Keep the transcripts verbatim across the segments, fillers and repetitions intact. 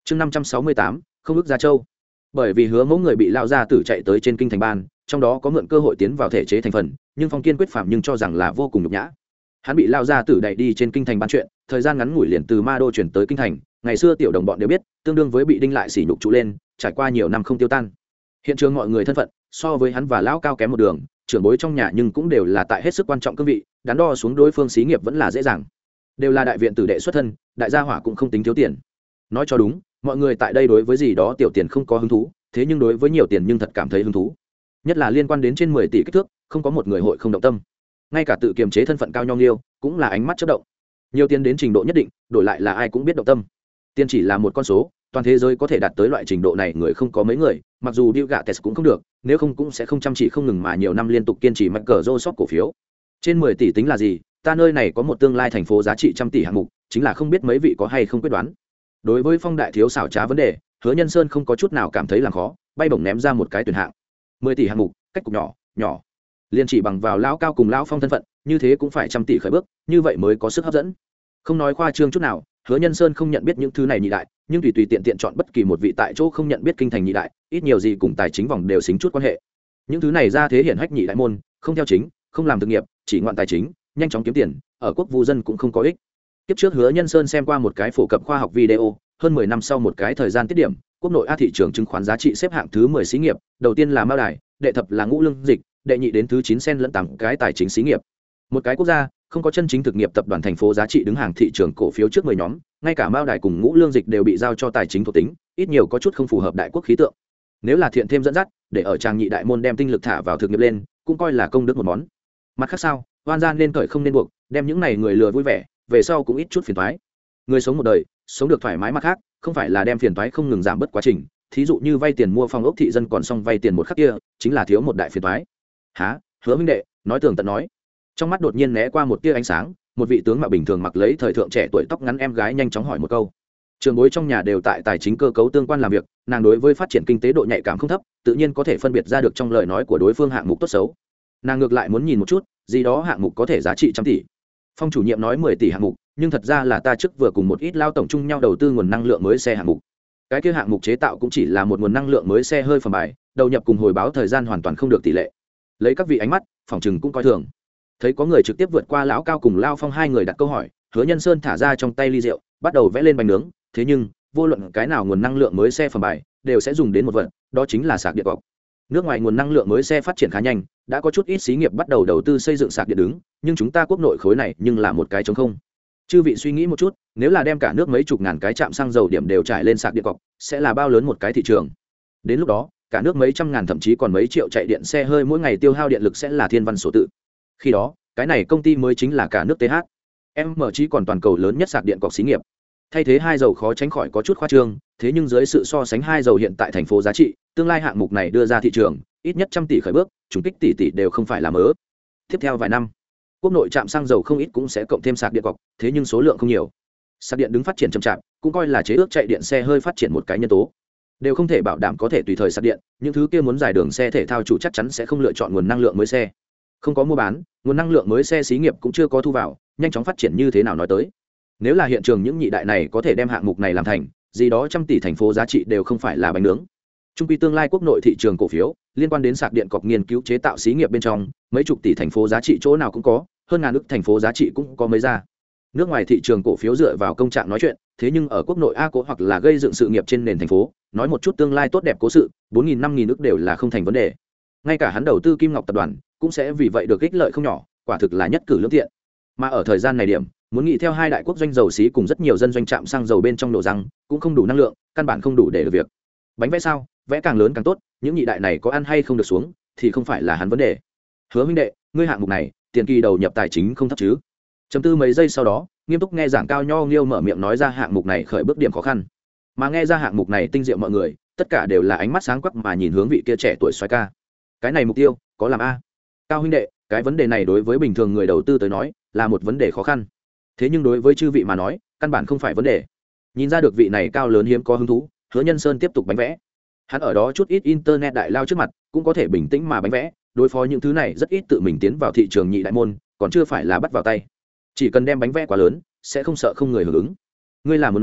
chương năm trăm sáu mươi tám không ước gia châu. Bởi vì hứa mẫu người bị lao gia tử chạy tới trên kinh thành ban, trong đó có mượn cơ hội tiến vào thể chế thành phần, nhưng Phong kiên quyết phạm nhưng cho rằng là vô cùng nhục nhã. Hắn bị lao gia tử đẩy đi trên kinh thành ban chuyện, thời gian ngắn ngủi liền từ ma đô chuyển tới kinh thành, ngày xưa tiểu đồng bọn đều biết, tương đương với bị đinh lại sỉ nhục trụ lên, trải qua nhiều năm không tiêu tan. Hiện trường mọi người thân phận so với hắn và lão cao kém một đường, trưởng bối trong nhà nhưng cũng đều là tại hết sức quan trọng cương vị, đắn đo xuống đối phương xí nghiệp vẫn là dễ dàng. Đều là đại viện tử đệ xuất thân, đại gia hỏa cũng không tính thiếu tiền. Nói cho đúng, mọi người tại đây đối với gì đó tiểu tiền không có hứng thú, thế nhưng đối với nhiều tiền nhưng thật cảm thấy hứng thú. Nhất là liên quan đến trên mười tỷ kích thước, không có một người hội không động tâm. Ngay cả tự kiềm chế thân phận cao nhong liêu, cũng là ánh mắt chớp động. Nhiều tiền đến trình độ nhất định, đổi lại là ai cũng biết động tâm. Tiền chỉ là một con số, toàn thế giới có thể đạt tới loại trình độ này người không có mấy người, mặc dù Bill Gates cũng không được, nếu không cũng sẽ không chăm chỉ không ngừng mà nhiều năm liên tục kiên trì Microsoft cổ phiếu. Trên mười tỷ tính là gì, ta nơi này có một tương lai thành phố giá trị trăm tỷ hạng mục, chính là không biết mấy vị có hay không quyết đoán. Đối với Phong đại thiếu xảo trá vấn đề, Hứa Nhân Sơn không có chút nào cảm thấy làm khó, bay bổng ném ra một cái tuyển hạng. mười tỷ hạng mục, cách cục nhỏ, nhỏ. Liên chỉ bằng vào lão cao cùng lão Phong thân phận, như thế cũng phải trăm tỷ khởi bước, như vậy mới có sức hấp dẫn. Không nói khoa trương chút nào, Hứa Nhân Sơn không nhận biết những thứ này nhị đại, nhưng tùy tùy tiện tiện chọn bất kỳ một vị tại chỗ không nhận biết kinh thành nhị đại, ít nhiều gì cùng tài chính vòng đều xính chút quan hệ. Những thứ này ra thế hiển hách nhị đại môn, không theo chính, không làm thực nghiệp, chỉ ngoạn tài chính, nhanh chóng kiếm tiền, ở quốc vụ dân cũng không có ích. Kiếp trước Hứa Nhân Sơn xem qua một cái phổ cập khoa học video, hơn mười năm sau một cái thời gian tiết điểm, quốc nội a thị trường chứng khoán giá trị xếp hạng thứ mười xí nghiệp, đầu tiên là Mao Đài, đệ thập là Ngũ Lương Dịch, đệ nhị đến thứ chín sen lẫn tám cái tài chính xí nghiệp. Một cái quốc gia không có chân chính thực nghiệp tập đoàn thành phố giá trị đứng hàng thị trường cổ phiếu trước mười nhóm, ngay cả Mao Đài cùng Ngũ Lương Dịch đều bị giao cho tài chính thuộc tính, ít nhiều có chút không phù hợp đại quốc khí tượng. Nếu là thiện thêm dẫn dắt, để ở trang nhị đại môn đem tinh lực thả vào thực nghiệp lên, cũng coi là công đức một món. Mặt khác sao, oan gian nên cởi không nên buộc, đem những này người lừa vui vẻ, về sau cũng ít chút phiền toái. Người sống một đời, sống được thoải mái mặt khác, không phải là đem phiền toái không ngừng giảm bớt quá trình, thí dụ như vay tiền mua phòng ốc thị dân còn xong vay tiền một khắc kia, chính là thiếu một đại phiền toái. Hả? Hứa huynh đệ, nói tường tận nói. Trong mắt đột nhiên né qua một tia ánh sáng, một vị tướng mạo bình thường mặc lấy thời thượng trẻ tuổi tóc ngắn em gái nhanh chóng hỏi một câu. Trường bối trong nhà đều tại tài chính cơ cấu tương quan làm việc, nàng đối với phát triển kinh tế độ nhạy cảm không thấp, tự nhiên có thể phân biệt ra được trong lời nói của đối phương hạng mục tốt xấu. Nàng ngược lại muốn nhìn một chút, gì đó hạng mục có thể giá trị trăm tỷ. Phong chủ nhiệm nói mười tỷ hạng mục, nhưng thật ra là ta trước vừa cùng một ít lao tổng chung nhau đầu tư nguồn năng lượng mới xe hạng mục. Cái kia hạng mục chế tạo cũng chỉ là một nguồn năng lượng mới xe hơi phẩm bài, đầu nhập cùng hồi báo thời gian hoàn toàn không được tỷ lệ. Lấy các vị ánh mắt, phòng trừng cũng coi thường. Thấy có người trực tiếp vượt qua lão cao cùng lao Phong hai người đặt câu hỏi, Hứa Nhân Sơn thả ra trong tay ly rượu, bắt đầu vẽ lên bánh nướng. Thế nhưng vô luận cái nào nguồn năng lượng mới xe phẩm bài đều sẽ dùng đến một vật, đó chính là sạc điện cọc. Nước ngoài nguồn năng lượng mới xe phát triển khá nhanh, đã có chút ít xí nghiệp bắt đầu đầu tư xây dựng sạc điện đứng, nhưng chúng ta quốc nội khối này nhưng là một cái trống không. Chư vị suy nghĩ một chút, nếu là đem cả nước mấy chục ngàn cái trạm xăng dầu điểm đều trải lên sạc điện cọc, sẽ là bao lớn một cái thị trường. Đến lúc đó, cả nước mấy trăm ngàn thậm chí còn mấy triệu chạy điện xe hơi mỗi ngày tiêu hao điện lực sẽ là thiên văn số tự. Khi đó, cái này công ty mới chính là cả nước tê hát. Em mở chí còn toàn cầu lớn nhất sạc điện cọc xí nghiệp. Thay thế hai dầu khó tránh khỏi có chút khoa trương, thế nhưng dưới sự so sánh hai dầu hiện tại thành phố giá trị, tương lai hạng mục này đưa ra thị trường, ít nhất trăm tỷ khởi bước, trùng kích tỷ tỷ đều không phải là mớ. Tiếp theo vài năm, quốc nội trạm xăng dầu không ít cũng sẽ cộng thêm sạc điện cọc, thế nhưng số lượng không nhiều. Sạc điện đứng phát triển chậm chạp, cũng coi là chế ước chạy điện xe hơi phát triển một cái nhân tố. Đều không thể bảo đảm có thể tùy thời sạc điện, những thứ kia muốn dài đường xe thể thao chủ chắc chắn sẽ không lựa chọn nguồn năng lượng mới xe. Không có mua bán, nguồn năng lượng mới xe xí nghiệp cũng chưa có thu vào, nhanh chóng phát triển như thế nào nói tới. Nếu là hiện trường những nhị đại này có thể đem hạng mục này làm thành, gì đó trăm tỷ thành phố giá trị đều không phải là bánh nướng. Trung quy tương lai quốc nội thị trường cổ phiếu, liên quan đến sạc điện cọc nghiên cứu chế tạo xí nghiệp bên trong, mấy chục tỷ thành phố giá trị chỗ nào cũng có, hơn ngàn ức thành phố giá trị cũng có mấy ra. Nước ngoài thị trường cổ phiếu dựa vào công trạng nói chuyện, thế nhưng ở quốc nội a cố hoặc là gây dựng sự nghiệp trên nền thành phố, nói một chút tương lai tốt đẹp cố sự, bốn nghìn năm nghìn ức đều là không thành vấn đề. Ngay cả hắn đầu tư Kim Ngọc tập đoàn, cũng sẽ vì vậy được ích lợi không nhỏ, quả thực là nhất cử lưỡng tiện. Mà ở thời gian này điểm, muốn nghĩ theo hai đại quốc doanh dầu xí cùng rất nhiều dân doanh trạm xăng dầu bên trong nổ răng, cũng không đủ năng lượng, căn bản không đủ để được việc. Bánh vẽ sao, vẽ càng lớn càng tốt, những nhị đại này có ăn hay không được xuống, thì không phải là hắn vấn đề. Hứa huynh đệ, ngươi hạng mục này, tiền kỳ đầu nhập tài chính không thấp chứ? Chấm tư mấy giây sau đó, nghiêm túc nghe giảng Cao Nho Nghiêu mở miệng nói ra hạng mục này khởi bước điểm khó khăn. Mà nghe ra hạng mục này tinh diệu mọi người, tất cả đều là ánh mắt sáng quắc mà nhìn hướng vị kia trẻ tuổi xoái ca. Cái này mục tiêu, có làm a? Cao huynh đệ, cái vấn đề này đối với bình thường người đầu tư tới nói, là một vấn đề khó khăn. Thế nhưng đối với chư vị mà nói, căn bản không phải vấn đề. Nhìn ra được vị này cao lớn hiếm có hứng thú, Hứa Nhân Sơn tiếp tục bánh vẽ. Hắn ở đó chút ít internet đại lao trước mặt, cũng có thể bình tĩnh mà bánh vẽ, đối phó những thứ này rất ít tự mình tiến vào thị trường nhị đại môn, còn chưa phải là bắt vào tay. Chỉ cần đem bánh vẽ quá lớn, sẽ không sợ không người hưởng ứng. Ngươi là muốn nói,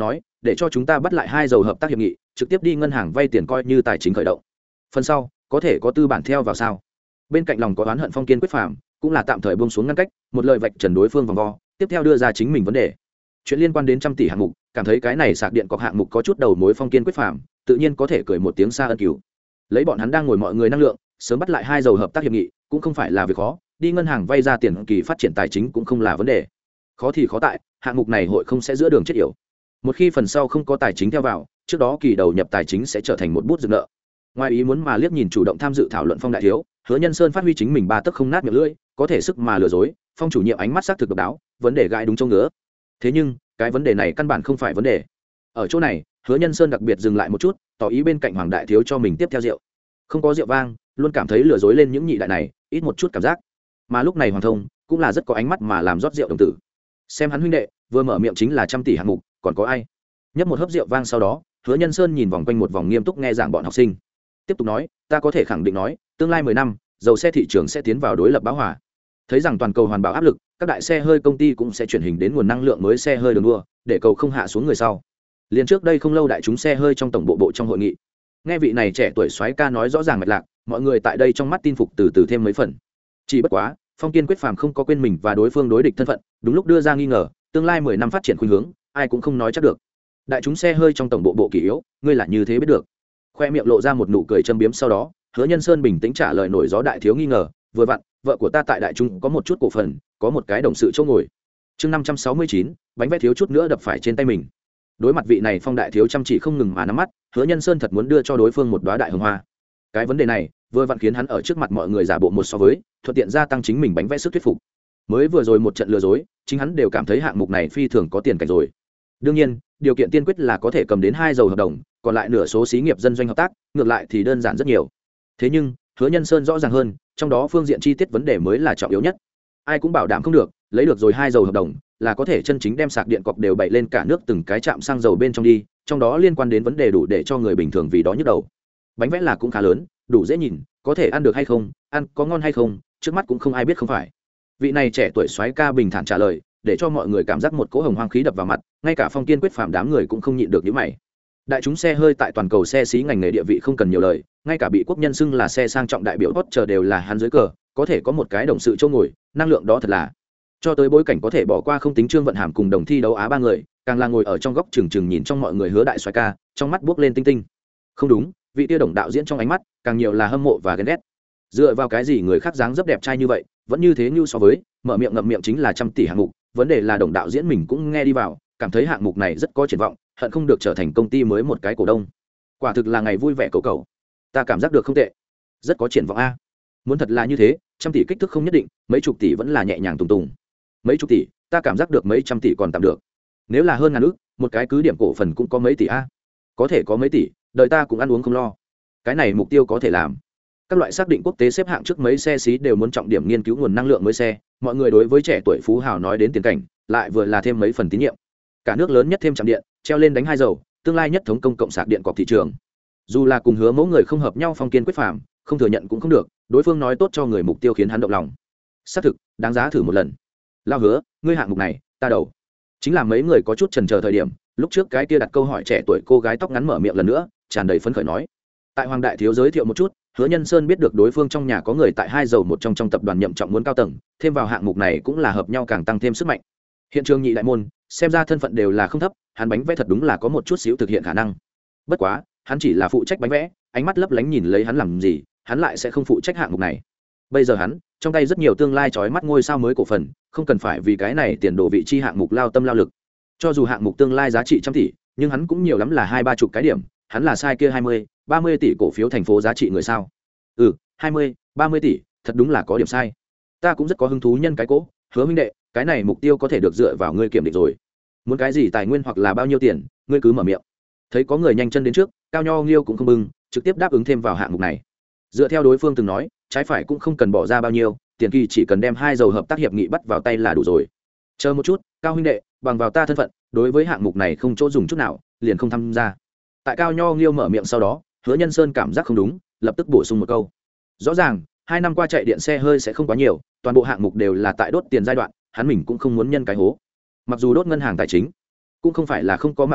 để cho chúng ta bắt lại hai dầu hợp tác hiệp nghị, trực tiếp đi ngân hàng vay tiền coi như tài chính khởi động. Phần sau có thể có tư bản theo vào sao? Bên cạnh lòng có oán hận Phong Kiên Quyết Phàm cũng là tạm thời buông xuống ngăn cách, một lời vạch trần đối phương vòng vo, tiếp theo đưa ra chính mình vấn đề. Chuyện liên quan đến trăm tỷ hạng mục, cảm thấy cái này sạc điện cọc hạng mục có chút đầu mối Phong Kiên Quyết Phàm tự nhiên có thể cười một tiếng xa ân cứu. Lấy bọn hắn đang ngồi mọi người năng lượng, sớm bắt lại hai dầu hợp tác hiệp nghị cũng không phải là việc khó, đi ngân hàng vay ra tiền kỳ phát triển tài chính cũng không là vấn đề. Khó thì khó tại, hạng mục này hội không sẽ giữa đường chết yểu. Một khi phần sau không có tài chính theo vào, trước đó kỳ đầu nhập tài chính sẽ trở thành một bút dừng nợ. Ngoài ý muốn mà liếc nhìn chủ động tham dự thảo luận Phong đại thiếu, Hứa Nhân Sơn phát huy chính mình ba tấc không nát miệng lưỡi, có thể sức mà lừa dối, Phong chủ nhiệm ánh mắt xác thực độc đáo, vấn đề gãi đúng chỗ ngứa. Thế nhưng, cái vấn đề này căn bản không phải vấn đề. Ở chỗ này, Hứa Nhân Sơn đặc biệt dừng lại một chút, tỏ ý bên cạnh Hoàng đại thiếu cho mình tiếp theo rượu. Không có rượu vang, luôn cảm thấy lừa dối lên những nhị đại này, ít một chút cảm giác. Mà lúc này Hoàng Thông cũng là rất có ánh mắt mà làm rót rượu đồng tử. Xem hắn huynh đệ, vừa mở miệng chính là trăm tỷ hạng mục, còn có ai? Nhấp một hớp rượu vang sau đó, Hứa Nhân Sơn nhìn vòng quanh một vòng nghiêm túc nghe giảng bọn học sinh, tiếp tục nói, ta có thể khẳng định nói, tương lai mười năm, dầu xe thị trường sẽ tiến vào đối lập bão hòa. Thấy rằng toàn cầu hoàn bảo áp lực, các đại xe hơi công ty cũng sẽ chuyển hình đến nguồn năng lượng mới xe hơi đường đua, để cầu không hạ xuống người sau. Liên trước đây không lâu đại chúng xe hơi trong tổng bộ bộ trong hội nghị, nghe vị này trẻ tuổi soái ca nói rõ ràng mạch lạc, mọi người tại đây trong mắt tin phục từ từ thêm mấy phần. Chỉ bất quá, Phong Kiên Quyết Phàm không có quên mình và đối phương đối địch thân phận, đúng lúc đưa ra nghi ngờ, tương lai mười năm phát triển khuynh hướng, ai cũng không nói chắc được. Đại chúng xe hơi trong tổng bộ bộ kỳ yếu, ngươi là như thế biết được? Khoe miệng lộ ra một nụ cười châm biếm sau đó, Hứa Nhân Sơn bình tĩnh trả lời nổi gió đại thiếu nghi ngờ, vừa vặn, vợ của ta tại đại chúng có một chút cổ phần, có một cái đồng sự chỗ ngồi. Chương năm trăm sáu mươi chín, bánh vẽ thiếu chút nữa đập phải trên tay mình. Đối mặt vị này Phong đại thiếu chăm chỉ không ngừng mà nắm mắt, Hứa Nhân Sơn thật muốn đưa cho đối phương một đóa đại hồng hoa. Cái vấn đề này, vừa vặn khiến hắn ở trước mặt mọi người giả bộ một so với, thuận tiện gia tăng chính mình bánh vẽ sức thuyết phục. Mới vừa rồi một trận lừa dối, chính hắn đều cảm thấy hạng mục này phi thường có tiền cảnh rồi. Đương nhiên, điều kiện tiên quyết là có thể cầm đến hai dầu hợp đồng, còn lại nửa số xí nghiệp dân doanh hợp tác, ngược lại thì đơn giản rất nhiều. Thế nhưng, Hứa Nhân Sơn rõ ràng hơn, trong đó phương diện chi tiết vấn đề mới là trọng yếu nhất. Ai cũng bảo đảm không được, lấy được rồi hai dầu hợp đồng, là có thể chân chính đem sạc điện cọc đều bày lên cả nước từng cái trạm xăng dầu bên trong đi, trong đó liên quan đến vấn đề đủ để cho người bình thường vì đó nhức đầu. Bánh vẽ là cũng khá lớn, đủ dễ nhìn, có thể ăn được hay không, ăn có ngon hay không, trước mắt cũng không ai biết không phải. Vị này trẻ tuổi soái ca bình thản trả lời, để cho mọi người cảm giác một cỗ hồng hoang khí đập vào mặt, ngay cả Phong Kiên Quyết Phàm đám người cũng không nhịn được những mày. Đại chúng xe hơi tại toàn cầu xe xí ngành nghề địa vị không cần nhiều lời, ngay cả bị quốc nhân xưng là xe sang trọng đại biểu hot chờ đều là hắn dưới cờ, có thể có một cái đồng sự chỗ ngồi, năng lượng đó thật là. Cho tới bối cảnh có thể bỏ qua không tính Trương Vận Hàm cùng đồng thi đấu Á ba người, càng là ngồi ở trong góc chừng chừng nhìn trong mọi người Hứa đại soái ca, trong mắt buốc lên tinh tinh. Không đúng, vị tia đồng đạo diễn trong ánh mắt, càng nhiều là hâm mộ và ghen ghét. Dựa vào cái gì người khác dáng dấp đẹp trai như vậy, vẫn như thế như so với, mở miệng ngậm miệng chính là trăm tỷ hạng mục, vấn đề là đồng đạo diễn mình cũng nghe đi vào, cảm thấy hạng mục này rất có triển vọng, hận không được trở thành công ty mới một cái cổ đông. Quả thực là ngày vui vẻ cầu cầu. Ta cảm giác được không tệ, rất có triển vọng a. Muốn thật là như thế, trăm tỷ kích thước không nhất định, mấy chục tỷ vẫn là nhẹ nhàng tùng tùng. Mấy chục tỷ, ta cảm giác được mấy trăm tỷ còn tạm được. Nếu là hơn ngàn ức, một cái cứ điểm cổ phần cũng có mấy tỷ a. Có thể có mấy tỷ, đời ta cũng ăn uống không lo. Cái này mục tiêu có thể làm. Các loại xác định quốc tế xếp hạng trước mấy xe xí đều muốn trọng điểm nghiên cứu nguồn năng lượng mới xe, mọi người đối với trẻ tuổi phú hào nói đến tiền cảnh, lại vừa là thêm mấy phần tín nhiệm. Cả nước lớn nhất thêm trạm điện, treo lên đánh hai dầu, tương lai nhất thống công cộng sạc điện cọc thị trường. Dù là cùng Hứa mẫu người không hợp nhau, Phong Kiên Quyết Phàm không thừa nhận cũng không được, đối phương nói tốt cho người mục tiêu khiến hắn động lòng. Xác thực, đáng giá thử một lần. Lao Hứa, ngươi hạng mục này, ta đầu. Chính là mấy người có chút chần chờ thời điểm, lúc trước cái kia đặt câu hỏi trẻ tuổi cô gái tóc ngắn mở miệng lần nữa, tràn đầy phấn khởi nói. Tại Hoàng đại thiếu giới thiệu một chút, Hứa Nhân Sơn biết được đối phương trong nhà có người tại hai dầu một trong trong tập đoàn nhậm trọng muốn cao tầng, thêm vào hạng mục này cũng là hợp nhau càng tăng thêm sức mạnh. Hiện trường nhị đại môn, xem ra thân phận đều là không thấp, hắn bánh vẽ thật đúng là có một chút xíu thực hiện khả năng. Bất quá, hắn chỉ là phụ trách bánh vẽ, ánh mắt lấp lánh nhìn lấy hắn làm gì, hắn lại sẽ không phụ trách hạng mục này. Bây giờ hắn, trong tay rất nhiều tương lai chói mắt ngôi sao mới cổ phần, không cần phải vì cái này tiền đồ vị chi hạng mục lao tâm lao lực. Cho dù hạng mục tương lai giá trị trăm tỷ, nhưng hắn cũng nhiều lắm là hai ba chục cái điểm, hắn là sai kia hai mươi, ba mươi tỷ cổ phiếu thành phố giá trị người sao? Ừ, hai mươi, ba mươi tỷ, thật đúng là có điểm sai. Ta cũng rất có hứng thú nhân cái cố, Hứa huynh đệ, cái này mục tiêu có thể được dựa vào ngươi kiểm định rồi. Muốn cái gì tài nguyên hoặc là bao nhiêu tiền, ngươi cứ mở miệng. Thấy có người nhanh chân đến trước, Cao Nho Nghiêu cũng không bưng, trực tiếp đáp ứng thêm vào hạng mục này. Dựa theo đối phương từng nói, trái phải cũng không cần bỏ ra bao nhiêu, tiền kỳ chỉ cần đem hai dầu hợp tác hiệp nghị bắt vào tay là đủ rồi. Chờ một chút, Cao huynh đệ, bằng vào ta thân phận, đối với hạng mục này không chỗ dùng chút nào, liền không tham gia. Tại Cao Nho Nghiêu mở miệng sau đó, Hứa Nhân Sơn cảm giác không đúng, lập tức bổ sung một câu. Rõ ràng, hai năm qua chạy điện xe hơi sẽ không quá nhiều, toàn bộ hạng mục đều là tại đốt tiền giai đoạn, hắn mình cũng không muốn nhân cái hố. Mặc dù đốt ngân hàng tài chính, cũng không phải là không có mạo hiểm,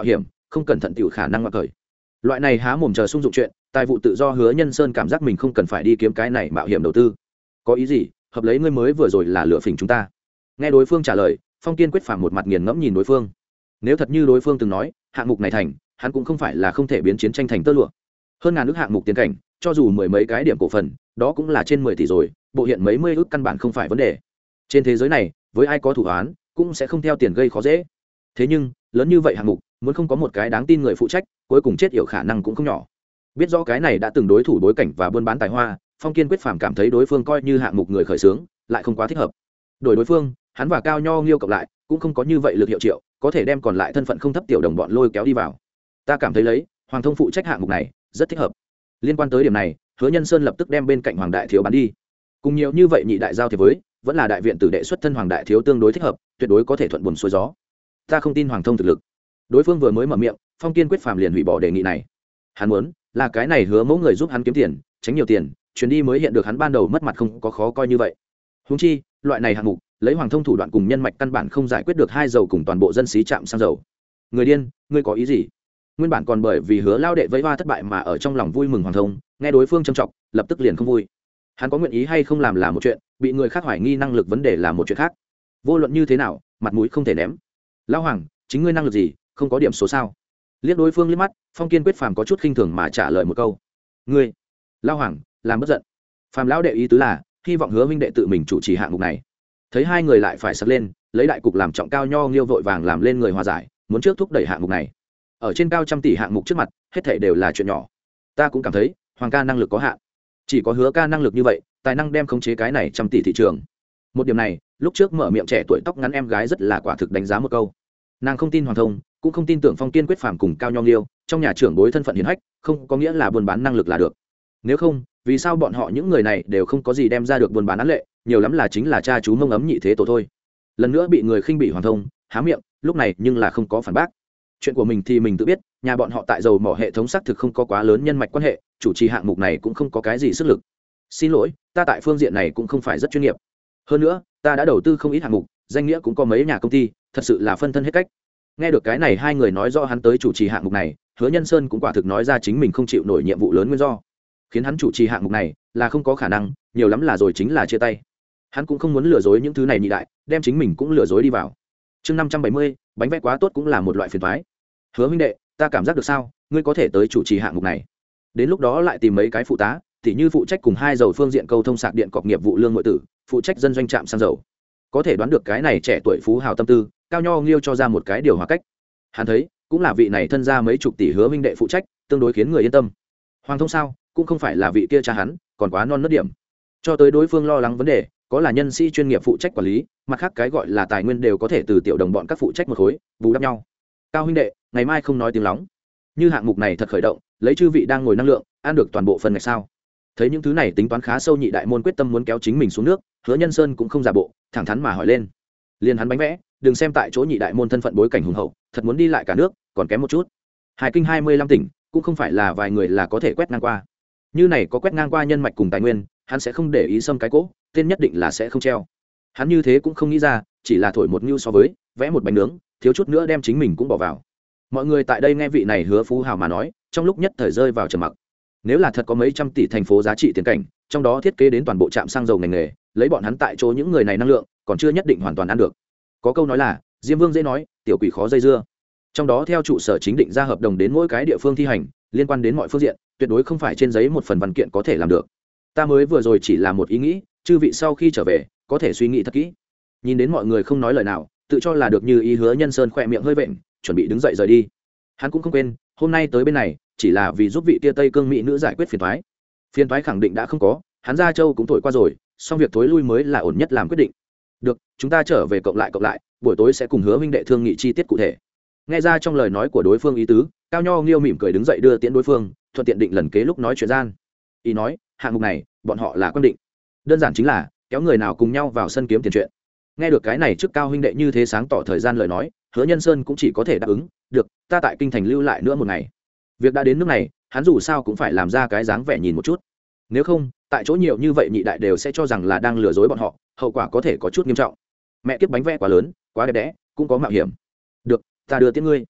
không cẩn thận tiểu khả năng ngoại cởi. Loại này há mồm chờ sung dụng chuyện, tài vụ tự do Hứa Nhân Sơn cảm giác mình không cần phải đi kiếm cái này mạo hiểm đầu tư. Có ý gì? Hợp lấy ngươi mới vừa rồi là lựa phỉnh chúng ta. Nghe đối phương trả lời, Phong Kiên quyết phàm một mặt nghiền ngẫm nhìn đối phương. Nếu thật như đối phương từng nói, hạng mục này thành, hắn cũng không phải là không thể biến chiến tranh thành tơ lụa. Hơn ngàn ước hạng mục tiến cảnh, cho dù mười mấy cái điểm cổ phần, đó cũng là trên mười tỷ rồi, bộ hiện mấy mươi ước căn bản không phải vấn đề. Trên thế giới này, với ai có thủ án, cũng sẽ không theo tiền gây khó dễ. Thế nhưng, lớn như vậy hạng mục, muốn không có một cái đáng tin người phụ trách, cuối cùng chết yểu khả năng cũng không nhỏ. Biết rõ cái này đã từng đối thủ bối cảnh và buôn bán tài hoa, Phong Kiên quyết phàm cảm thấy đối phương coi như hạng mục người khởi xướng, lại không quá thích hợp. Đổi đối phương, hắn và Cao Nho Nghiêu cộng lại, cũng không có như vậy lực hiệu triệu, có thể đem còn lại thân phận không thấp tiểu đồng bọn lôi kéo đi vào. Ta cảm thấy lấy, Hoàng Thông phụ trách hạng mục này, rất thích hợp. Liên quan tới điểm này, Hứa Nhân Sơn lập tức đem bên cạnh Hoàng Đại Thiếu bán đi. Cùng nhiều như vậy nhị đại giao thiệp với, vẫn là đại viện tử đệ xuất thân Hoàng Đại Thiếu tương đối thích hợp, tuyệt đối có thể thuận buồm xuôi gió. Ta không tin Hoàng Thông thực lực. Đối phương vừa mới mở miệng, Phong Kiên quyết phàm liền hủy bỏ đề nghị này. Hắn muốn là cái này Hứa mẫu người giúp hắn kiếm tiền, tránh nhiều tiền, chuyến đi mới hiện được hắn ban đầu mất mặt không có khó coi như vậy. Huống chi, loại này hạng mục, lấy Hoàng Thông thủ đoạn cùng nhân mạch căn bản không giải quyết được hai dầu cùng toàn bộ dân xí trạm xăng dầu. Người điên, ngươi có ý gì? Nguyên bản còn bởi vì Hứa lao đệ vẫy hoa thất bại mà ở trong lòng vui mừng Hoàng Thông, nghe đối phương trầm trọng, lập tức liền không vui. Hắn có nguyện ý hay không làm là một chuyện, bị người khác hoài nghi năng lực vấn đề là một chuyện khác. Vô luận như thế nào, mặt mũi không thể ném. Lão Hoàng, chính ngươi năng lực gì, không có điểm số sao? Liếc đối phương liếc mắt, Phong Kiên quyết phàm có chút khinh thường mà trả lời một câu. Ngươi, Lão Hoàng, làm bất giận. Phàm lão đệ ý tứ là, hy vọng Hứa huynh đệ tự mình chủ trì hạng mục này. Thấy hai người lại phải sặc lên, lấy đại cục làm trọng, Cao Nho Nghiêu vội vàng làm lên người hòa giải, muốn trước thúc đẩy hạng mục này. Ở trên cao trăm tỷ hạng mục trước mặt, hết thảy đều là chuyện nhỏ. Ta cũng cảm thấy, Hoàng ca năng lực có hạn. Chỉ có Hứa ca năng lực như vậy, tài năng đem khống chế cái này trăm tỷ thị trường. Một điểm này, lúc trước mở miệng trẻ tuổi tóc ngắn em gái rất là quả thực đánh giá một câu. Nàng không tin Hoàng Thông, cũng không tin tưởng Phong Kiên quyết phàm cùng Cao Nho Nghiêu, trong nhà trưởng bối thân phận hiển hách, không có nghĩa là buôn bán năng lực là được. Nếu không, vì sao bọn họ những người này đều không có gì đem ra được buôn bán án lệ, nhiều lắm là chính là cha chú mông ấm nhị thế tổ thôi. Lần nữa bị người khinh bỉ Hoàng Thông, há miệng, lúc này nhưng là không có phản bác. Chuyện của mình thì mình tự biết, nhà bọn họ tại dầu mỏ hệ thống xác thực không có quá lớn nhân mạch quan hệ, chủ trì hạng mục này cũng không có cái gì sức lực. Xin lỗi, ta tại phương diện này cũng không phải rất chuyên nghiệp. Hơn nữa, ta đã đầu tư không ít hạng mục, danh nghĩa cũng có mấy nhà công ty, thật sự là phân thân hết cách. Nghe được cái này hai người nói rõ hắn tới chủ trì hạng mục này, Hứa Nhân Sơn cũng quả thực nói ra chính mình không chịu nổi nhiệm vụ lớn nguyên do, khiến hắn chủ trì hạng mục này là không có khả năng, nhiều lắm là rồi chính là chia tay. Hắn cũng không muốn lừa dối những thứ này nhị đại, đem chính mình cũng lừa dối đi vào. Chương năm trăm bảy mươi, bánh vẽ quá tốt cũng là một loại phiền toái. Hứa huynh đệ, ta cảm giác được sao, ngươi có thể tới chủ trì hạng mục này. Đến lúc đó lại tìm mấy cái phụ tá, thì như phụ trách cùng hai dầu phương diện câu thông sạc điện cọc nghiệp vụ lương nội tử, phụ trách dân doanh trạm xăng dầu. Có thể đoán được cái này trẻ tuổi phú hào tâm tư, Cao Nho Nghiêu cho ra một cái điều hòa cách. Hắn thấy, cũng là vị này thân ra mấy chục tỷ Hứa huynh đệ phụ trách, tương đối khiến người yên tâm. Hoàng Thông sao, cũng không phải là vị kia cha hắn, còn quá non nớt điểm. Cho tới đối phương lo lắng vấn đề, có là nhân sĩ chuyên nghiệp phụ trách quản lý, mặt khác cái gọi là tài nguyên đều có thể từ tiểu đồng bọn các phụ trách một khối, bù đắp nhau. Cao huynh đệ, ngày mai không nói tiếng lóng. Như hạng mục này thật khởi động, lấy chư vị đang ngồi năng lượng, ăn được toàn bộ phần ngạch sao? Thấy những thứ này tính toán khá sâu nhị đại môn quyết tâm muốn kéo chính mình xuống nước, Hứa Nhân Sơn cũng không giả bộ, thẳng thắn mà hỏi lên. Liên hắn bánh vẽ, đừng xem tại chỗ nhị đại môn thân phận bối cảnh hùng hậu, thật muốn đi lại cả nước, còn kém một chút. Hải kinh hai mươi lăm tỉnh, cũng không phải là vài người là có thể quét ngang qua. Như này có quét ngang qua nhân mạch cùng tài nguyên, hắn sẽ không để ý xâm cái cỗ, tên nhất định là sẽ không treo. Hắn như thế cũng không nghĩ ra, chỉ là thổi một nưu so với vẽ một bánh nướng, thiếu chút nữa đem chính mình cũng bỏ vào. Mọi người tại đây nghe vị này Hứa phú hào mà nói, trong lúc nhất thời rơi vào trầm mặc. Nếu là thật có mấy trăm tỷ thành phố giá trị tiền cảnh, trong đó thiết kế đến toàn bộ trạm xăng dầu ngành nghề, lấy bọn hắn tại chỗ những người này năng lượng, còn chưa nhất định hoàn toàn ăn được. Có câu nói là, Diêm Vương dễ nói, tiểu quỷ khó dây dưa. Trong đó theo trụ sở chính định ra hợp đồng đến mỗi cái địa phương thi hành, liên quan đến mọi phương diện, tuyệt đối không phải trên giấy một phần văn kiện có thể làm được. Ta mới vừa rồi chỉ là một ý nghĩ, chư vị sau khi trở về, có thể suy nghĩ thật kỹ. Nhìn đến mọi người không nói lời nào, tự cho là được như ý, Hứa Nhân Sơn khỏe miệng hơi vện, chuẩn bị đứng dậy rời đi. Hắn cũng không quên, hôm nay tới bên này, chỉ là vì giúp vị tia Tây Cương mỹ nữ giải quyết phiền toái. Phiền toái khẳng định đã không có, hắn ra châu cũng thổi qua rồi, song việc thối lui mới là ổn nhất làm quyết định. Được, chúng ta trở về cộng lại cộng lại, buổi tối sẽ cùng Hứa huynh đệ thương nghị chi tiết cụ thể. Nghe ra trong lời nói của đối phương ý tứ, Cao Nho Nghiêu mỉm cười đứng dậy đưa tiễn đối phương, thuận tiện định lần kế lúc nói chuyện gian. Ý nói, hạng mục này, bọn họ là quyết định. Đơn giản chính là kéo người nào cùng nhau vào sân kiếm tiền chuyện. Nghe được cái này trước Cao huynh đệ như thế sáng tỏ thời gian lời nói, Hứa Nhân Sơn cũng chỉ có thể đáp ứng, được, ta tại kinh thành lưu lại nữa một ngày. Việc đã đến nước này, hắn dù sao cũng phải làm ra cái dáng vẻ nhìn một chút. Nếu không, tại chỗ nhiều như vậy nhị đại đều sẽ cho rằng là đang lừa dối bọn họ, hậu quả có thể có chút nghiêm trọng. Mẹ kiếp bánh vẽ quá lớn, quá đẹp đẽ, cũng có mạo hiểm. Được, ta đưa tiễn ngươi.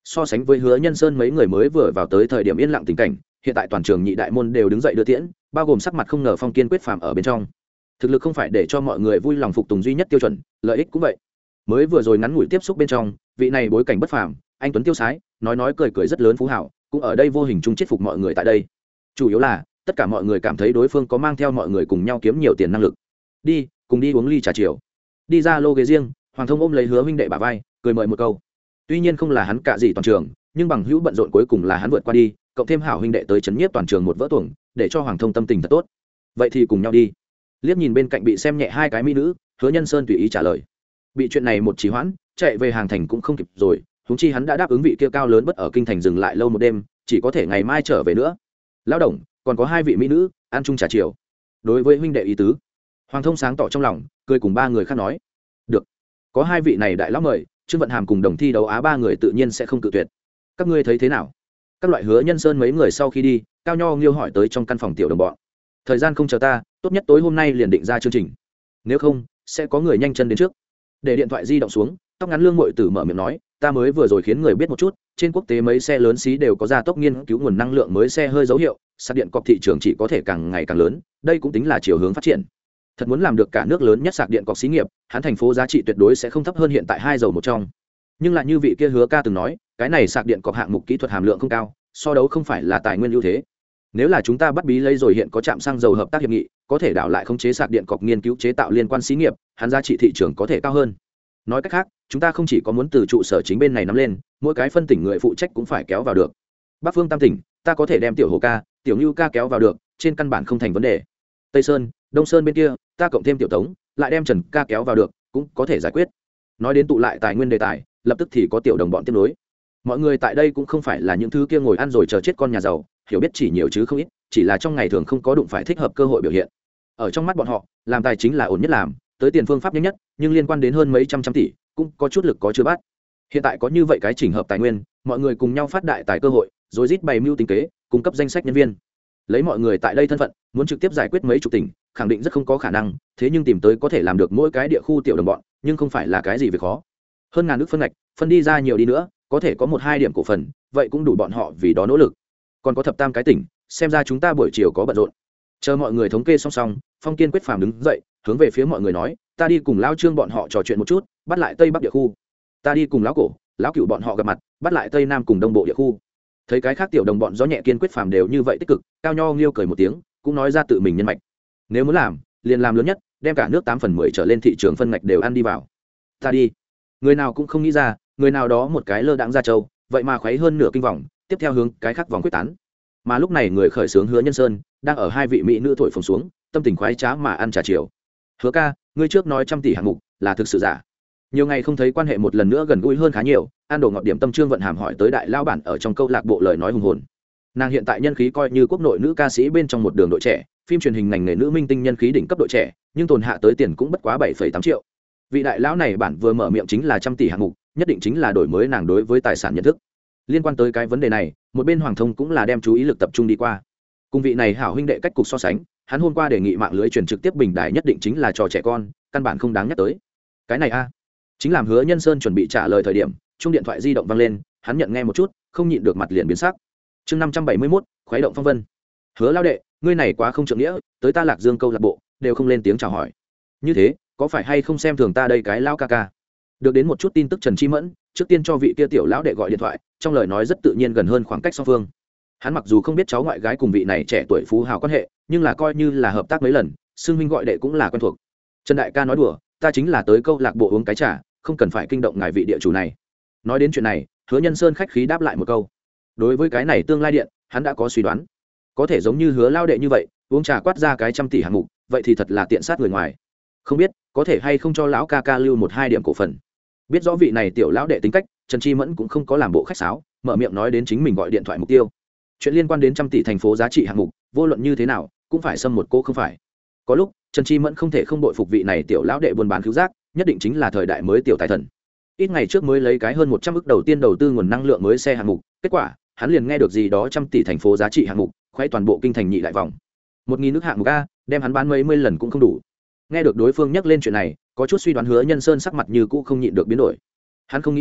So sánh với Hứa Nhân Sơn mấy người mới vừa vào tới thời điểm yên lặng tình cảnh, hiện tại toàn trường nhị đại môn đều đứng dậy đưa tiễn, bao gồm sắc mặt không ngờ Phong Kiên Quyết phàm ở bên trong. Thực lực không phải để cho mọi người vui lòng phục tùng duy nhất tiêu chuẩn, lợi ích cũng vậy. Mới vừa rồi ngắn ngủi tiếp xúc bên trong, vị này bối cảnh bất phàm, anh tuấn tiêu sái, nói nói cười cười rất lớn phú hảo, cũng ở đây vô hình chung chết phục mọi người tại đây. Chủ yếu là tất cả mọi người cảm thấy đối phương có mang theo mọi người cùng nhau kiếm nhiều tiền năng lực. Đi, cùng đi uống ly trà chiều. Đi ra lô ghế riêng, Hoàng Thông ôm lấy Hứa huynh đệ bả vai, cười mời một câu. Tuy nhiên không là hắn cả gì toàn trường, nhưng bằng hữu bận rộn cuối cùng là hắn vượt qua đi, cộng thêm hảo huynh đệ tới chấn nhiếp toàn trường một vỡ tuồng, để cho Hoàng Thông tâm tình thật tốt. Vậy thì cùng nhau đi. Liếc nhìn bên cạnh bị xem nhẹ hai cái mỹ nữ, Hứa Nhân Sơn tùy ý trả lời. Bị chuyện này một trì hoãn, chạy về hàng thành cũng không kịp rồi, huống chi hắn đã đáp ứng vị kia cao lớn bất ở kinh thành dừng lại lâu một đêm, chỉ có thể ngày mai trở về nữa. Lão đồng, còn có hai vị mỹ nữ, ăn chung trà chiều. Đối với huynh đệ ý tứ, Hoàng Thông sáng tỏ trong lòng, cười cùng ba người khác nói. Được, có hai vị này đại lão mời, Trương Vận Hàm cùng đồng thi đấu Á ba người tự nhiên sẽ không cự tuyệt. Các ngươi thấy thế nào? Các loại Hứa Nhân Sơn mấy người sau khi đi, Cao Nho Nghiêu hỏi tới trong căn phòng tiểu đồng bọn. Thời gian không chờ ta, tốt nhất tối hôm nay liền định ra chương trình. Nếu không, sẽ có người nhanh chân đến trước. Để điện thoại di động xuống, tóc ngắn lương muội tử mở miệng nói, ta mới vừa rồi khiến người biết một chút, trên quốc tế mấy xe lớn xí đều có gia tốc nghiên cứu nguồn năng lượng mới xe hơi dấu hiệu, sạc điện cọc thị trường chỉ có thể càng ngày càng lớn, đây cũng tính là chiều hướng phát triển. Thật muốn làm được cả nước lớn nhất sạc điện cọc xí nghiệp, hắn thành phố giá trị tuyệt đối sẽ không thấp hơn hiện tại hai dầu một trong. Nhưng lại như vị kia Hứa ca từng nói, cái này sạc điện cọc hạng mục kỹ thuật hàm lượng không cao, so đấu không phải là tài nguyên ưu thế. Nếu là chúng ta bắt bí lấy rồi hiện có trạm xăng dầu hợp tác hiệp nghị, có thể đảo lại khống chế sạc điện cọc nghiên cứu chế tạo liên quan xí nghiệp, hắn giá trị thị trường có thể cao hơn. Nói cách khác, chúng ta không chỉ có muốn từ trụ sở chính bên này nắm lên, mỗi cái phân tỉnh người phụ trách cũng phải kéo vào được. Bắc Phương Tam tỉnh, ta có thể đem tiểu Hồ ca, tiểu Nưu ca kéo vào được, trên căn bản không thành vấn đề. Tây Sơn, Đông Sơn bên kia, ta cộng thêm tiểu Tống, lại đem Trần ca kéo vào được, cũng có thể giải quyết. Nói đến tụ lại tài nguyên đề tài, lập tức thì có tiểu đồng bọn tiếp nối. Mọi người tại đây cũng không phải là những thứ kia ngồi ăn rồi chờ chết con nhà giàu, hiểu biết chỉ nhiều chứ không ít, chỉ là trong ngày thường không có đụng phải thích hợp cơ hội biểu hiện. Ở trong mắt bọn họ, làm tài chính là ổn nhất làm, tới tiền phương pháp nhanh nhất, nhưng liên quan đến hơn mấy trăm trăm tỷ, cũng có chút lực có chưa bắt. Hiện tại có như vậy cái chỉnh hợp tài nguyên, mọi người cùng nhau phát đại tài cơ hội, rồi rít bày mưu tính kế, cung cấp danh sách nhân viên. Lấy mọi người tại đây thân phận, muốn trực tiếp giải quyết mấy chục tỉnh, khẳng định rất không có khả năng, thế nhưng tìm tới có thể làm được mỗi cái địa khu tiểu đồng bọn, nhưng không phải là cái gì việc khó. Hơn ngàn nước phân ngạch, phân đi ra nhiều đi nữa, có thể có một hai điểm cổ phần, vậy cũng đủ bọn họ vì đó nỗ lực. Còn có thập tam cái tỉnh, xem ra chúng ta buổi chiều có bận rộn. Chờ mọi người thống kê xong xong, Phong Kiên Quyết phàm đứng dậy, hướng về phía mọi người nói, ta đi cùng lão Trương bọn họ trò chuyện một chút, bắt lại Tây Bắc địa khu. Ta đi cùng lão Cổ, lão Cửu bọn họ gặp mặt, bắt lại Tây Nam cùng Đông Bộ địa khu. Thấy cái khác tiểu đồng bọn gió nhẹ Kiên Quyết phàm đều như vậy tích cực, Cao Nho Nghiêu cười một tiếng, cũng nói ra tự mình nhân mạch. Nếu muốn làm, liền làm lớn nhất, đem cả nước tám phần mười trở lên thị trường phân ngạch đều ăn đi vào. Ta đi. Người nào cũng không nghĩ ra, người nào đó một cái lơ đãng ra châu, vậy mà khuấy hơn nửa kinh vòng, tiếp theo hướng cái khác vòng quyết tán. Mà lúc này người khởi xướng Hứa Nhân Sơn đang ở hai vị mỹ nữ thổi phồng xuống, tâm tình khoái trá mà ăn trà chiều. Hứa ca, ngươi trước nói trăm tỷ hạng mục là thực sự giả? Nhiều ngày không thấy quan hệ một lần nữa gần gũi hơn khá nhiều, ăn đồ ngọt điểm tâm Trương Vận Hàm hỏi tới đại lao bản ở trong câu lạc bộ lời nói hùng hồn. Nàng hiện tại nhân khí coi như quốc nội nữ ca sĩ bên trong một đường đội trẻ, phim truyền hình ngành nghề nữ minh tinh nhân khí đỉnh cấp đội trẻ, nhưng tồn hạ tới tiền cũng bất quá bảy phẩy tám triệu. Vị đại lão này bản vừa mở miệng chính là trăm tỷ hạng mục, nhất định chính là đổi mới nàng đối với tài sản nhận thức. Liên quan tới cái vấn đề này, một bên Hoàng Thông cũng là đem chú ý lực tập trung đi qua. Cùng vị này hảo huynh đệ cách cục so sánh, hắn hôm qua đề nghị mạng lưới truyền trực tiếp bình đài nhất định chính là trò trẻ con, căn bản không đáng nhắc tới. Cái này a, chính làm Hứa Nhân Sơn chuẩn bị trả lời thời điểm, chuông điện thoại di động vang lên, hắn nhận nghe một chút, không nhịn được mặt liền biến sắc. Chương năm trăm bảy mươi mốt, khuấy động phong vân. Hứa lao đệ, ngươi này quá không trượng nghĩa, tới ta Lạc Dương câu lạc bộ, đều không lên tiếng chào hỏi. Như thế, có phải hay không xem thường ta đây cái lao ca ca? Được đến một chút tin tức Trần Chi Mẫn, trước tiên cho vị kia tiểu lão đệ gọi điện thoại, trong lời nói rất tự nhiên gần hơn khoảng cách song phương. Hắn mặc dù không biết cháu ngoại gái cùng vị này trẻ tuổi phú hào quan hệ, nhưng là coi như là hợp tác mấy lần, xưng huynh gọi đệ cũng là quen thuộc. Trần đại ca nói đùa, ta chính là tới câu lạc bộ uống cái trà, không cần phải kinh động ngài vị địa chủ này. Nói đến chuyện này, Hứa Nhân Sơn khách khí đáp lại một câu. Đối với cái này tương lai điện, hắn đã có suy đoán. Có thể giống như Hứa lao đệ như vậy, uống trà quát ra cái trăm tỷ hạng mục, vậy thì thật là tiện sát người ngoài. Không biết có thể hay không cho lão ca ca lưu một hai điểm cổ phần. Biết rõ vị này tiểu lão đệ tính cách, Trần Chi Mẫn cũng không có làm bộ khách sáo, mở miệng nói đến chính mình gọi điện thoại mục tiêu. Chuyện liên quan đến trăm tỷ thành phố giá trị hạng mục, vô luận như thế nào cũng phải xâm một cô không phải. Có lúc Trần Chi Mẫn không thể không bội phục vị này tiểu lão đệ buôn bán cứu giác, nhất định chính là thời đại mới tiểu tài thần. Ít ngày trước mới lấy cái hơn một trăm ức đầu tiên đầu tư nguồn năng lượng mới xe hạng mục, kết quả hắn liền nghe được gì đó trăm tỷ thành phố giá trị hạng mục, khoe toàn bộ kinh thành nhị đại vòng. Một nghìn nước hạng mục a, đem hắn bán mấy mươi lần cũng không đủ. Nghe được đối phương nhắc lên chuyện này, có chút suy đoán Hứa Nhân Sơn sắc mặt như cũ không nhịn được biến đổi. Hắn không nghĩ đến,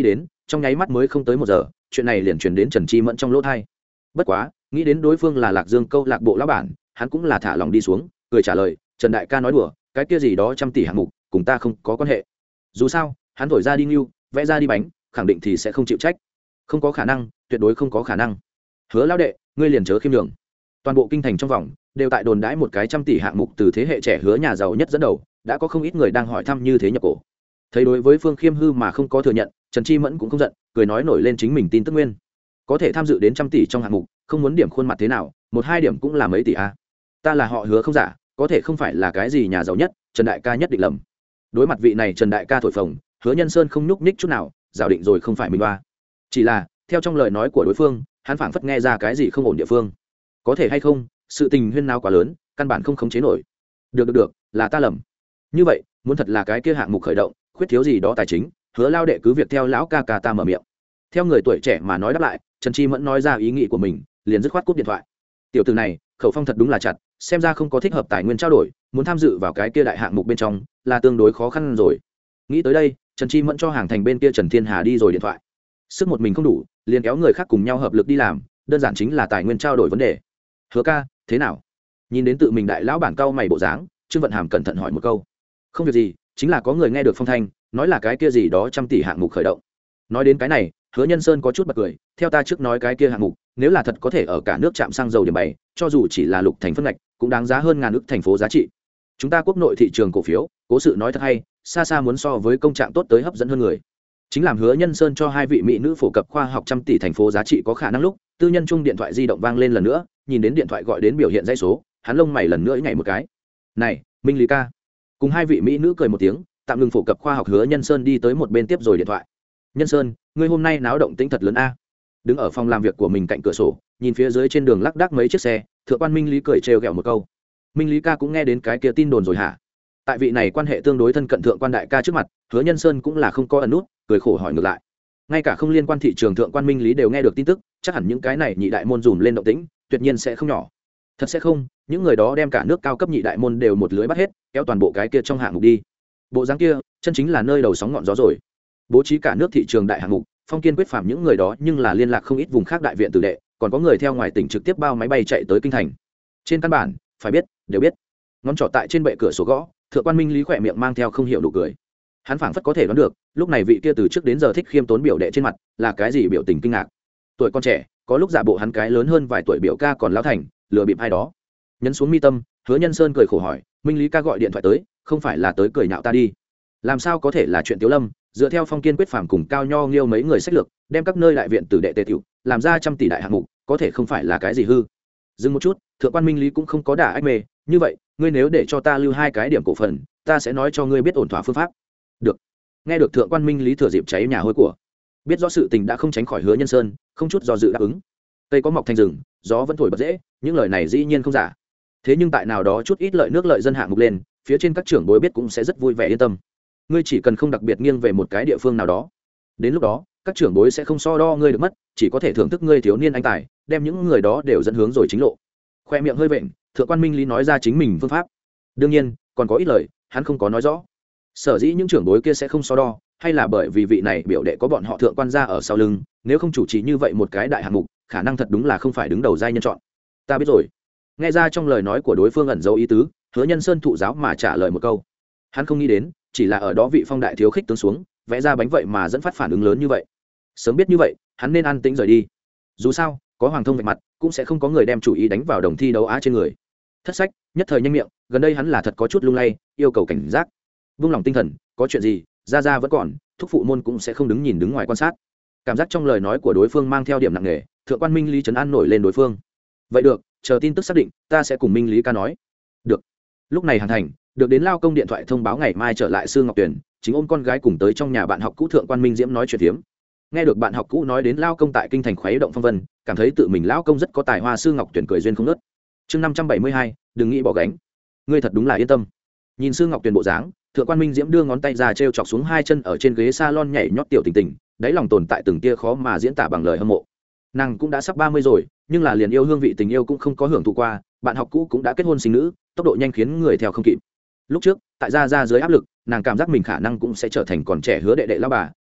trong nháy mắt mới không tới một giờ chuyện này liền truyền đến Trần Chi Mẫn trong lỗ thai. Bất quá nghĩ đến đối phương là Lạc Dương câu lạc bộ lão bản, hắn cũng là thả lòng đi xuống, cười trả lời, Trần đại ca nói đùa, cái kia gì đó trăm tỷ hạng mục cùng ta không có quan hệ. Dù sao hắn thổi ra đi nghiêu, vẽ ra đi bánh, khẳng định thì sẽ không chịu trách. Không có khả năng, tuyệt đối không có khả năng. Hứa lão đệ, ngươi liền chớ khiêm nhường. Toàn bộ kinh thành trong vòng đều tại đồn đãi một cái trăm tỷ hạng mục từ thế hệ trẻ Hứa nhà giàu nhất dẫn đầu, đã có không ít người đang hỏi thăm như thế nhập cổ. Thấy đối với Phương Khiêm hư mà không có thừa nhận, Trần Chi Mẫn cũng không giận, cười nói nổi lên chính mình tin tức nguyên. Có thể tham dự đến trăm tỷ trong hạng mục, không muốn điểm khuôn mặt thế nào, một hai điểm cũng là mấy tỷ a. Ta là họ Hứa không giả, có thể không phải là cái gì nhà giàu nhất, Trần đại ca nhất định lầm. Đối mặt vị này Trần đại ca thổi phồng, Hứa Nhân Sơn không nhúc nhích chút nào, giả định rồi không phải mình ba. Chỉ là, theo trong lời nói của đối phương, hắn phảng phất nghe ra cái gì không ổn địa phương. Có thể hay không, sự tình huyên náo quá lớn, căn bản không khống chế nổi. Được được được, là ta lầm. Như vậy, muốn thật là cái kia hạng mục khởi động, khuyết thiếu gì đó tài chính, Hứa lao đệ cứ việc theo lão ca ca ta mở miệng. Theo người tuổi trẻ mà nói đáp lại, Trần Chi Mẫn nói ra ý nghĩ của mình, liền dứt khoát cúp điện thoại. Tiểu tử này, khẩu phong thật đúng là chặt, xem ra không có thích hợp tài nguyên trao đổi, muốn tham dự vào cái kia đại hạng mục bên trong, là tương đối khó khăn rồi. Nghĩ tới đây, Trần Chi Mẫn cho hàng thành bên kia Trần Thiên Hà đi rồi điện thoại. Sức một mình không đủ, liền kéo người khác cùng nhau hợp lực đi làm, đơn giản chính là tài nguyên trao đổi vấn đề. Hứa ca, thế nào? Nhìn đến tự mình đại lão bản cao mày bộ dáng, Trương Vận Hàm cẩn thận hỏi một câu. Không việc gì, chính là có người nghe được phong thanh, nói là cái kia gì đó trăm tỷ hạng mục khởi động. Nói đến cái này, Hứa Nhân Sơn có chút bật cười, theo ta trước nói cái kia hạng mục, nếu là thật có thể ở cả nước trạm xăng dầu điểm bày, cho dù chỉ là lục thành phân ngạch, cũng đáng giá hơn ngàn ức thành phố giá trị. Chúng ta quốc nội thị trường cổ phiếu, cố sự nói thật hay, xa xa muốn so với công trạng tốt tới hấp dẫn hơn người. Chính làm Hứa Nhân Sơn cho hai vị mỹ nữ phổ cập khoa học trăm tỷ thành phố giá trị có khả năng lúc, tư nhân chung điện thoại di động vang lên lần nữa, nhìn đến điện thoại gọi đến biểu hiện dãy số, hắn lông mày lần nữa nhảy một cái. Này, Minh Lý ca. Cùng hai vị mỹ nữ cười một tiếng, tạm ngừng phổ cập khoa học Hứa Nhân Sơn đi tới một bên tiếp rồi điện thoại. Nhân Sơn, ngươi hôm nay náo động tĩnh thật lớn a. Đứng ở phòng làm việc của mình cạnh cửa sổ, nhìn phía dưới trên đường lác đác mấy chiếc xe, thượng quan Minh Lý cười trêu ghẹo một câu. Minh Lý ca cũng nghe đến cái kia tin đồn rồi hả? Tại vị này quan hệ tương đối thân cận thượng quan đại ca trước mặt, Hứa Nhân Sơn cũng là không có ẩn nút, cười khổ hỏi ngược lại. Ngay cả không liên quan thị trường thượng quan Minh Lý đều nghe được tin tức, chắc hẳn những cái này nhị đại môn dùm lên động tĩnh, tuyệt nhiên sẽ không nhỏ. Thật sẽ không, những người đó đem cả nước cao cấp nhị đại môn đều một lưới bắt hết, kéo toàn bộ cái kia trong hạng mục đi. Bộ dáng kia, chân chính là nơi đầu sóng ngọn gió rồi. Bố trí cả nước thị trường đại hạng mục, Phong Kiên quyết phạm những người đó, nhưng là liên lạc không ít vùng khác đại viện tử đệ, còn có người theo ngoài tỉnh trực tiếp bao máy bay chạy tới kinh thành. Trên căn bản, phải biết, đều biết. Ngón trỏ tại trên bệ cửa sổ gõ, thượng quan Minh Lý khỏe miệng mang theo không hiểu nụ cười. Hắn phảng phất có thể đoán được, lúc này vị kia từ trước đến giờ thích khiêm tốn biểu đệ trên mặt, là cái gì biểu tình kinh ngạc. Tuổi con trẻ, có lúc giả bộ hắn cái lớn hơn vài tuổi biểu ca còn lão thành, lừa bịp ai đó. Nhấn xuống mi tâm, Hứa Nhân Sơn cười khổ hỏi, Minh Lý ca gọi điện thoại tới, không phải là tới cười nhạo ta đi? Làm sao có thể là chuyện Tiếu Lâm, dựa theo Phong Kiên quyết phạm cùng Cao Nho Nghiêu mấy người sách lược, đem các nơi đại viện tử đệ tề tiểu, làm ra trăm tỷ đại hạng mục, có thể không phải là cái gì hư. Dừng một chút, thượng quan Minh Lý cũng không có đả ách mê, như vậy, ngươi nếu để cho ta lưu hai cái điểm cổ phần, ta sẽ nói cho ngươi biết ổn thỏa phương pháp. Được. Nghe được thượng quan Minh Lý thừa dịp cháy nhà hôi của, biết rõ sự tình đã không tránh khỏi Hứa Nhân Sơn, không chút do dự đáp ứng. Cây có mọc thành rừng, gió vẫn thổi bật dễ, những lời này dĩ nhiên không giả. Thế nhưng tại nào đó chút ít lợi nước lợi dân hạng mục lên, phía trên các trưởng bối biết cũng sẽ rất vui vẻ yên tâm. Ngươi chỉ cần không đặc biệt nghiêng về một cái địa phương nào đó, đến lúc đó các trưởng bối sẽ không so đo ngươi được mất, chỉ có thể thưởng thức ngươi thiếu niên anh tài, đem những người đó đều dẫn hướng rồi chính lộ. Khoe miệng hơi vện, thượng quan Minh Lý nói ra chính mình phương pháp. Đương nhiên còn có ít lời hắn không có nói rõ. Sở dĩ những trưởng bối kia sẽ không so đo, hay là bởi vì vị này biểu đệ có bọn họ thượng quan gia ở sau lưng, nếu không chủ trì như vậy một cái đại hạng mục, khả năng thật đúng là không phải đứng đầu giai nhân chọn. Ta biết rồi. Nghe ra trong lời nói của đối phương ẩn dấu ý tứ, Hứa Nhân Sơn thụ giáo mà trả lời một câu. Hắn không nghĩ đến, chỉ là ở đó vị Phong đại thiếu khích tướng xuống, vẽ ra bánh vậy mà dẫn phát phản ứng lớn như vậy. Sớm biết như vậy, hắn nên an tĩnh rời đi. Dù sao, có Hoàng Thông vạch mặt, cũng sẽ không có người đem chủ ý đánh vào đồng thi đấu á trên người. Thất sách, nhất thời nhanh miệng, gần đây hắn là thật có chút lung lay, yêu cầu cảnh giác. Vung lòng tinh thần, có chuyện gì, ra ra vẫn còn, thúc phụ môn cũng sẽ không đứng nhìn đứng ngoài quan sát. Cảm giác trong lời nói của đối phương mang theo điểm nặng nề, thượng quan Minh Lý trấn an nổi lên đối phương. Vậy được, chờ tin tức xác định, ta sẽ cùng Minh Lý ca nói. Được. Lúc này Hàn Thành được đến lao công điện thoại thông báo ngày mai trở lại Sư Ngọc Tuyền, chính ôm con gái cùng tới trong nhà bạn học cũ thượng quan Minh Diễm nói chuyện tiếm. Nghe được bạn học cũ nói đến lao công tại kinh thành khuấy động phong vân, cảm thấy tự mình lao công rất có tài hoa. Sư Ngọc Tuyền cười duyên không nớt. Chương năm trăm bảy mươi hai, đừng nghĩ bỏ gánh. Ngươi thật đúng là yên tâm. Nhìn Sư Ngọc Tuyền bộ dáng, thượng quan Minh Diễm đưa ngón tay ra trêu chọc xuống hai chân ở trên ghế salon nhảy nhót tiểu tình tình, đáy lòng tồn tại từng tia khó mà diễn tả bằng lời hâm mộ. Nàng cũng đã sắp ba mươi rồi, nhưng là liền yêu hương vị tình yêu cũng không có hưởng thụ qua, bạn học cũ cũng đã kết hôn sinh nữ, tốc độ nhanh khiến người theo không kịp. Lúc trước, tại gia gia dưới áp lực, nàng cảm giác mình khả năng cũng sẽ trở thành còn trẻ Hứa đệ đệ lão bà,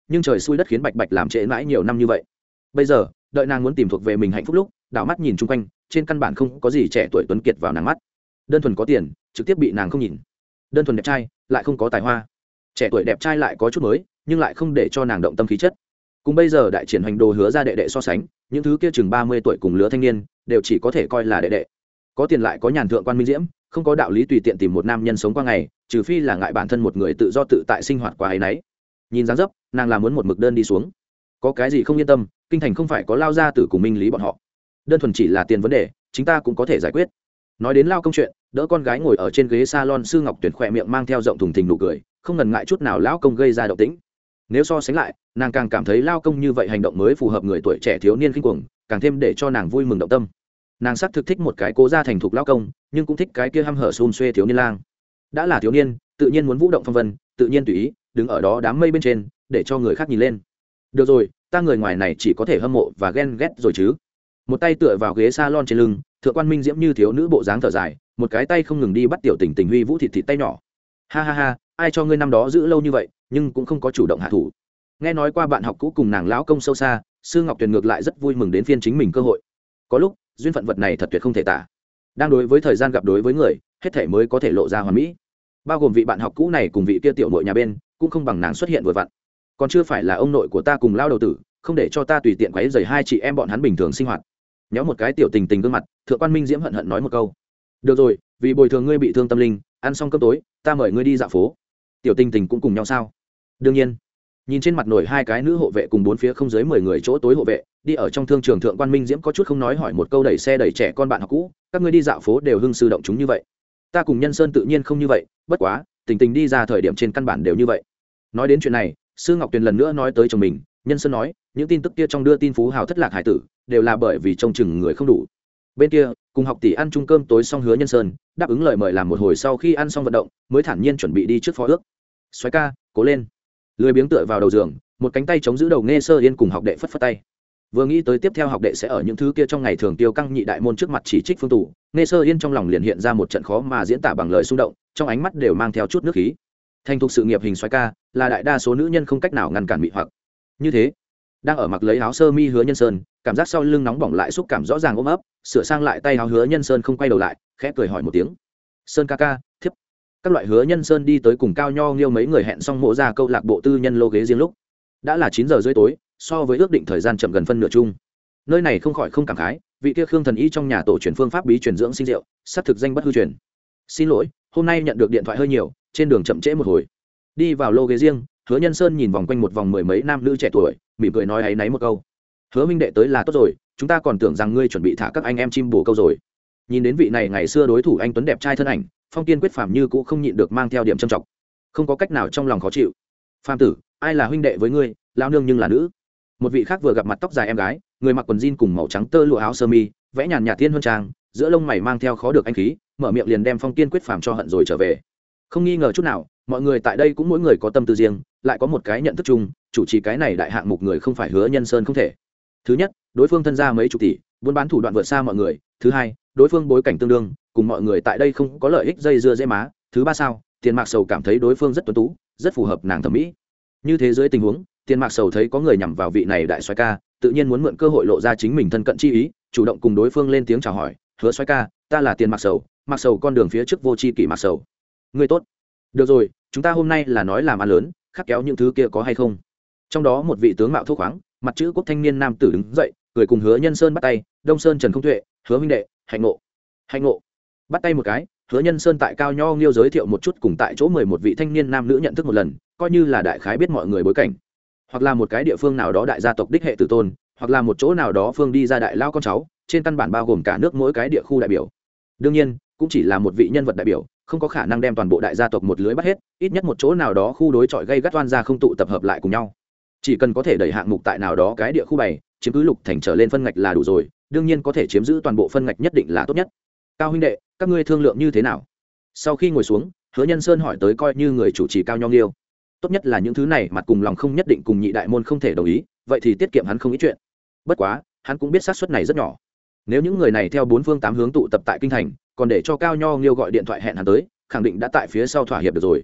nhưng trời xui đất khiến bạch bạch làm trễ mãi nhiều năm như vậy. Bây giờ đợi nàng muốn tìm thuộc về mình hạnh phúc lúc, đảo mắt nhìn chung quanh, trên căn bản không có gì trẻ tuổi tuấn kiệt vào nàng mắt. Đơn thuần có tiền trực tiếp bị nàng không nhìn, đơn thuần đẹp trai lại không có tài hoa, trẻ tuổi đẹp trai lại có chút mới nhưng lại không để cho nàng động tâm khí chất. Cùng bây giờ đại triển hoành đồ hứa ra đệ đệ so sánh, những thứ kia chừng ba mươi tuổi cùng lứa thanh niên đều chỉ có thể coi là đệ đệ. Có tiền lại có nhàn thượng quan minh diễm, không có đạo lý tùy tiện tìm một nam nhân sống qua ngày, trừ phi là ngại bản thân một người tự do tự tại sinh hoạt qua ấy nấy. Nhìn dáng dấp nàng là muốn một mực đơn đi xuống. Có cái gì không yên tâm, kinh thành không phải có lao gia tử cùng minh lý bọn họ, đơn thuần chỉ là tiền vấn đề chúng ta cũng có thể giải quyết. Nói đến lao công chuyện, đỡ con gái ngồi ở trên ghế salon, Sư Ngọc Tuyển khỏe miệng mang theo rộng thùng thình nụ cười, không ngần ngại chút nào lão công gây ra động tĩnh. Nếu so sánh lại, nàng càng cảm thấy lao công như vậy hành động mới phù hợp người tuổi trẻ thiếu niên khinh cuồng, càng thêm để cho nàng vui mừng động tâm. Nàng xác thực thích một cái cố gia thành thục lao công, nhưng cũng thích cái kia hăm hở xun xuê thiếu niên lang. Đã là thiếu niên, tự nhiên muốn vũ động phong vân, tự nhiên tùy ý đứng ở đó đám mây bên trên, để cho người khác nhìn lên. Được rồi, ta người ngoài này chỉ có thể hâm mộ và ghen ghét rồi chứ. Một tay tựa vào ghế salon trên lưng, thượng quan minh diễm như thiếu nữ bộ dáng thở dài, một cái tay không ngừng đi bắt tiểu tình tình huy vũ thịt thịt tay nhỏ. Ha ha ha, ai cho ngươi năm đó giữ lâu như vậy, nhưng cũng không có chủ động hạ thủ. Nghe nói qua bạn học cũ cùng nàng lão công sâu xa, Sư Ngọc Tuyền ngược lại rất vui mừng đến phiên chính mình cơ hội. Có lúc duyên phận vật này thật tuyệt không thể tả, đang đối với thời gian gặp đối với người, hết thể mới có thể lộ ra hoàn mỹ. Bao gồm vị bạn học cũ này cùng vị kia tiểu nội nhà bên, cũng không bằng nàng xuất hiện vừa vặn. Còn chưa phải là ông nội của ta cùng lao đầu tử, không để cho ta tùy tiện quấy rầy hai chị em bọn hắn bình thường sinh hoạt. Nhéo một cái tiểu tình tình gương mặt, thượng quan minh diễm hận hận nói một câu. Được rồi, vì bồi thường ngươi bị thương tâm linh, ăn xong cơm tối ta mời ngươi đi dạo phố. Tiểu tình tình cũng cùng nhau sao? Đương nhiên. Nhìn trên mặt nổi hai cái nữ hộ vệ cùng bốn phía không dưới mười người chỗ tối hộ vệ đi ở trong thương trường, thượng quan minh diễm có chút không nói hỏi một câu, đẩy xe đẩy trẻ con bạn học cũ, các ngươi đi dạo phố đều hưng sư động chúng như vậy, ta cùng nhân sơn tự nhiên không như vậy, bất quá tình tình đi ra thời điểm trên căn bản đều như vậy. Nói đến chuyện này, Sư Ngọc Tuyền lần nữa nói tới chồng mình. Nhân sơn nói những tin tức kia trong đưa tin phú hào thất lạc hải tử đều là bởi vì trông chừng người không đủ. Bên kia cùng học tỷ ăn chung cơm tối xong, Hứa Nhân Sơn đáp ứng lời mời làm một hồi, sau khi ăn xong vận động mới thản nhiên chuẩn bị đi trước phó ước. Soái ca cố lên. Lười biếng tựa vào đầu giường, một cánh tay chống giữ đầu Nghe Sơ Yên cùng học đệ phất phất tay. Vừa nghĩ tới tiếp theo học đệ sẽ ở những thứ kia trong ngày thường tiêu căng nhị đại môn trước mặt chỉ trích Phương Tù, Nghe Sơ Yên trong lòng liền hiện ra một trận khó mà diễn tả bằng lời xung động, trong ánh mắt đều mang theo chút nước khí. Thành thục sự nghiệp hình soái ca là đại đa số nữ nhân không cách nào ngăn cản mị hoặc. Như thế, đang ở mặc lấy áo sơ mi Hứa Nhân Sơn, cảm giác sau lưng nóng bỏng lại xúc cảm rõ ràng ôm ấp, sửa sang lại tay áo Hứa Nhân Sơn không quay đầu lại, khẽ cười hỏi một tiếng. Sơn ca ca, thiếp. Các loại Hứa Nhân Sơn đi tới cùng Cao Nho Nghiêu mấy người hẹn xong mộ ra câu lạc bộ tư nhân lô ghế riêng lúc đã là chín giờ rưỡi tối, so với ước định thời gian chậm gần phân nửa chung. Nơi này không khỏi không cảm khái, vị kia Khương thần y trong nhà tổ truyền phương pháp bí truyền dưỡng sinh rượu, sắp thực danh bất hư truyền. Xin lỗi, hôm nay nhận được điện thoại hơi nhiều, trên đường chậm trễ một hồi. Đi vào lô ghế riêng, Hứa Nhân Sơn nhìn vòng quanh một vòng mười mấy nam nữ trẻ tuổi, mỉm cười nói áy náy một câu. Hứa minh đệ tới là tốt rồi, chúng ta còn tưởng rằng ngươi chuẩn bị thả các anh em chim bồ câu rồi. Nhìn đến vị này ngày xưa đối thủ anh tuấn đẹp trai thân ảnh, Phong Kiên Quyết phàm như cũng không nhịn được mang theo điểm trầm trọng, không có cách nào trong lòng khó chịu. Phàm tử, ai là huynh đệ với ngươi, lão nương nhưng là nữ. Một vị khác vừa gặp mặt tóc dài em gái, người mặc quần jean cùng màu trắng tơ lụa áo sơ mi, vẽ nhàn nhạt tiên huân trang, giữa lông mày mang theo khó được anh khí, mở miệng liền đem Phong Kiên Quyết phàm cho hận rồi trở về. Không nghi ngờ chút nào, mọi người tại đây cũng mỗi người có tâm tư riêng, lại có một cái nhận thức chung, chủ trì cái này đại hạng mục người không phải Hứa Nhân Sơn không thể. Thứ nhất, đối phương thân gia mấy chục tỷ, buôn bán thủ đoạn vượt xa mọi người. Thứ hai, đối phương bối cảnh tương đương, cùng mọi người tại đây không có lợi ích dây dưa dễ má. Thứ ba sao, Tiền Mạc Sầu cảm thấy đối phương rất tuấn tú, rất phù hợp nàng thẩm mỹ. Như thế dưới tình huống, Tiền Mạc Sầu thấy có người nhằm vào vị này đại soái ca, tự nhiên muốn mượn cơ hội lộ ra chính mình thân cận chi ý, chủ động cùng đối phương lên tiếng chào hỏi. Hứa soái ca, ta là Tiền Mạc Sầu, Mạc Sầu con đường phía trước vô tri kỷ Mạc Sầu. Người tốt. Được rồi, chúng ta hôm nay là nói làm ăn lớn, khắc kéo những thứ kia có hay không? Trong đó một vị tướng mạo thô khoáng, mặt chữ quốc thanh niên nam tử đứng dậy, cười cùng Hứa Nhân Sơn bắt tay. Đông Sơn Trần Không Tuệ, Hứa huynh đệ, hạnh ngộ. Hạnh ngộ. Bắt tay một cái, Hứa Nhân Sơn tại Cao Nho Nghiêu giới thiệu một chút, cùng tại chỗ mười một vị thanh niên nam nữ nhận thức một lần, coi như là đại khái biết mọi người bối cảnh, hoặc là một cái địa phương nào đó đại gia tộc đích hệ tử tôn, hoặc là một chỗ nào đó phương đi ra đại lao con cháu, trên căn bản bao gồm cả nước mỗi cái địa khu đại biểu. Đương nhiên, cũng chỉ là một vị nhân vật đại biểu, không có khả năng đem toàn bộ đại gia tộc một lưới bắt hết, ít nhất một chỗ nào đó khu đối chọi gây gắt oan gia không tụ tập hợp lại cùng nhau. Chỉ cần có thể đẩy hạng mục tại nào đó cái địa khu bày, chiếm cứ lục thành trở lên phân ngạch là đủ rồi, đương nhiên có thể chiếm giữ toàn bộ phân ngạch nhất định là tốt nhất. Cao huynh đệ, các ngươi thương lượng như thế nào? Sau khi ngồi xuống, Hứa Nhân Sơn hỏi tới coi như người chủ trì Cao Nho Nghiêu. Tốt nhất là những thứ này mặt cùng lòng không nhất định cùng nhị đại môn không thể đồng ý, vậy thì tiết kiệm hắn không ít chuyện. Bất quá, hắn cũng biết xác suất này rất nhỏ. Nếu những người này theo bốn phương tám hướng tụ tập tại kinh thành, còn để cho Cao Nho Nghiêu gọi điện thoại hẹn hắn tới, khẳng định đã tại phía sau thỏa hiệp được rồi.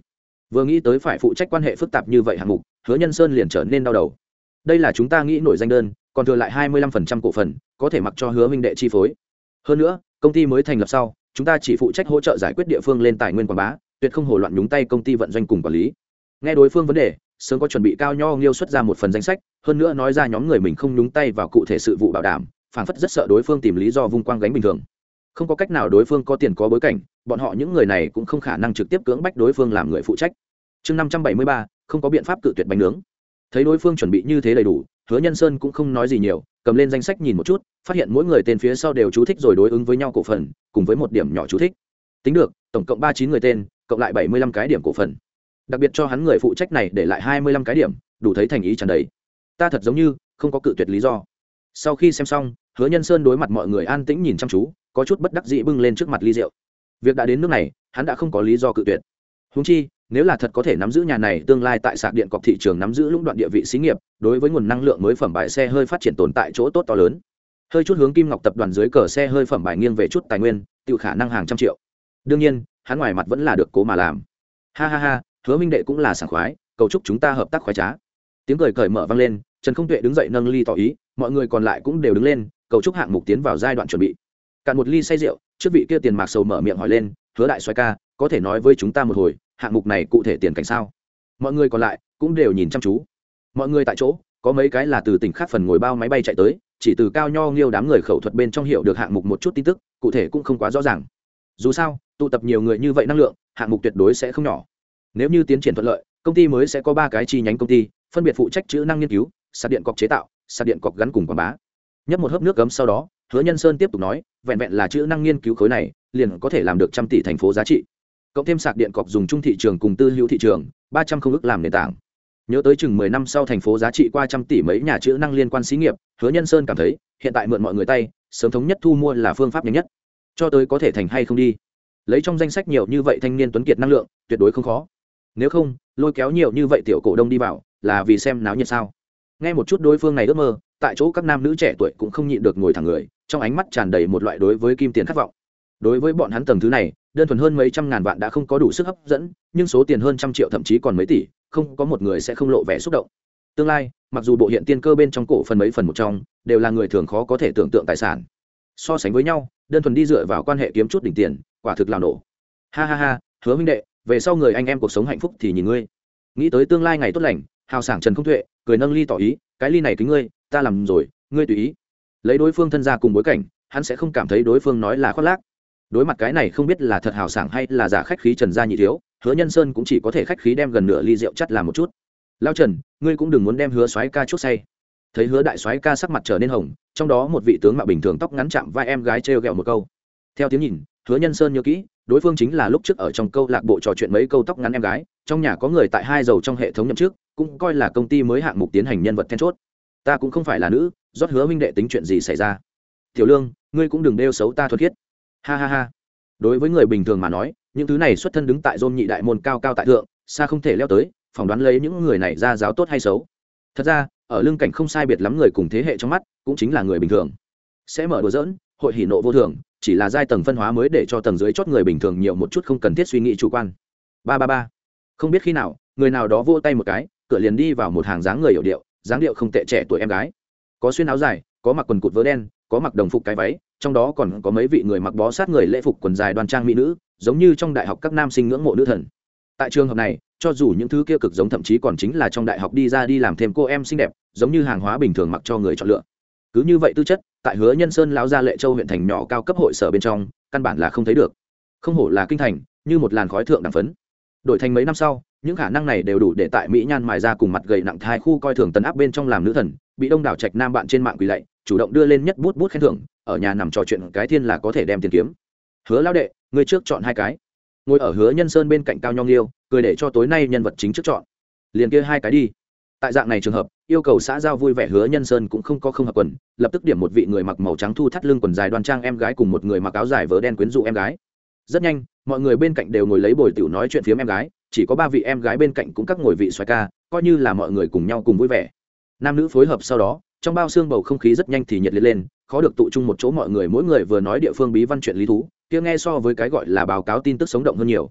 Vừa nghĩ tới phải phụ trách quan hệ phức tạp như vậy hạng mục, Hứa Nhân Sơn liền trở nên đau đầu. Đây là chúng ta nghĩ nổi danh đơn, còn thừa lại hai mươi lăm phần trăm cổ phần, có thể mặc cho Hứa huynh đệ chi phối. Hơn nữa, công ty mới thành lập sau, chúng ta chỉ phụ trách hỗ trợ giải quyết địa phương lên tài nguyên quảng bá, tuyệt không hồ loạn nhúng tay công ty vận doanh cùng quản lý. Nghe đối phương vấn đề, sớm có chuẩn bị cao nho nghiêu xuất ra một phần danh sách, hơn nữa nói ra nhóm người mình không nhúng tay vào cụ thể sự vụ bảo đảm, phảng phất rất sợ đối phương tìm lý do vung quang gánh bình thường. Không có cách nào, đối phương có tiền có bối cảnh, bọn họ những người này cũng không khả năng trực tiếp cưỡng bách đối phương làm người phụ trách. Chương năm trăm bảy mươi ba, không có biện pháp cự tuyệt bánh nướng. Thấy đối phương chuẩn bị như thế đầy đủ, Hứa Nhân Sơn cũng không nói gì nhiều, cầm lên danh sách nhìn một chút, phát hiện mỗi người tên phía sau đều chú thích rồi đối ứng với nhau cổ phần, cùng với một điểm nhỏ chú thích. Tính được, tổng cộng ba mươi chín người tên, cộng lại bảy mươi lăm cái điểm cổ phần. Đặc biệt cho hắn người phụ trách này để lại hai mươi lăm cái điểm, đủ thấy thành ý tràn đầy. Ta thật giống như không có cự tuyệt lý do. Sau khi xem xong, Hứa Nhân Sơn đối mặt mọi người an tĩnh nhìn chăm chú, có chút bất đắc dĩ bưng lên trước mặt ly rượu. Việc đã đến nước này, hắn đã không có lý do cự tuyệt. Huống chi, nếu là thật có thể nắm giữ nhà này tương lai tại sạc điện cọc thị trường nắm giữ lũng đoạn địa vị xí nghiệp, đối với nguồn năng lượng mới phẩm bài xe hơi phát triển tồn tại chỗ tốt to lớn. Hơi chút hướng Kim Ngọc tập đoàn dưới cờ xe hơi phẩm bài nghiêng về chút tài nguyên, tiêu khả năng hàng trăm triệu. Đương nhiên, hắn ngoài mặt vẫn là được cố mà làm. Ha ha ha, Hứa minh đệ cũng là sảng khoái, cầu chúc chúng ta hợp tác khoái trá. Tiếng cười cởi mở vang lên, Trần Không Tuệ đứng dậy nâng ly tỏ ý, mọi người còn lại cũng đều đứng lên, cầu chúc hạng mục tiến vào giai đoạn chuẩn bị. Cạn một ly say rượu, trước vị kia tiền mạc sầu mở miệng hỏi lên, Hứa đại soái ca, có thể nói với chúng ta một hồi, hạng mục này cụ thể tiền cảnh sao? Mọi người còn lại cũng đều nhìn chăm chú. Mọi người tại chỗ, có mấy cái là từ tỉnh khác phần ngồi bao máy bay chạy tới, chỉ từ cao nho nghiêu đám người khẩu thuật bên trong hiểu được hạng mục một chút tin tức, cụ thể cũng không quá rõ ràng. Dù sao, tụ tập nhiều người như vậy năng lượng, hạng mục tuyệt đối sẽ không nhỏ. Nếu như tiến triển thuận lợi, công ty mới sẽ có ba cái chi nhánh công ty, phân biệt phụ trách chữ năng nghiên cứu, sạc điện cọc chế tạo, sạc điện cọc gắn cùng quảng bá. Nhấp một hớp nước gấm sau đó, Hứa Nhân Sơn tiếp tục nói, vẹn vẹn là chữ năng nghiên cứu khối này, liền có thể làm được trăm tỷ thành phố giá trị. Cộng thêm sạc điện cọc dùng chung thị trường cùng tư hữu thị trường, ba trăm không ức làm nền tảng. Nhớ tới chừng mười năm sau thành phố giá trị qua trăm tỷ mấy nhà chữ năng liên quan xí nghiệp, Hứa Nhân Sơn cảm thấy, hiện tại mượn mọi người tay, sớm thống nhất thu mua là phương pháp nhanh nhất. Cho tới có thể thành hay không đi. Lấy trong danh sách nhiều như vậy thanh niên tuấn kiệt năng lượng, tuyệt đối không khó. Nếu không, lôi kéo nhiều như vậy tiểu cổ đông đi vào, là vì xem náo nhiệt sao? Nghe một chút đối phương này ước mơ, tại chỗ các nam nữ trẻ tuổi cũng không nhịn được ngồi thẳng người, trong ánh mắt tràn đầy một loại đối với kim tiền khát vọng. Đối với bọn hắn tầng thứ này, đơn thuần hơn mấy trăm ngàn vạn đã không có đủ sức hấp dẫn, nhưng số tiền hơn trăm triệu thậm chí còn mấy tỷ, không có một người sẽ không lộ vẻ xúc động. Tương lai, mặc dù bộ hiện tiên cơ bên trong cổ phần mấy phần một trong, đều là người thường khó có thể tưởng tượng tài sản. So sánh với nhau, đơn thuần đi dựa vào quan hệ kiếm chút đỉnh tiền, quả thực là nổ. Ha ha ha, Hứa huynh đệ, về sau người anh em cuộc sống hạnh phúc thì nhìn ngươi. Nghĩ tới tương lai ngày tốt lành, hào sảng Trần Không Tuệ cười nâng ly tỏ ý, cái ly này kính ngươi, ta làm rồi, ngươi tùy ý. Lấy đối phương thân gia cùng bối cảnh, hắn sẽ không cảm thấy đối phương nói là khoác lác. Đối mặt cái này không biết là thật hào sảng hay là giả khách khí Trần gia nhị thiếu, Hứa Nhân Sơn cũng chỉ có thể khách khí đem gần nửa ly rượu chắt làm một chút. Lao Trần, ngươi cũng đừng muốn đem Hứa soái ca chuốc say. Thấy Hứa đại soái ca sắc mặt trở nên hồng, trong đó một vị tướng mạo bình thường tóc ngắn chạm vai em gái trêu ghẹo một câu. Theo tiếng nhìn, Hứa Nhân Sơn nhớ kỹ, đối phương chính là lúc trước ở trong câu lạc bộ trò chuyện mấy câu tóc ngắn em gái, trong nhà có người tại hai dầu trong hệ thống nhậm chức, cũng coi là công ty mới hạng mục tiến hành nhân vật then chốt. Ta cũng không phải là nữ, rót Hứa huynh đệ tính chuyện gì xảy ra? Tiểu Lương, ngươi cũng đừng đeo xấu ta thuật khiết. Ha ha ha. Đối với người bình thường mà nói, những thứ này xuất thân đứng tại Dôn nhị đại môn cao cao tại thượng, xa không thể leo tới, phỏng đoán lấy những người này ra giáo tốt hay xấu. Thật ra, ở lưng cảnh không sai biệt lắm người cùng thế hệ trong mắt, cũng chính là người bình thường. Sẽ mở đùa giỡn, hội hỉ nộ vô thường, chỉ là giai tầng phân hóa mới để cho tầng dưới chót người bình thường nhiều một chút không cần thiết suy nghĩ chủ quan. Ba ba ba. Không biết khi nào, người nào đó vỗ tay một cái, cửa liền đi vào một hàng dáng người hiểu điệu, dáng điệu không tệ trẻ tuổi em gái. Có xuyên áo dài, có mặc quần cụt vớ đen, có mặc đồng phục cái váy, trong đó còn có mấy vị người mặc bó sát người lễ phục quần dài đoan trang mỹ nữ, giống như trong đại học các nam sinh ngưỡng mộ nữ thần. Tại trường hợp này, cho dù những thứ kia cực giống thậm chí còn chính là trong đại học đi ra đi làm thêm cô em xinh đẹp, giống như hàng hóa bình thường mặc cho người chọn lựa. Cứ như vậy tư chất, tại Hứa Nhân Sơn lão gia Lệ Châu huyện thành nhỏ cao cấp hội sở bên trong, căn bản là không thấy được. Không hổ là kinh thành, như một làn khói thượng đẳng phấn. Đổi thành mấy năm sau, những khả năng này đều đủ để tại mỹ nhan mài ra cùng mặt gầy nặng thai khu coi thường tấn áp bên trong làm nữ thần, bị đông đảo trạch nam bạn trên mạng quỳ lạy, chủ động đưa lên nhất bút bút khen thưởng, ở nhà nằm trò chuyện cái thiên là có thể đem tiền kiếm. Hứa lão đệ, ngươi trước chọn hai cái. Ngồi ở Hứa Nhân Sơn bên cạnh Cao Nhong Liêu, cười để cho tối nay nhân vật chính trước chọn. Liền kia hai cái đi. Tại dạng này trường hợp, yêu cầu xã giao vui vẻ Hứa Nhân Sơn cũng không có không hợp quần, lập tức điểm một vị người mặc màu trắng thu thắt lưng quần dài đoan trang em gái cùng một người mặc áo dài vớ đen quyến rũ em gái. Rất nhanh, mọi người bên cạnh đều ngồi lấy bồi tiểu nói chuyện phiếm em gái, chỉ có ba vị em gái bên cạnh cũng các ngồi vị xoái ca, coi như là mọi người cùng nhau cùng vui vẻ. Nam nữ phối hợp sau đó, trong bao xương bầu không khí rất nhanh thì nhiệt liệt lên, khó được tụ chung một chỗ, mọi người mỗi người vừa nói địa phương bí văn chuyện lý thú, kia nghe so với cái gọi là báo cáo tin tức sống động hơn nhiều.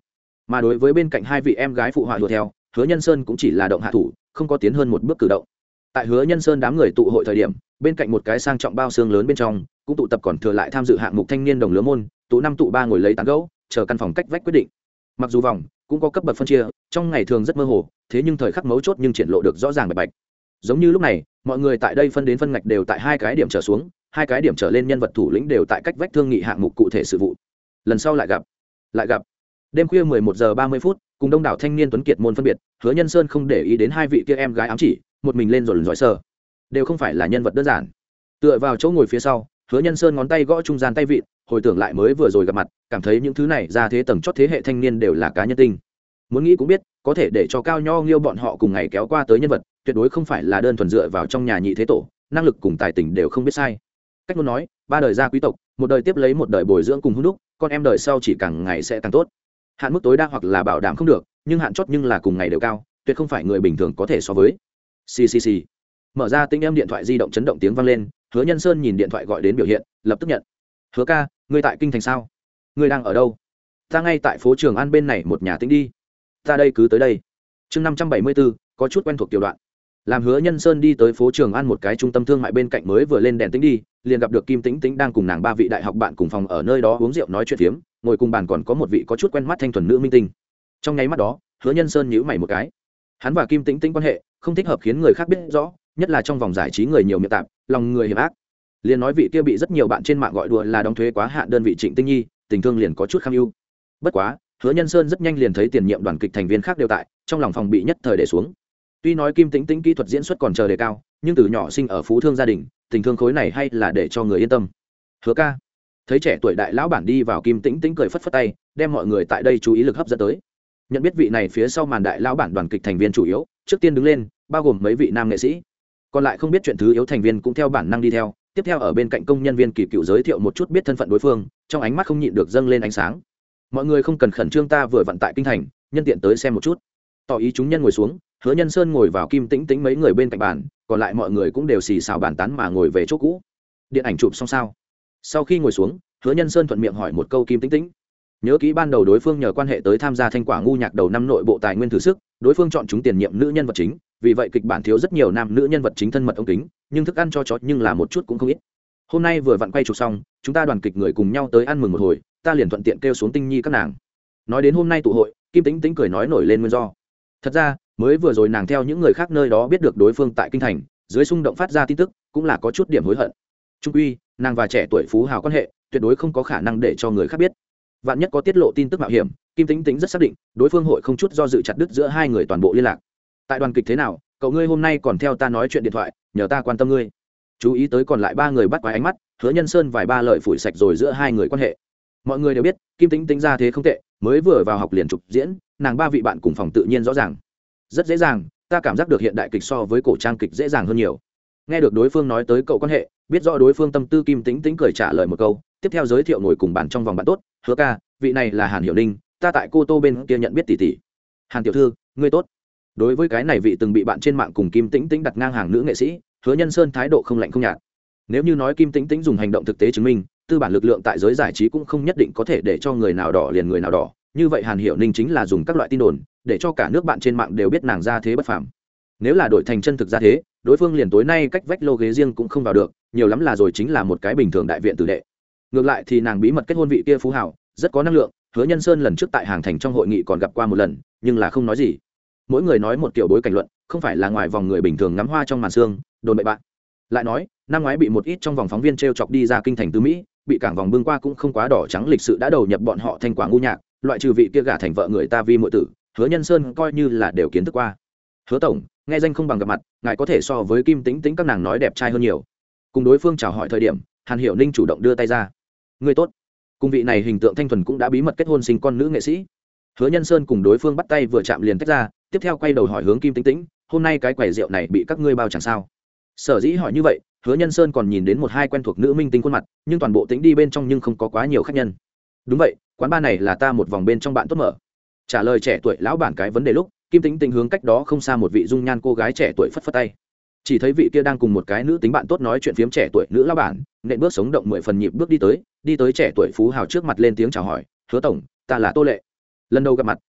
mà đối với bên cạnh hai vị em gái phụ họa đùa theo, Hứa Nhân Sơn cũng chỉ là động hạ thủ, không có tiến hơn một bước cử động. Tại Hứa Nhân Sơn đám người tụ hội thời điểm, bên cạnh một cái sang trọng bao xương lớn bên trong cũng tụ tập còn thừa lại tham dự hạng mục thanh niên đồng lứa môn, tụ năm tụ ba ngồi lấy tán gẫu, chờ căn phòng cách vách quyết định. Mặc dù vòng cũng có cấp bậc phân chia, trong ngày thường rất mơ hồ, thế nhưng thời khắc mấu chốt nhưng triển lộ được rõ ràng bạch bạch. Giống như lúc này, mọi người tại đây phân đến phân ngạch đều tại hai cái điểm trở xuống, hai cái điểm trở lên nhân vật thủ lĩnh đều tại cách vách thương nghị hạng mục cụ thể sự vụ. Lần sau lại gặp, lại gặp. Đêm khuya mười một giờ ba mươi phút, cùng đông đảo thanh niên tuấn kiệt môn phân biệt, Hứa Nhân Sơn không để ý đến hai vị kia em gái ám chỉ, một mình lên rồi giỏi sờ. Đều không phải là nhân vật đơn giản. Tựa vào chỗ ngồi phía sau, Hứa Nhân Sơn ngón tay gõ trung gian tay vịn, hồi tưởng lại mới vừa rồi gặp mặt, cảm thấy những thứ này ra thế tầng chót thế hệ thanh niên đều là cá nhân tinh. Muốn nghĩ cũng biết, có thể để cho Cao Nho Nghiêu bọn họ cùng ngày kéo qua tới nhân vật, tuyệt đối không phải là đơn thuần dựa vào trong nhà nhị thế tổ, năng lực cùng tài tình đều không biết sai. Cách muốn nói, ba đời gia quý tộc, một đời tiếp lấy một đời bồi dưỡng cùng hung đúc, con em đời sau chỉ càng ngày sẽ càng tốt. Hạn mức tối đa hoặc là bảo đảm không được, nhưng hạn chót nhưng là cùng ngày đều cao, tuyệt không phải người bình thường có thể so với. Xì xì xì. Mở ra tinh âm điện thoại di động chấn động tiếng vang lên, Hứa Nhân Sơn nhìn điện thoại gọi đến biểu hiện, lập tức nhận. Hứa ca, ngươi tại kinh thành sao? Ngươi đang ở đâu? Ta ngay tại phố Trường An bên này một nhà tĩnh đi. Ta đây cứ tới đây. Chương năm trăm bảy mươi bốn, có chút quen thuộc tiểu đoạn. Làm Hứa Nhân Sơn đi tới phố Trường An một cái trung tâm thương mại bên cạnh mới vừa lên đèn tĩnh đi, liền gặp được Kim Tĩnh Tĩnh đang cùng nàng ba vị đại học bạn cùng phòng ở nơi đó uống rượu nói chuyện phiếm, ngồi cùng bàn còn có một vị có chút quen mắt thanh thuần nữ minh tinh. Trong nháy mắt đó, Hứa Nhân Sơn nhíu mày một cái. Hắn và Kim Tĩnh Tĩnh quan hệ không thích hợp khiến người khác biết rõ, nhất là trong vòng giải trí người nhiều miệng tạp, lòng người hiểm ác. Liền nói vị kia bị rất nhiều bạn trên mạng gọi đùa là đóng thuế quá hạn đơn vị Trịnh Tinh Nhi, tình thương liền có chút kham ưu. Bất quá, Hứa Nhân Sơn rất nhanh liền thấy tiền nhiệm đoàn kịch thành viên khác đều tại, trong lòng phòng bị nhất thời để xuống. Tuy nói Kim Tĩnh Tĩnh kỹ thuật diễn xuất còn chờ đề cao, nhưng từ nhỏ sinh ở phú thương gia đình, tình thương khối này hay là để cho người yên tâm. Hứa ca. Thấy trẻ tuổi đại lão bản đi vào, Kim Tĩnh Tĩnh cười phất phất tay, đem mọi người tại đây chú ý lực hấp dẫn tới. Nhận biết vị này phía sau màn đại lão bản đoàn kịch thành viên chủ yếu, trước tiên đứng lên, bao gồm mấy vị nam nghệ sĩ. Còn lại không biết chuyện thứ yếu thành viên cũng theo bản năng đi theo, tiếp theo ở bên cạnh công nhân viên kỳ cựu giới thiệu một chút biết thân phận đối phương, trong ánh mắt không nhịn được dâng lên ánh sáng. Mọi người không cần khẩn trương, ta vừa vận tại kinh thành, nhân tiện tới xem một chút. Tỏ ý chúng nhân ngồi xuống, Hứa Nhân Sơn ngồi vào Kim Tĩnh Tĩnh mấy người bên cạnh bàn, còn lại mọi người cũng đều xì xào bàn tán mà ngồi về chỗ cũ. Điện ảnh chụp xong sao? Sau khi ngồi xuống, Hứa Nhân Sơn thuận miệng hỏi một câu Kim Tĩnh Tĩnh. Nhớ kỹ ban đầu đối phương nhờ quan hệ tới tham gia Thanh Quả ngu nhạc đầu năm nội bộ tài nguyên thử sức, đối phương chọn chúng tiền nhiệm nữ nhân vật chính, vì vậy kịch bản thiếu rất nhiều nam nữ nhân vật chính thân mật ống kính, nhưng thức ăn cho chó nhưng là một chút cũng không ít. Hôm nay vừa vặn quay chụp xong, chúng ta đoàn kịch người cùng nhau tới ăn mừng một hồi, ta liền thuận tiện kêu xuống Tinh Nhi các nàng. Nói đến hôm nay tụ hội, Kim Tĩnh Tĩnh cười nói nổi lên nguyên do. Thật ra, mới vừa rồi nàng theo những người khác nơi đó biết được đối phương tại kinh thành, dưới xung động phát ra tin tức, cũng là có chút điểm hối hận. Trung quy, nàng và trẻ tuổi phú hào quan hệ, tuyệt đối không có khả năng để cho người khác biết. Vạn nhất có tiết lộ tin tức mạo hiểm, Kim Tĩnh Tĩnh rất xác định, đối phương hội không chút do dự chặt đứt giữa hai người toàn bộ liên lạc. Tại đoàn kịch thế nào, cậu ngươi hôm nay còn theo ta nói chuyện điện thoại, nhờ ta quan tâm ngươi. Chú ý tới còn lại ba người bắt quái ánh mắt, Hứa Nhân Sơn vài ba lời phủi sạch rồi giữa hai người quan hệ. Mọi người đều biết, Kim Tĩnh Tĩnh ra thế không tệ, mới vừa vào học liền trục diễn, nàng ba vị bạn cùng phòng tự nhiên rõ ràng. Rất dễ dàng, ta cảm giác được hiện đại kịch so với cổ trang kịch dễ dàng hơn nhiều. Nghe được đối phương nói tới cậu quan hệ, biết rõ đối phương tâm tư, Kim Tĩnh Tĩnh cười trả lời một câu, tiếp theo giới thiệu ngồi cùng bàn trong vòng bạn tốt. Hứa ca, vị này là Hàn Hiểu Ninh, ta tại Cô Tô bên kia nhận biết tỷ tỷ. Hàn tiểu thư, ngươi tốt. Đối với cái này vị từng bị bạn trên mạng cùng Kim Tĩnh Tĩnh đặt ngang hàng nữ nghệ sĩ, Hứa Nhân Sơn thái độ không lạnh không nhạt. Nếu như nói Kim Tĩnh Tĩnh dùng hành động thực tế chứng minh, tư bản lực lượng tại giới giải trí cũng không nhất định có thể để cho người nào đỏ liền người nào đỏ, như vậy Hàn Hiểu Ninh chính là dùng các loại tin đồn để cho cả nước bạn trên mạng đều biết nàng ra thế bất phàm. Nếu là đổi thành chân thực ra thế, đối phương liền tối nay cách vách lô ghế riêng cũng không vào được, nhiều lắm là rồi chính là một cái bình thường đại viện tử đệ. Ngược lại thì nàng bí mật kết hôn vị kia phú hảo, rất có năng lượng, Hứa Nhân Sơn lần trước tại Hàng Thành trong hội nghị còn gặp qua một lần, nhưng là không nói gì. Mỗi người nói một kiểu bối cảnh luận, không phải là ngoài vòng người bình thường ngắm hoa trong màn sương, đồn bậy bạn. Lại nói, năm ngoái bị một ít trong vòng phóng viên trêu chọc đi ra kinh thành tứ Mỹ, bị cảng vòng bưng qua cũng không quá đỏ trắng lịch sự đã đầu nhập bọn họ Thanh Quả ngu nhạc, loại trừ vị kia gả thành vợ người ta vi muội tử, Hứa Nhân Sơn coi như là đều kiến thức qua. Hứa tổng, nghe danh không bằng gặp mặt, ngài có thể so với Kim Tĩnh Tĩnh các nàng nói đẹp trai hơn nhiều. Cùng đối phương chào hỏi thời điểm, Hàn Hiểu Ninh chủ động đưa tay ra. Người tốt. Cùng vị này hình tượng thanh thuần cũng đã bí mật kết hôn sinh con nữ nghệ sĩ. Hứa Nhân Sơn cùng đối phương bắt tay vừa chạm liền tách ra, tiếp theo quay đầu hỏi hướng Kim Tĩnh Tĩnh, hôm nay cái quầy rượu này bị các ngươi bao chẳng sao? Sở dĩ hỏi như vậy, Hứa Nhân Sơn còn nhìn đến một hai quen thuộc nữ minh tinh khuôn mặt, nhưng toàn bộ tính đi bên trong nhưng không có quá nhiều khách nhân. Đúng vậy, quán bar này là ta một vòng bên trong bạn tốt mở. Trả lời trẻ tuổi lão bản cái vấn đề lúc, Kim Tĩnh Tĩnh hướng cách đó không xa một vị dung nhan cô gái trẻ tuổi phất phất tay. Chỉ thấy vị kia đang cùng một cái nữ tính bạn tốt nói chuyện phiếm trẻ tuổi nữ lão bản, nện bước sống động mười phần nhịp bước đi tới, đi tới trẻ tuổi phú hào trước mặt lên tiếng chào hỏi, "Hứa tổng, ta là Tô Lệ." Lần đầu gặp mặt,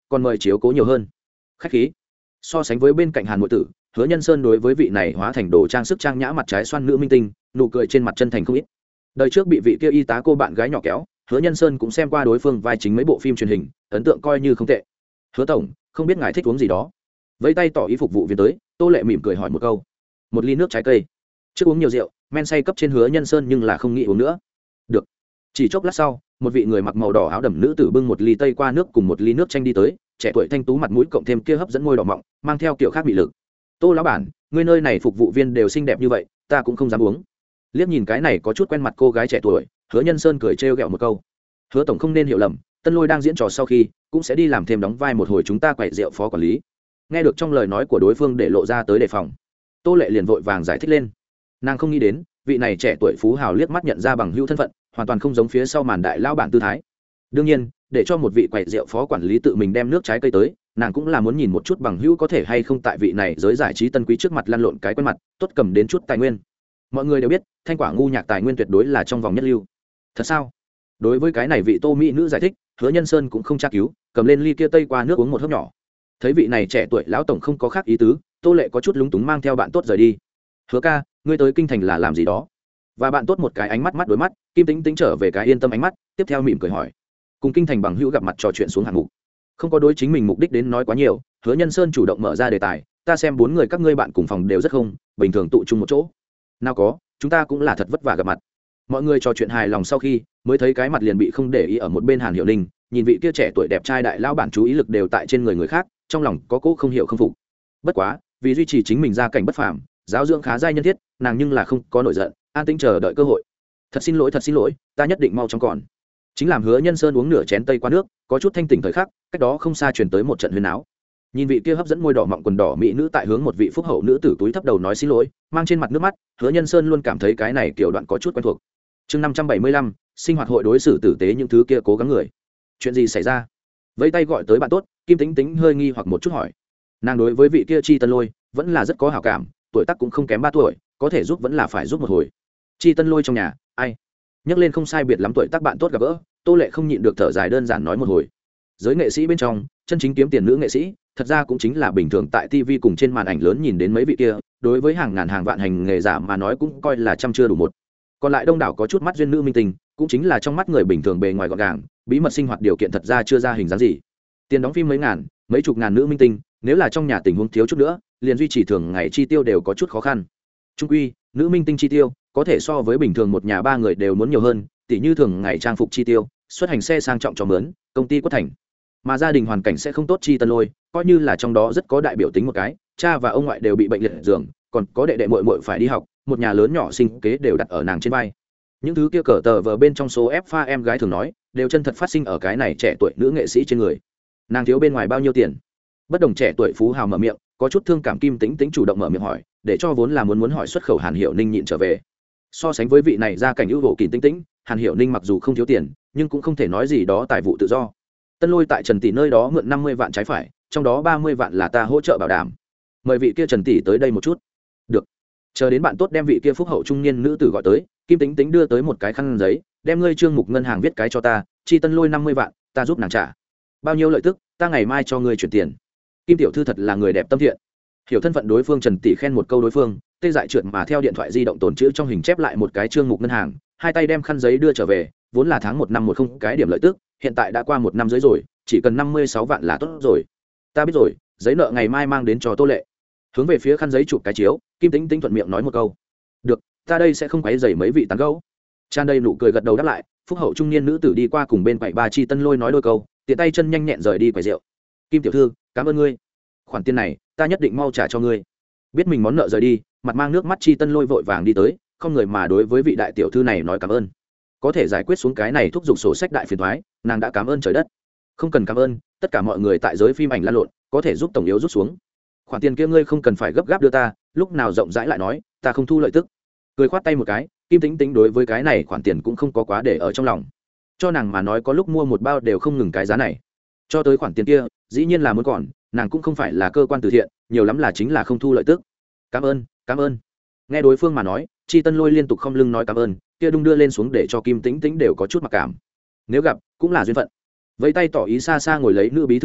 còn mời chiếu cố nhiều hơn. Khách khí. So sánh với bên cạnh Hàn Nội Tử, Hứa Nhân Sơn đối với vị này hóa thành đồ trang sức trang nhã mặt trái xoan nữ minh tinh, nụ cười trên mặt chân thành không ít. Đời trước bị vị kia y tá cô bạn gái nhỏ kéo, Hứa Nhân Sơn cũng xem qua đối phương vai chính mấy bộ phim truyền hình, ấn tượng coi như không tệ. Hứa tổng, không biết ngài thích uống gì đó? Vẫy tay tỏ ý phục vụ viên tới, Tô Lệ mỉm cười hỏi một câu. Một ly nước trái cây. Trước uống nhiều rượu, men say cấp trên Hứa Nhân Sơn nhưng là không nghĩ uống nữa. Được. Chỉ chốc lát sau, một vị người mặc màu đỏ áo đầm nữ tử bưng một ly tây qua nước cùng một ly nước chanh đi tới, trẻ tuổi thanh tú mặt mũi cộng thêm kia hấp dẫn môi đỏ mọng, mang theo kiểu khác bị lực. Tô lão bản, ngươi nơi này phục vụ viên đều xinh đẹp như vậy, ta cũng không dám uống. Liếc nhìn cái này có chút quen mặt cô gái trẻ tuổi, Hứa Nhân Sơn cười trêu ghẹo một câu. Hứa tổng không nên hiểu lầm, Tân Lôi đang diễn trò sau khi cũng sẽ đi làm thêm đóng vai một hồi chúng ta quậy rượu phó quản lý. Nghe được trong lời nói của đối phương để lộ ra tới đề phòng, Tô Lệ liền vội vàng giải thích lên. Nàng không nghĩ đến, vị này trẻ tuổi phú hào liếc mắt nhận ra bằng hữu thân phận, hoàn toàn không giống phía sau màn đại lao bản tư thái. Đương nhiên, để cho một vị quậy rượu phó quản lý tự mình đem nước trái cây tới, nàng cũng là muốn nhìn một chút bằng hữu có thể hay không tại vị này giới giải trí tân quý trước mặt lăn lộn cái quen mặt, tốt cầm đến chút tài nguyên. Mọi người đều biết, thanh quả ngu nhạc tài nguyên tuyệt đối là trong vòng nhất lưu. Thật sao? Đối với cái này vị Tô mỹ nữ giải thích, Hứa Nhân Sơn cũng không tra cứu, cầm lên ly kia tây qua nước uống một hớp nhỏ. Thấy vị này trẻ tuổi lão tổng không có khác ý tứ, Tô Lệ có chút lúng túng mang theo bạn tốt rời đi. Hứa ca, ngươi tới kinh thành là làm gì đó? Và bạn tốt một cái ánh mắt mắt đối mắt, Kim Tĩnh Tĩnh trở về cái yên tâm ánh mắt, tiếp theo mỉm cười hỏi. Cùng kinh thành bằng hữu gặp mặt trò chuyện xuống hạng mục. Không có đối chính mình mục đích đến nói quá nhiều, Hứa Nhân Sơn chủ động mở ra đề tài, ta xem bốn người các ngươi bạn cùng phòng đều rất không, bình thường tụ chung một chỗ. Nào có, chúng ta cũng là thật vất vả gặp mặt. Mọi người trò chuyện hài lòng sau khi, mới thấy cái mặt liền bị không để ý ở một bên Hàn Hiểu Ninh, nhìn vị kia trẻ tuổi đẹp trai đại lão bản chú ý lực đều tại trên người người khác, trong lòng có cố không hiểu không phục. Bất quá, vì duy trì chính mình gia cảnh bất phàm, giáo dưỡng khá giai nhân thiết, nàng nhưng là không có nổi giận, an tĩnh chờ đợi cơ hội. Thật xin lỗi, thật xin lỗi, ta nhất định mau chóng còn. Chính làm Hứa Nhân Sơn uống nửa chén tây qua nước, có chút thanh tỉnh thời khắc, cách đó không xa truyền tới một trận huyên áo. Nhìn vị kia hấp dẫn môi đỏ mọng quần đỏ mỹ nữ tại hướng một vị phúc hậu nữ tử túi thấp đầu nói xin lỗi, mang trên mặt nước mắt, Hứa Nhân Sơn luôn cảm thấy cái này kiểu đoạn có chút quen thuộc. Chương năm trăm bảy mươi lăm, sinh hoạt hội đối xử tử tế những thứ kia cố gắng người. Chuyện gì xảy ra? Vẫy tay gọi tới bạn tốt, Kim Tĩnh Tĩnh hơi nghi hoặc một chút hỏi. Nàng đối với vị kia Chi Tân Lôi vẫn là rất có hảo cảm, tuổi tác cũng không kém ba tuổi, có thể giúp vẫn là phải giúp một hồi. Chi Tân Lôi trong nhà, ai? Nhắc lên không sai biệt lắm tuổi tác bạn tốt gặp gỡ, Tô Lệ không nhịn được thở dài đơn giản nói một hồi. Giới nghệ sĩ bên trong, chân chính kiếm tiền nữ nghệ sĩ, thật ra cũng chính là bình thường tại ti vi cùng trên màn ảnh lớn nhìn đến mấy vị kia, đối với hàng ngàn hàng vạn hành nghề giả mà nói cũng coi là trăm chưa đủ một. Còn lại đông đảo có chút mắt duyên nữ minh tinh, cũng chính là trong mắt người bình thường bề ngoài gọn gàng, bí mật sinh hoạt điều kiện thật ra chưa ra hình dáng gì. Tiền đóng phim mấy ngàn, mấy chục ngàn nữ minh tinh, nếu là trong nhà tình huống thiếu chút nữa, liền duy trì thường ngày chi tiêu đều có chút khó khăn. Trung quy, nữ minh tinh chi tiêu có thể so với bình thường một nhà ba người đều muốn nhiều hơn, tỷ như thường ngày trang phục chi tiêu, xuất hành xe sang trọng cho mướn, công ty quất thành. Mà gia đình hoàn cảnh sẽ không tốt. Chi Tân Lôi coi như là trong đó rất có đại biểu tính một cái, cha và ông ngoại đều bị bệnh liệt giường, còn có đệ đệ muội muội phải đi học, một nhà lớn nhỏ sinh kế đều đặt ở nàng trên vai. Những thứ kia cờ tờ vờ bên trong số ép pha em gái thường nói, đều chân thật phát sinh ở cái này trẻ tuổi nữ nghệ sĩ trên người. Nàng thiếu bên ngoài bao nhiêu tiền? Bất đồng trẻ tuổi phú hào mở miệng, có chút thương cảm Kim Tĩnh Tĩnh chủ động mở miệng hỏi, để cho vốn là muốn muốn hỏi xuất khẩu Hàn Hiểu Ninh nhịn trở về. So sánh với vị này gia cảnh ưu hộ Kim Tĩnh Tĩnh, Hàn Hiểu Ninh mặc dù không thiếu tiền, nhưng cũng không thể nói gì đó tài vụ tự do. Tân Lôi tại Trần tỷ nơi đó mượn năm mươi vạn trái phải, trong đó ba mươi vạn là ta hỗ trợ bảo đảm. Mời vị kia Trần tỷ tới đây một chút. Được. Chờ đến bạn tốt đem vị kia phúc hậu trung niên nữ tử gọi tới, Kim Tĩnh Tĩnh đưa tới một cái khăn giấy, đem ngươi trương mục ngân hàng viết cái cho ta, Chi Tân Lôi năm mươi vạn, ta giúp nàng trả. Bao nhiêu lợi tức, ta ngày mai cho ngươi chuyển tiền. Kim tiểu thư thật là người đẹp tâm thiện. Hiểu thân phận đối phương Trần tỷ khen một câu đối phương, tê dại trượt mà theo điện thoại di động tồn chữ trong hình chép lại một cái trương mục ngân hàng, hai tay đem khăn giấy đưa trở về, vốn là tháng một năm một không cái điểm lợi tức, hiện tại đã qua một năm dưới rồi, chỉ cần năm mươi sáu vạn là tốt rồi. Ta biết rồi, giấy nợ ngày mai mang đến cho Tô Lệ. Hướng về phía khăn giấy chụp cái chiếu, Kim Tĩnh Tĩnh thuận miệng nói một câu. Được, ta đây sẽ không quấy rầy mấy vị tán gẫu. Tràn đầy nụ cười gật đầu đáp lại, phúc hậu trung niên nữ tử đi qua cùng bên quầy bà Chi Tân Lôi nói đôi câu, tiện tay chân nhanh nhẹn rời đi quầy rượu. Kim tiểu thư, cảm ơn ngươi. Khoản tiền này, ta nhất định mau trả cho ngươi. Biết mình món nợ rời đi, mặt mang nước mắt Chi Tân Lôi vội vàng đi tới, không người mà đối với vị đại tiểu thư này nói cảm ơn. Có thể giải quyết xuống cái này thúc giục sổ sách đại phiền toái, nàng đã cảm ơn trời đất. Không cần cảm ơn, tất cả mọi người tại giới phim ảnh lan lộn, có thể giúp tổng yếu rút xuống. Khoản tiền kia ngươi không cần phải gấp gáp đưa ta, lúc nào rộng rãi lại nói, ta không thu lợi tức. Cười khoát tay một cái, Kim Tĩnh Tĩnh đối với cái này khoản tiền cũng không có quá để ở trong lòng. Cho nàng mà nói có lúc mua một bao đều không ngừng cái giá này. Cho tới khoản tiền kia, dĩ nhiên là muốn còn, nàng cũng không phải là cơ quan từ thiện, nhiều lắm là chính là không thu lợi tức. Cảm ơn, cảm ơn. Nghe đối phương mà nói, Chi Tân Lôi liên tục không lưng nói cảm ơn, kia đung đưa lên xuống để cho Kim Tĩnh Tĩnh đều có chút mặc cảm. Nếu gặp, cũng là duyên phận. Vẫy tay tỏ ý xa xa ngồi lấy nữ bí thư tới,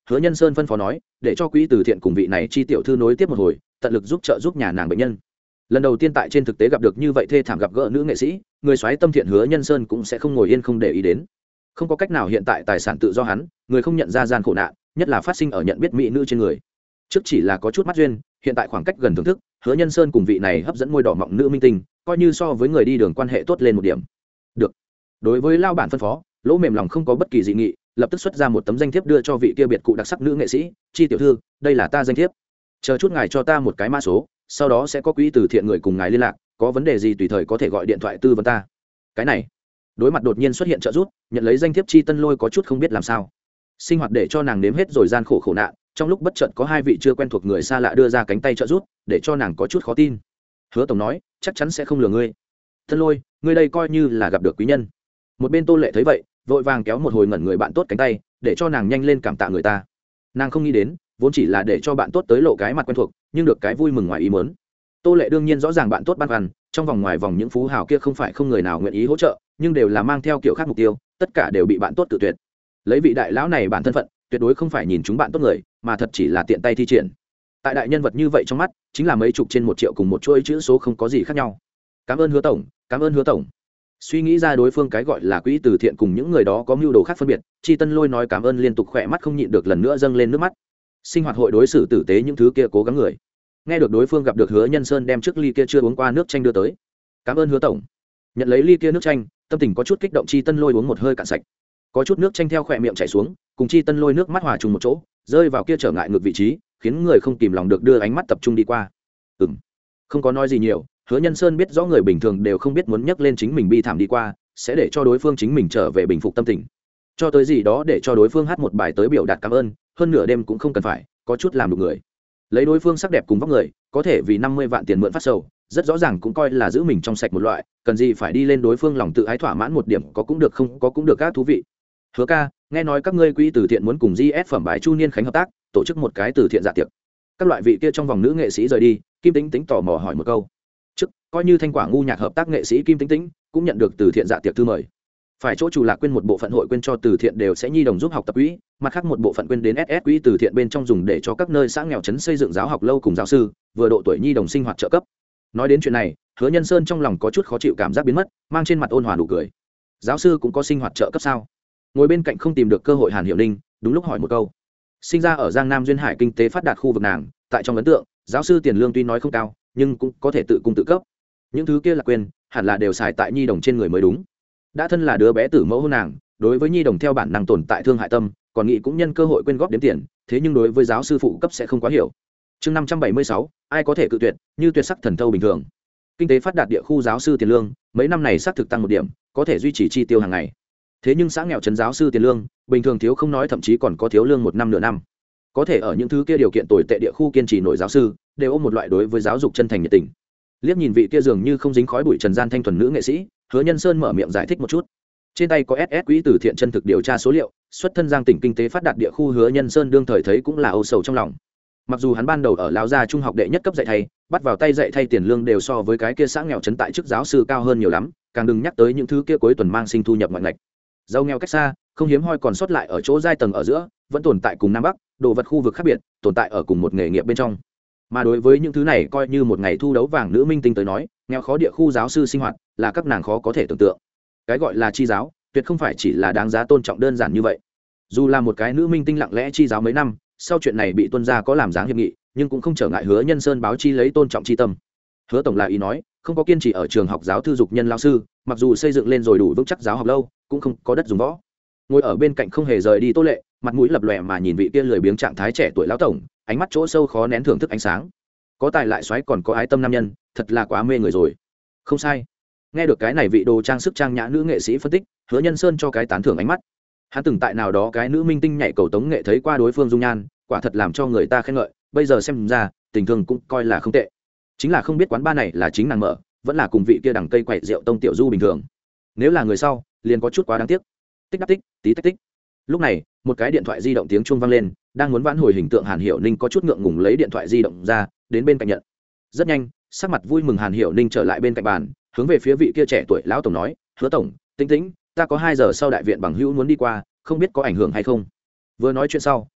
hứa nhân sơn phân phó nói để cho quỹ từ thiện cùng vị này chi tiểu thư nối tiếp một hồi, tận lực giúp trợ giúp nhà nàng bệnh nhân. Lần đầu tiên tại trên thực tế gặp được như vậy thê thảm gặp gỡ nữ nghệ sĩ, người soái tâm thiện hứa nhân sơn cũng sẽ không ngồi yên không để ý đến. Không có cách nào, hiện tại tài sản tự do hắn, người không nhận ra gian khổ nạn, nhất là phát sinh ở nhận biết mỹ nữ trên người. Trước chỉ là có chút mắt duyên, hiện tại khoảng cách gần thưởng thức, hứa nhân sơn cùng vị này hấp dẫn môi đỏ mọng nữ minh tinh, coi như so với người đi đường quan hệ tốt lên một điểm. Được. Đối với lao bản phân phó, Lỗ mềm lòng không có bất kỳ dị nghị, lập tức xuất ra một tấm danh thiếp đưa cho vị kia biệt cụ đặc sắc nữ nghệ sĩ. Chi tiểu thư, đây là ta danh thiếp, chờ chút ngài cho ta một cái mã số, sau đó sẽ có quỹ từ thiện người cùng ngài liên lạc, có vấn đề gì tùy thời có thể gọi điện thoại tư vấn ta. Cái này, đối mặt đột nhiên xuất hiện trợ giúp, nhận lấy danh thiếp Chi Tân Lôi có chút không biết làm sao. Sinh hoạt để cho nàng nếm hết rồi gian khổ khổ nạn, trong lúc bất chợt có hai vị chưa quen thuộc người xa lạ đưa ra cánh tay trợ giúp, để cho nàng có chút khó tin. Hứa tổng nói, chắc chắn sẽ không lừa ngươi. Tân Lôi, ngươi đây coi như là gặp được quý nhân. Một bên Tô Lệ thấy vậy, vội vàng kéo một hồi ngẩn người bạn tốt cánh tay, để cho nàng nhanh lên cảm tạ người ta. Nàng không nghĩ đến, vốn chỉ là để cho bạn tốt tới lộ cái mặt quen thuộc, nhưng được cái vui mừng ngoài ý muốn. Tô Lệ đương nhiên rõ ràng bạn tốt băn khoăn, trong vòng ngoài vòng những phú hào kia không phải không người nào nguyện ý hỗ trợ, nhưng đều là mang theo kiểu khác mục tiêu, tất cả đều bị bạn tốt tự tuyệt. Lấy vị đại lão này bản thân phận, tuyệt đối không phải nhìn chúng bạn tốt người, mà thật chỉ là tiện tay thi triển. Tại đại nhân vật như vậy trong mắt, chính là mấy chục trên một triệu cùng một chuỗi chữ số không có gì khác nhau. Cảm ơn Hứa tổng, cảm ơn Hứa tổng. Suy nghĩ ra đối phương cái gọi là quỹ từ thiện cùng những người đó có mưu đồ khác phân biệt, Chi Tân Lôi nói cảm ơn liên tục khỏe mắt không nhịn được lần nữa dâng lên nước mắt. Sinh hoạt hội đối xử tử tế những thứ kia cố gắng người. Nghe được đối phương gặp được Hứa Nhân Sơn đem trước ly kia chưa uống qua nước chanh đưa tới. Cảm ơn Hứa tổng. Nhận lấy ly kia nước chanh, tâm tình có chút kích động, Chi Tân Lôi uống một hơi cạn sạch. Có chút nước chanh theo khỏe miệng chảy xuống, cùng Chi Tân Lôi nước mắt hòa trùng một chỗ, rơi vào kia trở ngại ngược vị trí, khiến người không kìm lòng được đưa ánh mắt tập trung đi qua. Ừm, không có nói gì nhiều. Hứa Nhân Sơn biết rõ người bình thường đều không biết muốn nhắc lên chính mình bi thảm đi qua, sẽ để cho đối phương chính mình trở về bình phục tâm tình. Cho tới gì đó để cho đối phương hát một bài tới biểu đạt cảm ơn, hơn nửa đêm cũng không cần phải, có chút làm được người. Lấy đối phương sắc đẹp cùng vóc người, có thể vì năm mươi vạn tiền mượn phát sầu, rất rõ ràng cũng coi là giữ mình trong sạch một loại, cần gì phải đi lên đối phương lòng tự ái thỏa mãn một điểm, có cũng được không có cũng được các thú vị. Hứa ca, nghe nói các ngươi quỹ từ thiện muốn cùng giê ét phẩm bài Chu Niên Khánh hợp tác, tổ chức một cái từ thiện dạ tiệc. Các loại vị kia trong vòng nữ nghệ sĩ rời đi, Kim Tính Tính tò mò hỏi một câu. Trước, coi như Thanh Quả ngu nhạc hợp tác nghệ sĩ Kim Tính Tính cũng nhận được từ thiện dạ tiệc thư mời. Phải chỗ chủ lạc quên một bộ phận hội quên cho từ thiện đều sẽ nhi đồng giúp học tập quỹ, mặt khác một bộ phận quên đến ét ét quỹ từ thiện bên trong dùng để cho các nơi xã nghèo trấn xây dựng giáo học lâu cùng giáo sư, vừa độ tuổi nhi đồng sinh hoạt trợ cấp. Nói đến chuyện này, Hứa Nhân Sơn trong lòng có chút khó chịu cảm giác biến mất, mang trên mặt ôn hòa nụ cười. Giáo sư cũng có sinh hoạt trợ cấp sao? Ngồi bên cạnh không tìm được cơ hội Hàn Hiểu Ninh, đúng lúc hỏi một câu. Sinh ra ở Giang Nam duyên hải kinh tế phát đạt khu vực nàng, tại trong ấn tượng, giáo sư tiền lương tuy nói không cao, nhưng cũng có thể tự cung tự cấp. Những thứ kia là quên, hẳn là đều xài tại nhi đồng trên người mới đúng. Đã thân là đứa bé tử mẫu hôn nàng, đối với nhi đồng theo bản năng tồn tại thương hại tâm, còn nghĩ cũng nhân cơ hội quyên góp đếm tiền, thế nhưng đối với giáo sư phụ cấp sẽ không quá hiểu. Chương năm trăm bảy mươi sáu, ai có thể cự tuyệt, như tuyệt sắc thần thâu bình thường. Kinh tế phát đạt địa khu giáo sư tiền lương, mấy năm này xác thực tăng một điểm, có thể duy trì chi tiêu hàng ngày. Thế nhưng xã nghèo trấn giáo sư tiền lương, bình thường thiếu không nói, thậm chí còn có thiếu lương một năm nửa năm. Có thể ở những thứ kia điều kiện tồi tệ địa khu kiên trì nổi giáo sư, đều ôm một loại đối với giáo dục chân thành nhiệt tình. Liếc nhìn vị kia dường như không dính khói bụi trần gian thanh thuần nữ nghệ sĩ, Hứa Nhân Sơn mở miệng giải thích một chút. Trên tay có ét ét quỹ từ thiện chân thực điều tra số liệu, xuất thân Giang tỉnh kinh tế phát đạt địa khu, Hứa Nhân Sơn đương thời thấy cũng là âu sầu trong lòng. Mặc dù hắn ban đầu ở Lão Gia trung học đệ nhất cấp dạy thầy, bắt vào tay dạy thay tiền lương đều so với cái kia xã nghèo trấn tại chức giáo sư cao hơn nhiều lắm, càng đừng nhắc tới những thứ kia cuối tuần mang sinh thu nhập ngoại ngạch. Giàu nghèo cách xa, không hiếm hoi còn sót lại ở chỗ giai tầng ở giữa, vẫn tồn tại cùng Nam Bắc, đồ vật khu vực khác biệt, tồn tại ở cùng một nghề nghiệp bên trong. Mà đối với những thứ này coi như một ngày thu đấu vàng nữ minh tinh tới nói, nghèo khó địa khu giáo sư sinh hoạt là các nàng khó có thể tưởng tượng. Cái gọi là chi giáo, tuyệt không phải chỉ là đáng giá tôn trọng đơn giản như vậy. Dù là một cái nữ minh tinh lặng lẽ chi giáo mấy năm, sau chuyện này bị tuân gia có làm dáng hiệp nghị, nhưng cũng không trở ngại Hứa Nhân Sơn báo chi lấy tôn trọng chi tâm. Hứa tổng là ý nói, không có kiên trì ở trường học giáo thư dục nhân lão sư, mặc dù xây dựng lên rồi đủ vững chắc giáo học lâu, cũng không có đất dùng võ. Ngồi ở bên cạnh không hề rời đi Tô Lệ, mặt mũi lập lòe mà nhìn vị kia lười biếng trạng thái trẻ tuổi lão tổng, ánh mắt chỗ sâu khó nén thưởng thức ánh sáng. Có tài lại xoáy còn có ái tâm nam nhân, thật là quá mê người rồi. Không sai. Nghe được cái này vị đồ trang sức trang nhã nữ nghệ sĩ phân tích, Hứa Nhân Sơn cho cái tán thưởng ánh mắt. Hắn từng tại nào đó cái nữ minh tinh nhảy cầu tống nghệ thấy qua đối phương dung nhan, quả thật làm cho người ta khen ngợi, bây giờ xem ra, tình thương cũng coi là không tệ. Chính là không biết quán bar này là chính nàng mở, vẫn là cùng vị kia đằng cây quậy rượu tông tiểu du bình thường. Nếu là người sau, liền có chút quá đáng tiếc. Tích đắc tích, tí tách tích. Lúc này, một cái điện thoại di động tiếng chuông vang lên, đang muốn vãn hồi hình tượng Hàn Hiểu Ninh có chút ngượng ngùng lấy điện thoại di động ra, đến bên cạnh nhận. Rất nhanh, sắc mặt vui mừng Hàn Hiểu Ninh trở lại bên cạnh bàn, hướng về phía vị kia trẻ tuổi lão tổng nói, "Hứa tổng, Tĩnh Tĩnh, ta có hai giờ sau đại viện bằng hữu muốn đi qua, không biết có ảnh hưởng hay không." Vừa nói chuyện sau,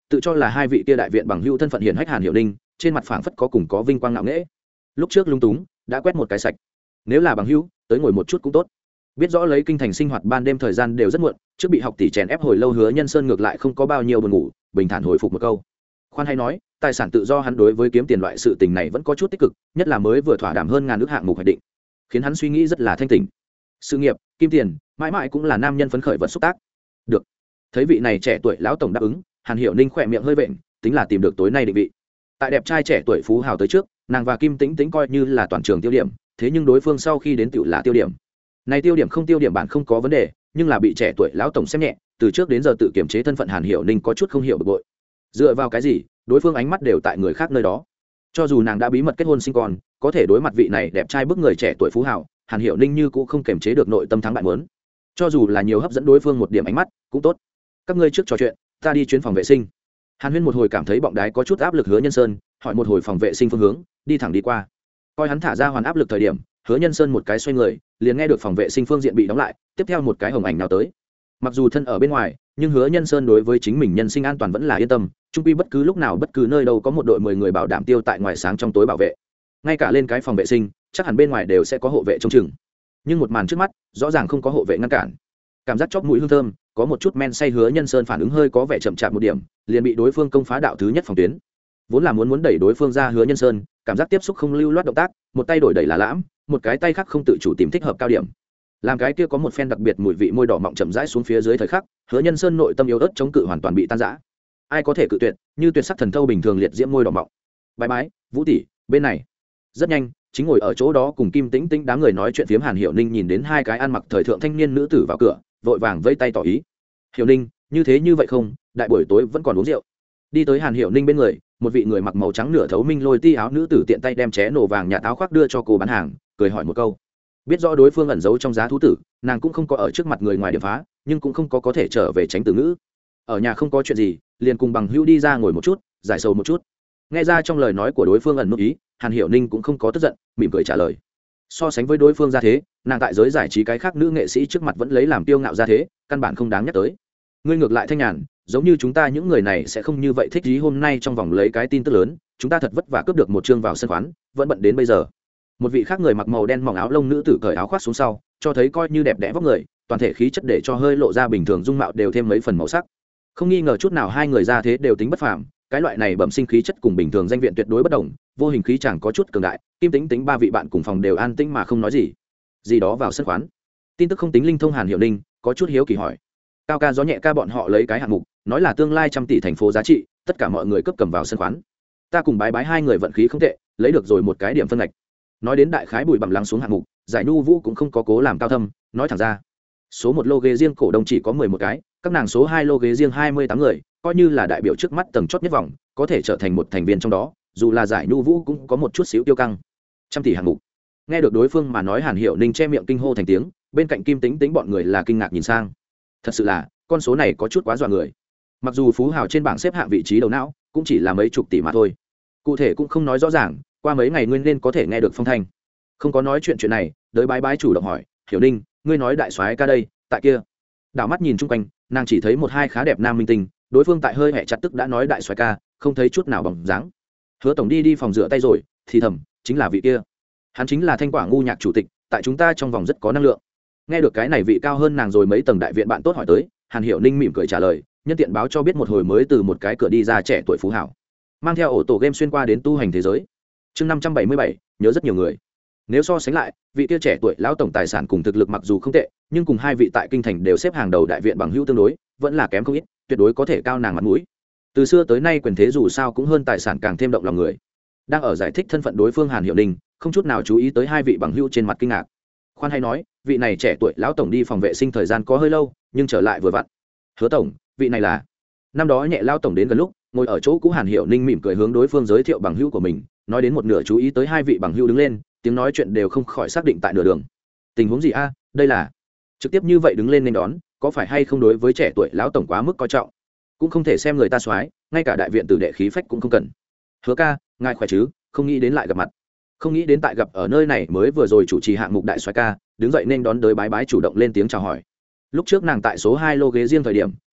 tự cho là hai vị kia đại viện bằng hữu thân phận hiển hách Hàn Hiểu Ninh trên mặt phảng phất có cùng có vinh quang ngạo nghễ. Lúc trước lung túng đã quét một cái sạch, nếu là bằng hữu tới ngồi một chút cũng tốt. Biết rõ lấy kinh thành sinh hoạt ban đêm thời gian đều rất muộn, trước bị học tỷ chèn ép hồi lâu Hứa Nhân Sơn ngược lại không có bao nhiêu buồn ngủ, bình thản hồi phục một câu. Khoan hay nói, tài sản tự do hắn đối với kiếm tiền loại sự tình này vẫn có chút tích cực, nhất là mới vừa thỏa đàm hơn ngàn nước hạng mục hoạch định, khiến hắn suy nghĩ rất là thanh tỉnh. Sự nghiệp, kim tiền, mãi mãi cũng là nam nhân phấn khởi vật xúc tác. Được. Thấy vị này trẻ tuổi lão tổng đáp ứng, Hàn Hiểu Ninh khỏe miệng hơi vện, tính là tìm được tối nay định vị. Tại đẹp trai trẻ tuổi phú hào tới trước, nàng và Kim Tĩnh Tĩnh coi như là toàn trường tiêu điểm, thế nhưng đối phương sau khi đến tiểu là tiêu điểm. Này tiêu điểm không tiêu điểm bản không có vấn đề, nhưng là bị trẻ tuổi lão tổng xem nhẹ, từ trước đến giờ tự kiểm chế thân phận Hàn Hiểu Ninh có chút không hiểu bực bội. Dựa vào cái gì, đối phương ánh mắt đều tại người khác nơi đó. Cho dù nàng đã bí mật kết hôn sinh con, có thể đối mặt vị này đẹp trai bức người trẻ tuổi phú hào, Hàn Hiểu Ninh như cũng không kiềm chế được nội tâm thắng bại muốn. Cho dù là nhiều hấp dẫn đối phương một điểm ánh mắt, cũng tốt. Các ngươi trước trò chuyện, ta đi chuyến phòng vệ sinh. Hàn Huyên một hồi cảm thấy bọng đái có chút áp lực Hứa Nhân Sơn, hỏi một hồi phòng vệ sinh phương hướng, đi thẳng đi qua. Coi hắn thả ra hoàn áp lực thời điểm, Hứa Nhân Sơn một cái xoay người, liền nghe được phòng vệ sinh phương diện bị đóng lại, tiếp theo một cái hồng ảnh nào tới. Mặc dù thân ở bên ngoài, nhưng Hứa Nhân Sơn đối với chính mình nhân sinh an toàn vẫn là yên tâm, chung quy bất cứ lúc nào bất cứ nơi đâu có một đội mười người bảo đảm tiêu tại ngoài sáng trong tối bảo vệ. Ngay cả lên cái phòng vệ sinh, chắc hẳn bên ngoài đều sẽ có hộ vệ trông chừng. Nhưng một màn trước mắt, rõ ràng không có hộ vệ ngăn cản. Cảm giác chóp mũi hương thơm, có một chút men say Hứa Nhân Sơn phản ứng hơi có vẻ chậm chạp một điểm, liền bị đối phương công phá đạo thứ nhất phòng tuyến. Vốn là muốn muốn đẩy đối phương ra Hứa Nhân Sơn, cảm giác tiếp xúc không lưu loát động tác, một tay đổi đẩy là lãm, một cái tay khác không tự chủ tìm thích hợp cao điểm. Làm cái kia có một phen đặc biệt mùi vị môi đỏ mọng chậm rãi xuống phía dưới thời khắc, Hứa Nhân Sơn nội tâm yếu ớt chống cự hoàn toàn bị tan rã. Ai có thể cự tuyệt, như tuyệt sắc thần thâu bình thường liệt diễm môi đỏ mọng. Bái bái, Vũ tỷ, bên này. Rất nhanh, chính ngồi ở chỗ đó cùng Kim Tĩnh Tĩnh đám người nói chuyện phiếm Hàn Hiểu Ninh nhìn đến hai cái ăn mặc thời thượng thanh niên nữ tử vào cửa, vội vàng vẫy tay tỏ ý. Hiểu Ninh, như thế như vậy không, đại buổi tối vẫn còn uống rượu. Đi tới Hàn Hiểu Ninh bên người, một vị người mặc màu trắng nửa thấu minh lôi ti áo nữ tử tiện tay đem ché nổ vàng nhà táo khoác đưa cho cô bán hàng, cười hỏi một câu. Biết rõ đối phương ẩn giấu trong giá thú tử, nàng cũng không có ở trước mặt người ngoài điểm phá, nhưng cũng không có có thể trở về tránh từ ngữ. Ở nhà không có chuyện gì, liền cùng bằng hữu đi ra ngồi một chút, giải sầu một chút. Nghe ra trong lời nói của đối phương ẩn nút ý, Hàn Hiểu Ninh cũng không có tức giận, mỉm cười trả lời. So sánh với đối phương ra thế, nàng tại giới giải trí cái khác nữ nghệ sĩ trước mặt vẫn lấy làm tiêu ngạo ra thế, căn bản không đáng nhắc tới. Ngươi ngược lại thanh nhàn, giống như chúng ta những người này sẽ không như vậy thích ý hôm nay trong vòng lấy cái tin tức lớn, chúng ta thật vất vả cướp được một chương vào sân khoán, vẫn bận đến bây giờ. Một vị khác người mặc màu đen mỏng áo lông nữ tử cởi áo khoác xuống sau, cho thấy coi như đẹp đẽ vóc người, toàn thể khí chất để cho hơi lộ ra bình thường dung mạo đều thêm mấy phần màu sắc. Không nghi ngờ chút nào hai người ra thế đều tính bất phàm, cái loại này bẩm sinh khí chất cùng bình thường danh viện tuyệt đối bất đồng, vô hình khí chẳng có chút cường đại. Kim Tĩnh Tĩnh ba vị bạn cùng phòng đều an tĩnh mà không nói gì. Gì đó vào sân khoán. Tin tức không tính linh thông Hàn Hiểu Ninh, có chút hiếu kỳ hỏi. Cao ca gió nhẹ ca bọn họ lấy cái hạng mục, nói là tương lai trăm tỷ thành phố giá trị, tất cả mọi người cấp cầm vào sân khoán. Ta cùng bái bái hai người vận khí không tệ, lấy được rồi một cái điểm phân ngạch. Nói đến đại khái bụi bặm lắng xuống hạng mục, giải nhu vũ cũng không có cố làm cao thâm, nói thẳng ra. Số một lô ghế riêng cổ đông chỉ có mười một cái, các nàng số hai lô ghế riêng hai mươi tám người, coi như là đại biểu trước mắt tầng chót nhất vòng, có thể trở thành một thành viên trong đó, dù là giải nhu vũ cũng có một chút xíu tiêu căng. Trăm tỷ hạng mục. Nghe được đối phương mà nói Hàn Hiểu Ninh che miệng kinh hô thành tiếng, bên cạnh Kim Tĩnh Tĩnh bọn người là kinh ngạc nhìn sang. Thật sự là, con số này có chút quá dọa người. Mặc dù phú hào trên bảng xếp hạng vị trí đầu não, cũng chỉ là mấy chục tỷ mà thôi. Cụ thể cũng không nói rõ ràng, qua mấy ngày ngươi nên có thể nghe được phong thanh. Không có nói chuyện chuyện này, đới bái bái chủ động hỏi, Hiểu Ninh, ngươi nói đại soái ca đây, tại kia. Đảo mắt nhìn chung quanh, nàng chỉ thấy một hai khá đẹp nam minh tinh, đối phương tại hơi hẹ chặt tức đã nói đại soái ca, không thấy chút nào bóng dáng. Hứa tổng đi đi phòng rửa tay rồi, thì thầm, chính là vị kia. Hắn chính là Thanh Quả ngu nhạc chủ tịch, tại chúng ta trong vòng rất có năng lượng. Nghe được cái này vị cao hơn nàng rồi mấy tầng đại viện bạn tốt hỏi tới, Hàn Hiểu Ninh mỉm cười trả lời, nhân tiện báo cho biết một hồi mới từ một cái cửa đi ra trẻ tuổi phú hảo, mang theo ổ tổ game xuyên qua đến tu hành thế giới. Chương năm trăm bảy mươi bảy, nhớ rất nhiều người. Nếu so sánh lại, vị kia trẻ tuổi lão tổng tài sản cùng thực lực mặc dù không tệ, nhưng cùng hai vị tại kinh thành đều xếp hàng đầu đại viện bằng hữu tương đối, vẫn là kém không ít, tuyệt đối có thể cao nàng mặt mũi. Từ xưa tới nay quyền thế dù sao cũng hơn tài sản càng thêm động lòng người. Đang ở giải thích thân phận đối phương Hàn Hiểu Ninh, không chút nào chú ý tới hai vị bằng hữu trên mặt kinh ngạc. Khoan hay nói, vị này trẻ tuổi lão tổng đi phòng vệ sinh thời gian có hơi lâu, nhưng trở lại vừa vặn. Hứa tổng, vị này là. Năm đó nhẹ lão tổng đến gần lúc, ngồi ở chỗ cũ Hàn Hiểu Ninh mỉm cười hướng đối phương giới thiệu bằng hữu của mình, nói đến một nửa chú ý tới hai vị bằng hữu đứng lên, tiếng nói chuyện đều không khỏi xác định tại nửa đường. Tình huống gì a? Đây là trực tiếp như vậy đứng lên nên đón, có phải hay không đối với trẻ tuổi lão tổng quá mức coi trọng? Cũng không thể xem người ta soái, ngay cả đại viện tử đệ khí phách cũng không cần. Hứa ca, ngài khỏe chứ? Không nghĩ đến lại gặp mặt. Không nghĩ đến tại gặp ở nơi này mới vừa rồi chủ trì hạng mục đại soái ca, đứng dậy nên đón đới bái bái chủ động lên tiếng chào hỏi. Lúc trước nàng tại số hai lô ghế riêng thời điểm,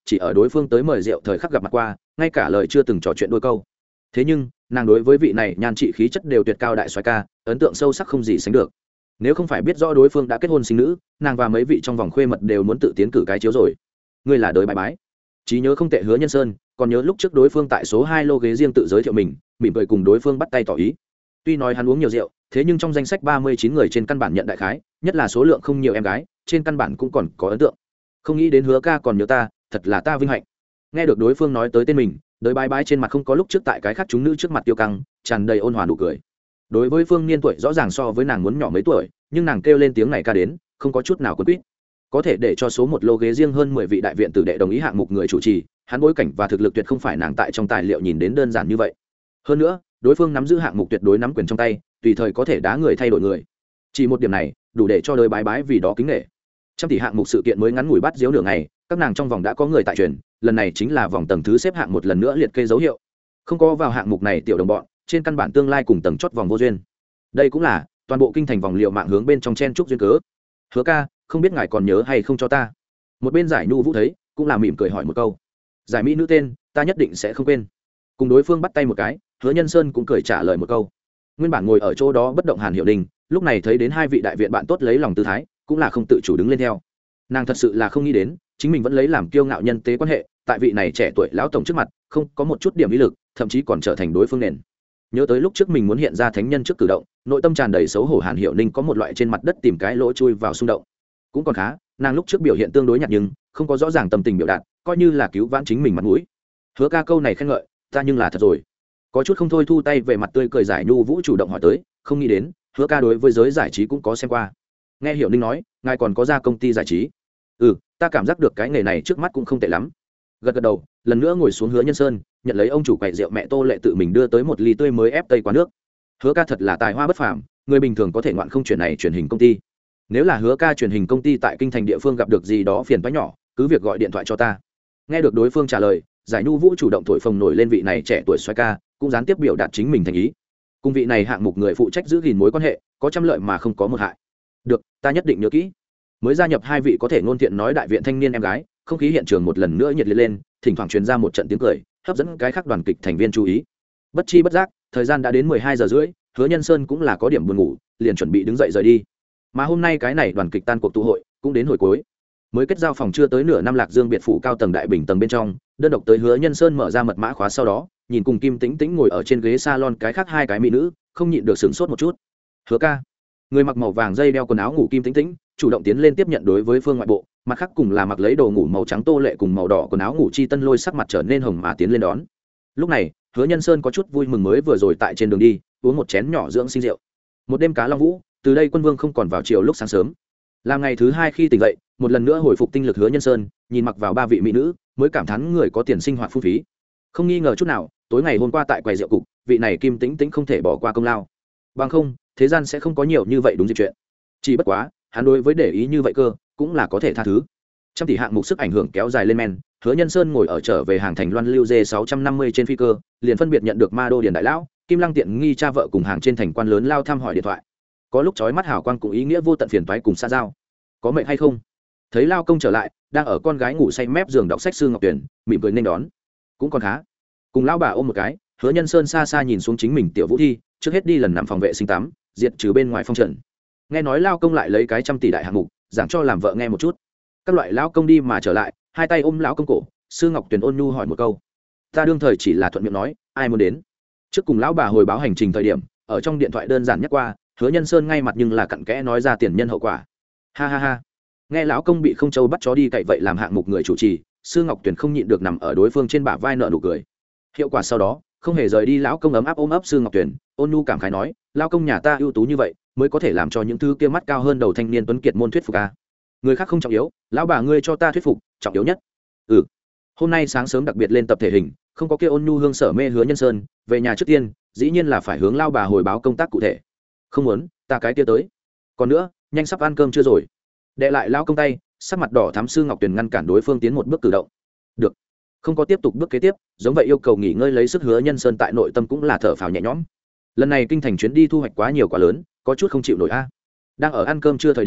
chỉ ở đối phương tới mời rượu thời khắc gặp mặt qua, ngay cả lời chưa từng trò chuyện đôi câu. Thế nhưng nàng đối với vị này nhan trị khí chất đều tuyệt cao đại soái ca ấn tượng sâu sắc không gì sánh được. Nếu không phải biết rõ đối phương đã kết hôn sinh nữ, nàng và mấy vị trong vòng khuê mật đều muốn tự tiến cử cái chiếu rồi. Ngươi là đời bái bái. Trí nhớ không tệ Hứa Nhân Sơn, còn nhớ lúc trước đối phương tại số hai lô ghế riêng tự giới thiệu mình, mỉm cười cùng đối phương bắt tay tỏ ý. Tuy nói hắn uống nhiều rượu, thế nhưng trong danh sách ba mươi chín người trên căn bản nhận đại khái, nhất là số lượng không nhiều em gái, trên căn bản cũng còn có ấn tượng. Không nghĩ đến Hứa ca còn nhớ ta, thật là ta vinh hạnh. Nghe được đối phương nói tới tên mình, đời bái bái trên mặt không có lúc trước tại cái khác chúng nữ trước mặt tiêu căng, tràn đầy ôn hòa nụ cười. Đối với Phương Niên tuổi rõ ràng so với nàng muốn nhỏ mấy tuổi, nhưng nàng kêu lên tiếng này ca đến, không có chút nào quấn quýt. Có thể để cho số một lô ghế riêng hơn mười vị đại viện tử đệ đồng ý hạng mục người chủ trì, hắn bối cảnh và thực lực tuyệt không phải nàng tại trong tài liệu nhìn đến đơn giản như vậy. Hơn nữa, đối phương nắm giữ hạng mục tuyệt đối nắm quyền trong tay, tùy thời có thể đá người thay đổi người. Chỉ một điểm này, đủ để cho đời bái bái vì đó kính nể. Trăm tỷ hạng mục sự kiện mới ngắn ngủi bắt diếu nửa ngày, các nàng trong vòng đã có người tại truyền, lần này chính là vòng tầng thứ xếp hạng một lần nữa liệt kê dấu hiệu. Không có vào hạng mục này tiểu đồng bọn, trên căn bản tương lai cùng tầng chót vòng vô duyên. Đây cũng là toàn bộ kinh thành vòng liệu mạng hướng bên trong chen trúc duyên cớ. Hứa ca, không biết ngài còn nhớ hay không cho ta. Một bên giải nhu vũ thấy, cũng là mỉm cười hỏi một câu. Giải mỹ nữ tên, ta nhất định sẽ không quên. Cùng đối phương bắt tay một cái, Hứa Nhân Sơn cũng cười trả lời một câu. Nguyên bản ngồi ở chỗ đó bất động Hàn Hiểu Đình, lúc này thấy đến hai vị đại viện bạn tốt lấy lòng tư thái, cũng là không tự chủ đứng lên theo. Nàng thật sự là không nghĩ đến, chính mình vẫn lấy làm kiêu ngạo nhân tế quan hệ, tại vị này trẻ tuổi lão tổng trước mặt, không có một chút điểm ý lực, thậm chí còn trở thành đối phương nền. Nhớ tới lúc trước mình muốn hiện ra thánh nhân trước cử động, nội tâm tràn đầy xấu hổ. Hàn Hiểu Ninh có một loại trên mặt đất tìm cái lỗ chui vào xung động. Cũng còn khá, nàng lúc trước biểu hiện tương đối nhạt nhưng không có rõ ràng tâm tình biểu đạt, coi như là cứu vãn chính mình mặt mũi. Hứa ca câu này khen ngợi, ta nhưng là thật rồi. Có chút không thôi thu tay về mặt tươi cười giải nhu vũ chủ động hỏi tới, không nghĩ đến, Hứa ca đối với giới giải trí cũng có xem qua. Nghe Hiểu Ninh nói, ngài còn có ra công ty giải trí. Ừ, ta cảm giác được cái nghề này trước mắt cũng không tệ lắm. Gật gật đầu, lần nữa ngồi xuống Hứa Nhân Sơn, nhận lấy ông chủ quầy rượu mẹ Tô Lệ tự mình đưa tới một ly tươi mới ép tây qua nước. Hứa ca thật là tài hoa bất phàm, người bình thường có thể ngoạn không chuyển này truyền hình công ty. Nếu là Hứa ca truyền hình công ty tại kinh thành địa phương gặp được gì đó phiền toái nhỏ, cứ việc gọi điện thoại cho ta. Nghe được đối phương trả lời, giải nhu vũ chủ động thổi phồng nổi lên vị này trẻ tuổi xoay ca, cũng gián tiếp biểu đạt chính mình thành ý. Cùng vị này hạng mục người phụ trách giữ gìn mối quan hệ, có trăm lợi mà không có một hại. Được, ta nhất định nhớ kỹ. Mới gia nhập hai vị có thể ngôn thiện nói đại viện thanh niên em gái, không khí hiện trường một lần nữa nhiệt liệt lên, thỉnh thoảng truyền ra một trận tiếng cười, hấp dẫn cái khác đoàn kịch thành viên chú ý. Bất chi bất giác, thời gian đã đến mười hai giờ rưỡi, Hứa Nhân Sơn cũng là có điểm buồn ngủ, liền chuẩn bị đứng dậy rời đi. Mà hôm nay cái này đoàn kịch tan cuộc tụ hội cũng đến hồi cuối. Mới kết giao phòng chưa tới nửa năm Lạc Dương biệt phủ cao tầng đại bình tầng bên trong, đơn độc tới Hứa Nhân Sơn mở ra mật mã khóa sau đó, nhìn cùng Kim Tĩnh Tĩnh ngồi ở trên ghế salon cái khác hai cái mỹ nữ, không nhịn được sửng sốt một chút. Hứa ca, người mặc màu vàng dây đeo quần áo ngủ Kim Tĩnh Tĩnh, chủ động tiến lên tiếp nhận đối với phương ngoại bộ, mặt khác cùng là mặc lấy đồ ngủ màu trắng Tô Lệ cùng màu đỏ quần áo ngủ Chi Tân Lôi sắc mặt trở nên hồng mà tiến lên đón. Lúc này, Hứa Nhân Sơn có chút vui mừng, mới vừa rồi tại trên đường đi uống một chén nhỏ dưỡng sinh rượu. Một đêm cá long vũ, từ đây quân vương không còn vào chiều lúc sáng sớm. Làm ngày thứ hai khi tỉnh dậy, một lần nữa hồi phục tinh lực Hứa Nhân Sơn, nhìn mặc vào ba vị mỹ nữ, mới cảm thán người có tiền sinh hoạt phung phí. Không nghi ngờ chút nào, tối ngày hôm qua tại quầy rượu cục, vị này Kim Tĩnh Tĩnh không thể bỏ qua công lao. Bằng không, thế gian sẽ không có nhiều như vậy đúng dịp chuyện. Chỉ bất quá, hắn đối với để ý như vậy cơ, cũng là có thể tha thứ. Trăm tỷ hạng mục sức ảnh hưởng kéo dài lên men, Hứa Nhân Sơn ngồi ở trở về hàng thành Loan Lưu D sáu trăm năm mươi trên phi cơ, liền phân biệt nhận được Ma Đô Điền đại lão, Kim Lăng tiện nghi cha vợ cùng hàng trên thành quan lớn lao thăm hỏi điện thoại. Có lúc chói mắt hào quang cũng ý nghĩa vô tận phiền toái cùng xa giao. Có mệnh hay không? Thấy lao công trở lại, đang ở con gái ngủ say mép giường đọc sách Sư Ngọc Tuyển, mỉm cười nên đón. Cũng còn khá. Cùng lão bà ôm một cái, Hứa Nhân Sơn xa xa nhìn xuống chính mình tiểu Vũ Thi, trước hết đi lần nằm phòng vệ sinh tắm, diệt trừ bên ngoài phong trần. Nghe nói lao công lại lấy cái trăm tỷ đại hạng mục, giảng cho làm vợ nghe một chút. Các loại lão công đi mà trở lại, hai tay ôm lão công cổ, Sư Ngọc Tuyển ôn nhu hỏi một câu. Ta đương thời chỉ là thuận miệng nói, ai muốn đến. Trước cùng lão bà hồi báo hành trình thời điểm, ở trong điện thoại đơn giản nhắc qua, Hứa Nhân Sơn ngay mặt nhưng là cặn kẽ nói ra tiền nhân hậu quả. Ha ha ha. Nghe lão công bị không châu bắt chó đi cậy vậy làm hạng mục người chủ trì, Sư Ngọc Tuyển không nhịn được nằm ở đối phương trên bả vai nợ nụ cười. Hiệu quả sau đó, không hề rời đi lão công ấm áp ôm ấp Sư Ngọc Tuyển, ôn nhu cảm khái nói, lão công nhà ta ưu tú như vậy, mới có thể làm cho những thứ kia mắt cao hơn đầu thanh niên tuấn kiệt môn thuyết phục a. Người khác không trọng yếu, lão bà ngươi cho ta thuyết phục, trọng yếu nhất. Ừ. Hôm nay sáng sớm đặc biệt lên tập thể hình, không có kia ôn nhu hương sở mê Hứa Nhân Sơn, về nhà trước tiên, dĩ nhiên là phải hướng lão bà hồi báo công tác cụ thể. Không muốn, ta cái kia tới. Còn nữa, nhanh sắp ăn cơm chưa rồi. Đệ lại lão công tay, sắc mặt đỏ thắm Sư Ngọc Tuyền ngăn cản đối phương tiến một bước cử động. Được. Không có tiếp tục bước kế tiếp, giống vậy yêu cầu nghỉ ngơi lấy sức Hứa Nhân Sơn tại nội tâm cũng là thở phào nhẹ nhõm. Lần này kinh thành chuyến đi thu hoạch quá nhiều quá lớn, có chút không chịu nổi a. Đang ở ăn cơm trưa thời điểm,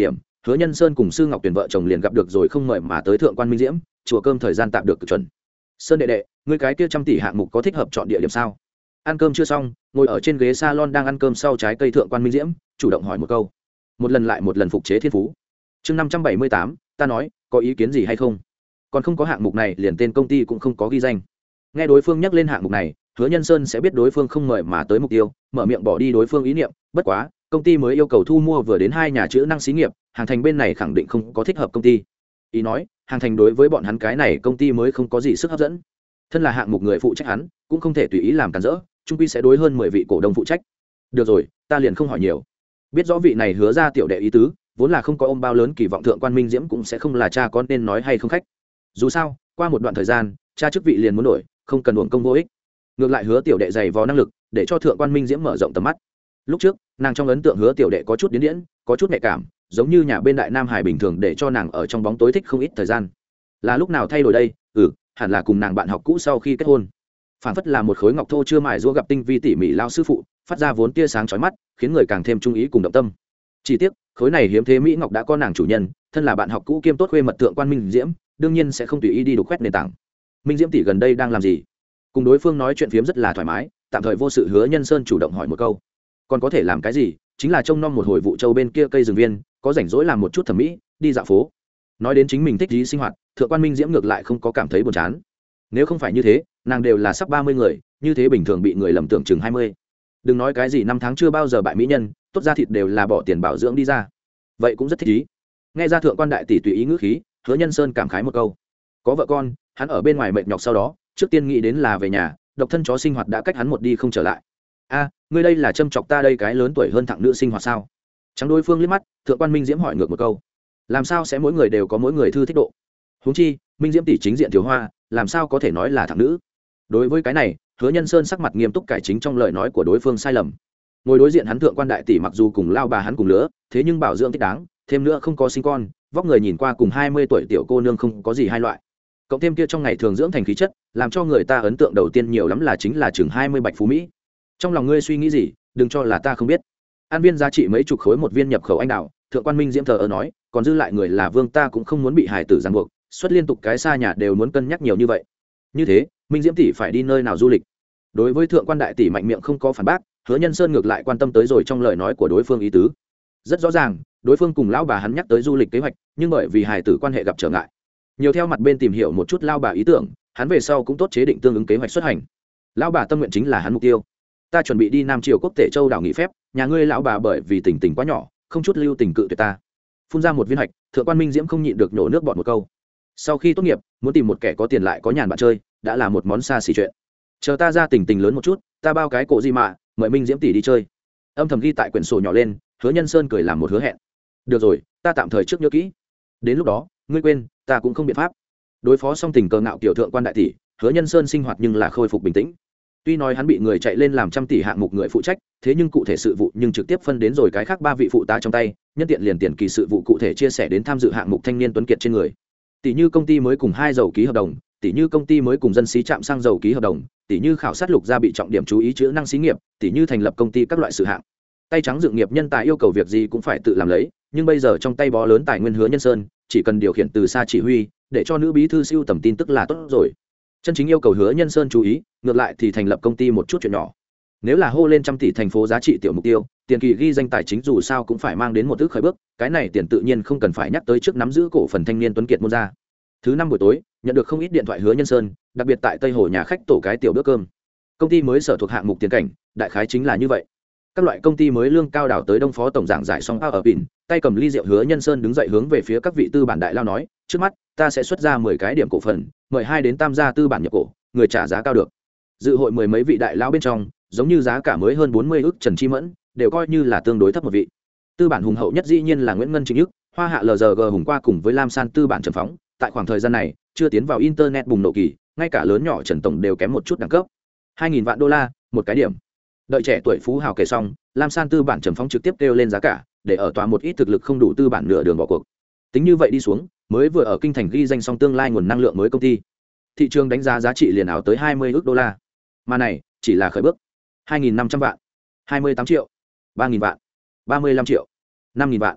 Hứa Nhân Sơn cùng Sư Ngọc Tuyền vợ chồng liền gặp được rồi không mời mà tới thượng quan Minh Diễm, chùa cơm thời gian tạm được cực chuẩn. Sơn đệ đệ, ngươi cái kia trăm tỷ hạng mục có thích hợp chọn địa điểm sao? Ăn cơm chưa xong, ngồi ở trên ghế salon đang ăn cơm sau trái cây thượng quan Minh Diễm, chủ động hỏi một câu. Một lần lại một lần phục chế thiên phú. Chương năm trăm bảy mươi tám, ta nói, có ý kiến gì hay không? Còn không có hạng mục này, liền tên công ty cũng không có ghi danh. Nghe đối phương nhắc lên hạng mục này, Hứa Nhân Sơn sẽ biết đối phương không mời mà tới mục tiêu, mở miệng bỏ đi đối phương ý niệm, bất quá, công ty mới yêu cầu thu mua vừa đến hai nhà chữ năng xí nghiệp, Hàng Thành bên này khẳng định không có thích hợp công ty. Ý nói, Hàng Thành đối với bọn hắn cái này công ty mới không có gì sức hấp dẫn. Thân là hạng mục người phụ trách hắn, cũng không thể tùy ý làm cản rỡ, chung quy sẽ đối hơn mười vị cổ đông phụ trách. Được rồi, ta liền không hỏi nhiều. Biết rõ vị này Hứa ra tiểu đệ ý tứ, vốn là không có ôm bao lớn kỳ vọng thượng quan Minh Diễm cũng sẽ không là cha con nên nói hay không khách. Dù sao, qua một đoạn thời gian, cha chức vị liền muốn đổi, không cần uổng công vô ích. Ngược lại Hứa tiểu đệ dày vò năng lực, để cho thượng quan Minh Diễm mở rộng tầm mắt. Lúc trước, nàng trong ấn tượng Hứa tiểu đệ có chút điên điển, có chút nhạy cảm, giống như nhà bên đại nam hải bình thường, để cho nàng ở trong bóng tối thích không ít thời gian. Là lúc nào thay đổi đây? Ừ, hẳn là cùng nàng bạn học cũ sau khi kết hôn. Phản phất là một khối ngọc thô chưa mài giũa gặp tinh vi tỉ mỉ lao sư phụ, phát ra vốn tia sáng chói mắt, khiến người càng thêm chú ý cùng động tâm. Chỉ tiếc, khối này hiếm thế mỹ ngọc đã có nàng chủ nhân, thân là bạn học cũ kiêm tốt khuê mật thượng quan Minh Diễm, đương nhiên sẽ không tùy ý đi đục khoét nền tảng. Minh Diễm tỷ gần đây đang làm gì? Cùng đối phương nói chuyện phiếm rất là thoải mái, tạm thời vô sự. Hứa Nhân Sơn chủ động hỏi một câu. Còn có thể làm cái gì? Chính là trông nom một hồi vụ châu bên kia cây rừng viên, có rảnh rỗi làm một chút thẩm mỹ, đi dạo phố. Nói đến chính mình thích gì sinh hoạt, thượng quan Minh Diễm ngược lại không có cảm thấy buồn chán. Nếu không phải như thế, nàng đều là sắp ba mươi người, như thế bình thường bị người lầm tưởng chừng hai mươi. Đừng nói cái gì năm tháng chưa bao giờ bại mỹ nhân, tốt ra thịt đều là bỏ tiền bảo dưỡng đi ra. Vậy cũng rất thích ý. Nghe ra thượng quan đại tỷ tùy ý ngữ khí, Hứa Nhân Sơn cảm khái một câu. Có vợ con, hắn ở bên ngoài mệt nhọc sau đó, trước tiên nghĩ đến là về nhà, độc thân chó sinh hoạt đã cách hắn một đi không trở lại. A, ngươi đây là châm chọc ta đây cái lớn tuổi hơn thằng nữ sinh hoạt sao? Trắng đối phương liếc mắt, thượng quan Minh Diễm hỏi ngược một câu. Làm sao sẽ mỗi người đều có mỗi người thư thích độ? Huống chi, Minh Diễm tỷ chính diện thiếu hoa, làm sao có thể nói là thằng nữ? Đối với cái này, Hứa Nhân Sơn sắc mặt nghiêm túc cải chính trong lời nói của đối phương sai lầm. Ngồi đối diện hắn thượng quan đại tỷ mặc dù cùng lao bà hắn cùng lứa, thế nhưng bảo dưỡng thích đáng, thêm nữa không có sinh con, vóc người nhìn qua cùng hai mươi tuổi tiểu cô nương không có gì hai loại. Cộng thêm kia trong ngày thường dưỡng thành khí chất, làm cho người ta ấn tượng đầu tiên nhiều lắm là chính là chừng hai mươi bạch phú mỹ. Trong lòng ngươi suy nghĩ gì, đừng cho là ta không biết. An viên giá trị mấy chục khối một viên nhập khẩu anh đào, thượng quan Minh Diễm thờ ơ nói, còn dư lại người là vương, ta cũng không muốn bị hài tử ràng buộc, xuất liên tục cái xa nhà đều muốn cân nhắc nhiều như vậy. Như thế, Minh Diễm tỷ phải đi nơi nào du lịch? Đối với thượng quan đại tỷ mạnh miệng không có phản bác, Hứa Nhân Sơn ngược lại quan tâm tới rồi trong lời nói của đối phương ý tứ. Rất rõ ràng, đối phương cùng lão bà hắn nhắc tới du lịch kế hoạch, nhưng bởi vì hài tử quan hệ gặp trở ngại, nhiều theo mặt bên tìm hiểu một chút lao bà ý tưởng, hắn về sau cũng tốt chế định tương ứng kế hoạch xuất hành. Lão bà tâm nguyện chính là hắn mục tiêu. Ta chuẩn bị đi Nam Triều Quốc Tể Châu đảo nghỉ phép, nhà ngươi lão bà bởi vì tình tình quá nhỏ, không chút lưu tình cự tuyệt ta. Phun ra một viên hạch, thượng quan Minh Diễm không nhịn được nhổ nước bọt một câu. Sau khi tốt nghiệp, muốn tìm một kẻ có tiền lại có nhàn bạn chơi, đã là một món xa xỉ chuyện. Chờ ta ra tình tình lớn một chút, ta bao cái cổ gì mà, mời Minh Diễm tỷ đi chơi. Âm thầm ghi tại quyển sổ nhỏ lên, Hứa Nhân Sơn cười làm một hứa hẹn. Được rồi, ta tạm thời trước nhớ kỹ. Đến lúc đó, ngươi quên, ta cũng không biện pháp. Đối phó xong tình cờ ngạo kiểu thượng quan đại tỷ, Hứa Nhân Sơn sinh hoạt nhưng là khôi phục bình tĩnh. Tuy nói hắn bị người chạy lên làm trăm tỷ hạng mục người phụ trách, thế nhưng cụ thể sự vụ nhưng trực tiếp phân đến rồi cái khác ba vị phụ tá trong tay, nhân tiện liền tiền kỳ sự vụ cụ thể chia sẻ đến tham dự hạng mục thanh niên tuấn kiệt trên người. Tỷ như công ty mới cùng hai dầu ký hợp đồng, tỷ như công ty mới cùng dân xí trạm xăng dầu ký hợp đồng, tỷ như khảo sát lục gia bị trọng điểm chú ý chữ năng xí nghiệp, tỷ như thành lập công ty các loại sự hạng. Tay trắng dựng nghiệp nhân tài yêu cầu việc gì cũng phải tự làm lấy, nhưng bây giờ trong tay bó lớn tài nguyên Hứa Nhân Sơn, chỉ cần điều khiển từ xa chỉ huy, để cho nữ bí thư siêu tầm tin tức là tốt rồi. Chân chính yêu cầu Hứa Nhân Sơn chú ý, ngược lại thì thành lập công ty một chút chuyện nhỏ. Nếu là hô lên trăm tỷ thành phố giá trị tiểu mục tiêu, tiền kỳ ghi danh tài chính dù sao cũng phải mang đến một thứ khởi bước, cái này tiền tự nhiên không cần phải nhắc tới trước nắm giữ cổ phần thanh niên tuấn kiệt môn ra. Thứ năm buổi tối, nhận được không ít điện thoại Hứa Nhân Sơn, đặc biệt tại Tây Hồ nhà khách tổ cái tiểu bữa cơm. Công ty mới sở thuộc hạng mục tiền cảnh, đại khái chính là như vậy. Các loại công ty mới lương cao đảo tới Đông phó tổng giảng giải xong ở pin, tay cầm ly rượu Hứa Nhân Sơn đứng dậy hướng về phía các vị tư bản đại lao nói, trước mắt ta sẽ xuất ra mười cái điểm cổ phần, mời hai đến tam gia tư bản nhập cổ, người trả giá cao được. Dự hội mười mấy vị đại lao bên trong, giống như giá cả mới hơn bốn mươi ức Trần Chi Mẫn, đều coi như là tương đối thấp một vị. Tư bản hùng hậu nhất dĩ nhiên là Nguyễn Ngân Chính Ức, Hoa Hạ lờ giê giê hùng qua cùng với Lam San tư bản Trần Phóng, tại khoảng thời gian này, chưa tiến vào internet bùng nổ kỳ, ngay cả lớn nhỏ Trần tổng đều kém một chút đẳng cấp. hai nghìn vạn đô la, một cái điểm. Đợi trẻ tuổi phú hào kể xong, Lam San tư bản Trần Phóng trực tiếp kêu lên giá cả, để ở tòa một ít thực lực không đủ tư bản nửa đường bỏ cuộc. Tính như vậy đi xuống, mới vừa ở kinh thành ghi danh xong tương lai nguồn năng lượng mới công ty. Thị trường đánh giá giá trị liền ảo tới hai mươi ức đô la. Mà này, chỉ là khởi bước. hai nghìn năm trăm vạn, hai mươi tám triệu, ba nghìn vạn, ba mươi lăm triệu, năm nghìn vạn.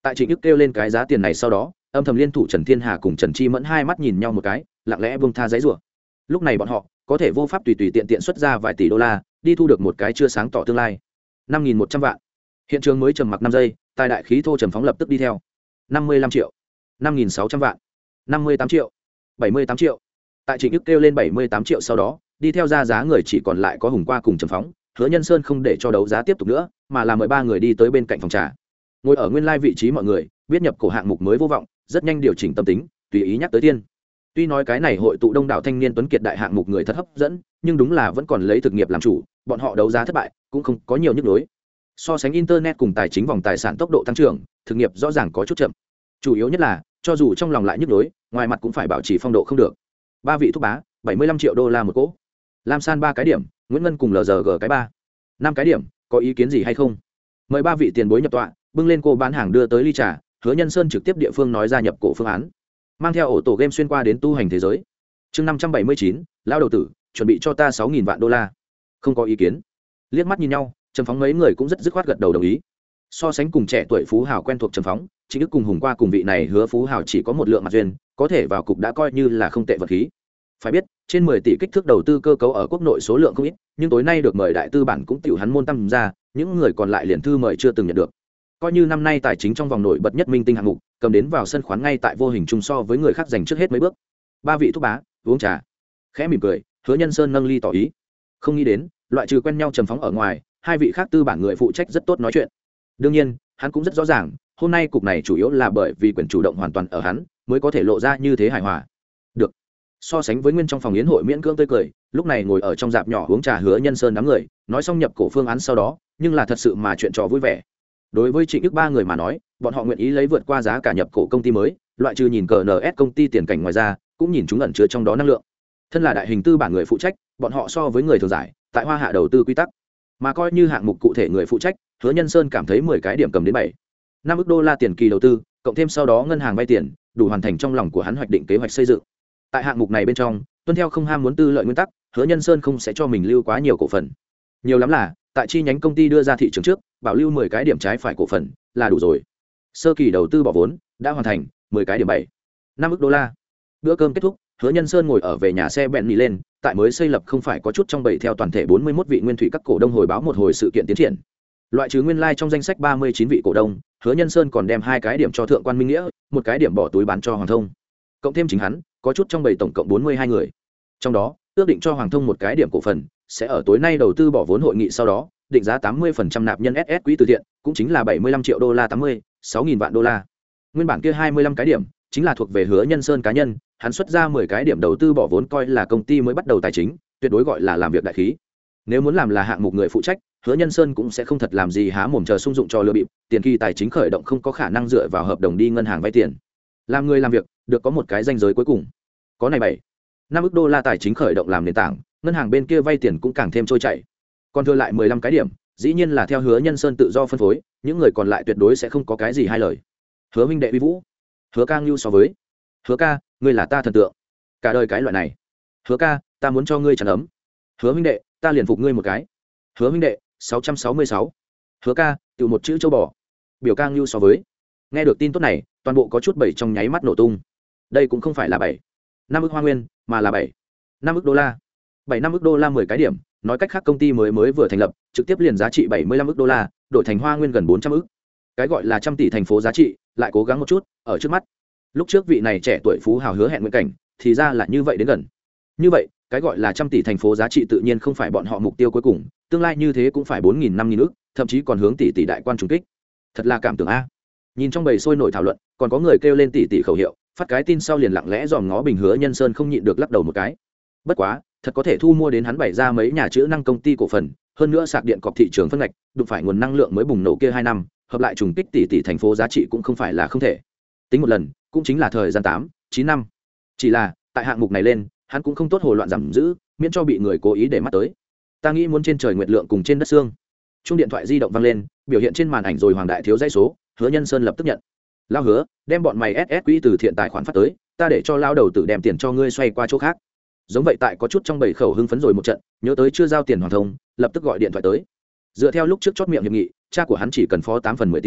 Tại Trịnh Ức kêu lên cái giá tiền này sau đó, âm thầm liên thủ Trần Thiên Hà cùng Trần Chi Mẫn hai mắt nhìn nhau một cái, lặng lẽ buông tha giấy rủa. Lúc này bọn họ có thể vô pháp tùy tùy tiện tiện xuất ra vài tỷ đô la, đi thu được một cái chưa sáng tỏ tương lai. năm nghìn một trăm vạn. Hiện trường mới trầm mặc năm giây, tài đại khí thô Trầm Phóng lập tức đi theo. năm mươi lăm triệu, năm nghìn sáu trăm vạn, năm mươi tám triệu, bảy mươi tám triệu. Tại Trịnh Ức kêu lên bảy mươi tám triệu sau đó, đi theo ra giá người chỉ còn lại có Hùng Qua cùng Trầm Phóng, Hứa Nhân Sơn không để cho đấu giá tiếp tục nữa, mà là mời ba người đi tới bên cạnh phòng trà. Ngồi ở nguyên lai vị trí mọi người, biết nhập cổ hạng mục mới vô vọng, rất nhanh điều chỉnh tâm tính, tùy ý nhắc tới tiên. Tuy nói cái này hội tụ đông đảo thanh niên tuấn kiệt đại hạng mục người thật hấp dẫn, nhưng đúng là vẫn còn lấy thực nghiệp làm chủ, bọn họ đấu giá thất bại, cũng không có nhiều nhức nhối. So sánh internet cùng tài chính vòng tài sản tốc độ tăng trưởng, thực nghiệp rõ ràng có chút chậm. Chủ yếu nhất là, cho dù trong lòng lại nhức nhối, ngoài mặt cũng phải bảo trì phong độ không được. Ba vị thúc bá, bảy mươi lăm triệu đô la một cỗ. Lam San ba cái điểm, Nguyễn Ngân cùng lờ giê giê cái ba. năm cái điểm, có ý kiến gì hay không? Mời ba vị tiền bối nhập tọa, bưng lên cô bán hàng đưa tới ly trà, Hứa Nhân Sơn trực tiếp địa phương nói ra nhập cổ phương án, mang theo ổ tổ game xuyên qua đến tu hành thế giới. Chương năm trăm bảy mươi chín, lao đầu tử, chuẩn bị cho ta sáu nghìn vạn đô la. Không có ý kiến. Liếc mắt nhìn nhau, Trầm Phóng mấy người cũng rất dứt khoát gật đầu đồng ý. So sánh cùng trẻ tuổi phú hào quen thuộc Trầm Phóng, chính Đức cùng Hùng Qua cùng vị này Hứa phú hào chỉ có một lượng mặt duyên, có thể vào cục đã coi như là không tệ vật khí. Phải biết, trên mười tỷ kích thước đầu tư cơ cấu ở quốc nội số lượng không ít, nhưng tối nay được mời đại tư bản cũng tiểu hắn môn tâm ra, những người còn lại liền thư mời chưa từng nhận được. Coi như năm nay tài chính trong vòng nổi bật nhất minh tinh hạng mục, cầm đến vào sân khoán ngay tại vô hình chung so với người khác giành trước hết mấy bước. Ba vị thúc bá, uống trà. Khẽ mỉm cười, Hứa Nhân Sơn nâng ly tỏ ý. Không nghĩ đến, loại trừ quen nhau Trầm Phóng ở ngoài, hai vị khác tư bản người phụ trách rất tốt nói chuyện. Đương nhiên, hắn cũng rất rõ ràng, hôm nay cục này chủ yếu là bởi vì quyền chủ động hoàn toàn ở hắn, mới có thể lộ ra như thế hài hòa. Được. So sánh với nguyên trong phòng yến hội miễn cưỡng tươi cười, lúc này ngồi ở trong dạp nhỏ uống trà Hứa Nhân Sơn đám người, nói xong nhập cổ phương án sau đó, nhưng là thật sự mà chuyện trò vui vẻ. Đối với Trịnh Đức ba người mà nói, bọn họ nguyện ý lấy vượt qua giá cả nhập cổ công ty mới, loại trừ nhìn cờ en ét công ty tiền cảnh ngoài ra, cũng nhìn chúng ẩn chứa trong đó năng lượng. Thân là đại hình tư bản người phụ trách, bọn họ so với người thường giải, tại Hoa Hạ đầu tư quy tắc, mà coi như hạng mục cụ thể người phụ trách, Hứa Nhân Sơn cảm thấy mười cái điểm cầm đến bảy, năm ức đô la tiền kỳ đầu tư, cộng thêm sau đó ngân hàng vay tiền, đủ hoàn thành trong lòng của hắn hoạch định kế hoạch xây dựng. Tại hạng mục này bên trong, tuân theo không ham muốn tư lợi nguyên tắc, Hứa Nhân Sơn không sẽ cho mình lưu quá nhiều cổ phần. Nhiều lắm là, tại chi nhánh công ty đưa ra thị trường trước, bảo lưu mười cái điểm trái phải cổ phần là đủ rồi. Sơ kỳ đầu tư bỏ vốn đã hoàn thành, mười cái điểm bảy, năm ức đô la. Bữa cơm kết thúc, Hứa Nhân Sơn ngồi ở về nhà xe bẹn nỉ lên, tại mới xây lập không phải có chút trong bảy theo toàn thể bốn mươi mốt vị nguyên thủy các cổ đông hồi báo một hồi sự kiện tiến triển. Loại trừ nguyên lai like trong danh sách ba mươi chín vị cổ đông, Hứa Nhân Sơn còn đem hai cái điểm cho thượng quan Minh Nghĩa, một cái điểm bỏ túi bán cho Hoàng Thông. Cộng thêm chính hắn, có chút trong bảy tổng cộng bốn mươi hai người. Trong đó, ước định cho Hoàng Thông một cái điểm cổ phần, sẽ ở tối nay đầu tư bỏ vốn hội nghị sau đó, định giá tám mươi phần trăm nạp nhân ét ét quỹ từ thiện, cũng chính là bảy mươi lăm triệu đô la tám mươi, sáu nghìn vạn đô la. Nguyên bản kia hai mươi lăm cái điểm, chính là thuộc về Hứa Nhân Sơn cá nhân, hắn xuất ra mười cái điểm đầu tư bỏ vốn coi là công ty mới bắt đầu tài chính, tuyệt đối gọi là làm việc đại khí. Nếu muốn làm là hạng mục người phụ trách, Hứa Nhân Sơn cũng sẽ không thật làm gì há mồm chờ sung dụng cho lừa bịp, tiền kỳ tài chính khởi động không có khả năng dựa vào hợp đồng đi ngân hàng vay tiền. Làm người làm việc, được có một cái ranh giới cuối cùng. Có này bảy, năm ức đô la tài chính khởi động làm nền tảng, ngân hàng bên kia vay tiền cũng càng thêm trôi chảy. Còn thừa lại mười lăm cái điểm, dĩ nhiên là theo Hứa Nhân Sơn tự do phân phối, những người còn lại tuyệt đối sẽ không có cái gì hai lời. Hứa huynh đệ uy vũ, Hứa ca ngưu so với, Hứa ca, ngươi là ta thần tượng, cả đời cái loại này. Hứa ca, ta muốn cho ngươi tràn ấm. Hứa huynh đệ, ta liền phục ngươi một cái. Hứa huynh đệ, sáu trăm sáu mươi sáu. Hứa ca, tự một chữ châu bò. Biểu ca ngưu so với. Nghe được tin tốt này, toàn bộ có chút bảy trong nháy mắt nổ tung. Đây cũng không phải là bảy, năm ức hoa nguyên, mà là bảy, năm ức đô la. Bảy năm ức đô la mười cái điểm, nói cách khác công ty mới mới vừa thành lập, trực tiếp liền giá trị bảy mươi lăm ức đô la, đổi thành hoa nguyên gần bốn trăm ức. Cái gọi là trăm tỷ thành phố giá trị, lại cố gắng một chút, ở trước mắt. Lúc trước vị này trẻ tuổi phú hào hứa hẹn nguyện cảnh, thì ra là như vậy đến gần. Như vậy, cái gọi là trăm tỷ thành phố giá trị tự nhiên không phải bọn họ mục tiêu cuối cùng, tương lai như thế cũng phải bốn nghìn năm nghìn ức, thậm chí còn hướng tỷ tỷ đại quan trùng kích. Thật là cảm tưởng a. Nhìn trong bầy sôi nổi thảo luận, còn có người kêu lên tỷ tỷ khẩu hiệu, phát cái tin sau liền lặng lẽ dòm ngó Bình Hứa Nhân Sơn không nhịn được lắc đầu một cái. Bất quá, thật có thể thu mua đến hắn bày ra mấy nhà chữ năng công ty cổ phần, hơn nữa sạc điện cọp thị trường phân ngạch, đụng phải nguồn năng lượng mới bùng nổ kia hai năm, hợp lại trùng kích tỷ tỷ thành phố giá trị cũng không phải là không thể. Tính một lần, cũng chính là thời gian tám, chín năm. Chỉ là, tại hạng mục này lên, hắn cũng không tốt hồ loạn giảm giữ, miễn cho bị người cố ý để mắt tới. Ta nghĩ muốn trên trời nguyệt lượng cùng trên đất xương. Chung điện thoại di động vang lên, biểu hiện trên màn ảnh rồi Hoàng Đại thiếu dãy số, Hứa Nhân Sơn lập tức nhận. Lao Hứa, đem bọn mày ét ét quỹ từ thiện tài khoản phát tới, ta để cho lao đầu tử đem tiền cho ngươi xoay qua chỗ khác. Giống vậy tại có chút trong bảy khẩu hưng phấn rồi một trận, nhớ tới chưa giao tiền Hoàng Thông, lập tức gọi điện thoại tới. Dựa theo lúc trước chót miệng hiệp nghị, cha của hắn chỉ cần phó tám phần mười tiền,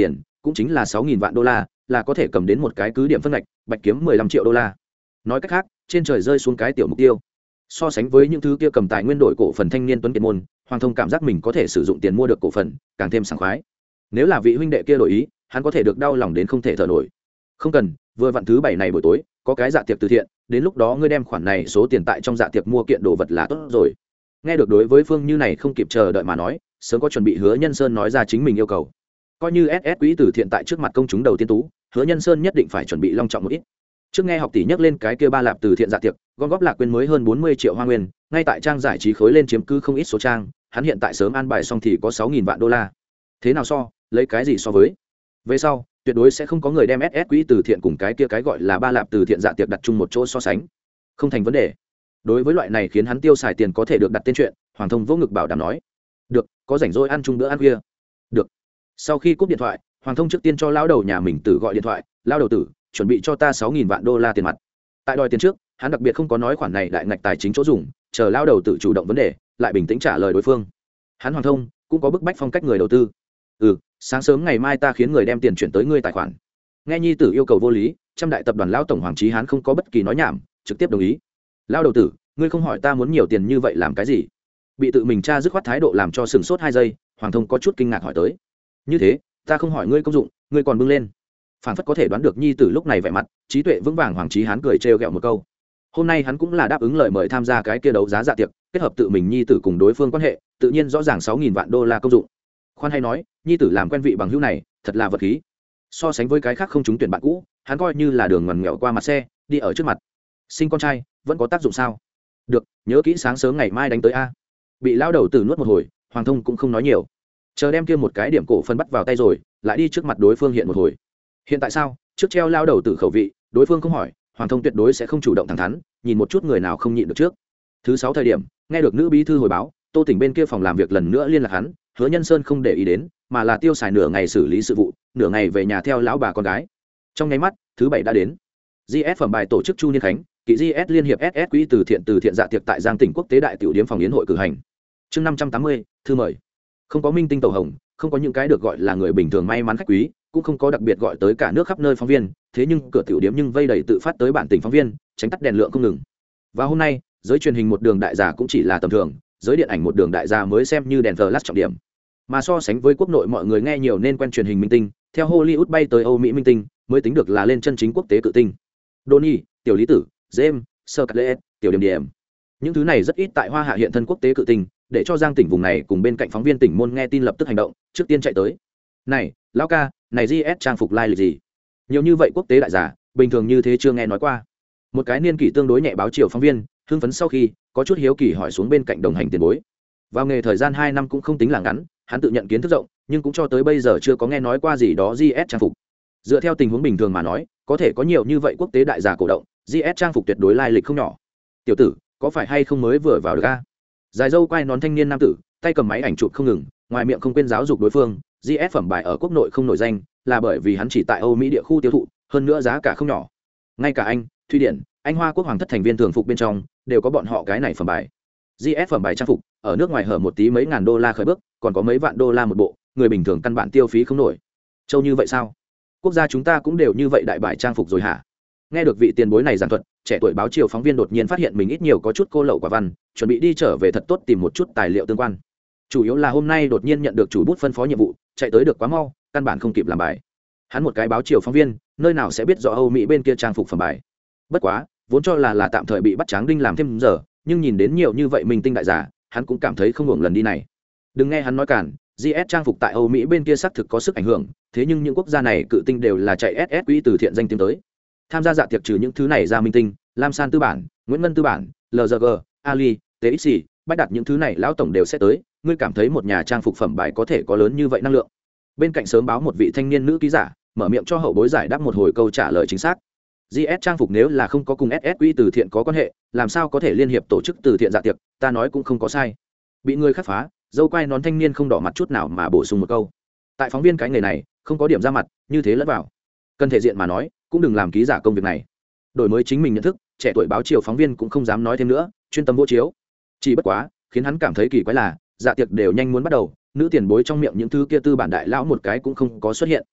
cũng chính là sáu nghìn vạn đô la, là có thể cầm đến một cái cứ điểm phân ngạch, bạch kiếm mười lăm triệu đô la. Nói cách khác, trên trời rơi xuống cái tiểu mục tiêu. So sánh với những thứ kia cầm tài nguyên đổi cổ phần thanh niên tuấn kiệt môn, Hoàng Thông cảm giác mình có thể sử dụng tiền mua được cổ phần, càng thêm sảng khoái. Nếu là vị huynh đệ kia đổi ý, hắn có thể được đau lòng đến không thể thở nổi. Không cần, vừa vặn thứ bảy này buổi tối, có cái dạ tiệc từ thiện, đến lúc đó ngươi đem khoản này số tiền tại trong dạ tiệc mua kiện đồ vật là tốt rồi. Nghe được đối với Phương Như này không kịp chờ đợi mà nói, sớm có chuẩn bị Hứa Nhân Sơn nói ra chính mình yêu cầu. Coi như ét ét quỹ từ thiện tại trước mặt công chúng đầu tiên tú, Hứa Nhân Sơn nhất định phải chuẩn bị long trọng một ít. Trước nghe học tỷ nhắc lên cái kia ba lạp từ thiện dạ tiệc, gom góp lạc quên mới hơn bốn mươi triệu hoa nguyên, ngay tại trang giải trí khối lên chiếm cứ không ít số trang, hắn hiện tại sớm an bài xong thì có sáu nghìn vạn đô la. Thế nào so, lấy cái gì so với? Về sau, tuyệt đối sẽ không có người đem ét ét quỹ từ thiện cùng cái kia cái gọi là ba lạp từ thiện dạ tiệc đặt chung một chỗ so sánh. Không thành vấn đề. Đối với loại này khiến hắn tiêu xài tiền có thể được đặt tên chuyện, Hoàng Thông vô ngực bảo đảm nói: "Được, có rảnh rỗi ăn chung bữa ăn khuya." "Được." Sau khi cúp điện thoại, Hoàng Thông trước tiên cho lão đầu nhà mình Tử gọi điện thoại: "Lão đầu tử, chuẩn bị cho ta sáu nghìn vạn đô la tiền mặt." Tại đòi tiền trước, hắn đặc biệt không có nói khoản này đại ngạch tài chính chỗ dùng, chờ lão đầu tử chủ động vấn đề, lại bình tĩnh trả lời đối phương. Hắn Hoàng Thông cũng có bức bách phong cách người đầu tư. "Ừ, sáng sớm ngày mai ta khiến người đem tiền chuyển tới ngươi tài khoản." Nghe nhi tử yêu cầu vô lý, trăm đại tập đoàn lão tổng Hoàng Chí Hán không có bất kỳ nói nhảm, trực tiếp đồng ý. "Lão đầu tử, ngươi không hỏi ta muốn nhiều tiền như vậy làm cái gì?" Bị tự mình cha dứt khoát thái độ làm cho sừng sốt hai giây, Hoàng Thông có chút kinh ngạc hỏi tới: "Như thế, ta không hỏi ngươi công dụng, ngươi còn bưng lên." Phản phất có thể đoán được nhi tử lúc này vẻ mặt, trí tuệ vững vàng Hoàng Chí Hán cười trêu ghẹo một câu. Hôm nay hắn cũng là đáp ứng lời mời tham gia cái kia đấu giá dạ tiệc, kết hợp tự mình nhi tử cùng đối phương quan hệ, tự nhiên rõ ràng sáu nghìn vạn đô la công dụng. Khoan hay nói, nhi tử làm quen vị bằng hữu này, thật là vật khí. So sánh với cái khác không trúng tuyển bạn cũ, hắn coi như là đường ngoằn nghèo qua mặt xe, đi ở trước mặt. Sinh con trai, vẫn có tác dụng sao? Được, nhớ kỹ sáng sớm ngày mai đánh tới a. Bị lão đầu tử nuốt một hồi, Hoàng Thông cũng không nói nhiều. Chờ đem kia một cái điểm cổ phần bắt vào tay rồi, lại đi trước mặt đối phương hiện một hồi. Hiện tại sao? Trước treo lao đầu tử khẩu vị, đối phương không hỏi, Hoàng Thông tuyệt đối sẽ không chủ động thẳng thắn, nhìn một chút người nào không nhịn được trước. Thứ sáu thời điểm, nghe được nữ bí thư hồi báo, Tô Tỉnh bên kia phòng làm việc lần nữa liên lạc hắn, Hứa Nhân Sơn không để ý đến, mà là tiêu xài nửa ngày xử lý sự vụ, nửa ngày về nhà theo lão bà con gái. Trong nháy mắt, thứ bảy đã đến. giê ét phẩm bài tổ chức Chu Niên Khánh, kỳ giê ét liên hiệp ét ét quỹ từ thiện từ thiện dạ tiệc tại Giang Tỉnh Quốc tế đại tiểu điếm phòng yến hội cử hành. Chương năm trăm tám mươi, thư mời. Không có minh tinh tẩu hồng, không có những cái được gọi là người bình thường may mắn khách quý, cũng không có đặc biệt gọi tới cả nước khắp nơi phóng viên, thế nhưng cửa tiểu điếm nhưng vây đầy tự phát tới bản tỉnh phóng viên, tránh tắt đèn lượng không ngừng. Và hôm nay, giới truyền hình một đường đại giả cũng chỉ là tầm thường, giới điện ảnh một đường đại giả mới xem như đèn flash trọng điểm. Mà so sánh với quốc nội mọi người nghe nhiều nên quen truyền hình minh tinh, theo Hollywood bay tới Âu Mỹ minh tinh, mới tính được là lên chân chính quốc tế cự tinh. Donnie, tiểu lý tử, James, Scarlett, tiểu điểm điểm. Những thứ này rất ít tại Hoa Hạ hiện thân quốc tế cự tinh, để cho Giang Tỉnh vùng này cùng bên cạnh phóng viên tỉnh môn nghe tin lập tức hành động, trước tiên chạy tới. "Này, lão ca, này giê ét trang phục lai lịch gì? Nhiều như vậy quốc tế đại giả, bình thường như thế chưa nghe nói qua." Một cái niên kỷ tương đối nhẹ báo chiều phóng viên, hưng phấn sau khi, có chút hiếu kỳ hỏi xuống bên cạnh đồng hành tiền bối. Vào nghề thời gian hai năm cũng không tính là ngắn, hắn tự nhận kiến thức rộng, nhưng cũng cho tới bây giờ chưa có nghe nói qua gì đó giê ét trang phục. Dựa theo tình huống bình thường mà nói, có thể có nhiều như vậy quốc tế đại giả cổ động, giê ét trang phục tuyệt đối lai lịch không nhỏ. "Tiểu tử, có phải hay không mới vừa vào được a?" Dài dâu quai nón thanh niên nam tử, tay cầm máy ảnh chụp không ngừng, ngoài miệng không quên giáo dục đối phương. giê ét phẩm bài ở quốc nội không nổi danh, là bởi vì hắn chỉ tại Âu Mỹ địa khu tiêu thụ, hơn nữa giá cả không nhỏ. Ngay cả Anh, Thụy Điển, Anh Hoa quốc hoàng thất thành viên thường phục bên trong, đều có bọn họ cái này phẩm bài. giê ét phẩm bài trang phục, ở nước ngoài hở một tí mấy ngàn đô la khởi bước, còn có mấy vạn đô la một bộ, người bình thường căn bản tiêu phí không nổi. Châu như vậy sao? Quốc gia chúng ta cũng đều như vậy đại bài trang phục rồi hả? Nghe được vị tiền bối này giảng thuật, trẻ tuổi báo chiều phóng viên đột nhiên phát hiện mình ít nhiều có chút cô lậu quả văn, chuẩn bị đi trở về thật tốt tìm một chút tài liệu tương quan. Chủ yếu là hôm nay đột nhiên nhận được chủ bút phân phó nhiệm vụ, chạy tới được quá mau, căn bản không kịp làm bài. Hắn một cái báo chiều phóng viên, nơi nào sẽ biết rõ Âu Mỹ bên kia trang phục phẩm bài. Bất quá, vốn cho là là tạm thời bị bắt tráng đinh làm thêm giờ, nhưng nhìn đến nhiều như vậy minh tinh đại giả, hắn cũng cảm thấy không hưởng lần đi này. Đừng nghe hắn nói cản, giê ét trang phục tại Âu Mỹ bên kia xác thực có sức ảnh hưởng, thế nhưng những quốc gia này cự tinh đều là chạy ét ét quỹ từ thiện danh tiếng tới. Tham gia dạ tiệc trừ những thứ này ra minh tinh, Lam San tư bản, Nguyễn Ngân tư bản, lờ giê giê, Ali, tê ích xê, Bách Đạt những thứ này lão tổng đều sẽ tới, ngươi cảm thấy một nhà trang phục phẩm bài có thể có lớn như vậy năng lượng? Bên cạnh sớm báo một vị thanh niên nữ ký giả, mở miệng cho hậu bối giải đáp một hồi câu trả lời chính xác. giê ét trang phục nếu là không có cùng ét ét quỹ từ thiện có quan hệ, làm sao có thể liên hiệp tổ chức từ thiện dạ tiệc, ta nói cũng không có sai. Bị người khắc phá, dâu quai nón thanh niên không đỏ mặt chút nào mà bổ sung một câu. Tại phóng viên cái nghề này, không có điểm ra mặt, như thế lẫn vào. Cần thể diện mà nói, cũng đừng làm ký giả công việc này. Đổi mới chính mình nhận thức, trẻ tuổi báo chiều phóng viên cũng không dám nói thêm nữa, chuyên tâm vô chiếu. Chỉ bất quá, khiến hắn cảm thấy kỳ quái là, dạ tiệc đều nhanh muốn bắt đầu, nữ tiền bối trong miệng những thứ kia tư bản đại lão một cái cũng không có xuất hiện.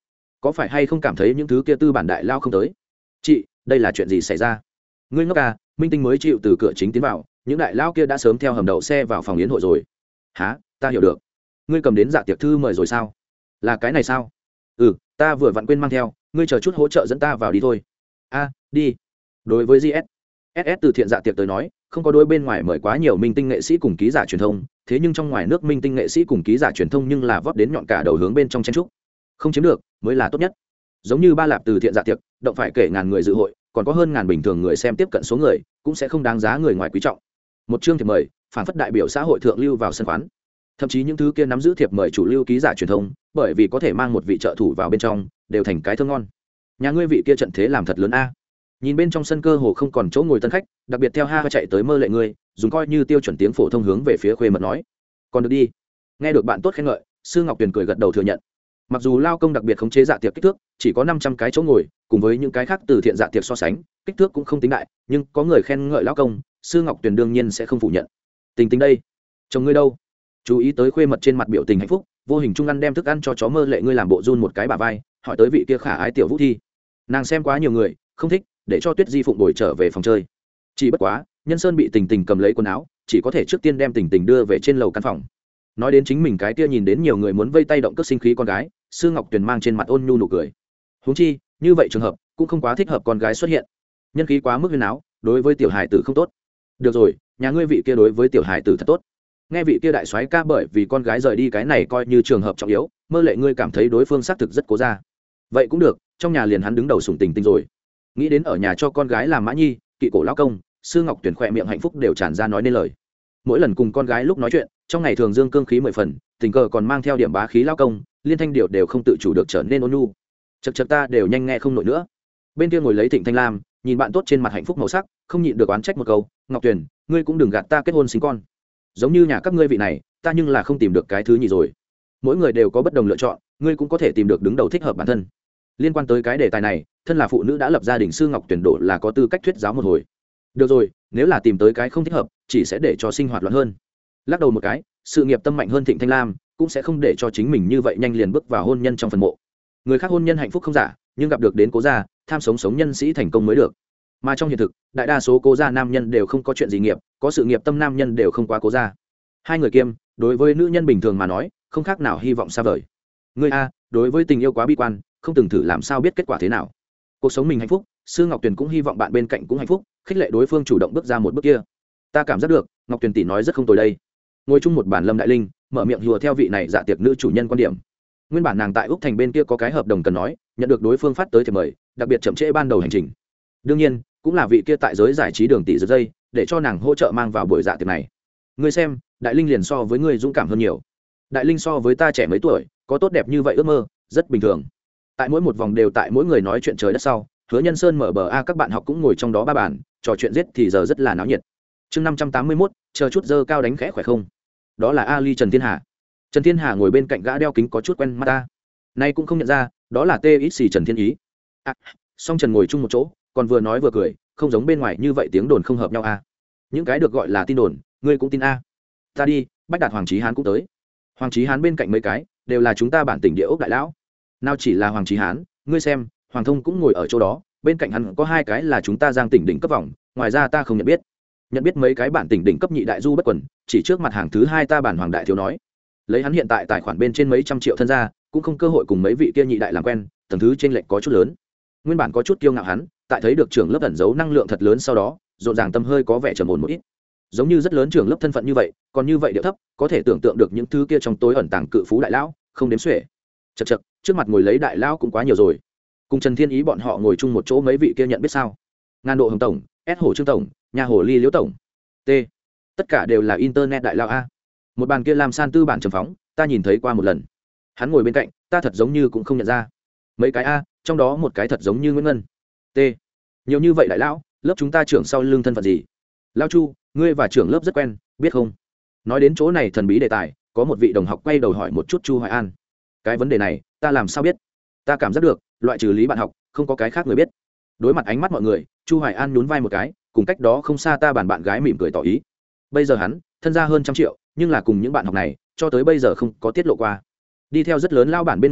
có phải hay không cảm thấy những thứ kia tư bản đại lao không tới? Chị, đây là chuyện gì xảy ra? Ngươi ngốc à, minh tinh mới chịu từ cửa chính tiến vào, những đại lao kia đã sớm theo hầm đậu xe vào phòng yến hội rồi. Hả? Ta hiểu được. Ngươi cầm đến dạ tiệc thư mời rồi sao? Là cái này sao? Ừ, ta vừa vặn quên mang theo, ngươi chờ chút hỗ trợ dẫn ta vào đi thôi. A, đi. Đối với giê ét, ét ét từ thiện dạ tiệc tới nói, không có đôi bên ngoài mời quá nhiều minh tinh nghệ sĩ cùng ký giả truyền thông, thế nhưng trong ngoài nước minh tinh nghệ sĩ cùng ký giả truyền thông nhưng là vót đến nhọn cả đầu hướng bên trong chen trúc. Không chiếm được mới là tốt nhất. Giống như ba lạp từ thiện dạ tiệc, động phải kể ngàn người dự hội, còn có hơn ngàn bình thường người xem tiếp cận số người, cũng sẽ không đáng giá người ngoài quý trọng. Một chương thiệp mời, phản phất đại biểu xã hội thượng lưu vào sân khoán. Thậm chí những thứ kia nắm giữ thiệp mời chủ lưu ký giả truyền thông, bởi vì có thể mang một vị trợ thủ vào bên trong, đều thành cái thơ ngon. Nhà ngươi vị kia trận thế làm thật lớn a. Nhìn bên trong sân cơ hồ không còn chỗ ngồi tân khách, đặc biệt theo ha chạy tới mơ lệ ngươi, dùng coi như tiêu chuẩn tiếng phổ thông hướng về phía khuê mật nói, còn được đi. Nghe được bạn tốt khen ngợi, Sư Ngọc Tuyền cười gật đầu thừa nhận. Mặc dù lao công đặc biệt khống chế dạ tiệc kích thước chỉ có năm trăm cái chỗ ngồi, cùng với những cái khác từ thiện dạ tiệc so sánh, kích thước cũng không tính đại, nhưng có người khen ngợi lao công, Sư Ngọc Tuyền đương nhiên sẽ không phủ nhận. Tình tình đây, chồng ngươi đâu? Chú ý tới khuê mật trên mặt biểu tình hạnh phúc, vô hình trung ăn đem thức ăn cho chó mơ lệ ngươi làm bộ run một cái bả vai, hỏi tới vị kia khả ái tiểu Vũ Thi. Nàng xem quá nhiều người, không thích, để cho Tuyết Di phụng bồi trở về phòng chơi. Chỉ bất quá, Nhân Sơn bị Tình Tình cầm lấy quần áo, chỉ có thể trước tiên đem Tình Tình đưa về trên lầu căn phòng. Nói đến chính mình cái kia nhìn đến nhiều người muốn vây tay động cước sinh khí con gái, Sư Ngọc Tuyền mang trên mặt ôn nhu nụ cười. Huống chi, như vậy trường hợp cũng không quá thích hợp con gái xuất hiện. Nhân khí quá mức huyên áo, đối với tiểu hài tử không tốt. Được rồi, nhà ngươi vị kia đối với tiểu hài tử thật tốt. Nghe vị kia đại soái ca bởi vì con gái rời đi cái này coi như trường hợp trọng yếu, mơ lệ ngươi cảm thấy đối phương xác thực rất cố ra. Vậy cũng được, trong nhà liền hắn đứng đầu sủng Tình Tình rồi. Nghĩ đến ở nhà cho con gái làm mã nhi, kỵ cổ lão công, Sư Ngọc Tuyền khỏe miệng hạnh phúc đều tràn ra nói nên lời. Mỗi lần cùng con gái lúc nói chuyện, trong ngày thường dương cương khí mười phần, tình cờ còn mang theo điểm bá khí lão công, liên thanh điệu đều không tự chủ được trở nên ôn nhu. Chậc chậc ta đều nhanh nghe không nổi nữa. Bên kia ngồi lấy Thịnh Thanh Lam, nhìn bạn tốt trên mặt hạnh phúc màu sắc, không nhịn được oán trách một câu, Ngọc Tuyền, ngươi cũng đừng gạt ta kết hôn sinh con. Giống như nhà các ngươi vị này, ta nhưng là không tìm được cái thứ nhì rồi. Mỗi người đều có bất đồng lựa chọn, ngươi cũng có thể tìm được đứng đầu thích hợp bản thân. Liên quan tới cái đề tài này, thân là phụ nữ đã lập gia đình Sư Ngọc Tuyền độ là có tư cách thuyết giáo một hồi. Được rồi, nếu là tìm tới cái không thích hợp, chỉ sẽ để cho sinh hoạt loạn hơn. Lắc đầu một cái, sự nghiệp tâm mạnh hơn Thịnh Thanh Lam, cũng sẽ không để cho chính mình như vậy nhanh liền bước vào hôn nhân trong phần mộ. Người khác hôn nhân hạnh phúc không giả, nhưng gặp được đến cố gia, tham sống sống nhân sĩ thành công mới được. Mà trong hiện thực, đại đa số cố gia nam nhân đều không có chuyện gì nghiệp, có sự nghiệp tâm nam nhân đều không quá cố gia. Hai người kiêm, đối với nữ nhân bình thường mà nói, không khác nào hy vọng xa vời. Người a, đối với tình yêu quá bi quan, không từng thử làm sao biết kết quả thế nào. Cuộc sống mình hạnh phúc, Sư Ngọc Tuyền cũng hy vọng bạn bên cạnh cũng hạnh phúc, khích lệ đối phương chủ động bước ra một bước kia. Ta cảm giác được, Ngọc Tuyền tỷ nói rất không tồi đây. Ngồi chung một bàn Lâm Đại Linh, mở miệng hùa theo vị này dạ tiệc nữ chủ nhân quan điểm. Nguyên bản nàng tại Úc Thành bên kia có cái hợp đồng cần nói, nhận được đối phương phát tới thiệp mời, đặc biệt chậm trễ ban đầu hành trình. Đương nhiên, cũng là vị kia tại giới giải trí đường tỷ giật dây, để cho nàng hỗ trợ mang vào buổi dạ tiệc này. Ngươi xem, Đại Linh liền so với ngươi dũng cảm hơn nhiều. Đại Linh so với ta trẻ mấy tuổi, có tốt đẹp như vậy ước mơ, rất bình thường. Tại mỗi một vòng đều tại mỗi người nói chuyện trời đất sau, Hứa Nhân Sơn mở bờ a các bạn học cũng ngồi trong đó ba bàn, trò chuyện giết thì giờ rất là náo nhiệt. Chương năm trăm tám mươi mốt, chờ chút dơ cao đánh khẽ khỏe không? Đó là Ali Trần Thiên Hà. Trần Thiên Hà ngồi bên cạnh gã đeo kính có chút quen mắt ta. Nay cũng không nhận ra, đó là tê ít xì Trần Thiên Ý. À, song Trần ngồi chung một chỗ, còn vừa nói vừa cười, không giống bên ngoài như vậy tiếng đồn không hợp nhau a. À. Những cái được gọi là tin đồn, ngươi cũng tin a. À. Ta đi, Bách Đạt Hoàng Chí Hán cũng tới. Hoàng Chí Hán bên cạnh mấy cái, đều là chúng ta bản tỉnh địa ốc đại lão. Nào chỉ là Hoàng Chí Hán, ngươi xem, Hoàng Thông cũng ngồi ở chỗ đó, bên cạnh hắn có hai cái là chúng ta Giang tỉnh đỉnh cấp vòng, ngoài ra ta không nhận biết. Nhận biết mấy cái bản tỉnh đỉnh cấp nhị đại du bất quần, chỉ trước mặt hàng thứ hai ta bản Hoàng đại thiếu nói. Lấy hắn hiện tại tài khoản bên trên mấy trăm triệu thân gia, cũng không cơ hội cùng mấy vị kia nhị đại làm quen, tầng thứ trên lệch có chút lớn. Nguyên bản có chút kiêu ngạo hắn, tại thấy được trưởng lớp ẩn giấu năng lượng thật lớn sau đó, rộn ràng tâm hơi có vẻ trầm ổn một ít. Giống như rất lớn trưởng lớp thân phận như vậy, còn như vậy điệu thấp, có thể tưởng tượng được những thứ kia trong tối ẩn tàng cự phú đại lão, không đếm xuể. Chậc chậc, trước mặt ngồi lấy đại lão cũng quá nhiều rồi. Cùng Trần Thiên Ý bọn họ ngồi chung một chỗ mấy vị kia nhận biết sao? Ngàn Độ Hồng tổng, S Hổ Trương tổng, Nhà Hồ Ly Liễu tổng. T. Tất cả đều là internet đại lão a. Một bàn kia làm san tư bản trầm phóng, ta nhìn thấy qua một lần. Hắn ngồi bên cạnh, ta thật giống như cũng không nhận ra. Mấy cái a, trong đó một cái thật giống như Nguyễn Ngân. T. Nhiều như vậy đại lão, lớp chúng ta trưởng sau lưng thân phận gì? Lão Chu, ngươi và trưởng lớp rất quen, biết không? Nói đến chỗ này thần bí đề tài, có một vị đồng học quay đầu hỏi một chút Chu Hoài An. Cái vấn đề này, ta làm sao biết? Ta cảm giác được, loại trừ lý bạn học, không có cái khác người biết. Đối mặt ánh mắt mọi người, Chu Hoài An nhún vai một cái, cùng cách đó không xa ta bàn bạn gái mỉm cười tỏ ý. Bây giờ hắn, thân gia hơn trăm triệu, nhưng là cùng những bạn học này, cho tới bây giờ không có tiết lộ qua. Đi theo rất lớn lao bản bên người,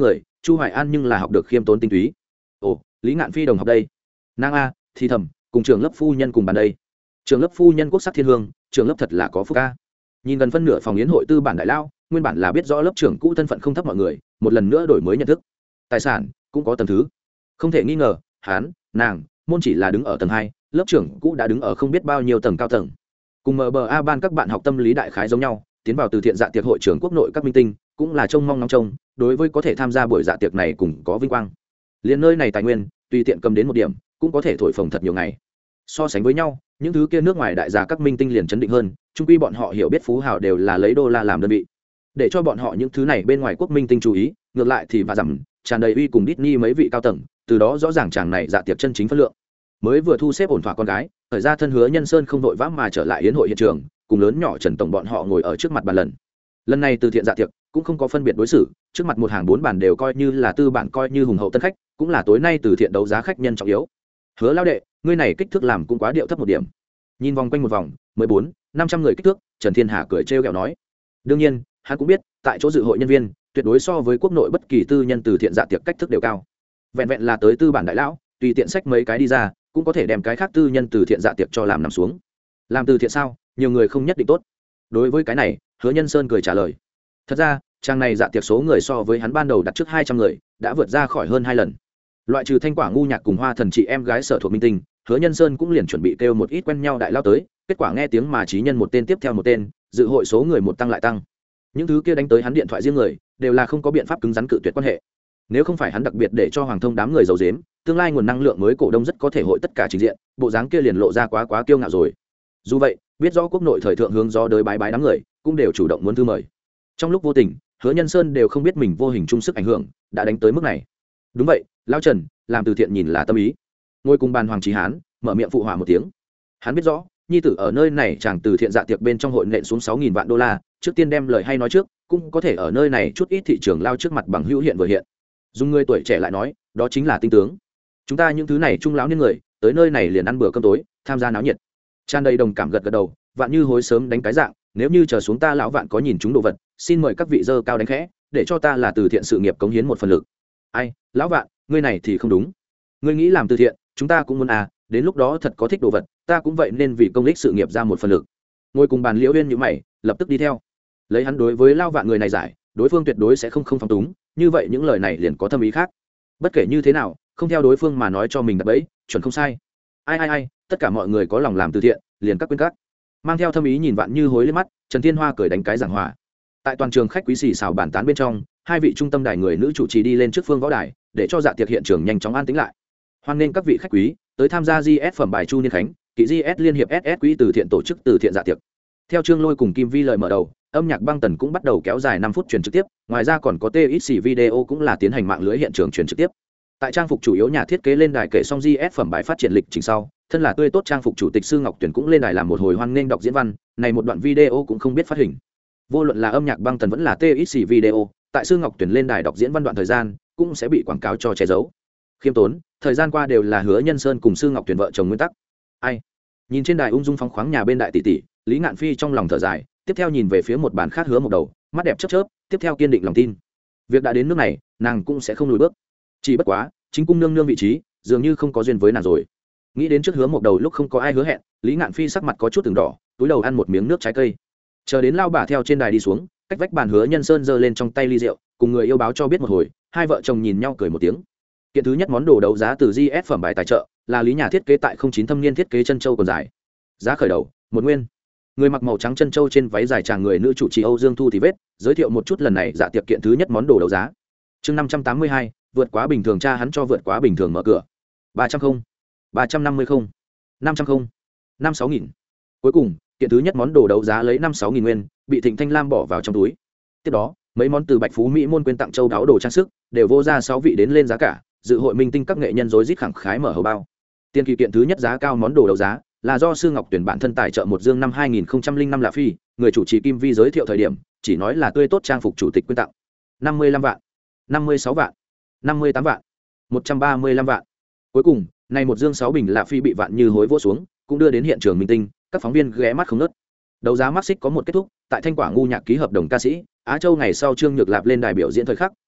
Chu Hoài An nhưng là học được khiêm tốn tinh túy. Ồ, Lý Ngạn Phi đồng học đây. Nàng a thì thầm cùng trường lớp phu nhân cùng bàn đây. Trường lớp phu nhân quốc sắc thiên hương, trường lớp thật là có phúc ca. Nhìn gần phân nửa phòng yến hội tư bản đại lao, nguyên bản là biết rõ lớp trưởng cũ thân phận không thấp mọi người, một lần nữa đổi mới nhận thức. Tài sản cũng có tầng thứ. Không thể nghi ngờ, hắn, nàng, môn chỉ là đứng ở tầng hai, lớp trưởng cũ đã đứng ở không biết bao nhiêu tầng cao tầng. Cùng em bê a ban các bạn học tâm lý đại khái giống nhau, tiến vào từ thiện dạ tiệc hội trưởng quốc nội các minh tinh, cũng là trông mong ngóng trông, đối với có thể tham gia buổi dạ tiệc này cũng có vinh quang. Liên nơi này tài nguyên, tùy tiện cầm đến một điểm, cũng có thể thổi phồng thật nhiều ngày. So sánh với nhau, những thứ kia nước ngoài đại gia các minh tinh liền chấn định hơn, chung quy bọn họ hiểu biết phú hào đều là lấy đô la làm đơn vị. Để cho bọn họ những thứ này bên ngoài quốc minh tinh chú ý, ngược lại thì và giảm, tràn đầy uy cùng Disney mấy vị cao tầng, từ đó rõ ràng chàng này dạ tiệc chân chính phân lượng. Mới vừa thu xếp ổn thỏa con gái, thời ra thân Hứa Nhân Sơn không vội vã mà trở lại yến hội hiện trường, cùng lớn nhỏ Trần tổng bọn họ ngồi ở trước mặt bàn lần. Lần này từ thiện dạ tiệc cũng không có phân biệt đối xử, trước mặt một hàng bốn bàn đều coi như là tư bản coi như hùng hậu tân khách, cũng là tối nay từ thiện đấu giá khách nhân trọng yếu. Hứa lão đệ, ngươi này kích thước làm cũng quá điệu thấp một điểm. Nhìn vòng quanh một vòng, mười bốn, năm trăm người kích thước, Trần Thiên Hà cười trêu ghẹo nói. Đương nhiên, hắn cũng biết, tại chỗ dự hội nhân viên, tuyệt đối so với quốc nội bất kỳ tư nhân từ thiện dạ tiệc cách thức đều cao. Vẹn vẹn là tới tư bản đại lão, tùy tiện sách mấy cái đi ra, cũng có thể đem cái khác tư nhân từ thiện dạ tiệc cho làm nằm xuống. Làm từ thiện sao? Nhiều người không nhất định tốt. Đối với cái này, Hứa Nhân Sơn cười trả lời. Thật ra, trang này dạ tiệc số người so với hắn ban đầu đặt trước hai trăm người, đã vượt ra khỏi hơn hai lần. Loại trừ Thanh Quả ngu nhạc cùng Hoa Thần chị em gái sở thuộc minh tinh, Hứa Nhân Sơn cũng liền chuẩn bị kêu một ít quen nhau đại lao tới, kết quả nghe tiếng mà trí nhân một tên tiếp theo một tên, dự hội số người một tăng lại tăng. Những thứ kia đánh tới hắn điện thoại riêng người, đều là không có biện pháp cứng rắn cự tuyệt quan hệ. Nếu không phải hắn đặc biệt để cho Hoàng Thông đám người giấu giếm, tương lai nguồn năng lượng mới cổ đông rất có thể hội tất cả trình diện, bộ dáng kia liền lộ ra quá quá kiêu ngạo rồi. Dù vậy, biết rõ quốc nội thời thượng hướng do đới bái bái đám người, cũng đều chủ động muốn thư mời. Trong lúc vô tình, Hứa Nhân Sơn đều không biết mình vô hình chung sức ảnh hưởng đã đánh tới mức này. Đúng vậy, lão Trần, làm từ thiện nhìn là tâm ý. Ngồi cùng bàn Hoàng Chí Hán, mở miệng phụ họa một tiếng. Hắn biết rõ, nhi tử ở nơi này chàng từ thiện dạ tiệc bên trong hội nện xuống sáu nghìn vạn đô la, trước tiên đem lời hay nói trước, cũng có thể ở nơi này chút ít thị trường lao trước mặt bằng hữu hiện vừa hiện. Dùng người tuổi trẻ lại nói, đó chính là tinh tướng. Chúng ta những thứ này trung lão niên người, tới nơi này liền ăn bữa cơm tối, tham gia náo nhiệt. Tràn đầy đồng cảm gật gật đầu, Vạn Như hối sớm đánh cái dạng, nếu như chờ xuống ta lão Vạn có nhìn chúng đồ vật, xin mời các vị dơ cao đánh khẽ, để cho ta là từ thiện sự nghiệp cống hiến một phần lực. Ai, lão Vạn, ngươi này thì không đúng. Ngươi nghĩ làm từ thiện, chúng ta cũng muốn à, đến lúc đó thật có thích đồ vật, ta cũng vậy nên vì công ích sự nghiệp ra một phần lực. Ngồi cùng bàn Liễu Uyên như mày, lập tức đi theo. Lấy hắn đối với lão Vạn người này giải, đối phương tuyệt đối sẽ không không phóng túng, như vậy những lời này liền có thâm ý khác. Bất kể như thế nào, không theo đối phương mà nói cho mình đặt bẫy, chuẩn không sai. Ai ai ai, tất cả mọi người có lòng làm từ thiện, liền các quên các. Mang theo thâm ý nhìn Vạn Như hối lên mắt, Trần Thiên Hoa cười đánh cái giảng hòa. Tại toàn trường khách quý xì xào bàn tán bên trong, hai vị trung tâm đài người nữ chủ trì đi lên trước phương võ đài, để cho dạ tiệc hiện trường nhanh chóng an tĩnh lại. Hoan nghênh các vị khách quý tới tham gia giê ét phẩm bài Chu Niên Khánh, kỵ giê ét liên hiệp ét ét quỹ từ thiện tổ chức từ thiện dạ tiệc. Theo Trương Lôi cùng Kim Vi lời mở đầu, âm nhạc băng tần cũng bắt đầu kéo dài năm phút truyền trực tiếp, ngoài ra còn có tê ích xì video cũng là tiến hành mạng lưới hiện trường truyền trực tiếp. Tại trang phục chủ yếu nhà thiết kế lên đài kể xong giê ét phẩm bài phát triển lịch trình sau, thân là tươi tốt trang phục chủ tịch Sư Ngọc Tuyển cũng lên đài làm một hồi hoan nghênh đọc diễn văn, này một đoạn video cũng không biết phát hình. Vô luận là âm nhạc băng tần vẫn là tê ích xì video, tại Sư Ngọc Tuyển lên đài đọc diễn văn đoạn thời gian, cũng sẽ bị quảng cáo cho che giấu. Khiêm tốn, thời gian qua đều là Hứa Nhân Sơn cùng Sư Ngọc Tuyển vợ chồng nguyên tắc. Ai? Nhìn trên đài ung dung phóng khoáng nhà bên đại tỷ tỷ, Lý Ngạn Phi trong lòng thở dài, tiếp theo nhìn về phía một bàn khác Hứa một đầu, mắt đẹp chớp chớp, tiếp theo kiên định lòng tin. Việc đã đến nước này, nàng cũng sẽ không lùi bước. Chỉ bất quá, chính cung nương nương vị trí, dường như không có duyên với nàng rồi. Nghĩ đến trước Hứa một đầu lúc không có ai hứa hẹn, Lý Ngạn Phi sắc mặt có chút từng đỏ, túi đầu ăn một miếng nước trái cây. Chờ đến lao bà theo trên đài đi xuống, cách vách bàn Hứa Nhân Sơn giơ lên trong tay ly rượu, cùng người yêu báo cho biết một hồi, hai vợ chồng nhìn nhau cười một tiếng. Kiện thứ nhất món đồ đấu giá từ giê ét phẩm bài tài trợ, là Lý nhà thiết kế tại không chín thâm niên thiết kế chân châu còn dài. Giá khởi đầu, một nguyên. Người mặc màu trắng chân châu trên váy dài chàng người nữ chủ trì Âu Dương Thu thì vết, giới thiệu một chút lần này dạ tiệc kiện thứ nhất món đồ đấu giá. Chương năm trăm tám mươi hai, vượt quá bình thường cha hắn cho vượt quá bình thường mở cửa. ba trăm không, ba trăm năm mươi không, năm trăm không, năm sáu nghìn. Cuối cùng, kiện thứ nhất món đồ đấu giá lấy năm sáu nghìn nguyên, bị Thịnh Thanh Lam bỏ vào trong túi. Tiếp đó, mấy món từ Bạch Phú Mỹ môn quên tặng châu đáo đồ trang sức, đều vô ra sáu vị đến lên giá cả, dự hội minh tinh các nghệ nhân rối rít khẳng khái mở hầu bao. Tiền kỳ kiện thứ nhất giá cao món đồ đấu giá là do Sư Ngọc Tuyển bản thân tài trợ một dương năm hai nghìn không trăm lẻ năm lạ phi, người chủ trì Kim Vi giới thiệu thời điểm, chỉ nói là tươi tốt trang phục chủ tịch quyên tặng. năm mươi lăm vạn, năm mươi sáu vạn, năm mươi tám vạn, một trăm ba mươi lăm vạn. Cuối cùng, này một dương sáu bình lạ phi bị Vạn Như hối vỗ xuống, cũng đưa đến hiện trường minh tinh, các phóng viên ghé mắt không ngớt. Đấu giá mắt xích có một kết thúc, tại Thanh Quả ngu nhạc ký hợp đồng ca sĩ Á Châu ngày sau Trương Nhược Lạp lên đài biểu diễn thời khắc,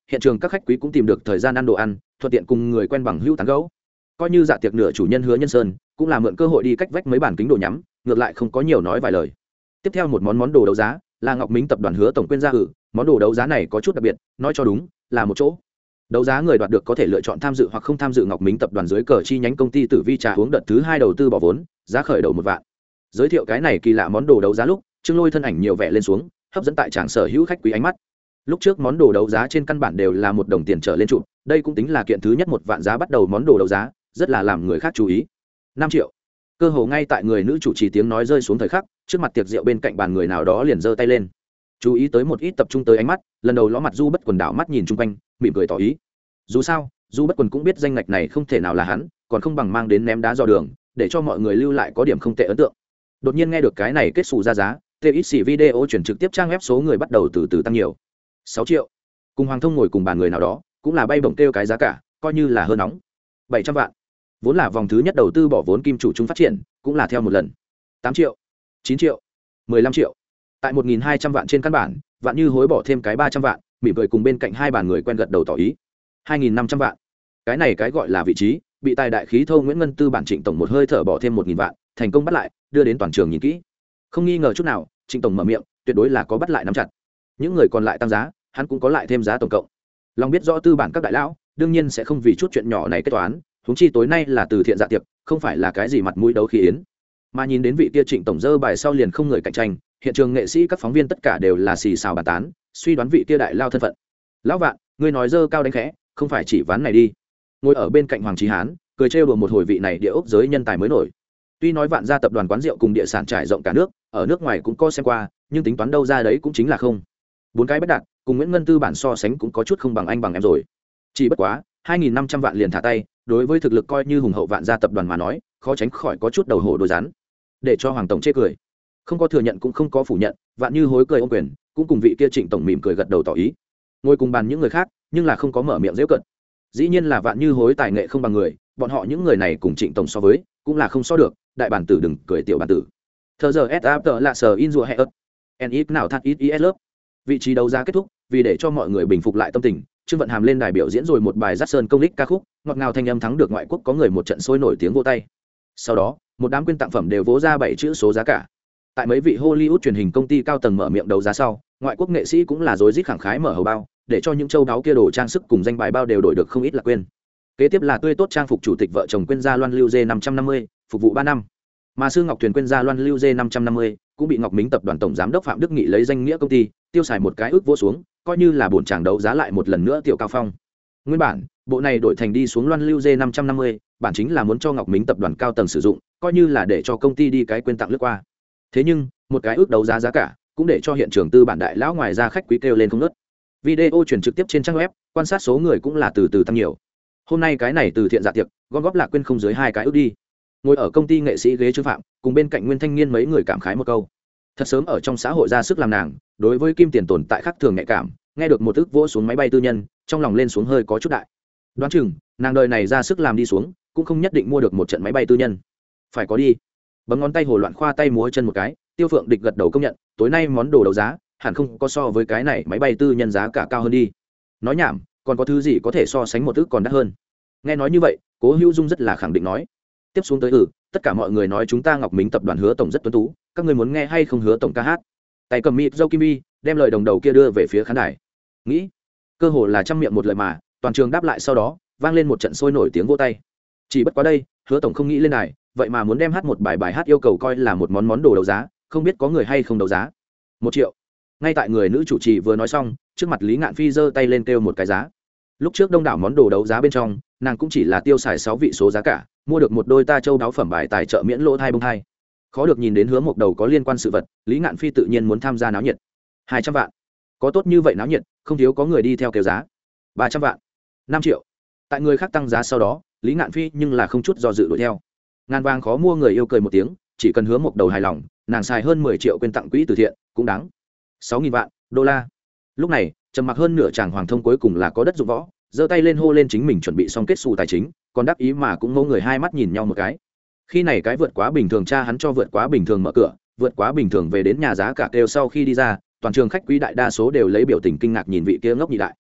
hiện trường các khách quý cũng tìm được thời gian ăn đồ ăn, thuận tiện cùng người quen bằng hữu tán gẫu. Coi như dạ tiệc nửa chủ nhân Hứa Nhân Sơn cũng là mượn cơ hội đi cách vách mấy bản kính đồ nhắm, ngược lại không có nhiều nói vài lời. Tiếp theo một món món đồ đấu giá là Ngọc Mính tập đoàn Hứa tổng quyên gia ử, món đồ đấu giá này có chút đặc biệt, nói cho đúng là một chỗ đấu giá người đoạt được có thể lựa chọn tham dự hoặc không tham dự Ngọc Mính tập đoàn dưới cờ chi nhánh công ty Tử Vi trà uống đợt thứ hai đầu tư bỏ vốn, giá khởi đầu một vạn. Giới thiệu cái này kỳ lạ món đồ đấu giá lúc, Trương Lôi thân ảnh nhiều vẻ lên xuống, hấp dẫn tại tràng sở hữu khách quý ánh mắt. Lúc trước món đồ đấu giá trên căn bản đều là một đồng tiền trở lên trụ, đây cũng tính là kiện thứ nhất một vạn giá bắt đầu món đồ đấu giá, rất là làm người khác chú ý. năm triệu. Cơ hồ ngay tại người nữ chủ trì tiếng nói rơi xuống thời khắc, trước mặt tiệc rượu bên cạnh bàn người nào đó liền giơ tay lên. Chú ý tới một ít tập trung tới ánh mắt, lần đầu ló mặt Du Bất Quần đảo mắt nhìn chung quanh, mỉm cười tỏ ý. Dù sao, Du Bất Quần cũng biết danh ngạch này không thể nào là hắn, còn không bằng mang đến ném đá dò đường, để cho mọi người lưu lại có điểm không tệ ấn tượng. Đột nhiên nghe được cái này kết sủ ra giá, tê ít xì video chuyển trực tiếp trang web số người bắt đầu từ từ tăng nhiều. sáu triệu. Cùng Hoàng Thông ngồi cùng bàn người nào đó, cũng là bay bổng kêu cái giá cả, coi như là hơn nóng. bảy trăm vạn. Vốn là vòng thứ nhất đầu tư bỏ vốn kim chủ chúng phát triển, cũng là theo một lần. tám triệu. chín triệu. mười lăm triệu. Tại một nghìn hai trăm vạn trên căn bản, Vạn Như hối bỏ thêm cái ba trăm vạn, mỉm cười cùng bên cạnh hai bàn người quen gật đầu tỏ ý. hai nghìn năm trăm vạn. Cái này cái gọi là vị trí, bị tài đại khí thô Nguyễn Ngân Tư bản Trịnh tổng một hơi thở bỏ thêm một nghìn vạn, thành công bắt lại, đưa đến toàn trường nhìn kỹ. Không nghi ngờ chút nào, Trịnh tổng mở miệng, tuyệt đối là có bắt lại nắm chặt. Những người còn lại tăng giá, hắn cũng có lại thêm giá tổng cộng. Long biết rõ tư bản các đại lão, đương nhiên sẽ không vì chút chuyện nhỏ này kết toán, huống chi tối nay là từ thiện dạ tiệc, không phải là cái gì mặt mũi đấu khí yến. Mà nhìn đến vị kia Trịnh tổng dơ bài sau liền không người cạnh tranh, hiện trường nghệ sĩ các phóng viên tất cả đều là xì xào bàn tán, suy đoán vị kia đại lao thân phận. Lão Vạn, ngươi nói dơ cao đánh khẽ, không phải chỉ ván này đi. Ngồi ở bên cạnh Hoàng Chí Hán, cười trêu đùa một hồi vị này địa ốc giới nhân tài mới nổi. Tuy nói Vạn gia tập đoàn quán rượu cùng địa sản trải rộng cả nước, ở nước ngoài cũng có xem qua, nhưng tính toán đâu ra đấy cũng chính là không. Bốn cái bất đạt, cùng Nguyễn Ngân Tư bản so sánh cũng có chút không bằng anh bằng em rồi. Chỉ bất quá, hai nghìn năm trăm vạn liền thả tay, đối với thực lực coi như hùng hậu Vạn gia tập đoàn mà nói, khó tránh khỏi có chút đầu hổ đôi rắn. Để cho Hoàng tổng chê cười. Không có thừa nhận cũng không có phủ nhận, Vạn Như hối cười ôm quyền, cũng cùng vị kia Trịnh tổng mỉm cười gật đầu tỏ ý. Ngồi cùng bàn những người khác, nhưng là không có mở miệng giễu cợt. Dĩ nhiên là Vạn Như hối tài nghệ không bằng người, bọn họ những người này cùng Trịnh tổng so với, cũng là không so được, đại bản tử đừng cười tiểu bản tử. Thờ giờ S A P là sở in rùa hệ ớt. En ít nào thắt ít is lớp. Vị trí đấu giá kết thúc, vì để cho mọi người bình phục lại tâm tình, Trương Vận Hàm lên đài biểu diễn rồi một bài Dát Sơn công lích ca khúc, ngọt ngào thanh âm thắng được ngoại quốc có người một trận sôi nổi tiếng vỗ tay. Sau đó, một đám quyên tặng phẩm đều vỗ ra bảy chữ số giá cả. Tại mấy vị Hollywood truyền hình công ty cao tầng mở miệng đấu giá sau, ngoại quốc nghệ sĩ cũng là rối rít khẳng khái mở hầu bao, để cho những châu đáo kia đồ trang sức cùng danh bài bao đều đổi được không ít là quên. Kế tiếp là tươi tốt trang phục chủ tịch vợ chồng Quyên gia Loan Lưu Dê năm trăm năm mươi, phục vụ ba năm. Mà Sư Ngọc Thuyền Quyên gia Loan Lưu Dê năm trăm năm mươi cũng bị Ngọc Mính tập đoàn tổng giám đốc Phạm Đức Nghị lấy danh nghĩa công ty, tiêu xài một cái ước vỗ xuống, coi như là bổn tràng đấu giá lại một lần nữa tiểu cao phong. Nguyên bản, bộ này đổi thành đi xuống Loan Lưu Dê năm trăm năm mươi, bản chính là muốn cho Ngọc Mính tập đoàn cao tầng sử dụng, coi như là để cho công ty đi cái quyên tặng lướt qua. Thế nhưng, một cái ước đấu giá giá cả, cũng để cho hiện trường tư bản đại lão ngoài ra khách quý kêu lên không ngớt. Video truyền trực tiếp trên trang web, quan sát số người cũng là từ từ tăng nhiều. Hôm nay cái này từ thiện dạ tiệc, gom góp lạc quên không dưới hai cái ước đi. Ngồi ở công ty nghệ sĩ ghế Trương Phạm, cùng bên cạnh Nguyên Thanh Niên mấy người cảm khái một câu. Thật sớm ở trong xã hội ra sức làm nàng, đối với kim tiền tồn tại khác thường nhạy cảm, nghe được một ước vỗ xuống máy bay tư nhân, trong lòng lên xuống hơi có chút đại. Đoán chừng, nàng đời này ra sức làm đi xuống, cũng không nhất định mua được một trận máy bay tư nhân. Phải có đi. Bấm ngón tay hồ loạn khoa tay múa chân một cái, Tiêu Phượng Địch gật đầu công nhận, tối nay món đồ đấu giá, hẳn không có so với cái này máy bay tư nhân giá cả cao hơn đi. Nói nhảm, còn có thứ gì có thể so sánh một ước còn đắt hơn. Nghe nói như vậy, Cố Hữu Dung rất là khẳng định nói. Tiếp xuống tới ừ, tất cả mọi người nói chúng ta Ngọc Mính tập đoàn Hứa tổng rất tuấn tú, các ngươi muốn nghe hay không Hứa tổng ca hát. Tay cầm mic dâu kim bi, đem lời đồng đầu kia đưa về phía khán đài. Nghĩ, cơ hồ là trăm miệng một lời mà, toàn trường đáp lại sau đó, vang lên một trận sôi nổi tiếng vỗ tay. Chỉ bất quá đây, Hứa tổng không nghĩ lên đài, vậy mà muốn đem hát một bài bài hát yêu cầu coi là một món món đồ đấu giá, không biết có người hay không đấu giá. Một triệu. Ngay tại người nữ chủ trì vừa nói xong, trước mặt Lý Ngạn Phi giơ tay lên kêu một cái giá. Lúc trước đông đảo món đồ đấu giá bên trong, nàng cũng chỉ là tiêu xài sáu vị số giá cả, mua được một đôi ta châu đáo phẩm bài tài trợ miễn lỗ thai bông thai. Khó được nhìn đến Hứa Mộc Đầu có liên quan sự vật, Lý Ngạn Phi tự nhiên muốn tham gia náo nhiệt. Hai trăm vạn. Có tốt như vậy náo nhiệt, không thiếu có người đi theo kêu giá. Ba trăm vạn. Năm triệu. Tại người khác tăng giá sau đó, Lý Ngạn Phi nhưng là không chút do dự đuổi theo. Ngàn vàng khó mua người yêu cười một tiếng, chỉ cần Hứa Mộc Đầu hài lòng, nàng xài hơn mười triệu quên tặng quỹ từ thiện, cũng đáng. Sáu nghìn vạn đô la. Lúc này, trầm mặc hơn nửa chàng Hoàng Thông cuối cùng là có đất dụng võ, giơ tay lên hô lên chính mình chuẩn bị xong kết xù tài chính, còn đáp ý mà cũng ngô người hai mắt nhìn nhau một cái. Khi này cái vượt quá bình thường cha hắn cho vượt quá bình thường mở cửa, vượt quá bình thường về đến nhà giá cả kêu sau khi đi ra, toàn trường khách quý đại đa số đều lấy biểu tình kinh ngạc nhìn vị kia ngốc nhị đại.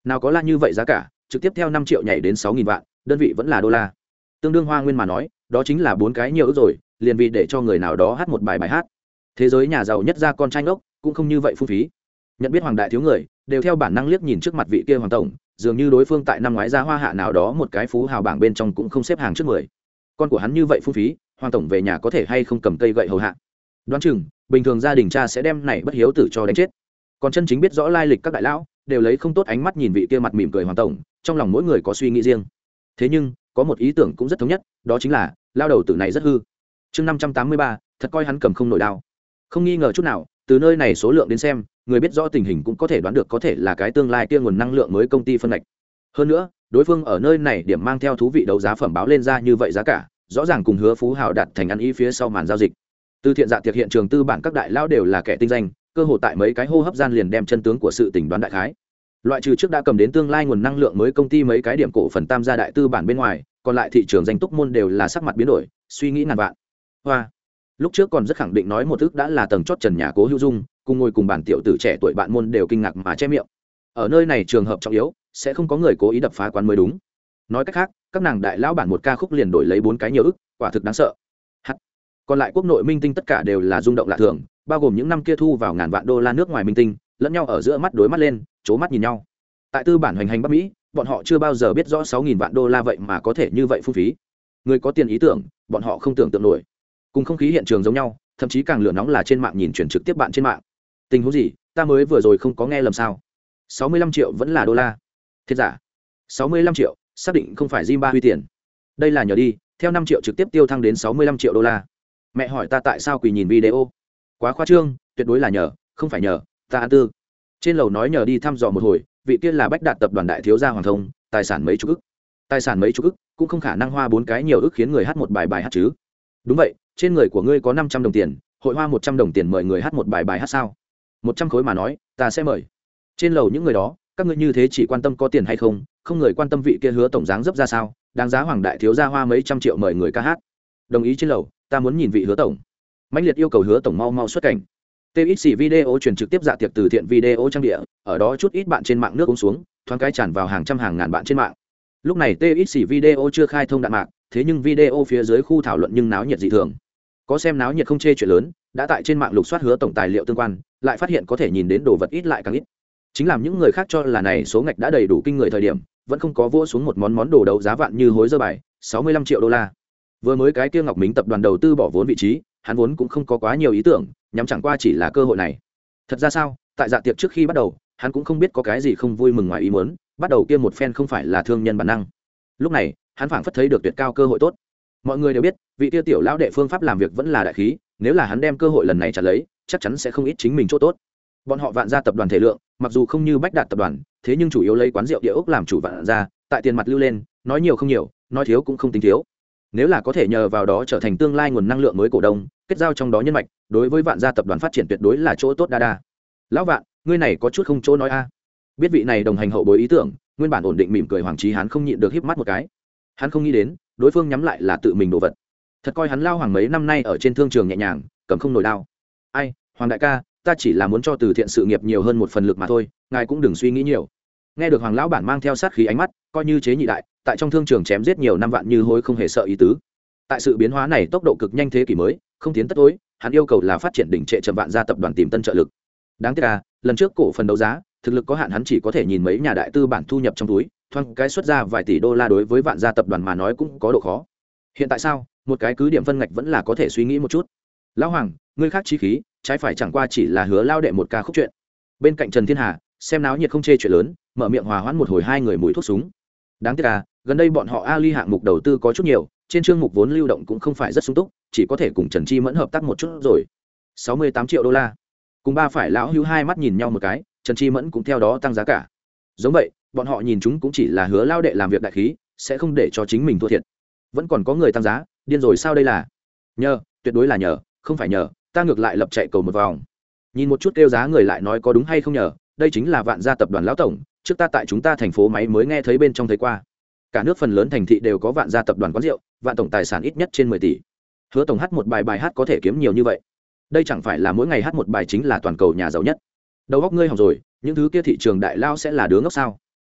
nào có la như vậy giá cả trực tiếp theo năm triệu nhảy đến sáu nghìn vạn, đơn vị vẫn là đô la. Tương đương hoa nguyên mà nói, đó chính là bốn cái nhiều ước rồi, liền vì để cho người nào đó hát một bài bài hát. Thế giới nhà giàu nhất ra con trai ngốc, cũng không như vậy phung phí. Nhận biết hoàng đại thiếu người, đều theo bản năng liếc nhìn trước mặt vị kia hoàng tổng, dường như đối phương tại năm ngoái ra hoa hạ nào đó một cái phú hào bảng bên trong cũng không xếp hàng trước mười. Con của hắn như vậy phung phí, hoàng tổng về nhà có thể hay không cầm cây gậy hầu hạ. Đoán chừng, bình thường gia đình cha sẽ đem này bất hiếu tử cho đánh chết. Còn chân chính biết rõ lai lịch các đại lão, đều lấy không tốt ánh mắt nhìn vị kia mặt mỉm cười hoàng tổng, trong lòng mỗi người có suy nghĩ riêng. Thế nhưng, có một ý tưởng cũng rất thống nhất, đó chính là lao đầu tử này rất hư. Chương năm trăm tám mươi ba, thật coi hắn cầm không nổi đao. Không nghi ngờ chút nào, từ nơi này số lượng đến xem, người biết rõ tình hình cũng có thể đoán được có thể là cái tương lai kia nguồn năng lượng mới công ty phân ngạch. Hơn nữa, đối phương ở nơi này điểm mang theo thú vị đấu giá phẩm báo lên ra như vậy giá cả, rõ ràng cùng Hứa Phú Hào đặt thành ăn ý phía sau màn giao dịch. Từ thiện dạ tiệc hiện trường tư bản các đại lão đều là kẻ tinh danh, cơ hội tại mấy cái hô hấp gian liền đem chân tướng của sự tình đoán đại khái. Loại trừ trước đã cầm đến tương lai nguồn năng lượng mới công ty mấy cái điểm cổ phần tam gia đại tư bản bên ngoài, còn lại thị trường danh túc môn đều là sắc mặt biến đổi, suy nghĩ ngàn vạn. Hoa, lúc trước còn rất khẳng định nói một thức đã là tầng chót trần nhà Cố Hữu Dung, cùng ngồi cùng bản tiểu tử trẻ tuổi bạn môn đều kinh ngạc mà che miệng. Ở nơi này trường hợp trọng yếu, sẽ không có người cố ý đập phá quán mới đúng. Nói cách khác, các nàng đại lão bản một ca khúc liền đổi lấy bốn cái nhiều ức, quả thực đáng sợ. Hắt. Còn lại quốc nội minh tinh tất cả đều là rung động lạ thường, bao gồm những năm kia thu vào ngàn vạn đô la nước ngoài minh tinh, lẫn nhau ở giữa mắt đối mắt lên, chố mắt nhìn nhau. Tại tư bản hoành hành Bắc Mỹ, bọn họ chưa bao giờ biết rõ sáu nghìn vạn đô la vậy mà có thể như vậy phung phí. Người có tiền ý tưởng, bọn họ không tưởng tượng nổi. Cùng không khí hiện trường giống nhau, thậm chí càng lửa nóng là trên mạng nhìn chuyển trực tiếp bạn trên mạng. Tình huống gì, ta mới vừa rồi không có nghe lầm sao? sáu mươi lăm triệu vẫn là đô la. Thiệt giả? sáu mươi lăm triệu, xác định không phải Zimbabwe tiền. Đây là nhờ đi, theo năm triệu trực tiếp tiêu thăng đến sáu mươi lăm triệu đô la. Mẹ hỏi ta tại sao quỳ nhìn video? Quá khoa trương, tuyệt đối là nhờ, không phải nhờ, ta ăn tư. Trên lầu nói nhờ đi thăm dò một hồi, vị kia là Bách Đạt tập đoàn đại thiếu gia Hoàng Thông, tài sản mấy chục ức. Tài sản mấy chục ức, cũng không khả năng hoa bốn cái nhiều ức khiến người hát một bài bài hát chứ. Đúng vậy, trên người của ngươi có năm trăm đồng tiền, hội hoa một trăm đồng tiền mời người hát một bài bài hát sao? một trăm khối mà nói, ta sẽ mời. Trên lầu những người đó, các ngươi như thế chỉ quan tâm có tiền hay không, không người quan tâm vị kia Hứa tổng dáng dấp ra sao, đáng giá Hoàng đại thiếu gia hoa mấy trăm triệu mời người ca hát. Đồng ý trên lầu, ta muốn nhìn vị Hứa tổng. Mãnh liệt yêu cầu Hứa tổng mau mau xuất cảnh. tê ích xê video truyền trực tiếp dạ tiệc từ thiện video trang địa, ở đó chút ít bạn trên mạng nước uống xuống, thoáng cái tràn vào hàng trăm hàng ngàn bạn trên mạng. Lúc này tê ích xê video chưa khai thông đạn mạng, thế nhưng video phía dưới khu thảo luận nhưng náo nhiệt dị thường. Có xem náo nhiệt không chê chuyện lớn, đã tại trên mạng lục soát Hứa tổng tài liệu tương quan, lại phát hiện có thể nhìn đến đồ vật ít lại càng ít. Chính làm những người khác cho là này số ngạch đã đầy đủ kinh người thời điểm, vẫn không có vỗ xuống một món món đồ đấu giá vạn như hối dơ bài, sáu mươi lăm triệu đô la. Vừa mới cái kia Ngọc Mính tập đoàn đầu tư bỏ vốn vị trí, hắn vốn cũng không có quá nhiều ý tưởng, nhắm chẳng qua chỉ là cơ hội này. Thật ra sao, tại dạ tiệc trước khi bắt đầu, hắn cũng không biết có cái gì không vui mừng ngoài ý muốn, bắt đầu kia một phen không phải là thương nhân bản năng. Lúc này, hắn phảng phất thấy được tuyệt cao cơ hội tốt. Mọi người đều biết, vị tiêu tiểu lão đệ phương pháp làm việc vẫn là đại khí, nếu là hắn đem cơ hội lần này trả lấy, chắc chắn sẽ không ít chính mình chỗ tốt. Bọn họ Vạn gia tập đoàn thể lượng, mặc dù không như Bách Đạt tập đoàn, thế nhưng chủ yếu lấy quán rượu địa ốc làm chủ Vạn gia, tại tiền mặt lưu lên, nói nhiều không nhiều, nói thiếu cũng không tính thiếu. Nếu là có thể nhờ vào đó trở thành tương lai nguồn năng lượng mới cổ đông, kết giao trong đó nhân mạch, đối với Vạn gia tập đoàn phát triển tuyệt đối là chỗ tốt đa đa. Lão Vạn, ngươi này có chút không chỗ nói a. Biết vị này đồng hành hậu bối ý tưởng, nguyên bản ổn định mỉm cười Hoàng Chí Hán không nhịn được híp mắt một cái. Hắn không nghĩ đến, đối phương nhắm lại là tự mình đồ vật. Thật coi hắn lao Hoàng mấy năm nay ở trên thương trường nhẹ nhàng, cầm không nổi đao. Ai, Hoàng đại ca, ta chỉ là muốn cho từ thiện sự nghiệp nhiều hơn một phần lực mà thôi, ngài cũng đừng suy nghĩ nhiều. Nghe được Hoàng lão bản mang theo sát khí ánh mắt, coi như chế nhị đại, tại trong thương trường chém giết nhiều năm vạn như hối không hề sợ ý tứ. Tại sự biến hóa này tốc độ cực nhanh thế kỷ mới, không tiến tất tối, hắn yêu cầu là phát triển đỉnh trệ chậm Vạn gia tập đoàn tìm tân trợ lực. Đáng tiếc là, lần trước cổ phần đấu giá, thực lực có hạn hắn chỉ có thể nhìn mấy nhà đại tư bản thu nhập trong túi, thoáng cái xuất ra vài tỷ đô la đối với Vạn gia tập đoàn mà nói cũng có độ khó. Hiện tại sao, một cái cứ điểm phân ngạch vẫn là có thể suy nghĩ một chút. Lão Hoàng, ngươi khác chí khí, trái phải chẳng qua chỉ là Hứa lao đệ một ca khúc chuyện. Bên cạnh Trần Thiên Hà, xem náo nhiệt không chê chuyện lớn, mở miệng hòa hoãn một hồi hai người mùi thuốc súng. Đáng tiếc là, gần đây bọn họ Ali hạng mục đầu tư có chút nhiều, trên chương mục vốn lưu động cũng không phải rất sung túc, chỉ có thể cùng Trần Chi Mẫn hợp tác một chút rồi. sáu mươi tám triệu đô la. Cùng ba phải lão hữu hai mắt nhìn nhau một cái, Trần Chi Mẫn cũng theo đó tăng giá cả. Giống vậy, bọn họ nhìn chúng cũng chỉ là Hứa lao đệ làm việc đại khí, sẽ không để cho chính mình thua thiệt. Vẫn còn có người tăng giá, điên rồi sao đây là? Nhờ, tuyệt đối là nhờ, không phải nhờ, ta ngược lại lập chạy cầu một vòng. Nhìn một chút kêu giá người lại nói có đúng hay không nhờ, đây chính là Vạn gia tập đoàn lão tổng, trước ta tại chúng ta thành phố máy mới nghe thấy bên trong thấy qua. Cả nước phần lớn thành thị đều có Vạn gia tập đoàn quán rượu, Vạn tổng tài sản ít nhất trên mười tỷ. Hứa tổng hát một bài bài hát có thể kiếm nhiều như vậy. Đây chẳng phải là mỗi ngày hát một bài chính là toàn cầu nhà giàu nhất. Đầu óc ngươi hỏng rồi, những thứ kia thị trường đại lao sẽ là đứa ngốc sao?